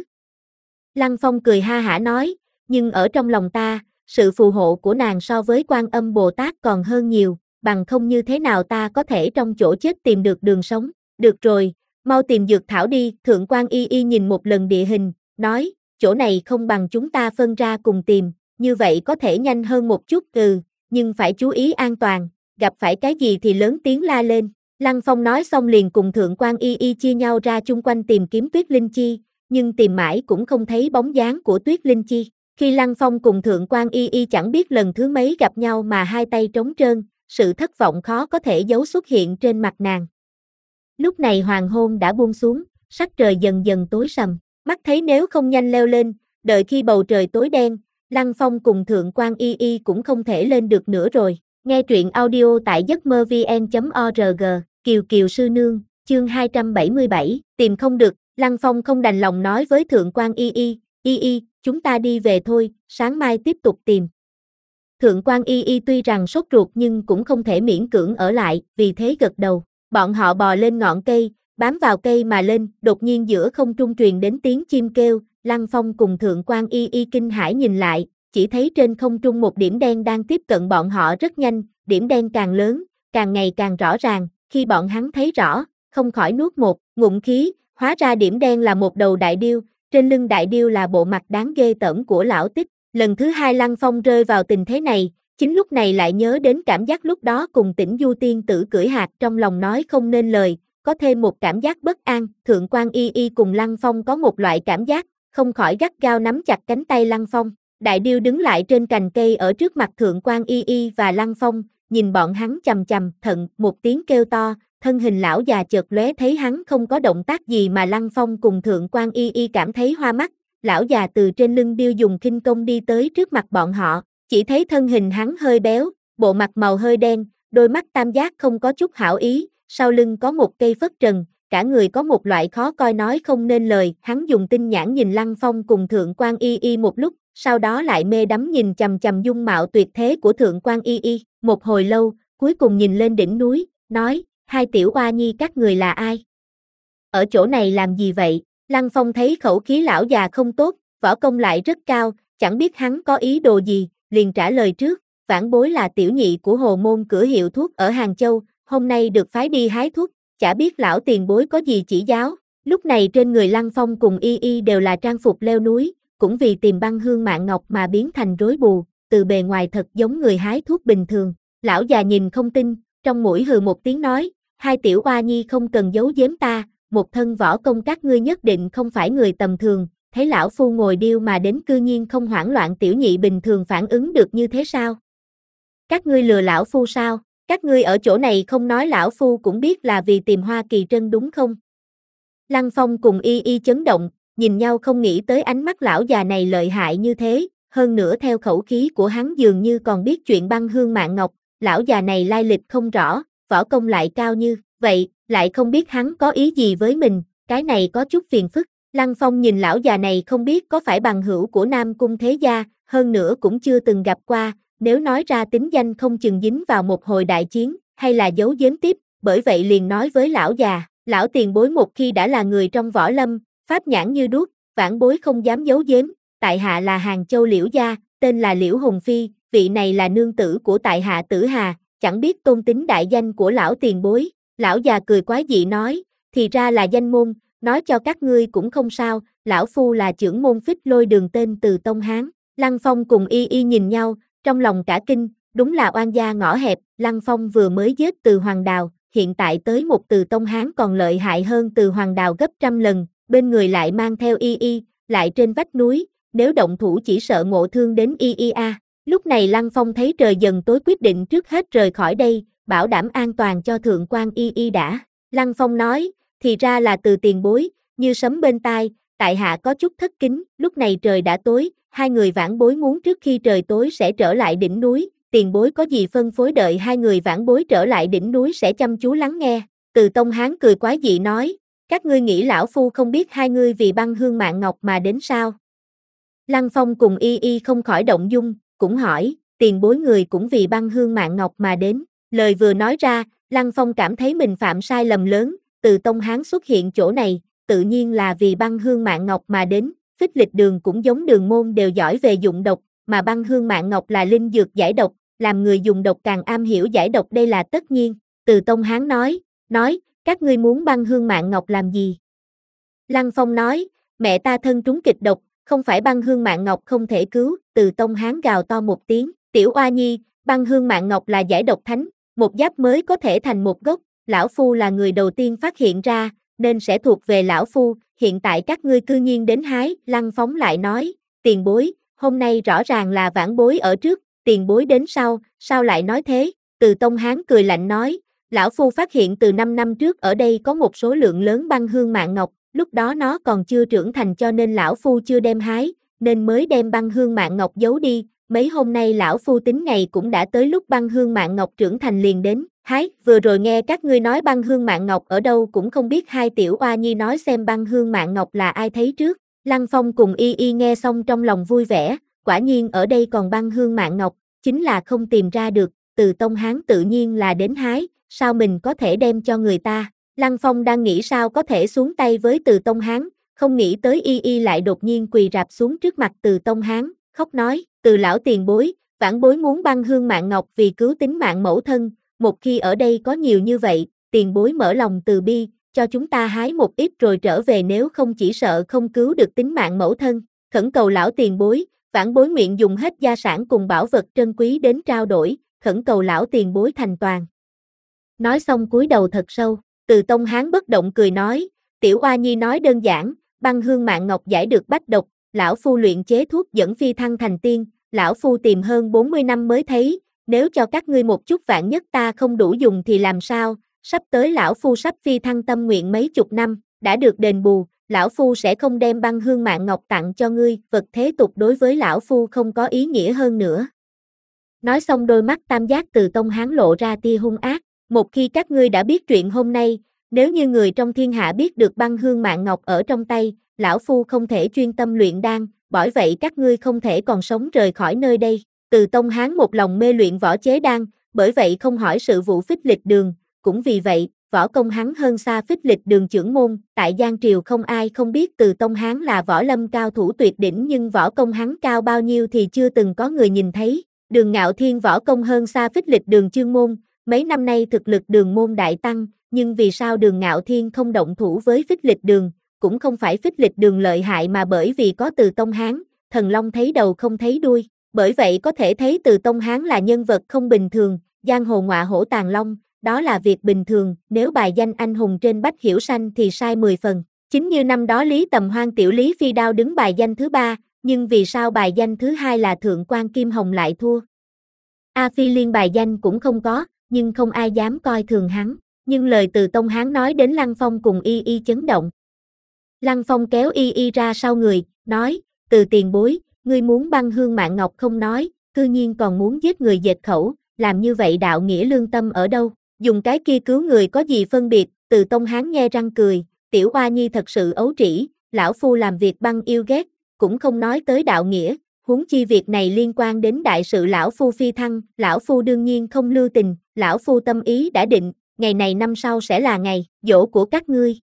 Lăng Phong cười ha hả nói, nhưng ở trong lòng ta, sự phù hộ của nàng so với Quan Âm Bồ Tát còn hơn nhiều, bằng không như thế nào ta có thể trong chỗ chết tìm được đường sống. Được rồi, mau tìm dược thảo đi. Thượng quan Y Y nhìn một lần địa hình, nói, chỗ này không bằng chúng ta phân ra cùng tìm, như vậy có thể nhanh hơn một chút. Ừ, nhưng phải chú ý an toàn, gặp phải cái gì thì lớn tiếng la lên. Lăng Phong nói xong liền cùng Thượng quan Y Y chia nhau ra chung quanh tìm kiếm Tuyết Linh Chi, nhưng tìm mãi cũng không thấy bóng dáng của Tuyết Linh Chi. Khi Lăng Phong cùng Thượng quan Y Y chẳng biết lần thứ mấy gặp nhau mà hai tay trống trơn, sự thất vọng khó có thể giấu xuất hiện trên mặt nàng. Lúc này hoàng hôn đã buông xuống, sắc trời dần dần tối sầm, mắt thấy nếu không nhanh leo lên, đợi khi bầu trời tối đen, Lăng Phong cùng Thượng quan Y Y cũng không thể lên được nữa rồi. Nghe truyện audio tại giấc mơ vn chấm org, Kiều Kiều sư nương, chương hai trăm bảy mươi bảy, tìm không được, Lăng Phong không đành lòng nói với Thượng quan Y Y, Y Y, chúng ta đi về thôi, sáng mai tiếp tục tìm. Thượng quan Y Y tuy rằng sốt ruột nhưng cũng không thể miễn cưỡng ở lại, vì thế gật đầu. Bọn họ bò lên ngọn cây, bám vào cây mà lên, đột nhiên giữa không trung truyền đến tiếng chim kêu, Lăng Phong cùng Thượng quan Y Y kinh hãi nhìn lại, chỉ thấy trên không trung một điểm đen đang tiếp cận bọn họ rất nhanh, điểm đen càng lớn, càng ngày càng rõ ràng, khi bọn hắn thấy rõ, không khỏi nuốt một ngụm khí, hóa ra điểm đen là một đầu đại điêu, trên lưng đại điêu là bộ mặt đáng ghê tởm của lão Tích. Lần thứ hai Lăng Phong rơi vào tình thế này, chính lúc này lại nhớ đến cảm giác lúc đó cùng Tĩnh Du tiên tử cưỡi hạc, trong lòng nói không nên lời, có thêm một cảm giác bất an. Thượng quan Y Y cùng Lăng Phong có một loại cảm giác, không khỏi gắt gao nắm chặt cánh tay Lăng Phong. Đại điêu đứng lại trên cành cây ở trước mặt Thượng quan Y Y và Lăng Phong, nhìn bọn hắn chằm chằm, thận, một tiếng kêu to, thân hình lão già chợt lóe, thấy hắn không có động tác gì mà Lăng Phong cùng Thượng quan Y Y cảm thấy hoa mắt. Lão già từ trên lưng điêu dùng khinh công đi tới trước mặt bọn họ, chỉ thấy thân hình hắn hơi béo, bộ mặt màu hơi đen, đôi mắt tam giác không có chút hảo ý, sau lưng có một cây phất trần, cả người có một loại khó coi nói không nên lời. Hắn dùng tinh nhãn nhìn Lăng Phong cùng Thượng quan Y Y một lúc, sau đó lại mê đắm nhìn chằm chằm dung mạo tuyệt thế của Thượng quan Y Y, một hồi lâu, cuối cùng nhìn lên đỉnh núi, nói, hai tiểu oa nhi các người là ai? Ở chỗ này làm gì vậy? Lăng Phong thấy khẩu khí lão già không tốt, võ công lại rất cao, chẳng biết hắn có ý đồ gì, liền trả lời trước, vãn bối là tiểu nhị của Hồ Môn cửa hiệu thuốc ở Hàng Châu, hôm nay được phái đi hái thuốc, chả biết lão tiền bối có gì chỉ giáo. Lúc này trên người Lăng Phong cùng Y Y đều là trang phục leo núi, cũng vì tìm băng hương mạng ngọc mà biến thành rối bù, từ bề ngoài thật giống người hái thuốc bình thường. Lão già nhìn không tin, trong mũi hừ một tiếng nói, hai tiểu oa nhi không cần giấu giếm ta, một thân võ công các ngươi nhất định không phải người tầm thường, thấy lão phu ngồi điêu mà đến cư nhiên không hoảng loạn, tiểu nhị bình thường phản ứng được như thế sao? Các ngươi lừa lão phu sao? Các ngươi ở chỗ này không nói lão phu cũng biết là vì tìm Hoa Kỳ Trân đúng không? Lăng Phong cùng Y Y chấn động, nhìn nhau không nghĩ tới ánh mắt lão già này lợi hại như thế, hơn nữa theo khẩu khí của hắn dường như còn biết chuyện băng hương mạng ngọc, lão già này lai lịch không rõ, võ công lại cao như vậy, lại không biết hắn có ý gì với mình, cái này có chút phiền phức. Lăng Phong nhìn lão già này không biết có phải bằng hữu của Nam Cung Thế Gia, hơn nữa cũng chưa từng gặp qua, nếu nói ra tính danh không chừng dính vào một hồi đại chiến, hay là giấu giếm tiếp, bởi vậy liền nói với lão già, lão tiền bối một khi đã là người trong võ lâm, pháp nhãn như đuốc, vãn bối không dám giấu giếm, tại hạ là Hàng Châu Liễu Gia, tên là Liễu Hồng Phi, vị này là nương tử của tại hạ Tử Hà, chẳng biết tôn tính đại danh của lão tiền bối. Lão già cười quái dị nói, thì ra là danh môn, nói cho các ngươi cũng không sao, lão phu là trưởng môn Phích Lôi Đường tên Từ Tông Hán. Lăng Phong cùng Y Y nhìn nhau, trong lòng cả kinh, đúng là oan gia ngõ hẹp, Lăng Phong vừa mới giết Từ Hoàng Đào, hiện tại tới một Từ Tông Hán còn lợi hại hơn Từ Hoàng Đào gấp trăm lần, bên người lại mang theo Y Y, lại trên vách núi, nếu động thủ chỉ sợ ngộ thương đến Y Y a. Lúc này Lăng Phong thấy trời dần tối quyết định trước hết rời khỏi đây, bảo đảm an toàn cho Thượng quan Y Y đã. Lăng Phong nói, thì ra là Từ tiền bối, như sấm bên tai, tại hạ có chút thất kính, lúc này trời đã tối, hai người vãn bối muốn trước khi trời tối sẽ trở lại đỉnh núi, tiền bối có gì phân phối, đợi hai người vãn bối trở lại đỉnh núi sẽ chăm chú lắng nghe. Từ Tông Hán cười quái dị nói, các ngươi nghĩ lão phu không biết hai ngươi vì băng hương mạng ngọc mà đến sao? Lăng Phong cùng Y Y không khỏi động dung, cũng hỏi, tiền bối người cũng vì băng hương mạng ngọc mà đến. Lời vừa nói ra, Lăng Phong cảm thấy mình phạm sai lầm lớn, Từ Tông Hán xuất hiện chỗ này, tự nhiên là vì băng hương mạng ngọc mà đến, Phích Lịch Đường cũng giống Đường Môn đều giỏi về dụng độc, mà băng hương mạng ngọc là linh dược giải độc, làm người dùng độc càng am hiểu giải độc đây là tất nhiên. Từ Tông Hán nói, nói, các ngươi muốn băng hương mạng ngọc làm gì? Lăng Phong nói, mẹ ta thân trúng kịch độc, không phải băng hương mạng ngọc không thể cứu. Từ Tông Hán gào to một tiếng, tiểu oa nhi, băng hương mạng ngọc là giải độc thánh, một giáp mới có thể thành một gốc, lão phu là người đầu tiên phát hiện ra, nên sẽ thuộc về lão phu, hiện tại các ngươi cư nhiên đến hái. Lăng Phong lại nói, tiền bối, hôm nay rõ ràng là vãn bối ở trước, tiền bối đến sau, sao lại nói thế? Từ Tông Hán cười lạnh nói, lão phu phát hiện từ năm năm trước ở đây có một số lượng lớn băng hương mạng ngọc, lúc đó nó còn chưa trưởng thành cho nên lão phu chưa đem hái, nên mới đem băng hương mạng ngọc giấu đi, mấy hôm nay lão phu tính ngày cũng đã tới lúc băng hương mạng ngọc trưởng thành liền đến, hái, vừa rồi nghe các ngươi nói băng hương mạng ngọc ở đâu cũng không biết, hai tiểu oa nhi nói xem băng hương mạng ngọc là ai thấy trước. Lăng Phong cùng Y Y nghe xong trong lòng vui vẻ, quả nhiên ở đây còn băng hương mạng ngọc, chính là không tìm ra được, Từ Tông Hán tự nhiên là đến hái, sao mình có thể đem cho người ta. Lăng Phong đang nghĩ sao có thể xuống tay với Từ Tông Hán, không nghĩ tới Y Y lại đột nhiên quỳ rạp xuống trước mặt Từ Tông Hán, khóc nói, Từ lão tiền bối, vãn bối muốn băng hương mạng ngọc vì cứu tính mạng mẫu thân, một khi ở đây có nhiều như vậy, tiền bối mở lòng từ bi, cho chúng ta hái một ít rồi trở về, nếu không chỉ sợ không cứu được tính mạng mẫu thân, khẩn cầu lão tiền bối, vãn bối nguyện dùng hết gia sản cùng bảo vật trân quý đến trao đổi, khẩn cầu lão tiền bối thành toàn. Nói xong cúi đầu thật sâu, Từ Tông Hán bất động cười nói, tiểu oa nhi nói đơn giản, băng hương mạng ngọc giải được bách độc, lão phu luyện chế thuốc dẫn phi thăng thành tiên, lão phu tìm hơn bốn mươi năm mới thấy, nếu cho các ngươi một chút vạn nhất ta không đủ dùng thì làm sao, sắp tới lão phu sắp phi thăng tâm nguyện mấy chục năm, đã được đền bù, lão phu sẽ không đem băng hương mạng ngọc tặng cho ngươi, vật thế tục đối với lão phu không có ý nghĩa hơn nữa. Nói xong đôi mắt tam giác Từ Tông Hán lộ ra tia hung ác, một khi các ngươi đã biết chuyện hôm nay, nếu như người trong thiên hạ biết được băng hương mạng ngọc ở trong tay, lão phu không thể chuyên tâm luyện đan, bởi vậy các ngươi không thể còn sống rời khỏi nơi đây. Từ Tông Hán một lòng mê luyện võ chế đan, bởi vậy không hỏi sự vụ Phích Lịch Đường, cũng vì vậy, võ công hắn hơn xa Phích Lịch Đường trưởng môn, tại Giang Triều không ai không biết Từ Tông Hán là võ lâm cao thủ tuyệt đỉnh, nhưng võ công hắn cao bao nhiêu thì chưa từng có người nhìn thấy. Đường Ngạo Thiên võ công hơn xa Phích Lịch Đường chuyên môn, mấy năm nay thực lực Đường môn đại tăng, nhưng vì sao Đường Ngạo Thiên không động thủ với Phích Lịch Đường, cũng không phải Phích Lịch Đường lợi hại mà bởi vì có Từ Tông Hán, thần long thấy đầu không thấy đuôi, bởi vậy có thể thấy Từ Tông Hán là nhân vật không bình thường, giang hồ ngọa hổ tàng long, đó là việc bình thường, nếu bài danh anh hùng trên Bách Hiểu Sanh thì sai mười phần, chính như năm đó Lý Tầm Hoan tiểu Lý Phi Đao đứng bài danh thứ ba, nhưng vì sao bài danh thứ hai là Thượng quan Kim Hồng lại thua? A Phi Liên bài danh cũng không có, nhưng không ai dám coi thường hắn, nhưng lời Từ Tông Hán nói đến Lăng Phong cùng Y Y chấn động. Lăng Phong kéo Y Y ra sau người, nói, Từ tiền bối, ngươi muốn băng hương mạng ngọc không nói, cư nhiên còn muốn giết người dệt khẩu, làm như vậy đạo nghĩa lương tâm ở đâu, dùng cái kia cứu người có gì phân biệt, Từ Tông Hán nhe răng cười, tiểu oa nhi thật sự ấu trĩ, lão phu làm việc băng yêu ghét, cũng không nói tới đạo nghĩa, huống chi việc này liên quan đến đại sự lão phu phi thăng, lão phu đương nhiên không lưu tình, lão phu tâm ý đã định, ngày này năm sau sẽ là ngày giỗ của các ngươi.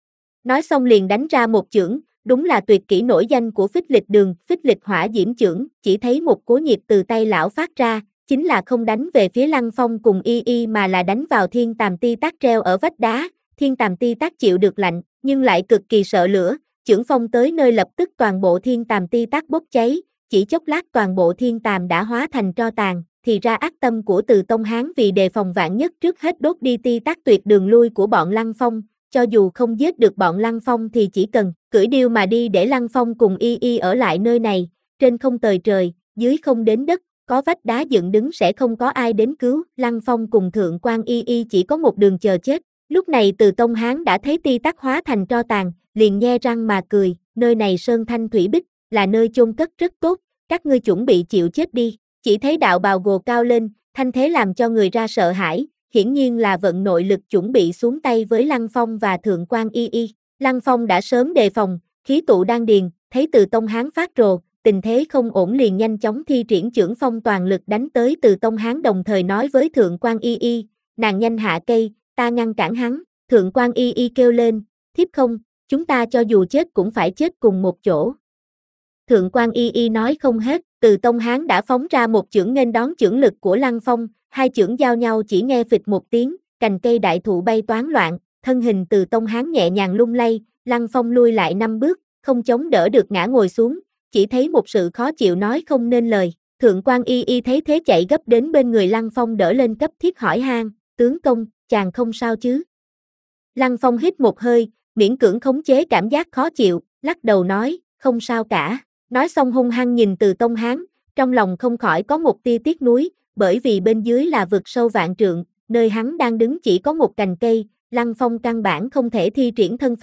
Nói xong liền đánh ra một chưởng, đúng là tuyệt kỹ nổi danh của Phích Lịch Đường, Phích Lịch Hỏa Diễm chưởng, chỉ thấy một cỗ nhiệt từ tay lão phát ra, chính là không đánh về phía Lăng Phong cùng Y Y mà là đánh vào Thiên Tàm Ti Tác treo ở vách đá, Thiên Tàm Ti Tác chịu được lạnh, nhưng lại cực kỳ sợ lửa, chưởng phong tới nơi lập tức toàn bộ Thiên Tàm Ti Tác bốc cháy, chỉ chốc lát toàn bộ Thiên Tàm đã hóa thành tro tàn, thì ra ác tâm của Từ Tông Hán vì đề phòng vạn nhất trước hết đốt đi Ti Tác tuyệt đường lui của bọn Lăng Phong, cho dù không giết được bọn Lăng Phong thì chỉ cần cưỡi điêu mà đi để Lăng Phong cùng Y Y ở lại nơi này, trên không tời trời, dưới không đến đất, có vách đá dựng đứng sẽ không có ai đến cứu, Lăng Phong cùng Thượng quan Y Y chỉ có một đường chờ chết. Lúc này Từ Tông Hán đã thấy Ti Tác hóa thành tro tàn, liền nhe răng mà cười, nơi này sơn thanh thủy bích, là nơi chôn cất rất tốt, các ngươi chuẩn bị chịu chết đi. Chỉ thấy đạo bào gồ cao lên, thanh thế làm cho người ra sợ hãi, hiển nhiên là vận nội lực chuẩn bị xuống tay với Lăng Phong và Thượng quan Y Y. Lăng Phong đã sớm đề phòng, khí tụ đan điền, thấy Từ Tông Hán phát rồ, tình thế không ổn liền nhanh chóng thi triển chưởng phong toàn lực đánh tới Từ Tông Hán, đồng thời nói với Thượng quan Y Y, nàng nhanh hạ cây, ta ngăn cản hắn. Thượng quan Y Y kêu lên, thiếp không, chúng ta cho dù chết cũng phải chết cùng một chỗ. Thượng quan Y Y nói không hết, Từ Tông Hán đã phóng ra một chưởng nghênh đón chưởng lực của Lăng Phong, hai chưởng giao nhau chỉ nghe phịch một tiếng, cành cây đại thụ bay toán loạn, thân hình Từ Tông Hán nhẹ nhàng lung lay, Lăng Phong lui lại năm bước, không chống đỡ được ngã ngồi xuống, chỉ thấy một sự khó chịu nói không nên lời. Thượng quan Y Y thấy thế chạy gấp đến bên người Lăng Phong đỡ lên cấp thiết hỏi han, tướng công, chàng không sao chứ? Lăng Phong hít một hơi, miễn cưỡng khống chế cảm giác khó chịu, lắc đầu nói, không sao cả. Nói xong hung hăng nhìn Từ Tông Hán, trong lòng không khỏi có một tia tiếc nuối, bởi vì bên dưới là vực sâu vạn trượng, nơi hắn đang đứng chỉ có một cành cây, Lăng Phong căn bản không thể thi triển thân pháp,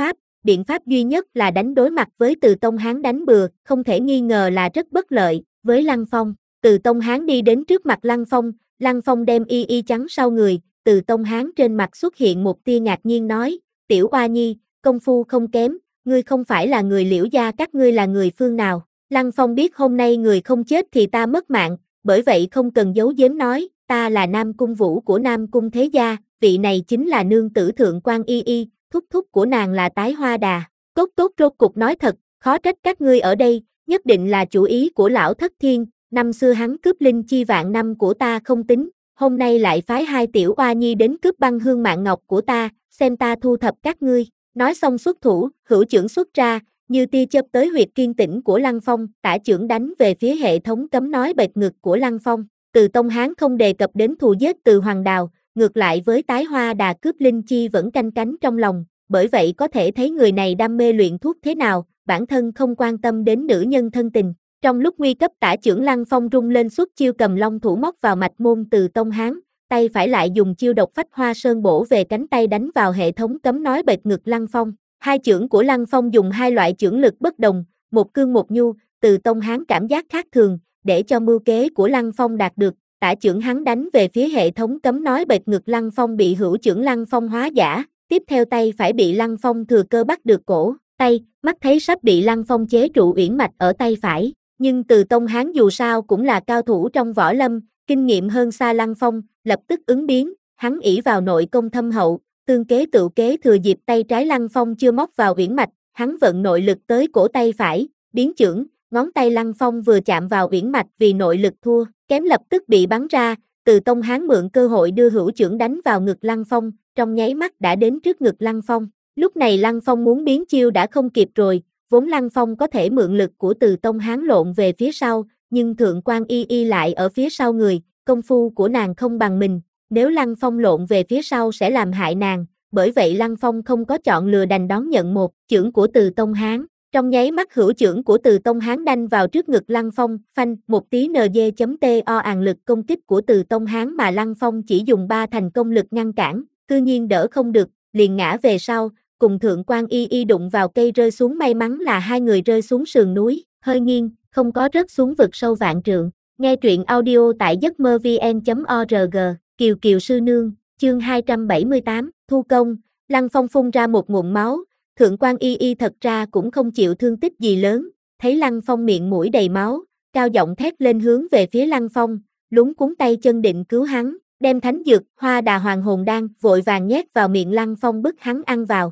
biện pháp duy nhất là đánh đối mặt với Từ Tông Hán đánh bừa, không thể nghi ngờ là rất bất lợi với Lăng Phong. Từ Tông Hán đi đến trước mặt Lăng Phong, Lăng Phong đem y y chắn sau người, Từ Tông Hán trên mặt xuất hiện một tia ngạc nhiên nói, tiểu oa nhi, công phu không kém, ngươi không phải là người Liễu gia, các ngươi là người phương nào? Lăng Phong biết hôm nay người không chết thì ta mất mạng, bởi vậy không cần giấu giếm nói, ta là Nam Cung Vũ của Nam Cung Thế Gia, vị này chính là nương tử Thượng quan y y, thúc thúc của nàng là Tái Hoa Đà. Cốt Tốt rốt cục nói thật, khó trách các ngươi ở đây, nhất định là chủ ý của lão Thất Thiên, năm xưa hắn cướp linh chi vạn năm của ta không tính, hôm nay lại phái hai tiểu oa nhi đến cướp băng hương mạng ngọc của ta, xem ta thu thập các ngươi. Nói xong xuất thủ, hữu chưởng xuất ra, như tia chớp tới huyệt kiên tĩnh của Lăng Phong, tả chưởng đánh về phía hệ thống cấm nói bệt ngực của Lăng Phong. Từ Tông Hán không đề cập đến thù giết Từ Hoàng Đào, ngược lại với Tái Hoa Đà cướp linh chi vẫn canh cánh trong lòng, bởi vậy có thể thấy người này đam mê luyện thuốc thế nào, bản thân không quan tâm đến nữ nhân thân tình. Trong lúc nguy cấp tả chưởng Lăng Phong rung lên xuất chiêu cầm long thủ móc vào mạch môn Từ Tông Hán, tay phải lại dùng chiêu độc phách hoa sơn bổ về cánh tay đánh vào hệ thống cấm nói bệt ngực Lăng Phong. Hai chưởng của Lăng Phong dùng hai loại chưởng lực bất đồng, một cương một nhu, Từ Tông Hán cảm giác khác thường, để cho mưu kế của Lăng Phong đạt được, tả chưởng hắn đánh về phía hệ thống cấm nói bệt ngực Lăng Phong bị hữu chưởng Lăng Phong hóa giả, tiếp theo tay phải bị Lăng Phong thừa cơ bắt được cổ, tay, mắt thấy sắp bị Lăng Phong chế trụ uyển mạch ở tay phải, nhưng Từ Tông Hán dù sao cũng là cao thủ trong võ lâm, kinh nghiệm hơn xa Lăng Phong, lập tức ứng biến, hắn ỷ vào nội công thâm hậu, tương kế tự kế thừa dịp tay trái Lăng Phong chưa móc vào uyển mạch, hắn vận nội lực tới cổ tay phải, biến chưởng, ngón tay Lăng Phong vừa chạm vào uyển mạch vì nội lực thua, kém lập tức bị bắn ra, Từ Tông Hán mượn cơ hội đưa hữu chưởng đánh vào ngực Lăng Phong, trong nháy mắt đã đến trước ngực Lăng Phong. Lúc này Lăng Phong muốn biến chiêu đã không kịp rồi, vốn Lăng Phong có thể mượn lực của Từ Tông Hán lộn về phía sau, nhưng Thượng quan y y lại ở phía sau người, công phu của nàng không bằng mình, nếu Lăng Phong lộn về phía sau sẽ làm hại nàng, bởi vậy Lăng Phong không có chọn lừa đành đón nhận một chưởng của Từ Tông Hán. Trong nháy mắt hữu chưởng của Từ Tông Hán đanh vào trước ngực Lăng Phong, phanh, một tí nz.to àn lực công kích của Từ Tông Hán mà Lăng Phong chỉ dùng ba thành công lực ngăn cản, cư nhiên đỡ không được, liền ngã về sau, cùng Thượng quan y y đụng vào cây rơi xuống, may mắn là hai người rơi xuống sườn núi, hơi nghiêng, không có rớt xuống vực sâu vạn trượng. Nghe truyện audio tại giấc mơ vn chấm org, Kiều Kiều Sư Nương, chương hai trăm bảy mươi tám, Thu Công, Lăng Phong phun ra một ngụm máu. Thượng quan y y thật ra cũng không chịu thương tích gì lớn, thấy Lăng Phong miệng mũi đầy máu, cao giọng thét lên hướng về phía Lăng Phong, lúng cuống tay chân định cứu hắn, đem thánh dược, Hoa Đà Hoàng Hồn Đan, vội vàng nhét vào miệng Lăng Phong bức hắn ăn vào.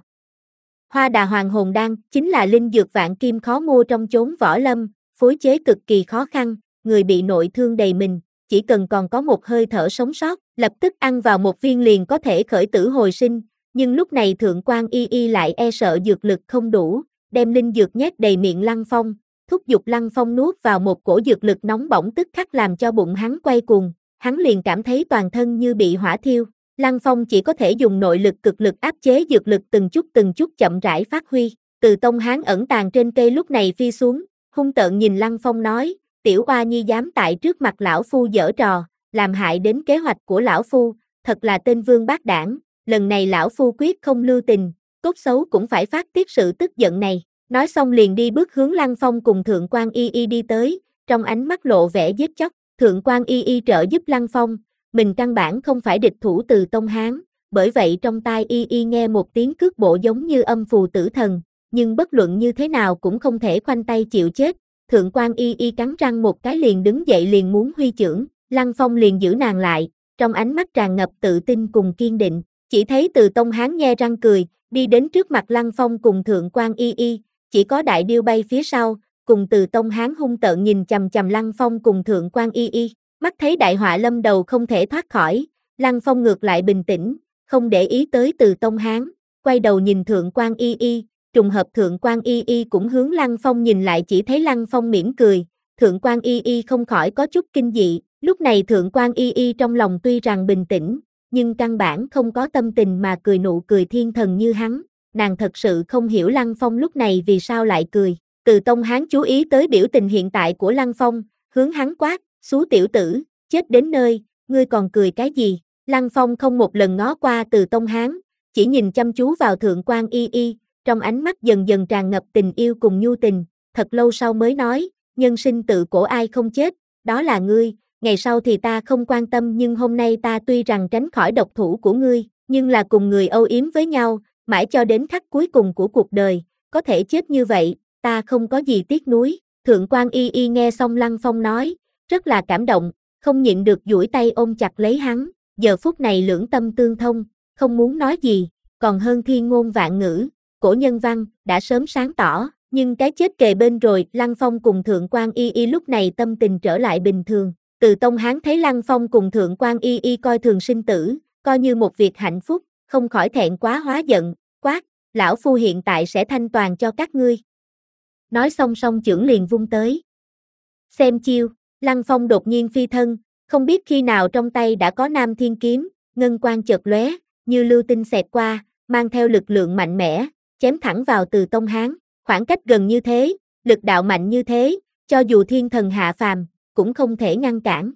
Hoa Đà Hoàng Hồn Đan, chính là linh dược vạn kim khó mua trong chốn võ lâm, phối chế cực kỳ khó khăn, người bị nội thương đầy mình, chỉ cần còn có một hơi thở sống sót, lập tức ăn vào một viên liền có thể khởi tử hồi sinh. Nhưng lúc này Thượng quan y y lại e sợ dược lực không đủ, đem linh dược nhét đầy miệng Lăng Phong, thúc giục Lăng Phong nuốt vào một cổ dược lực nóng bỏng tức khắc làm cho bụng hắn quay cuồng, hắn liền cảm thấy toàn thân như bị hỏa thiêu. Lăng Phong chỉ có thể dùng nội lực cực lực áp chế dược lực từng chút từng chút chậm rãi phát huy. Từ Tông Hán ẩn tàng trên cây lúc này phi xuống, hung tợn nhìn Lăng Phong nói, tiểu oa nhi dám tại trước mặt lão phu giở trò, làm hại đến kế hoạch của lão phu, thật là tên vương bát đảng. Lần này lão phu quyết không lưu tình, tốt xấu cũng phải phát tiết sự tức giận này. Nói xong liền đi bước hướng Lăng Phong cùng Thượng quan y y đi tới, trong ánh mắt lộ vẻ giết chóc. Thượng quan y y trợ giúp Lăng Phong, mình căn bản không phải địch thủ Từ Tông Hán, bởi vậy trong tai y y nghe một tiếng cước bộ giống như âm phù tử thần, nhưng bất luận như thế nào cũng không thể khoanh tay chịu chết. Thượng quan y y cắn răng một cái liền đứng dậy liền muốn huy chưởng, Lăng Phong liền giữ nàng lại, trong ánh mắt tràn ngập tự tin cùng kiên định. Chỉ thấy Từ Tông Hán nhe răng cười, đi đến trước mặt Lăng Phong cùng Thượng quan y y, chỉ có Đại Điêu bay phía sau, cùng Từ Tông Hán hung tợn nhìn chằm chằm Lăng Phong cùng Thượng quan y y, mắt thấy đại họa lâm đầu không thể thoát khỏi, Lăng Phong ngược lại bình tĩnh, không để ý tới Từ Tông Hán, quay đầu nhìn Thượng quan y y, trùng hợp Thượng quan y y cũng hướng Lăng Phong nhìn lại, chỉ thấy Lăng Phong mỉm cười, Thượng quan y y không khỏi có chút kinh dị, lúc này Thượng quan y y trong lòng tuy rằng bình tĩnh, nhưng căn bản không có tâm tình mà cười nụ cười thiên thần như hắn, nàng thật sự không hiểu Lăng Phong lúc này vì sao lại cười. Từ Tông Hán chú ý tới biểu tình hiện tại của Lăng Phong, hướng hắn quát, xú tiểu tử, chết đến nơi, ngươi còn cười cái gì? Lăng Phong không một lần ngó qua Từ Tông Hán, chỉ nhìn chăm chú vào Thượng quan y y, trong ánh mắt dần dần tràn ngập tình yêu cùng nhu tình, thật lâu sau mới nói, nhân sinh tự cổ ai không chết, đó là ngươi, ngày sau thì ta không quan tâm nhưng hôm nay ta tuy rằng tránh khỏi độc thủ của ngươi, nhưng là cùng người âu yếm với nhau, mãi cho đến khắc cuối cùng của cuộc đời, có thể chết như vậy, ta không có gì tiếc nuối. Thượng quan Y Y nghe xong Lăng Phong nói, rất là cảm động, không nhịn được duỗi tay ôm chặt lấy hắn, giờ phút này lưỡng tâm tương thông, không muốn nói gì, còn hơn thiên ngôn vạn ngữ, cổ nhân văn, đã sớm sáng tỏ, nhưng cái chết kề bên rồi, Lăng Phong cùng Thượng quan Y Y lúc này tâm tình trở lại bình thường. Từ Tông Hán thấy Lăng Phong cùng Thượng quan Y Y coi thường sinh tử, coi như một việc hạnh phúc, không khỏi thẹn quá hóa giận, quát, lão phu hiện tại sẽ thanh toàn cho các ngươi. Nói xong song chưởng liền vung tới. Xem chiêu, Lăng Phong đột nhiên phi thân, không biết khi nào trong tay đã có Nam Thiên Kiếm, ngân quang chợt lóe, như lưu tinh xẹt qua, mang theo lực lượng mạnh mẽ, chém thẳng vào Từ Tông Hán, khoảng cách gần như thế, lực đạo mạnh như thế, cho dù thiên thần hạ phàm, cũng không thể ngăn cản.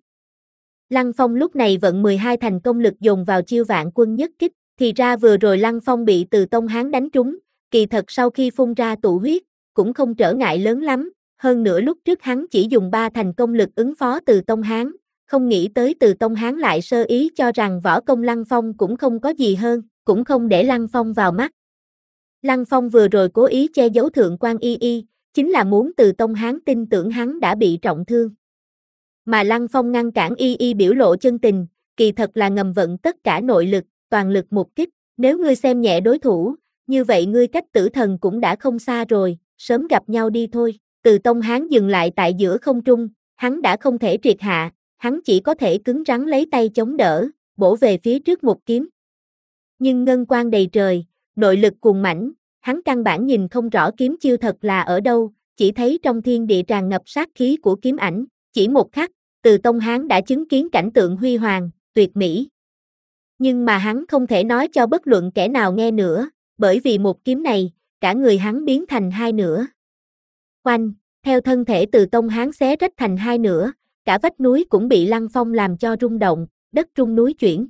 Lăng Phong lúc này vận mười hai thành công lực dồn vào chiêu vạn quân nhất kích, thì ra vừa rồi Lăng Phong bị Từ Tông Hán đánh trúng, kỳ thật sau khi phun ra tụ huyết, cũng không trở ngại lớn lắm, hơn nữa lúc trước hắn chỉ dùng ba thành công lực ứng phó Từ Tông Hán, không nghĩ tới Từ Tông Hán lại sơ ý cho rằng võ công Lăng Phong cũng không có gì hơn, cũng không để Lăng Phong vào mắt. Lăng Phong vừa rồi cố ý che giấu Thượng quan Y Y, chính là muốn Từ Tông Hán tin tưởng hắn đã bị trọng thương. Mà Lăng Phong ngăn cản Y Y biểu lộ chân tình, kỳ thật là ngầm vận tất cả nội lực, toàn lực một kích, nếu ngươi xem nhẹ đối thủ, như vậy ngươi cách tử thần cũng đã không xa rồi, sớm gặp nhau đi thôi. Từ Tông Hán dừng lại tại giữa không trung, hắn đã không thể triệt hạ, hắn chỉ có thể cứng rắn lấy tay chống đỡ, bổ về phía trước một kiếm. Nhưng ngân quang đầy trời, nội lực cuồn mãnh, hắn căn bản nhìn không rõ kiếm chiêu thật là ở đâu, chỉ thấy trong thiên địa tràn ngập sát khí của kiếm ảnh, chỉ một khắc, Từ Tông Hán đã chứng kiến cảnh tượng huy hoàng, tuyệt mỹ. Nhưng mà hắn không thể nói cho bất luận kẻ nào nghe nữa, bởi vì một kiếm này, cả người hắn biến thành hai nửa. Oanh, theo thân thể Từ Tông Hán xé rách thành hai nửa, cả vách núi cũng bị Lăng Phong làm cho rung động, đất rung núi chuyển.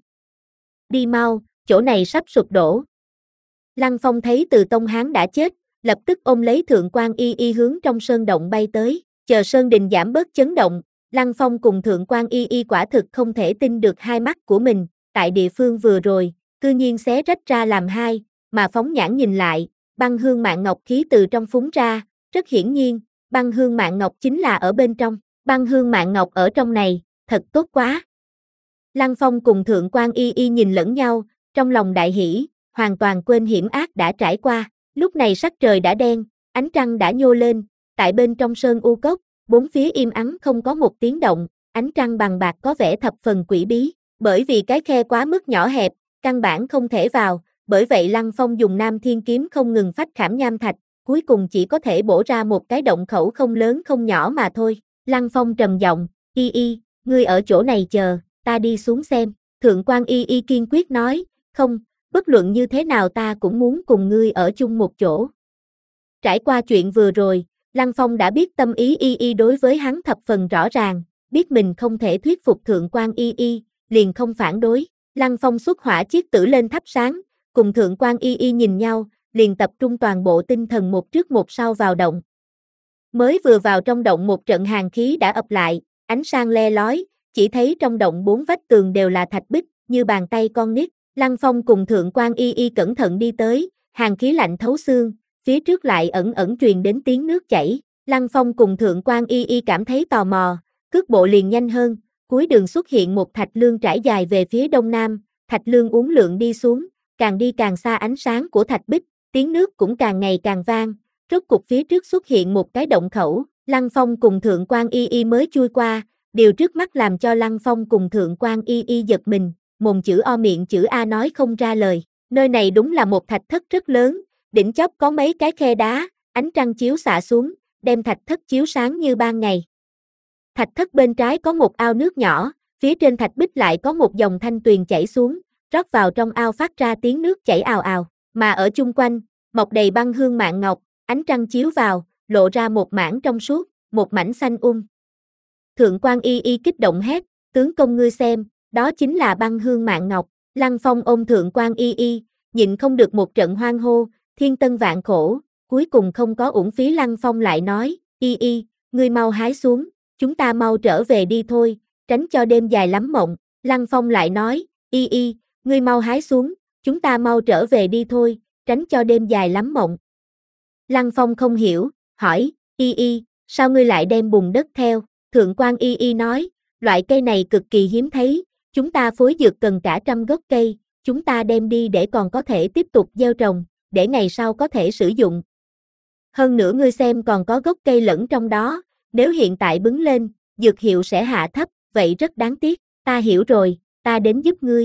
Đi mau, chỗ này sắp sụp đổ. Lăng Phong thấy Từ Tông Hán đã chết, lập tức ôm lấy Thượng quan Y Y hướng trong sơn động bay tới, chờ sơn đình giảm bớt chấn động, Lăng Phong cùng Thượng quan Y Y quả thực không thể tin được hai mắt của mình, tại địa phương vừa rồi, cư nhiên xé rách ra làm hai, mà phóng nhãn nhìn lại, băng hương mạng ngọc khí từ trong phúng ra, rất hiển nhiên, băng hương mạng ngọc chính là ở bên trong, băng hương mạng ngọc ở trong này, thật tốt quá. Lăng Phong cùng Thượng quan Y Y nhìn lẫn nhau, trong lòng đại hỉ, hoàn toàn quên hiểm ác đã trải qua, lúc này sắc trời đã đen, ánh trăng đã nhô lên, tại bên trong sơn u cốc, bốn phía im ắng không có một tiếng động, ánh trăng bằng bạc có vẻ thập phần quỷ bí, bởi vì cái khe quá mức nhỏ hẹp, căn bản không thể vào, bởi vậy Lăng Phong dùng Nam Thiên Kiếm không ngừng phách khảm nham thạch, cuối cùng chỉ có thể bổ ra một cái động khẩu không lớn không nhỏ mà thôi. Lăng Phong trầm giọng, Y Y, ngươi ở chỗ này chờ, ta đi xuống xem. Thượng quan Y Y kiên quyết nói, không, bất luận như thế nào ta cũng muốn cùng ngươi ở chung một chỗ. Trải qua chuyện vừa rồi, Lăng Phong đã biết tâm ý Y Y đối với hắn thập phần rõ ràng, biết mình không thể thuyết phục Thượng quan Y Y, liền không phản đối. Lăng Phong xuất hỏa chiếc tử lên thắp sáng, cùng Thượng quan Y Y nhìn nhau, liền tập trung toàn bộ tinh thần một trước một sau vào động. Mới vừa vào trong động một trận hàn khí đã ập lại, ánh sáng le lói, chỉ thấy trong động bốn vách tường đều là thạch bích, như bàn tay con nít. Lăng Phong cùng Thượng quan Y Y cẩn thận đi tới, hàn khí lạnh thấu xương, phía trước lại ẩn ẩn truyền đến tiếng nước chảy. Lăng Phong cùng Thượng quan Y Y cảm thấy tò mò, cước bộ liền nhanh hơn, cuối đường xuất hiện một thạch lương trải dài về phía đông nam, thạch lương uốn lượn đi xuống, càng đi càng xa ánh sáng của thạch bích, tiếng nước cũng càng ngày càng vang, rốt cục phía trước xuất hiện một cái động khẩu, Lăng Phong cùng Thượng quan Y Y mới chui qua, điều trước mắt làm cho Lăng Phong cùng Thượng quan Y Y giật mình, mồm chữ O miệng chữ A nói không ra lời, nơi này đúng là một thạch thất rất lớn, đỉnh chóp có mấy cái khe đá, ánh trăng chiếu xạ xuống, đem thạch thất chiếu sáng như ban ngày. Thạch thất bên trái có một ao nước nhỏ, phía trên thạch bích lại có một dòng thanh tuyền chảy xuống, rót vào trong ao phát ra tiếng nước chảy ào ào, mà ở chung quanh, mọc đầy băng hương mạng ngọc, ánh trăng chiếu vào, lộ ra một mảng trong suốt, một mảnh xanh um. Thượng quan Y Y kích động hét, tướng công ngươi xem, đó chính là băng hương mạng ngọc. Lăng Phong ôm Thượng quan Y Y, nhịn không được một trận hoan hô, thiên tân vạn khổ, cuối cùng không có uổng phí. Lăng Phong lại nói, y y, ngươi mau hái xuống, chúng ta mau trở về đi thôi, tránh cho đêm dài lắm mộng. Lăng Phong lại nói, y y, ngươi mau hái xuống, chúng ta mau trở về đi thôi, tránh cho đêm dài lắm mộng. Lăng Phong không hiểu, hỏi, y y, sao ngươi lại đem bùn đất theo? Thượng quan y y nói, loại cây này cực kỳ hiếm thấy, chúng ta phối dược cần cả trăm gốc cây, chúng ta đem đi để còn có thể tiếp tục gieo trồng, để ngày sau có thể sử dụng. Hơn nữa ngươi xem còn có gốc cây lẫn trong đó, nếu hiện tại bứng lên, dược hiệu sẽ hạ thấp, vậy rất đáng tiếc. Ta hiểu rồi, ta đến giúp ngươi.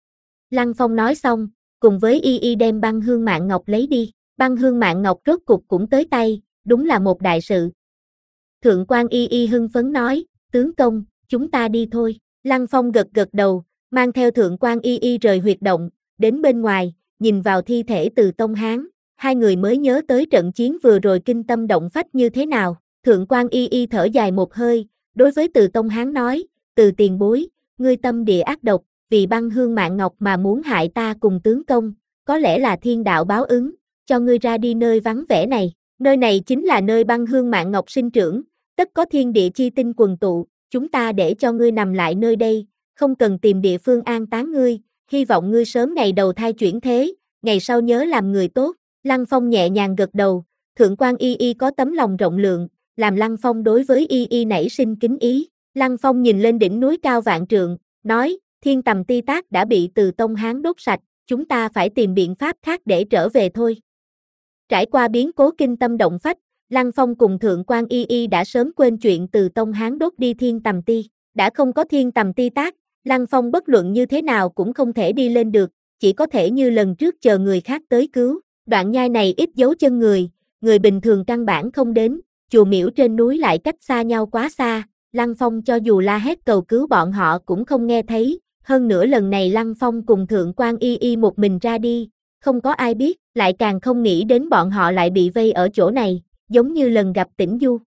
Lăng Phong nói xong, cùng với y y đem băng hương mạng ngọc lấy đi. Băng hương mạng ngọc rốt cục cũng tới tay, đúng là một đại sự. Thượng quan y y hưng phấn nói, tướng công, chúng ta đi thôi. Lăng Phong gật gật đầu, mang theo thượng quan y y rời huyệt động, đến bên ngoài, nhìn vào thi thể Từ Tông Hán. Hai người mới nhớ tới trận chiến vừa rồi kinh tâm động phách như thế nào. Thượng quan y y thở dài một hơi, đối với Từ Tông Hán nói, Từ tiền bối, ngươi tâm địa ác độc, vì băng hương mạng ngọc mà muốn hại ta cùng tướng công, có lẽ là thiên đạo báo ứng, cho ngươi ra đi nơi vắng vẻ này. Nơi này chính là nơi băng hương mạng ngọc sinh trưởng, tất có thiên địa chi tinh quần tụ, chúng ta để cho ngươi nằm lại nơi đây, không cần tìm địa phương an táng ngươi, hy vọng ngươi sớm ngày đầu thai chuyển thế, ngày sau nhớ làm người tốt. Lăng Phong nhẹ nhàng gật đầu, thượng quan y y có tấm lòng rộng lượng, làm Lăng Phong đối với y y nảy sinh kính ý. Lăng Phong nhìn lên đỉnh núi cao vạn trượng, nói, thiên tầm ti tác đã bị Từ Tông Hán đốt sạch, chúng ta phải tìm biện pháp khác để trở về thôi. Trải qua biến cố kinh tâm động phách, Lăng Phong cùng thượng quan y y đã sớm quên chuyện Từ Tông Hán đốt đi thiên tầm ti. Đã không có thiên tầm ti tác, Lăng Phong bất luận như thế nào cũng không thể đi lên được, chỉ có thể như lần trước chờ người khác tới cứu. Đoạn nhai này ít dấu chân người, người bình thường căn bản không đến, chùa miễu trên núi lại cách xa nhau quá xa, Lăng Phong cho dù la hét cầu cứu bọn họ cũng không nghe thấy, hơn nữa lần này Lăng Phong cùng thượng quan y y một mình ra đi, không có ai biết, lại càng không nghĩ đến bọn họ lại bị vây ở chỗ này, giống như lần gặp Tĩnh Du.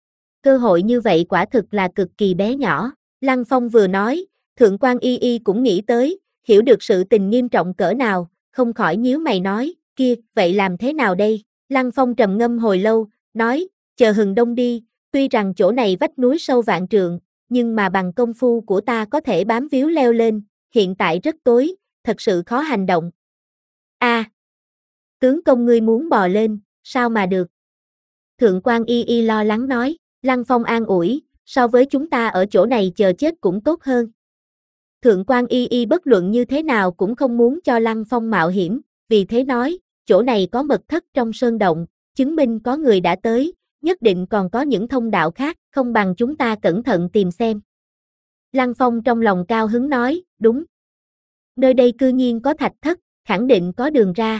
Cơ hội như vậy quả thực là cực kỳ bé nhỏ, Lăng Phong vừa nói, thượng quan y y cũng nghĩ tới, hiểu được sự tình nghiêm trọng cỡ nào, không khỏi nhíu mày nói, kia, vậy làm thế nào đây? Lăng Phong trầm ngâm hồi lâu, nói, chờ hừng đông đi, tuy rằng chỗ này vách núi sâu vạn trượng, nhưng mà bằng công phu của ta có thể bám víu leo lên, hiện tại rất tối, thật sự khó hành động. A, à, tướng công ngươi muốn bò lên, sao mà được? Thượng quan y y lo lắng nói, Lăng Phong an ủi, so với chúng ta ở chỗ này chờ chết cũng tốt hơn. Thượng quan y y bất luận như thế nào cũng không muốn cho Lăng Phong mạo hiểm, vì thế nói, chỗ này có mật thất trong sơn động, chứng minh có người đã tới, nhất định còn có những thông đạo khác, không bằng chúng ta cẩn thận tìm xem. Lăng Phong trong lòng cao hứng nói, đúng. Nơi đây cư nhiên có thạch thất, khẳng định có đường ra.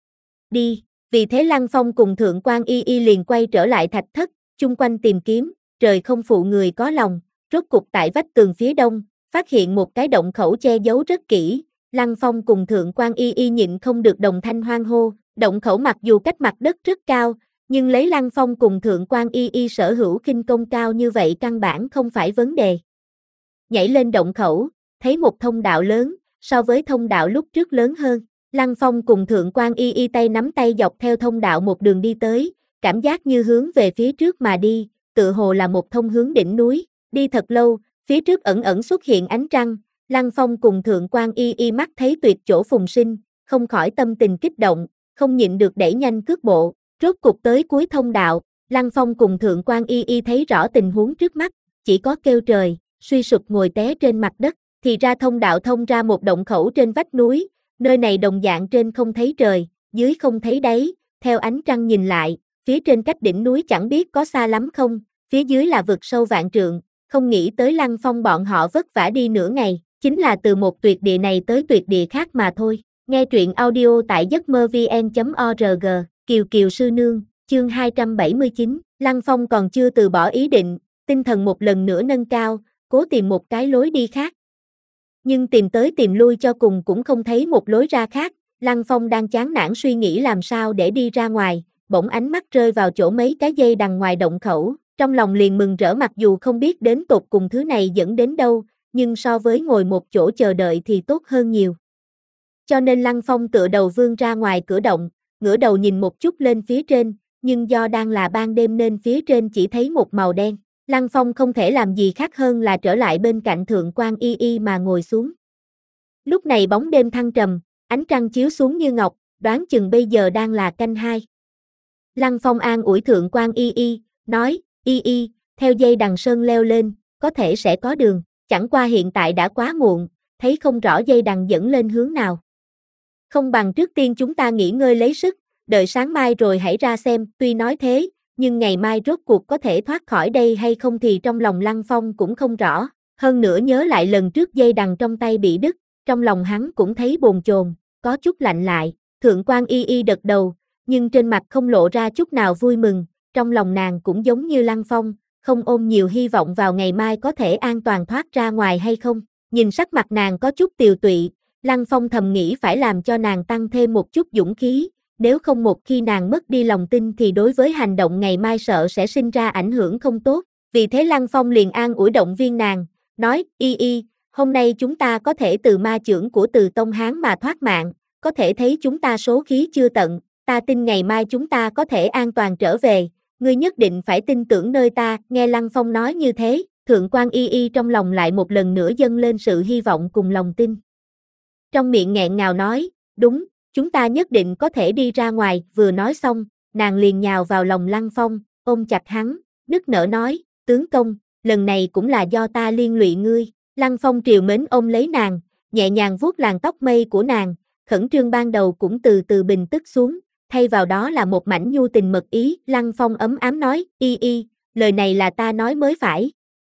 Đi, vì thế Lăng Phong cùng thượng quan y y liền quay trở lại thạch thất, chung quanh tìm kiếm, trời không phụ người có lòng, rốt cục tại vách tường phía đông, phát hiện một cái động khẩu che giấu rất kỹ. Lăng Phong cùng thượng quan y y nhịn không được đồng thanh hoan hô, động khẩu mặc dù cách mặt đất rất cao, nhưng lấy Lăng Phong cùng thượng quan y y sở hữu khinh công cao như vậy căn bản không phải vấn đề. Nhảy lên động khẩu, thấy một thông đạo lớn, so với thông đạo lúc trước lớn hơn. Lăng Phong cùng thượng quan y y tay nắm tay dọc theo thông đạo một đường đi tới, cảm giác như hướng về phía trước mà đi, tựa hồ là một thông hướng đỉnh núi. Đi thật lâu, phía trước ẩn ẩn xuất hiện ánh trăng, Lăng Phong cùng thượng quan y y mắt thấy tuyệt chỗ phùng sinh, không khỏi tâm tình kích động, không nhịn được đẩy nhanh cước bộ, rốt cục tới cuối thông đạo, Lăng Phong cùng thượng quan y y thấy rõ tình huống trước mắt, chỉ có kêu trời, suy sụp ngồi té trên mặt đất, thì ra thông đạo thông ra một động khẩu trên vách núi, nơi này đồng dạng trên không thấy trời, dưới không thấy đáy, theo ánh trăng nhìn lại, phía trên cách đỉnh núi chẳng biết có xa lắm không, phía dưới là vực sâu vạn trượng, không nghĩ tới Lăng Phong bọn họ vất vả đi nửa ngày, chính là từ một tuyệt địa này tới tuyệt địa khác mà thôi. Nghe truyện audio tại giấc mơ vn chấm org, Kiều Kiều Sư Nương, chương hai trăm bảy mươi chín, Lăng Phong còn chưa từ bỏ ý định, tinh thần một lần nữa nâng cao, cố tìm một cái lối đi khác. Nhưng tìm tới tìm lui cho cùng cũng không thấy một lối ra khác, Lăng Phong đang chán nản suy nghĩ làm sao để đi ra ngoài, bỗng ánh mắt rơi vào chỗ mấy cái dây đằng ngoài động khẩu, trong lòng liền mừng rỡ mặc dù không biết đến tột cùng thứ này dẫn đến đâu, nhưng so với ngồi một chỗ chờ đợi thì tốt hơn nhiều. Cho nên Lăng Phong tựa đầu vươn ra ngoài cửa động, ngửa đầu nhìn một chút lên phía trên, nhưng do đang là ban đêm nên phía trên chỉ thấy một màu đen. Lăng Phong không thể làm gì khác hơn là trở lại bên cạnh Thượng quan Y Y mà ngồi xuống. Lúc này bóng đêm thăng trầm, ánh trăng chiếu xuống như ngọc, đoán chừng bây giờ đang là canh hai. Lăng Phong an ủi Thượng quan Y Y, nói, Y Y, theo dây đằng sơn leo lên, có thể sẽ có đường, chẳng qua hiện tại đã quá muộn, thấy không rõ dây đằng dẫn lên hướng nào. Không bằng trước tiên chúng ta nghỉ ngơi lấy sức, đợi sáng mai rồi hãy ra xem, tuy nói thế, nhưng ngày mai rốt cuộc có thể thoát khỏi đây hay không thì trong lòng Lăng Phong cũng không rõ, hơn nữa nhớ lại lần trước dây đằng trong tay bị đứt, trong lòng hắn cũng thấy bồn chồn, có chút lạnh lại, Thượng quan Y Y gật đầu, nhưng trên mặt không lộ ra chút nào vui mừng, trong lòng nàng cũng giống như Lăng Phong, không ôm nhiều hy vọng vào ngày mai có thể an toàn thoát ra ngoài hay không, nhìn sắc mặt nàng có chút tiều tụy, Lăng Phong thầm nghĩ phải làm cho nàng tăng thêm một chút dũng khí, nếu không một khi nàng mất đi lòng tin thì đối với hành động ngày mai sợ sẽ sinh ra ảnh hưởng không tốt, vì thế Lăng Phong liền an ủi động viên nàng, nói, Y Y, hôm nay chúng ta có thể từ ma chưởng của Từ Tông Hán mà thoát mạng, có thể thấy chúng ta số khí chưa tận, ta tin ngày mai chúng ta có thể an toàn trở về, ngươi nhất định phải tin tưởng nơi ta, nghe Lăng Phong nói như thế, Thượng quan Y Y trong lòng lại một lần nữa dâng lên sự hy vọng cùng lòng tin. Trong miệng nghẹn ngào nói, đúng, chúng ta nhất định có thể đi ra ngoài, vừa nói xong, nàng liền nhào vào lòng Lăng Phong, ôm chặt hắn, nức nở nói, tướng công, lần này cũng là do ta liên lụy ngươi, Lăng Phong triều mến ôm lấy nàng, nhẹ nhàng vuốt làn tóc mây của nàng, khẩn trương ban đầu cũng từ từ bình tức xuống, thay vào đó là một mảnh nhu tình mật ý, Lăng Phong ấm ám nói, Y Y, lời này là ta nói mới phải.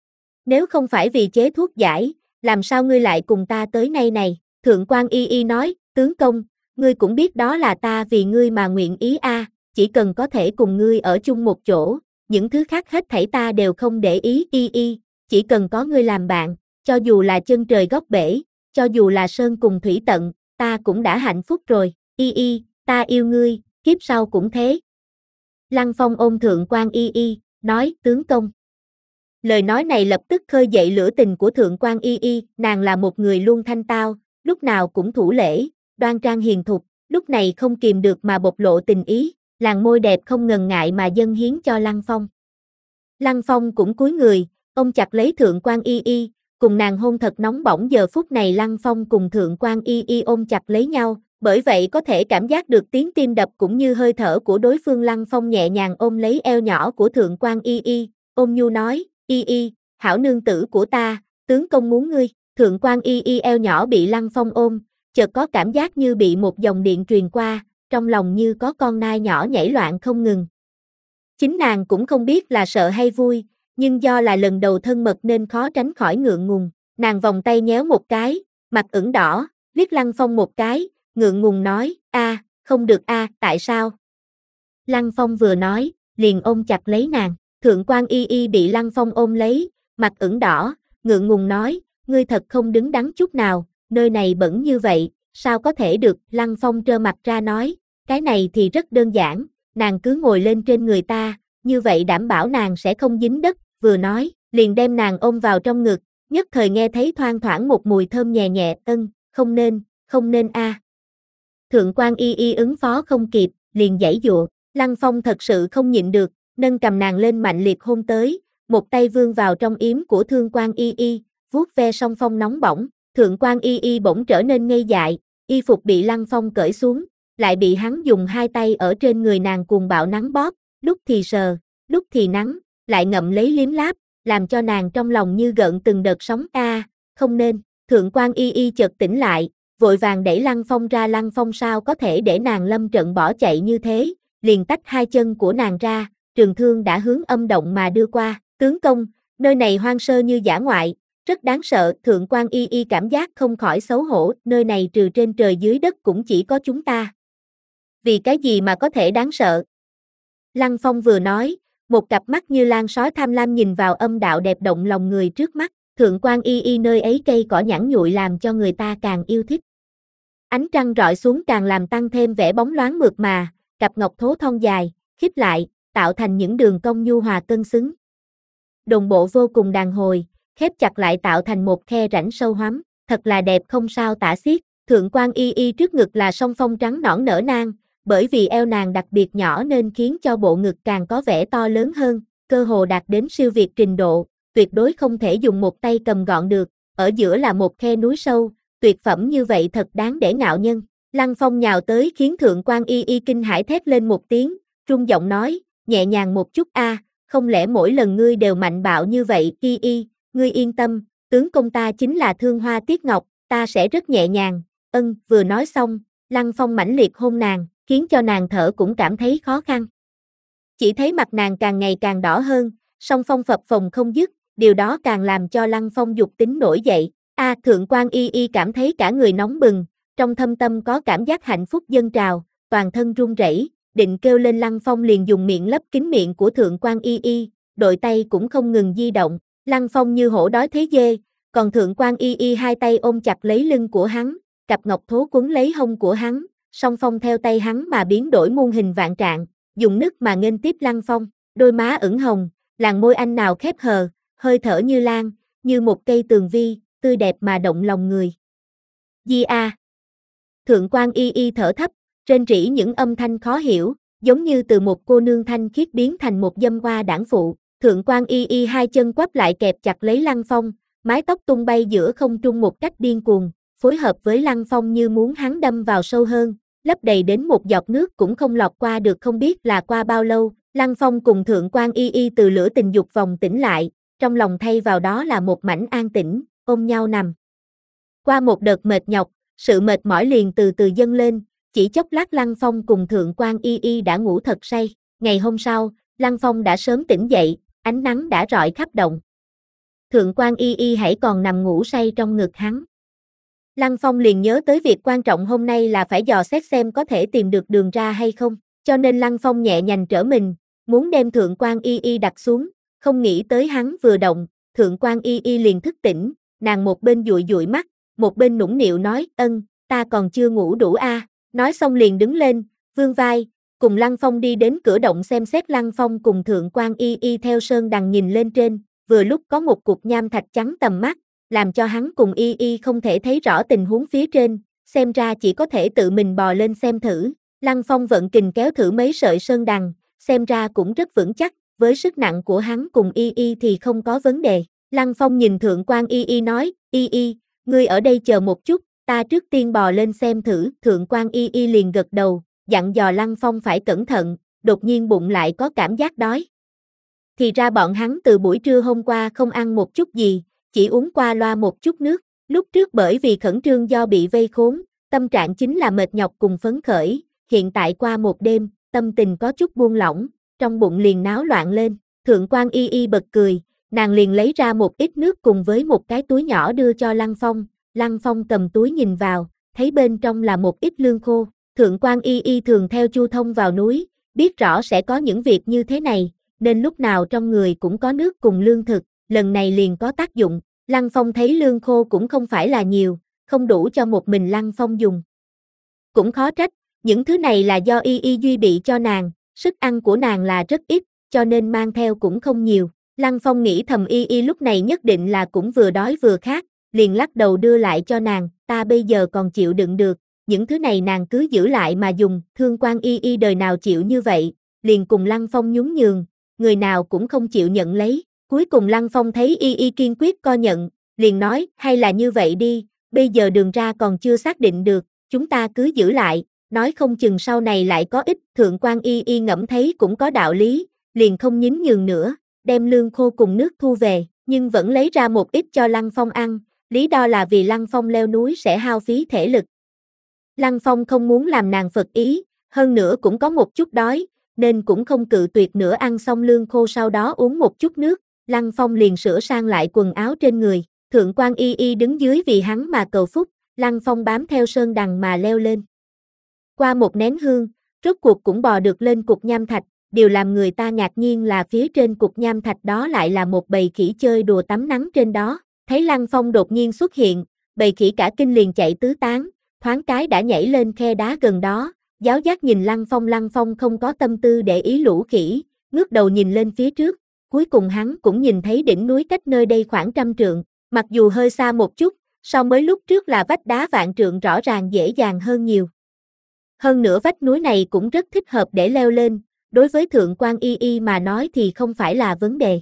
Nếu không phải vì chế thuốc giải, làm sao ngươi lại cùng ta tới nay này, Thượng quan Y Y nói, tướng công, ngươi cũng biết đó là ta vì ngươi mà nguyện ý a, à, chỉ cần có thể cùng ngươi ở chung một chỗ, những thứ khác hết thảy ta đều không để ý, Y Y, chỉ cần có ngươi làm bạn, cho dù là chân trời góc bể, cho dù là sơn cùng thủy tận, ta cũng đã hạnh phúc rồi, Y Y, ta yêu ngươi, kiếp sau cũng thế. Lăng Phong ôm Thượng quan Y Y, nói, tướng công. Lời nói này lập tức khơi dậy lửa tình của Thượng quan Y Y, nàng là một người luôn thanh tao, lúc nào cũng thủ lễ, đoan trang hiền thục, lúc này không kìm được mà bộc lộ tình ý, làn môi đẹp không ngần ngại mà dâng hiến cho Lăng Phong. Lăng Phong cũng cúi người, ôm chặt lấy Thượng quan Y Y, cùng nàng hôn thật nóng bỏng, giờ phút này Lăng Phong cùng Thượng quan Y Y ôm chặt lấy nhau, bởi vậy có thể cảm giác được tiếng tim đập cũng như hơi thở của đối phương. Lăng Phong nhẹ nhàng ôm lấy eo nhỏ của Thượng quan Y Y, ôm nhu nói, Y Y, hảo nương tử của ta, tướng công muốn ngươi, Thượng quan Y Y eo nhỏ bị Lăng Phong ôm, chợt có cảm giác như bị một dòng điện truyền qua, trong lòng như có con nai nhỏ nhảy loạn không ngừng. Chính nàng cũng không biết là sợ hay vui, nhưng do là lần đầu thân mật nên khó tránh khỏi ngượng ngùng, nàng vòng tay nhéo một cái, mặt ửng đỏ, liếc Lăng Phong một cái, ngượng ngùng nói, a, không được a, tại sao? Lăng Phong vừa nói, liền ôm chặt lấy nàng, Thượng quan Y Y bị Lăng Phong ôm lấy, mặt ửng đỏ, ngượng ngùng nói, ngươi thật không đứng đắn chút nào, nơi này bẩn như vậy, sao có thể được, Lăng Phong trơ mặt ra nói, cái này thì rất đơn giản, nàng cứ ngồi lên trên người ta, như vậy đảm bảo nàng sẽ không dính đất, vừa nói, liền đem nàng ôm vào trong ngực, nhất thời nghe thấy thoang thoảng một mùi thơm nhẹ nhẹ, ân, không nên, không nên a. À. Thượng quan Y Y ứng phó không kịp, liền giãy giụa, Lăng Phong thật sự không nhịn được, nâng cầm nàng lên mạnh liệt hôn tới, một tay vươn vào trong yếm của Thượng quan Y Y, vuốt ve song phong nóng bỏng, Thượng quan Y Y bỗng trở nên ngây dại, y phục bị Lăng Phong cởi xuống, lại bị hắn dùng hai tay ở trên người nàng cuồng bạo nắng bóp, lúc thì sờ, lúc thì nắng, lại ngậm lấy liếm láp, làm cho nàng trong lòng như gợn từng đợt sóng a, à, không nên, Thượng quan Y Y chợt tỉnh lại, vội vàng đẩy Lăng Phong ra, Lăng Phong sao có thể để nàng lâm trận bỏ chạy như thế, liền tách hai chân của nàng ra, trường thương đã hướng âm động mà đưa qua, tướng công, nơi này hoang sơ như dã ngoại, rất đáng sợ, Thượng quan Y Y cảm giác không khỏi xấu hổ, nơi này trừ trên trời dưới đất cũng chỉ có chúng ta. Vì cái gì mà có thể đáng sợ? Lăng Phong vừa nói, một cặp mắt như lan sói tham lam nhìn vào âm đạo đẹp động lòng người trước mắt, Thượng quan Y Y nơi ấy cây cỏ nhẵn nhụi làm cho người ta càng yêu thích. Ánh trăng rọi xuống càng làm tăng thêm vẻ bóng loáng mượt mà, cặp ngọc thố thon dài, khít lại, tạo thành những đường cong nhu hòa cân xứng. Đồng bộ vô cùng đàn hồi, khép chặt lại tạo thành một khe rãnh sâu hoắm, thật là đẹp không sao tả xiết, Thượng quan Y Y trước ngực là song phong trắng nõn nở nang, bởi vì eo nàng đặc biệt nhỏ nên khiến cho bộ ngực càng có vẻ to lớn hơn, cơ hồ đạt đến siêu việt trình độ, tuyệt đối không thể dùng một tay cầm gọn được, ở giữa là một khe núi sâu, tuyệt phẩm như vậy thật đáng để ngạo nhân. Lăng Phong nhào tới khiến Thượng quan Y Y kinh hãi thét lên một tiếng, run giọng nói, nhẹ nhàng một chút a, không lẽ mỗi lần ngươi đều mạnh bạo như vậy, Y Y, ngươi yên tâm, tướng công ta chính là Thương Hoa Tiết Ngọc, ta sẽ rất nhẹ nhàng, ân, vừa nói xong, Lăng Phong mãnh liệt hôn nàng, khiến cho nàng thở cũng cảm thấy khó khăn. Chỉ thấy mặt nàng càng ngày càng đỏ hơn, song phong phập phồng không dứt, điều đó càng làm cho Lăng Phong dục tính nổi dậy, a Thượng quan Y Y cảm thấy cả người nóng bừng, trong thâm tâm có cảm giác hạnh phúc dâng trào, toàn thân run rẩy, định kêu lên Lăng Phong liền dùng miệng lấp kín miệng của Thượng quan Y Y, đội tay cũng không ngừng di động, Lăng Phong như hổ đói thấy dê, còn Thượng quan Y Y hai tay ôm chặt lấy lưng của hắn, cặp ngọc thố quấn lấy hông của hắn, song phong theo tay hắn mà biến đổi muôn hình vạn trạng, dùng nức mà nghênh tiếp Lăng Phong, đôi má ửng hồng, làn môi anh nào khép hờ, hơi thở như lan, như một cây tường vi, tươi đẹp mà động lòng người. Di a. Thượng quan Y Y thở thấp, rên rỉ những âm thanh khó hiểu, giống như từ một cô nương thanh khiết biến thành một dâm hoa đảng phụ. Thượng quan Y Y hai chân quắp lại kẹp chặt lấy Lăng Phong, mái tóc tung bay giữa không trung một cách điên cuồng, phối hợp với Lăng Phong như muốn hắn đâm vào sâu hơn, lấp đầy đến một giọt nước cũng không lọt qua được. Không biết là qua bao lâu, Lăng Phong cùng Thượng quan Y Y từ lửa tình dục vòng tỉnh lại, trong lòng thay vào đó là một mảnh an tĩnh, ôm nhau nằm. Qua một đợt mệt nhọc, sự mệt mỏi liền từ từ dâng lên, chỉ chốc lát Lăng Phong cùng Thượng quan Y Y đã ngủ thật say. Ngày hôm sau, Lăng Phong đã sớm tỉnh dậy, ánh nắng đã rọi khắp động. Thượng quan Y Y hãy còn nằm ngủ say trong ngực hắn. Lăng Phong liền nhớ tới việc quan trọng hôm nay là phải dò xét xem có thể tìm được đường ra hay không, cho nên Lăng Phong nhẹ nhàng trở mình, muốn đem Thượng quan Y Y đặt xuống, không nghĩ tới hắn vừa động, Thượng quan Y Y liền thức tỉnh, nàng một bên dụi dụi mắt, một bên nũng nịu nói, ân, ta còn chưa ngủ đủ a. À. Nói xong liền đứng lên, vươn vai, cùng Lăng Phong đi đến cửa động xem xét. Lăng Phong cùng Thượng quan Y Y theo sơn đằng nhìn lên trên, vừa lúc có một cục nham thạch chắn tầm mắt, làm cho hắn cùng Y Y không thể thấy rõ tình huống phía trên, xem ra chỉ có thể tự mình bò lên xem thử. Lăng Phong vận kình kéo thử mấy sợi sơn đằng, xem ra cũng rất vững chắc, với sức nặng của hắn cùng Y Y thì không có vấn đề. Lăng Phong nhìn Thượng quan Y Y nói, Y Y, ngươi ở đây chờ một chút, ta trước tiên bò lên xem thử. Thượng quan Y Y liền gật đầu, dặn dò Lăng Phong phải cẩn thận, đột nhiên bụng lại có cảm giác đói. Thì ra bọn hắn từ buổi trưa hôm qua không ăn một chút gì, chỉ uống qua loa một chút nước, lúc trước bởi vì khẩn trương do bị vây khốn, tâm trạng chính là mệt nhọc cùng phấn khởi, hiện tại qua một đêm, tâm tình có chút buông lỏng, trong bụng liền náo loạn lên. Thượng quan Y Y bật cười, nàng liền lấy ra một ít nước cùng với một cái túi nhỏ đưa cho Lăng Phong. Lăng Phong cầm túi nhìn vào, thấy bên trong là một ít lương khô. Thượng quan Y Y thường theo Chu Thông vào núi, biết rõ sẽ có những việc như thế này, nên lúc nào trong người cũng có nước cùng lương thực, lần này liền có tác dụng. Lăng Phong thấy lương khô cũng không phải là nhiều, không đủ cho một mình Lăng Phong dùng. Cũng khó trách, những thứ này là do Y Y duy bị cho nàng, sức ăn của nàng là rất ít, cho nên mang theo cũng không nhiều. Lăng Phong nghĩ thầm Y Y lúc này nhất định là cũng vừa đói vừa khát, liền lắc đầu đưa lại cho nàng, ta bây giờ còn chịu đựng được, những thứ này nàng cứ giữ lại mà dùng. Thương quan Y Y đời nào chịu như vậy, liền cùng Lăng Phong nhún nhường, người nào cũng không chịu nhận lấy. Cuối cùng Lăng Phong thấy Y Y kiên quyết co nhận, liền nói, hay là như vậy đi, bây giờ đường ra còn chưa xác định được, chúng ta cứ giữ lại, nói không chừng sau này lại có ích. Thượng quan Y Y ngẫm thấy cũng có đạo lý, liền không nhín nhường nữa, đem lương khô cùng nước thu về, nhưng vẫn lấy ra một ít cho Lăng Phong ăn, lý do là vì Lăng Phong leo núi sẽ hao phí thể lực. Lăng Phong không muốn làm nàng phật ý, hơn nữa cũng có một chút đói, nên cũng không cự tuyệt nữa. Ăn xong lương khô sau đó uống một chút nước, Lăng Phong liền sửa sang lại quần áo trên người. Thượng quan Y Y đứng dưới vì hắn mà cầu phúc, Lăng Phong bám theo sơn đằng mà leo lên. Qua một nén hương, rốt cuộc cũng bò được lên cục nham thạch, điều làm người ta ngạc nhiên là phía trên cục nham thạch đó lại là một bầy khỉ chơi đùa tắm nắng trên đó. Thấy Lăng Phong đột nhiên xuất hiện, bầy khỉ cả kinh liền chạy tứ tán, thoáng cái đã nhảy lên khe đá gần đó, giáo giác nhìn Lăng Phong. Lăng Phong không có tâm tư để ý lũ khỉ, ngước đầu nhìn lên phía trước, cuối cùng hắn cũng nhìn thấy đỉnh núi cách nơi đây khoảng trăm trượng, mặc dù hơi xa một chút, so với lúc trước là vách đá vạn trượng rõ ràng dễ dàng hơn nhiều. Hơn nữa vách núi này cũng rất thích hợp để leo lên, đối với Thượng quan Y Y mà nói thì không phải là vấn đề.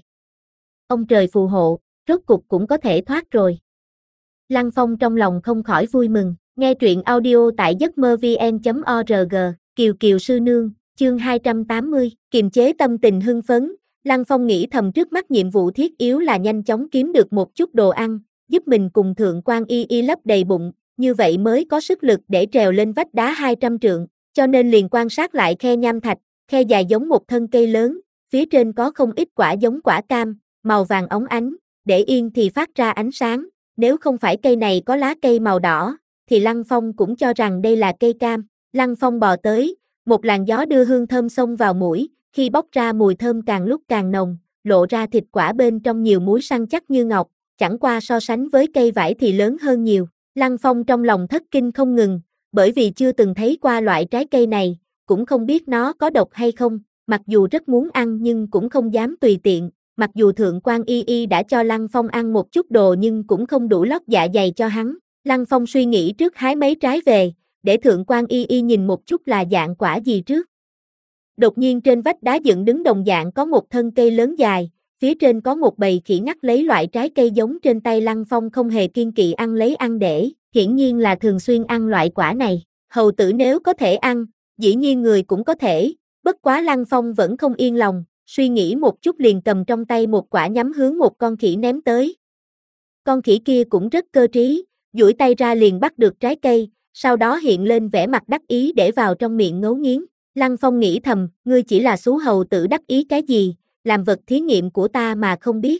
Ông trời phù hộ, rốt cục cũng có thể thoát rồi. Lăng Phong trong lòng không khỏi vui mừng, nghe truyện audio tại giấc mơ vn chấm org, Kiều Kiều sư nương, chương hai trăm tám mươi, kiềm chế tâm tình hưng phấn, Lăng Phong nghĩ thầm trước mắt nhiệm vụ thiết yếu là nhanh chóng kiếm được một chút đồ ăn, giúp mình cùng Thượng quan Y Y lấp đầy bụng, như vậy mới có sức lực để trèo lên vách đá hai trăm trượng, cho nên liền quan sát lại khe nham thạch, khe dài giống một thân cây lớn, phía trên có không ít quả giống quả cam, màu vàng óng ánh, để yên thì phát ra ánh sáng, nếu không phải cây này có lá cây màu đỏ, thì Lăng Phong cũng cho rằng đây là cây cam. Lăng Phong bò tới, một làn gió đưa hương thơm xông vào mũi, khi bốc ra mùi thơm càng lúc càng nồng, lộ ra thịt quả bên trong nhiều múi săn chắc như ngọc, chẳng qua so sánh với cây vải thì lớn hơn nhiều. Lăng Phong trong lòng thất kinh không ngừng, bởi vì chưa từng thấy qua loại trái cây này, cũng không biết nó có độc hay không, mặc dù rất muốn ăn nhưng cũng không dám tùy tiện, mặc dù Thượng quan Y Y đã cho Lăng Phong ăn một chút đồ nhưng cũng không đủ lót dạ dày cho hắn. Lăng Phong suy nghĩ trước hái mấy trái về, để Thượng quan Y Y nhìn một chút là dạng quả gì trước. Đột nhiên trên vách đá dựng đứng đồng dạng có một thân cây lớn dài, phía trên có một bầy khỉ ngắt lấy loại trái cây giống trên tay Lăng Phong không hề kiêng kỵ ăn lấy ăn để, hiển nhiên là thường xuyên ăn loại quả này. Hầu tử nếu có thể ăn, dĩ nhiên người cũng có thể, bất quá Lăng Phong vẫn không yên lòng, suy nghĩ một chút liền cầm trong tay một quả nhắm hướng một con khỉ ném tới. Con khỉ kia cũng rất cơ trí, duỗi tay ra liền bắt được trái cây, sau đó hiện lên vẻ mặt đắc ý để vào trong miệng ngấu nghiến. Lăng Phong nghĩ thầm, ngươi chỉ là xú hầu tử đắc ý cái gì, làm vật thí nghiệm của ta mà không biết.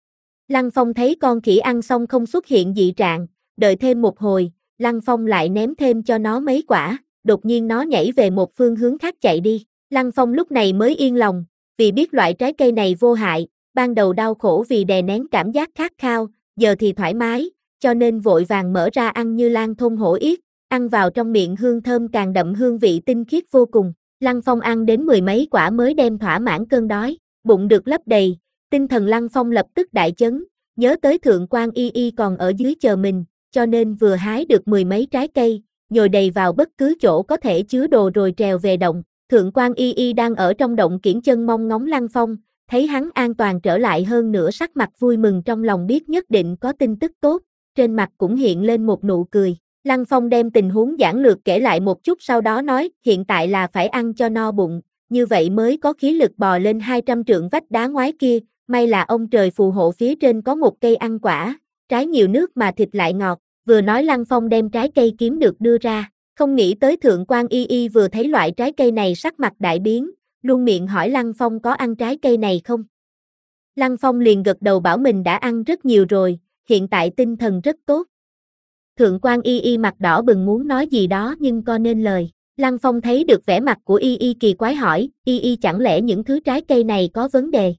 Lăng Phong thấy con khỉ ăn xong không xuất hiện dị trạng, đợi thêm một hồi, Lăng Phong lại ném thêm cho nó mấy quả, đột nhiên nó nhảy về một phương hướng khác chạy đi. Lăng Phong lúc này mới yên lòng, vì biết loại trái cây này vô hại, ban đầu đau khổ vì đè nén cảm giác khát khao, giờ thì thoải mái, cho nên vội vàng mở ra ăn như lan thôn hổ yết, ăn vào trong miệng hương thơm càng đậm hương vị tinh khiết vô cùng. Lăng Phong ăn đến mười mấy quả mới đem thỏa mãn cơn đói, bụng được lấp đầy, tinh thần Lăng Phong lập tức đại chấn, nhớ tới Thượng quan Y Y còn ở dưới chờ mình, cho nên vừa hái được mười mấy trái cây, nhồi đầy vào bất cứ chỗ có thể chứa đồ rồi trèo về động. Thượng quan Y Y đang ở trong động kiễng chân mong ngóng Lăng Phong, thấy hắn an toàn trở lại hơn nữa sắc mặt vui mừng trong lòng biết nhất định có tin tức tốt, trên mặt cũng hiện lên một nụ cười. Lăng Phong đem tình huống giản lược kể lại một chút sau đó nói, hiện tại là phải ăn cho no bụng, như vậy mới có khí lực bò lên hai trăm trượng vách đá ngoái kia, may là ông trời phù hộ phía trên có một cây ăn quả, trái nhiều nước mà thịt lại ngọt, vừa nói Lăng Phong đem trái cây kiếm được đưa ra, không nghĩ tới Thượng quan Y Y vừa thấy loại trái cây này sắc mặt đại biến, luôn miệng hỏi Lăng Phong có ăn trái cây này không. Lăng Phong liền gật đầu bảo mình đã ăn rất nhiều rồi, hiện tại tinh thần rất tốt. Thượng quan Y Y mặt đỏ bừng muốn nói gì đó nhưng co nên lời. Lăng Phong thấy được vẻ mặt của Y Y kỳ quái hỏi, Y Y chẳng lẽ những thứ trái cây này có vấn đề?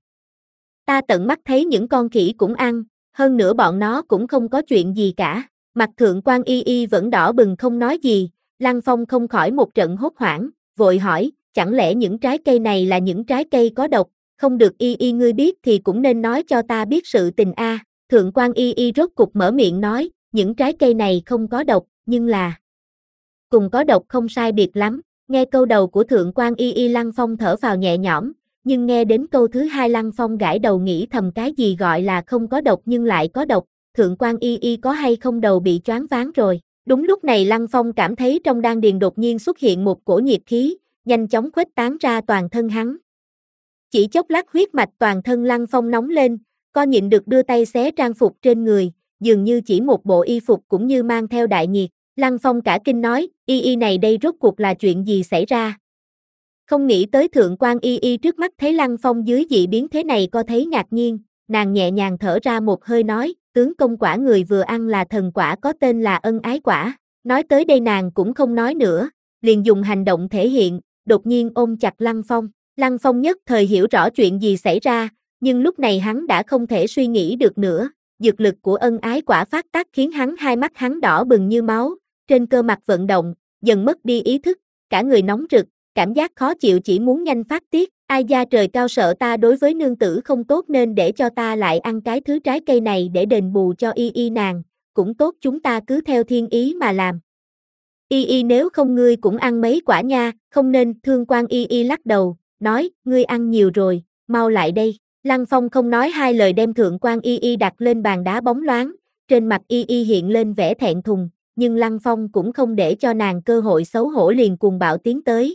Ta tận mắt thấy những con khỉ cũng ăn, hơn nữa bọn nó cũng không có chuyện gì cả. Mặt Thượng quan Y Y vẫn đỏ bừng không nói gì, Lăng Phong không khỏi một trận hốt hoảng, vội hỏi, chẳng lẽ những trái cây này là những trái cây có độc, không được Y Y ngươi biết thì cũng nên nói cho ta biết sự tình a. Thượng quan Y Y rốt cục mở miệng nói, những trái cây này không có độc, nhưng là cùng có độc không sai biệt lắm. Nghe câu đầu của Thượng quan Y Y Lăng Phong thở vào nhẹ nhõm, nhưng nghe đến câu thứ hai Lăng Phong gãi đầu nghĩ thầm cái gì gọi là không có độc nhưng lại có độc, Thượng quan Y Y có hay không đầu bị choáng váng rồi. Đúng lúc này Lăng Phong cảm thấy trong đan điền đột nhiên xuất hiện một cổ nhiệt khí, nhanh chóng khuếch tán ra toàn thân hắn. Chỉ chốc lát huyết mạch toàn thân Lăng Phong nóng lên, co nhịn được đưa tay xé trang phục trên người, dường như chỉ một bộ y phục cũng như mang theo đại nhiệt. Lăng Phong cả kinh nói, Y Y này đây rốt cuộc là chuyện gì xảy ra? Không nghĩ tới Thượng quan Y Y trước mắt thấy Lăng Phong dưới dị biến thế này co thấy ngạc nhiên, nàng nhẹ nhàng thở ra một hơi nói, tướng công quả người vừa ăn là thần quả có tên là ân ái quả. Nói tới đây nàng cũng không nói nữa, liền dùng hành động thể hiện, đột nhiên ôm chặt Lăng Phong. Lăng Phong nhất thời hiểu rõ chuyện gì xảy ra, nhưng lúc này hắn đã không thể suy nghĩ được nữa. Dược lực của ân ái quả phát tác khiến hắn hai mắt hắn đỏ bừng như máu, trên cơ mặt vận động, dần mất đi ý thức, cả người nóng rực, cảm giác khó chịu chỉ muốn nhanh phát tiết. Ai da trời cao sợ ta đối với nương tử không tốt nên để cho ta lại ăn cái thứ trái cây này để đền bù cho Y Y nàng, cũng tốt chúng ta cứ theo thiên ý mà làm. Y Y nếu không ngươi cũng ăn mấy quả nha, không nên, Thượng quan Y Y lắc đầu, nói, ngươi ăn nhiều rồi, mau lại đây. Lăng Phong không nói hai lời đem Thượng quan Y Y đặt lên bàn đá bóng loáng, trên mặt Y Y hiện lên vẻ thẹn thùng, nhưng Lăng Phong cũng không để cho nàng cơ hội xấu hổ liền cuồng bạo tiến tới.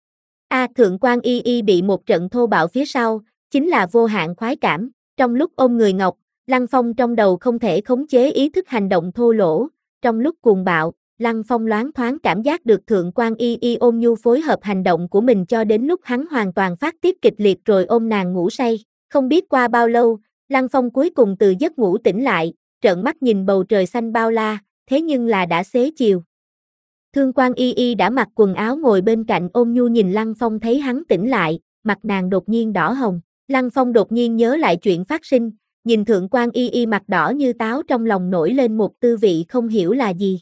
A à, Thượng quan Y Y bị một trận thô bạo phía sau, chính là vô hạn khoái cảm, trong lúc ôm người ngọc, Lăng Phong trong đầu không thể khống chế ý thức hành động thô lỗ, trong lúc cuồng bạo, Lăng Phong loáng thoáng cảm giác được Thượng quan Y Y ôm nhu phối hợp hành động của mình cho đến lúc hắn hoàn toàn phát tiết kịch liệt rồi ôm nàng ngủ say. Không biết qua bao lâu, Lăng Phong cuối cùng từ giấc ngủ tỉnh lại, trợn mắt nhìn bầu trời xanh bao la, thế nhưng là đã xế chiều. Thượng quan Y Y đã mặc quần áo ngồi bên cạnh ôm nhu nhìn Lăng Phong thấy hắn tỉnh lại, mặt nàng đột nhiên đỏ hồng. Lăng Phong đột nhiên nhớ lại chuyện phát sinh, nhìn Thượng quan Y Y mặt đỏ như táo trong lòng nổi lên một tư vị không hiểu là gì.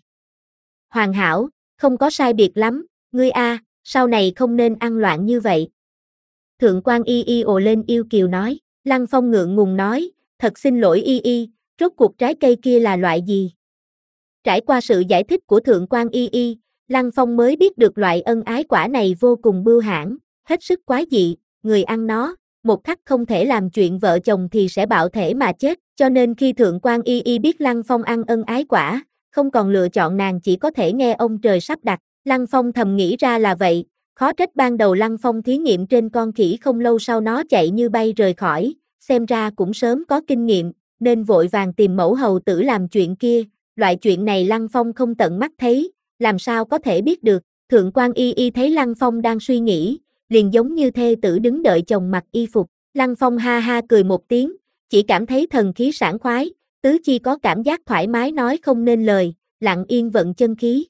Hoàn hảo, không có sai biệt lắm, ngươi a, sau này không nên ăn loạn như vậy. Thượng quan Y Y ồ lên yêu kiều nói, Lăng Phong ngượng ngùng nói, thật xin lỗi Y Y, rốt cuộc trái cây kia là loại gì? Trải qua sự giải thích của Thượng quan Y Y, Lăng Phong mới biết được loại ân ái quả này vô cùng bưu hãn, hết sức quái dị, người ăn nó, một khắc không thể làm chuyện vợ chồng thì sẽ bạo thể mà chết, cho nên khi Thượng quan Y Y biết Lăng Phong ăn ân ái quả, không còn lựa chọn nàng chỉ có thể nghe ông trời sắp đặt. Lăng Phong thầm nghĩ ra là vậy, khó trách ban đầu Lăng Phong thí nghiệm trên con khỉ không lâu sau nó chạy như bay rời khỏi, xem ra cũng sớm có kinh nghiệm, nên vội vàng tìm mẫu hầu tử làm chuyện kia, loại chuyện này Lăng Phong không tận mắt thấy, làm sao có thể biết được. Thượng quan Y Y thấy Lăng Phong đang suy nghĩ, liền giống như thê tử đứng đợi chồng mặc y phục. Lăng Phong ha ha cười một tiếng, chỉ cảm thấy thần khí sảng khoái, tứ chi có cảm giác thoải mái nói không nên lời, lặng yên vận chân khí.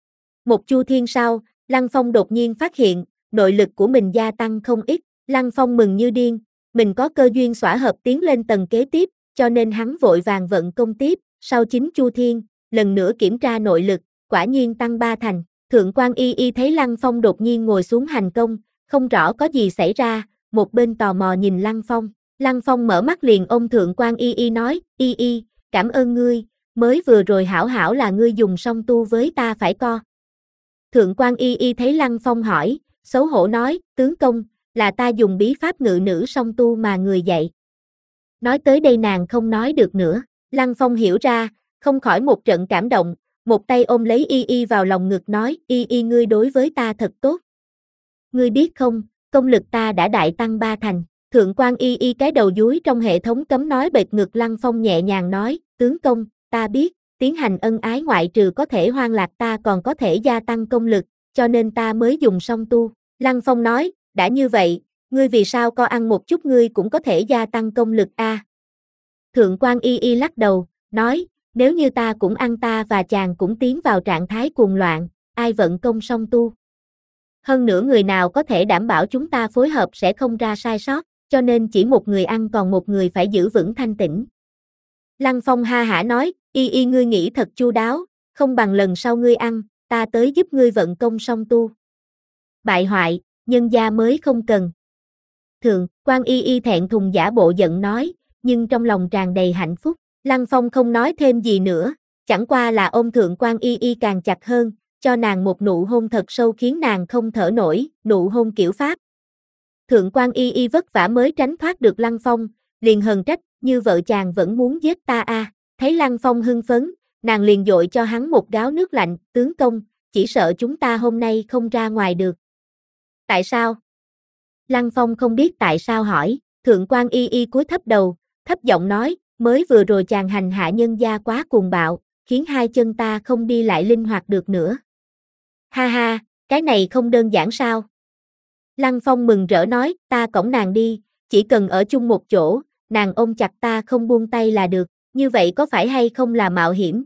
Một chu thiên sau, Lăng Phong đột nhiên phát hiện, nội lực của mình gia tăng không ít, Lăng Phong mừng như điên, mình có cơ duyên xỏa hợp tiến lên tầng kế tiếp, cho nên hắn vội vàng vận công tiếp, sau chín chu thiên, lần nữa kiểm tra nội lực, quả nhiên tăng ba thành. Thượng quan Y Y thấy Lăng Phong đột nhiên ngồi xuống hành công, không rõ có gì xảy ra, một bên tò mò nhìn Lăng Phong. Lăng Phong mở mắt liền ôm Thượng quan Y Y nói, Y Y, cảm ơn ngươi, mới vừa rồi hảo hảo là ngươi dùng song tu với ta phải co. Thượng quan Y Y thấy Lăng Phong hỏi, xấu hổ nói, tướng công, là ta dùng bí pháp ngự nữ song tu mà người dạy. Nói tới đây nàng không nói được nữa, Lăng Phong hiểu ra, không khỏi một trận cảm động, một tay ôm lấy Y Y vào lòng ngực nói, Y Y ngươi đối với ta thật tốt. Ngươi biết không, công lực ta đã đại tăng ba thành. Thượng quan Y Y cái đầu dúi trong hệ thống cấm nói bệt ngực Lăng Phong nhẹ nhàng nói, tướng công, ta biết, tiến hành ân ái ngoại trừ có thể hoang lạc ta còn có thể gia tăng công lực, cho nên ta mới dùng song tu. Lăng Phong nói, đã như vậy, ngươi vì sao có ăn một chút ngươi cũng có thể gia tăng công lực a? À? Thượng quan Y Y lắc đầu, nói, nếu như ta cũng ăn ta và chàng cũng tiến vào trạng thái cuồng loạn, ai vận công song tu. Hơn nữa người nào có thể đảm bảo chúng ta phối hợp sẽ không ra sai sót, cho nên chỉ một người ăn còn một người phải giữ vững thanh tĩnh. Lăng Phong ha hả nói, Y Y ngươi nghĩ thật chu đáo, không bằng lần sau ngươi ăn, ta tới giúp ngươi vận công song tu. Bại hoại, nhân gia mới không cần. Thượng quan Y Y thẹn thùng giả bộ giận nói, nhưng trong lòng tràn đầy hạnh phúc. Lăng Phong không nói thêm gì nữa, chẳng qua là ôm Thượng quan Y Y càng chặt hơn, cho nàng một nụ hôn thật sâu khiến nàng không thở nổi, nụ hôn kiểu Pháp. Thượng quan Y Y vất vả mới tránh thoát được Lăng Phong, liền hờn trách, như vợ chàng vẫn muốn giết ta a. À. Thấy Lăng Phong hưng phấn, nàng liền dội cho hắn một gáo nước lạnh, tướng công, chỉ sợ chúng ta hôm nay không ra ngoài được. Tại sao? Lăng Phong không biết tại sao hỏi, Thượng quan Y Y cúi thấp đầu, thấp giọng nói, mới vừa rồi chàng hành hạ nhân gia quá cuồng bạo, khiến hai chân ta không đi lại linh hoạt được nữa. Ha ha, cái này không đơn giản sao? Lăng Phong mừng rỡ nói, ta cõng nàng đi, chỉ cần ở chung một chỗ, nàng ôm chặt ta không buông tay là được, như vậy có phải hay không là mạo hiểm?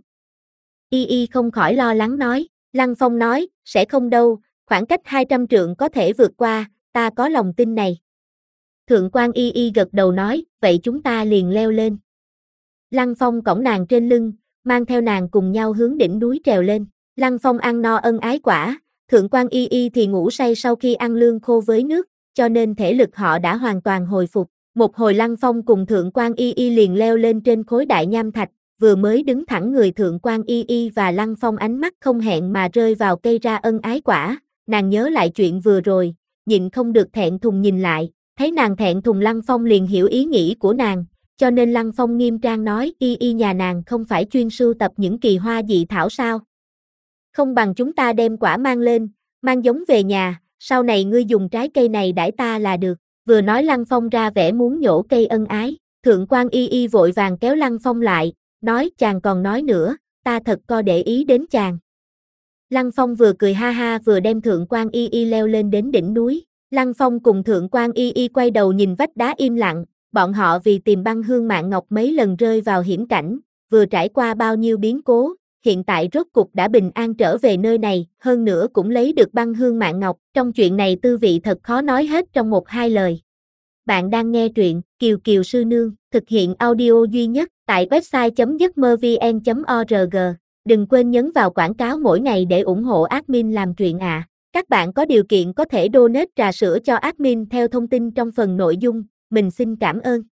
Y Y không khỏi lo lắng nói, Lăng Phong nói, sẽ không đâu, khoảng cách hai trăm trượng có thể vượt qua, ta có lòng tin này. Thượng quan Y Y gật đầu nói, vậy chúng ta liền leo lên. Lăng Phong cõng nàng trên lưng, mang theo nàng cùng nhau hướng đỉnh núi trèo lên. Lăng Phong ăn no ân ái quả, Thượng quan Y Y thì ngủ say sau khi ăn lương khô với nước, cho nên thể lực họ đã hoàn toàn hồi phục. Một hồi Lăng Phong cùng Thượng quan Y Y liền leo lên trên khối đại nham thạch, vừa mới đứng thẳng người Thượng quan Y Y và Lăng Phong ánh mắt không hẹn mà rơi vào cây ra ân ái quả, nàng nhớ lại chuyện vừa rồi, nhịn không được thẹn thùng nhìn lại, thấy nàng thẹn thùng Lăng Phong liền hiểu ý nghĩ của nàng, cho nên Lăng Phong nghiêm trang nói Y Y nhà nàng không phải chuyên sưu tập những kỳ hoa dị thảo sao? Không bằng chúng ta đem quả mang lên, mang giống về nhà, sau này ngươi dùng trái cây này đãi ta là được, vừa nói Lăng Phong ra vẻ muốn nhổ cây ân ái, Thượng quan Y Y vội vàng kéo Lăng Phong lại, nói chàng còn nói nữa, ta thật có để ý đến chàng. Lăng Phong vừa cười ha ha vừa đem Thượng quan Y Y leo lên đến đỉnh núi, Lăng Phong cùng Thượng quan Y Y quay đầu nhìn vách đá im lặng, bọn họ vì tìm băng hương mạng ngọc mấy lần rơi vào hiểm cảnh, vừa trải qua bao nhiêu biến cố, hiện tại rốt cục đã bình an trở về nơi này, hơn nữa cũng lấy được băng hương mạng ngọc, trong chuyện này tư vị thật khó nói hết trong một hai lời. Bạn đang nghe truyện Kiều Kiều Sư Nương, thực hiện audio duy nhất tại website chấm giấc mơ vn chấm org. Đừng quên nhấn vào quảng cáo mỗi ngày để ủng hộ admin làm truyện ạ. À. Các bạn có điều kiện có thể donate trà sữa cho admin theo thông tin trong phần nội dung, mình xin cảm ơn.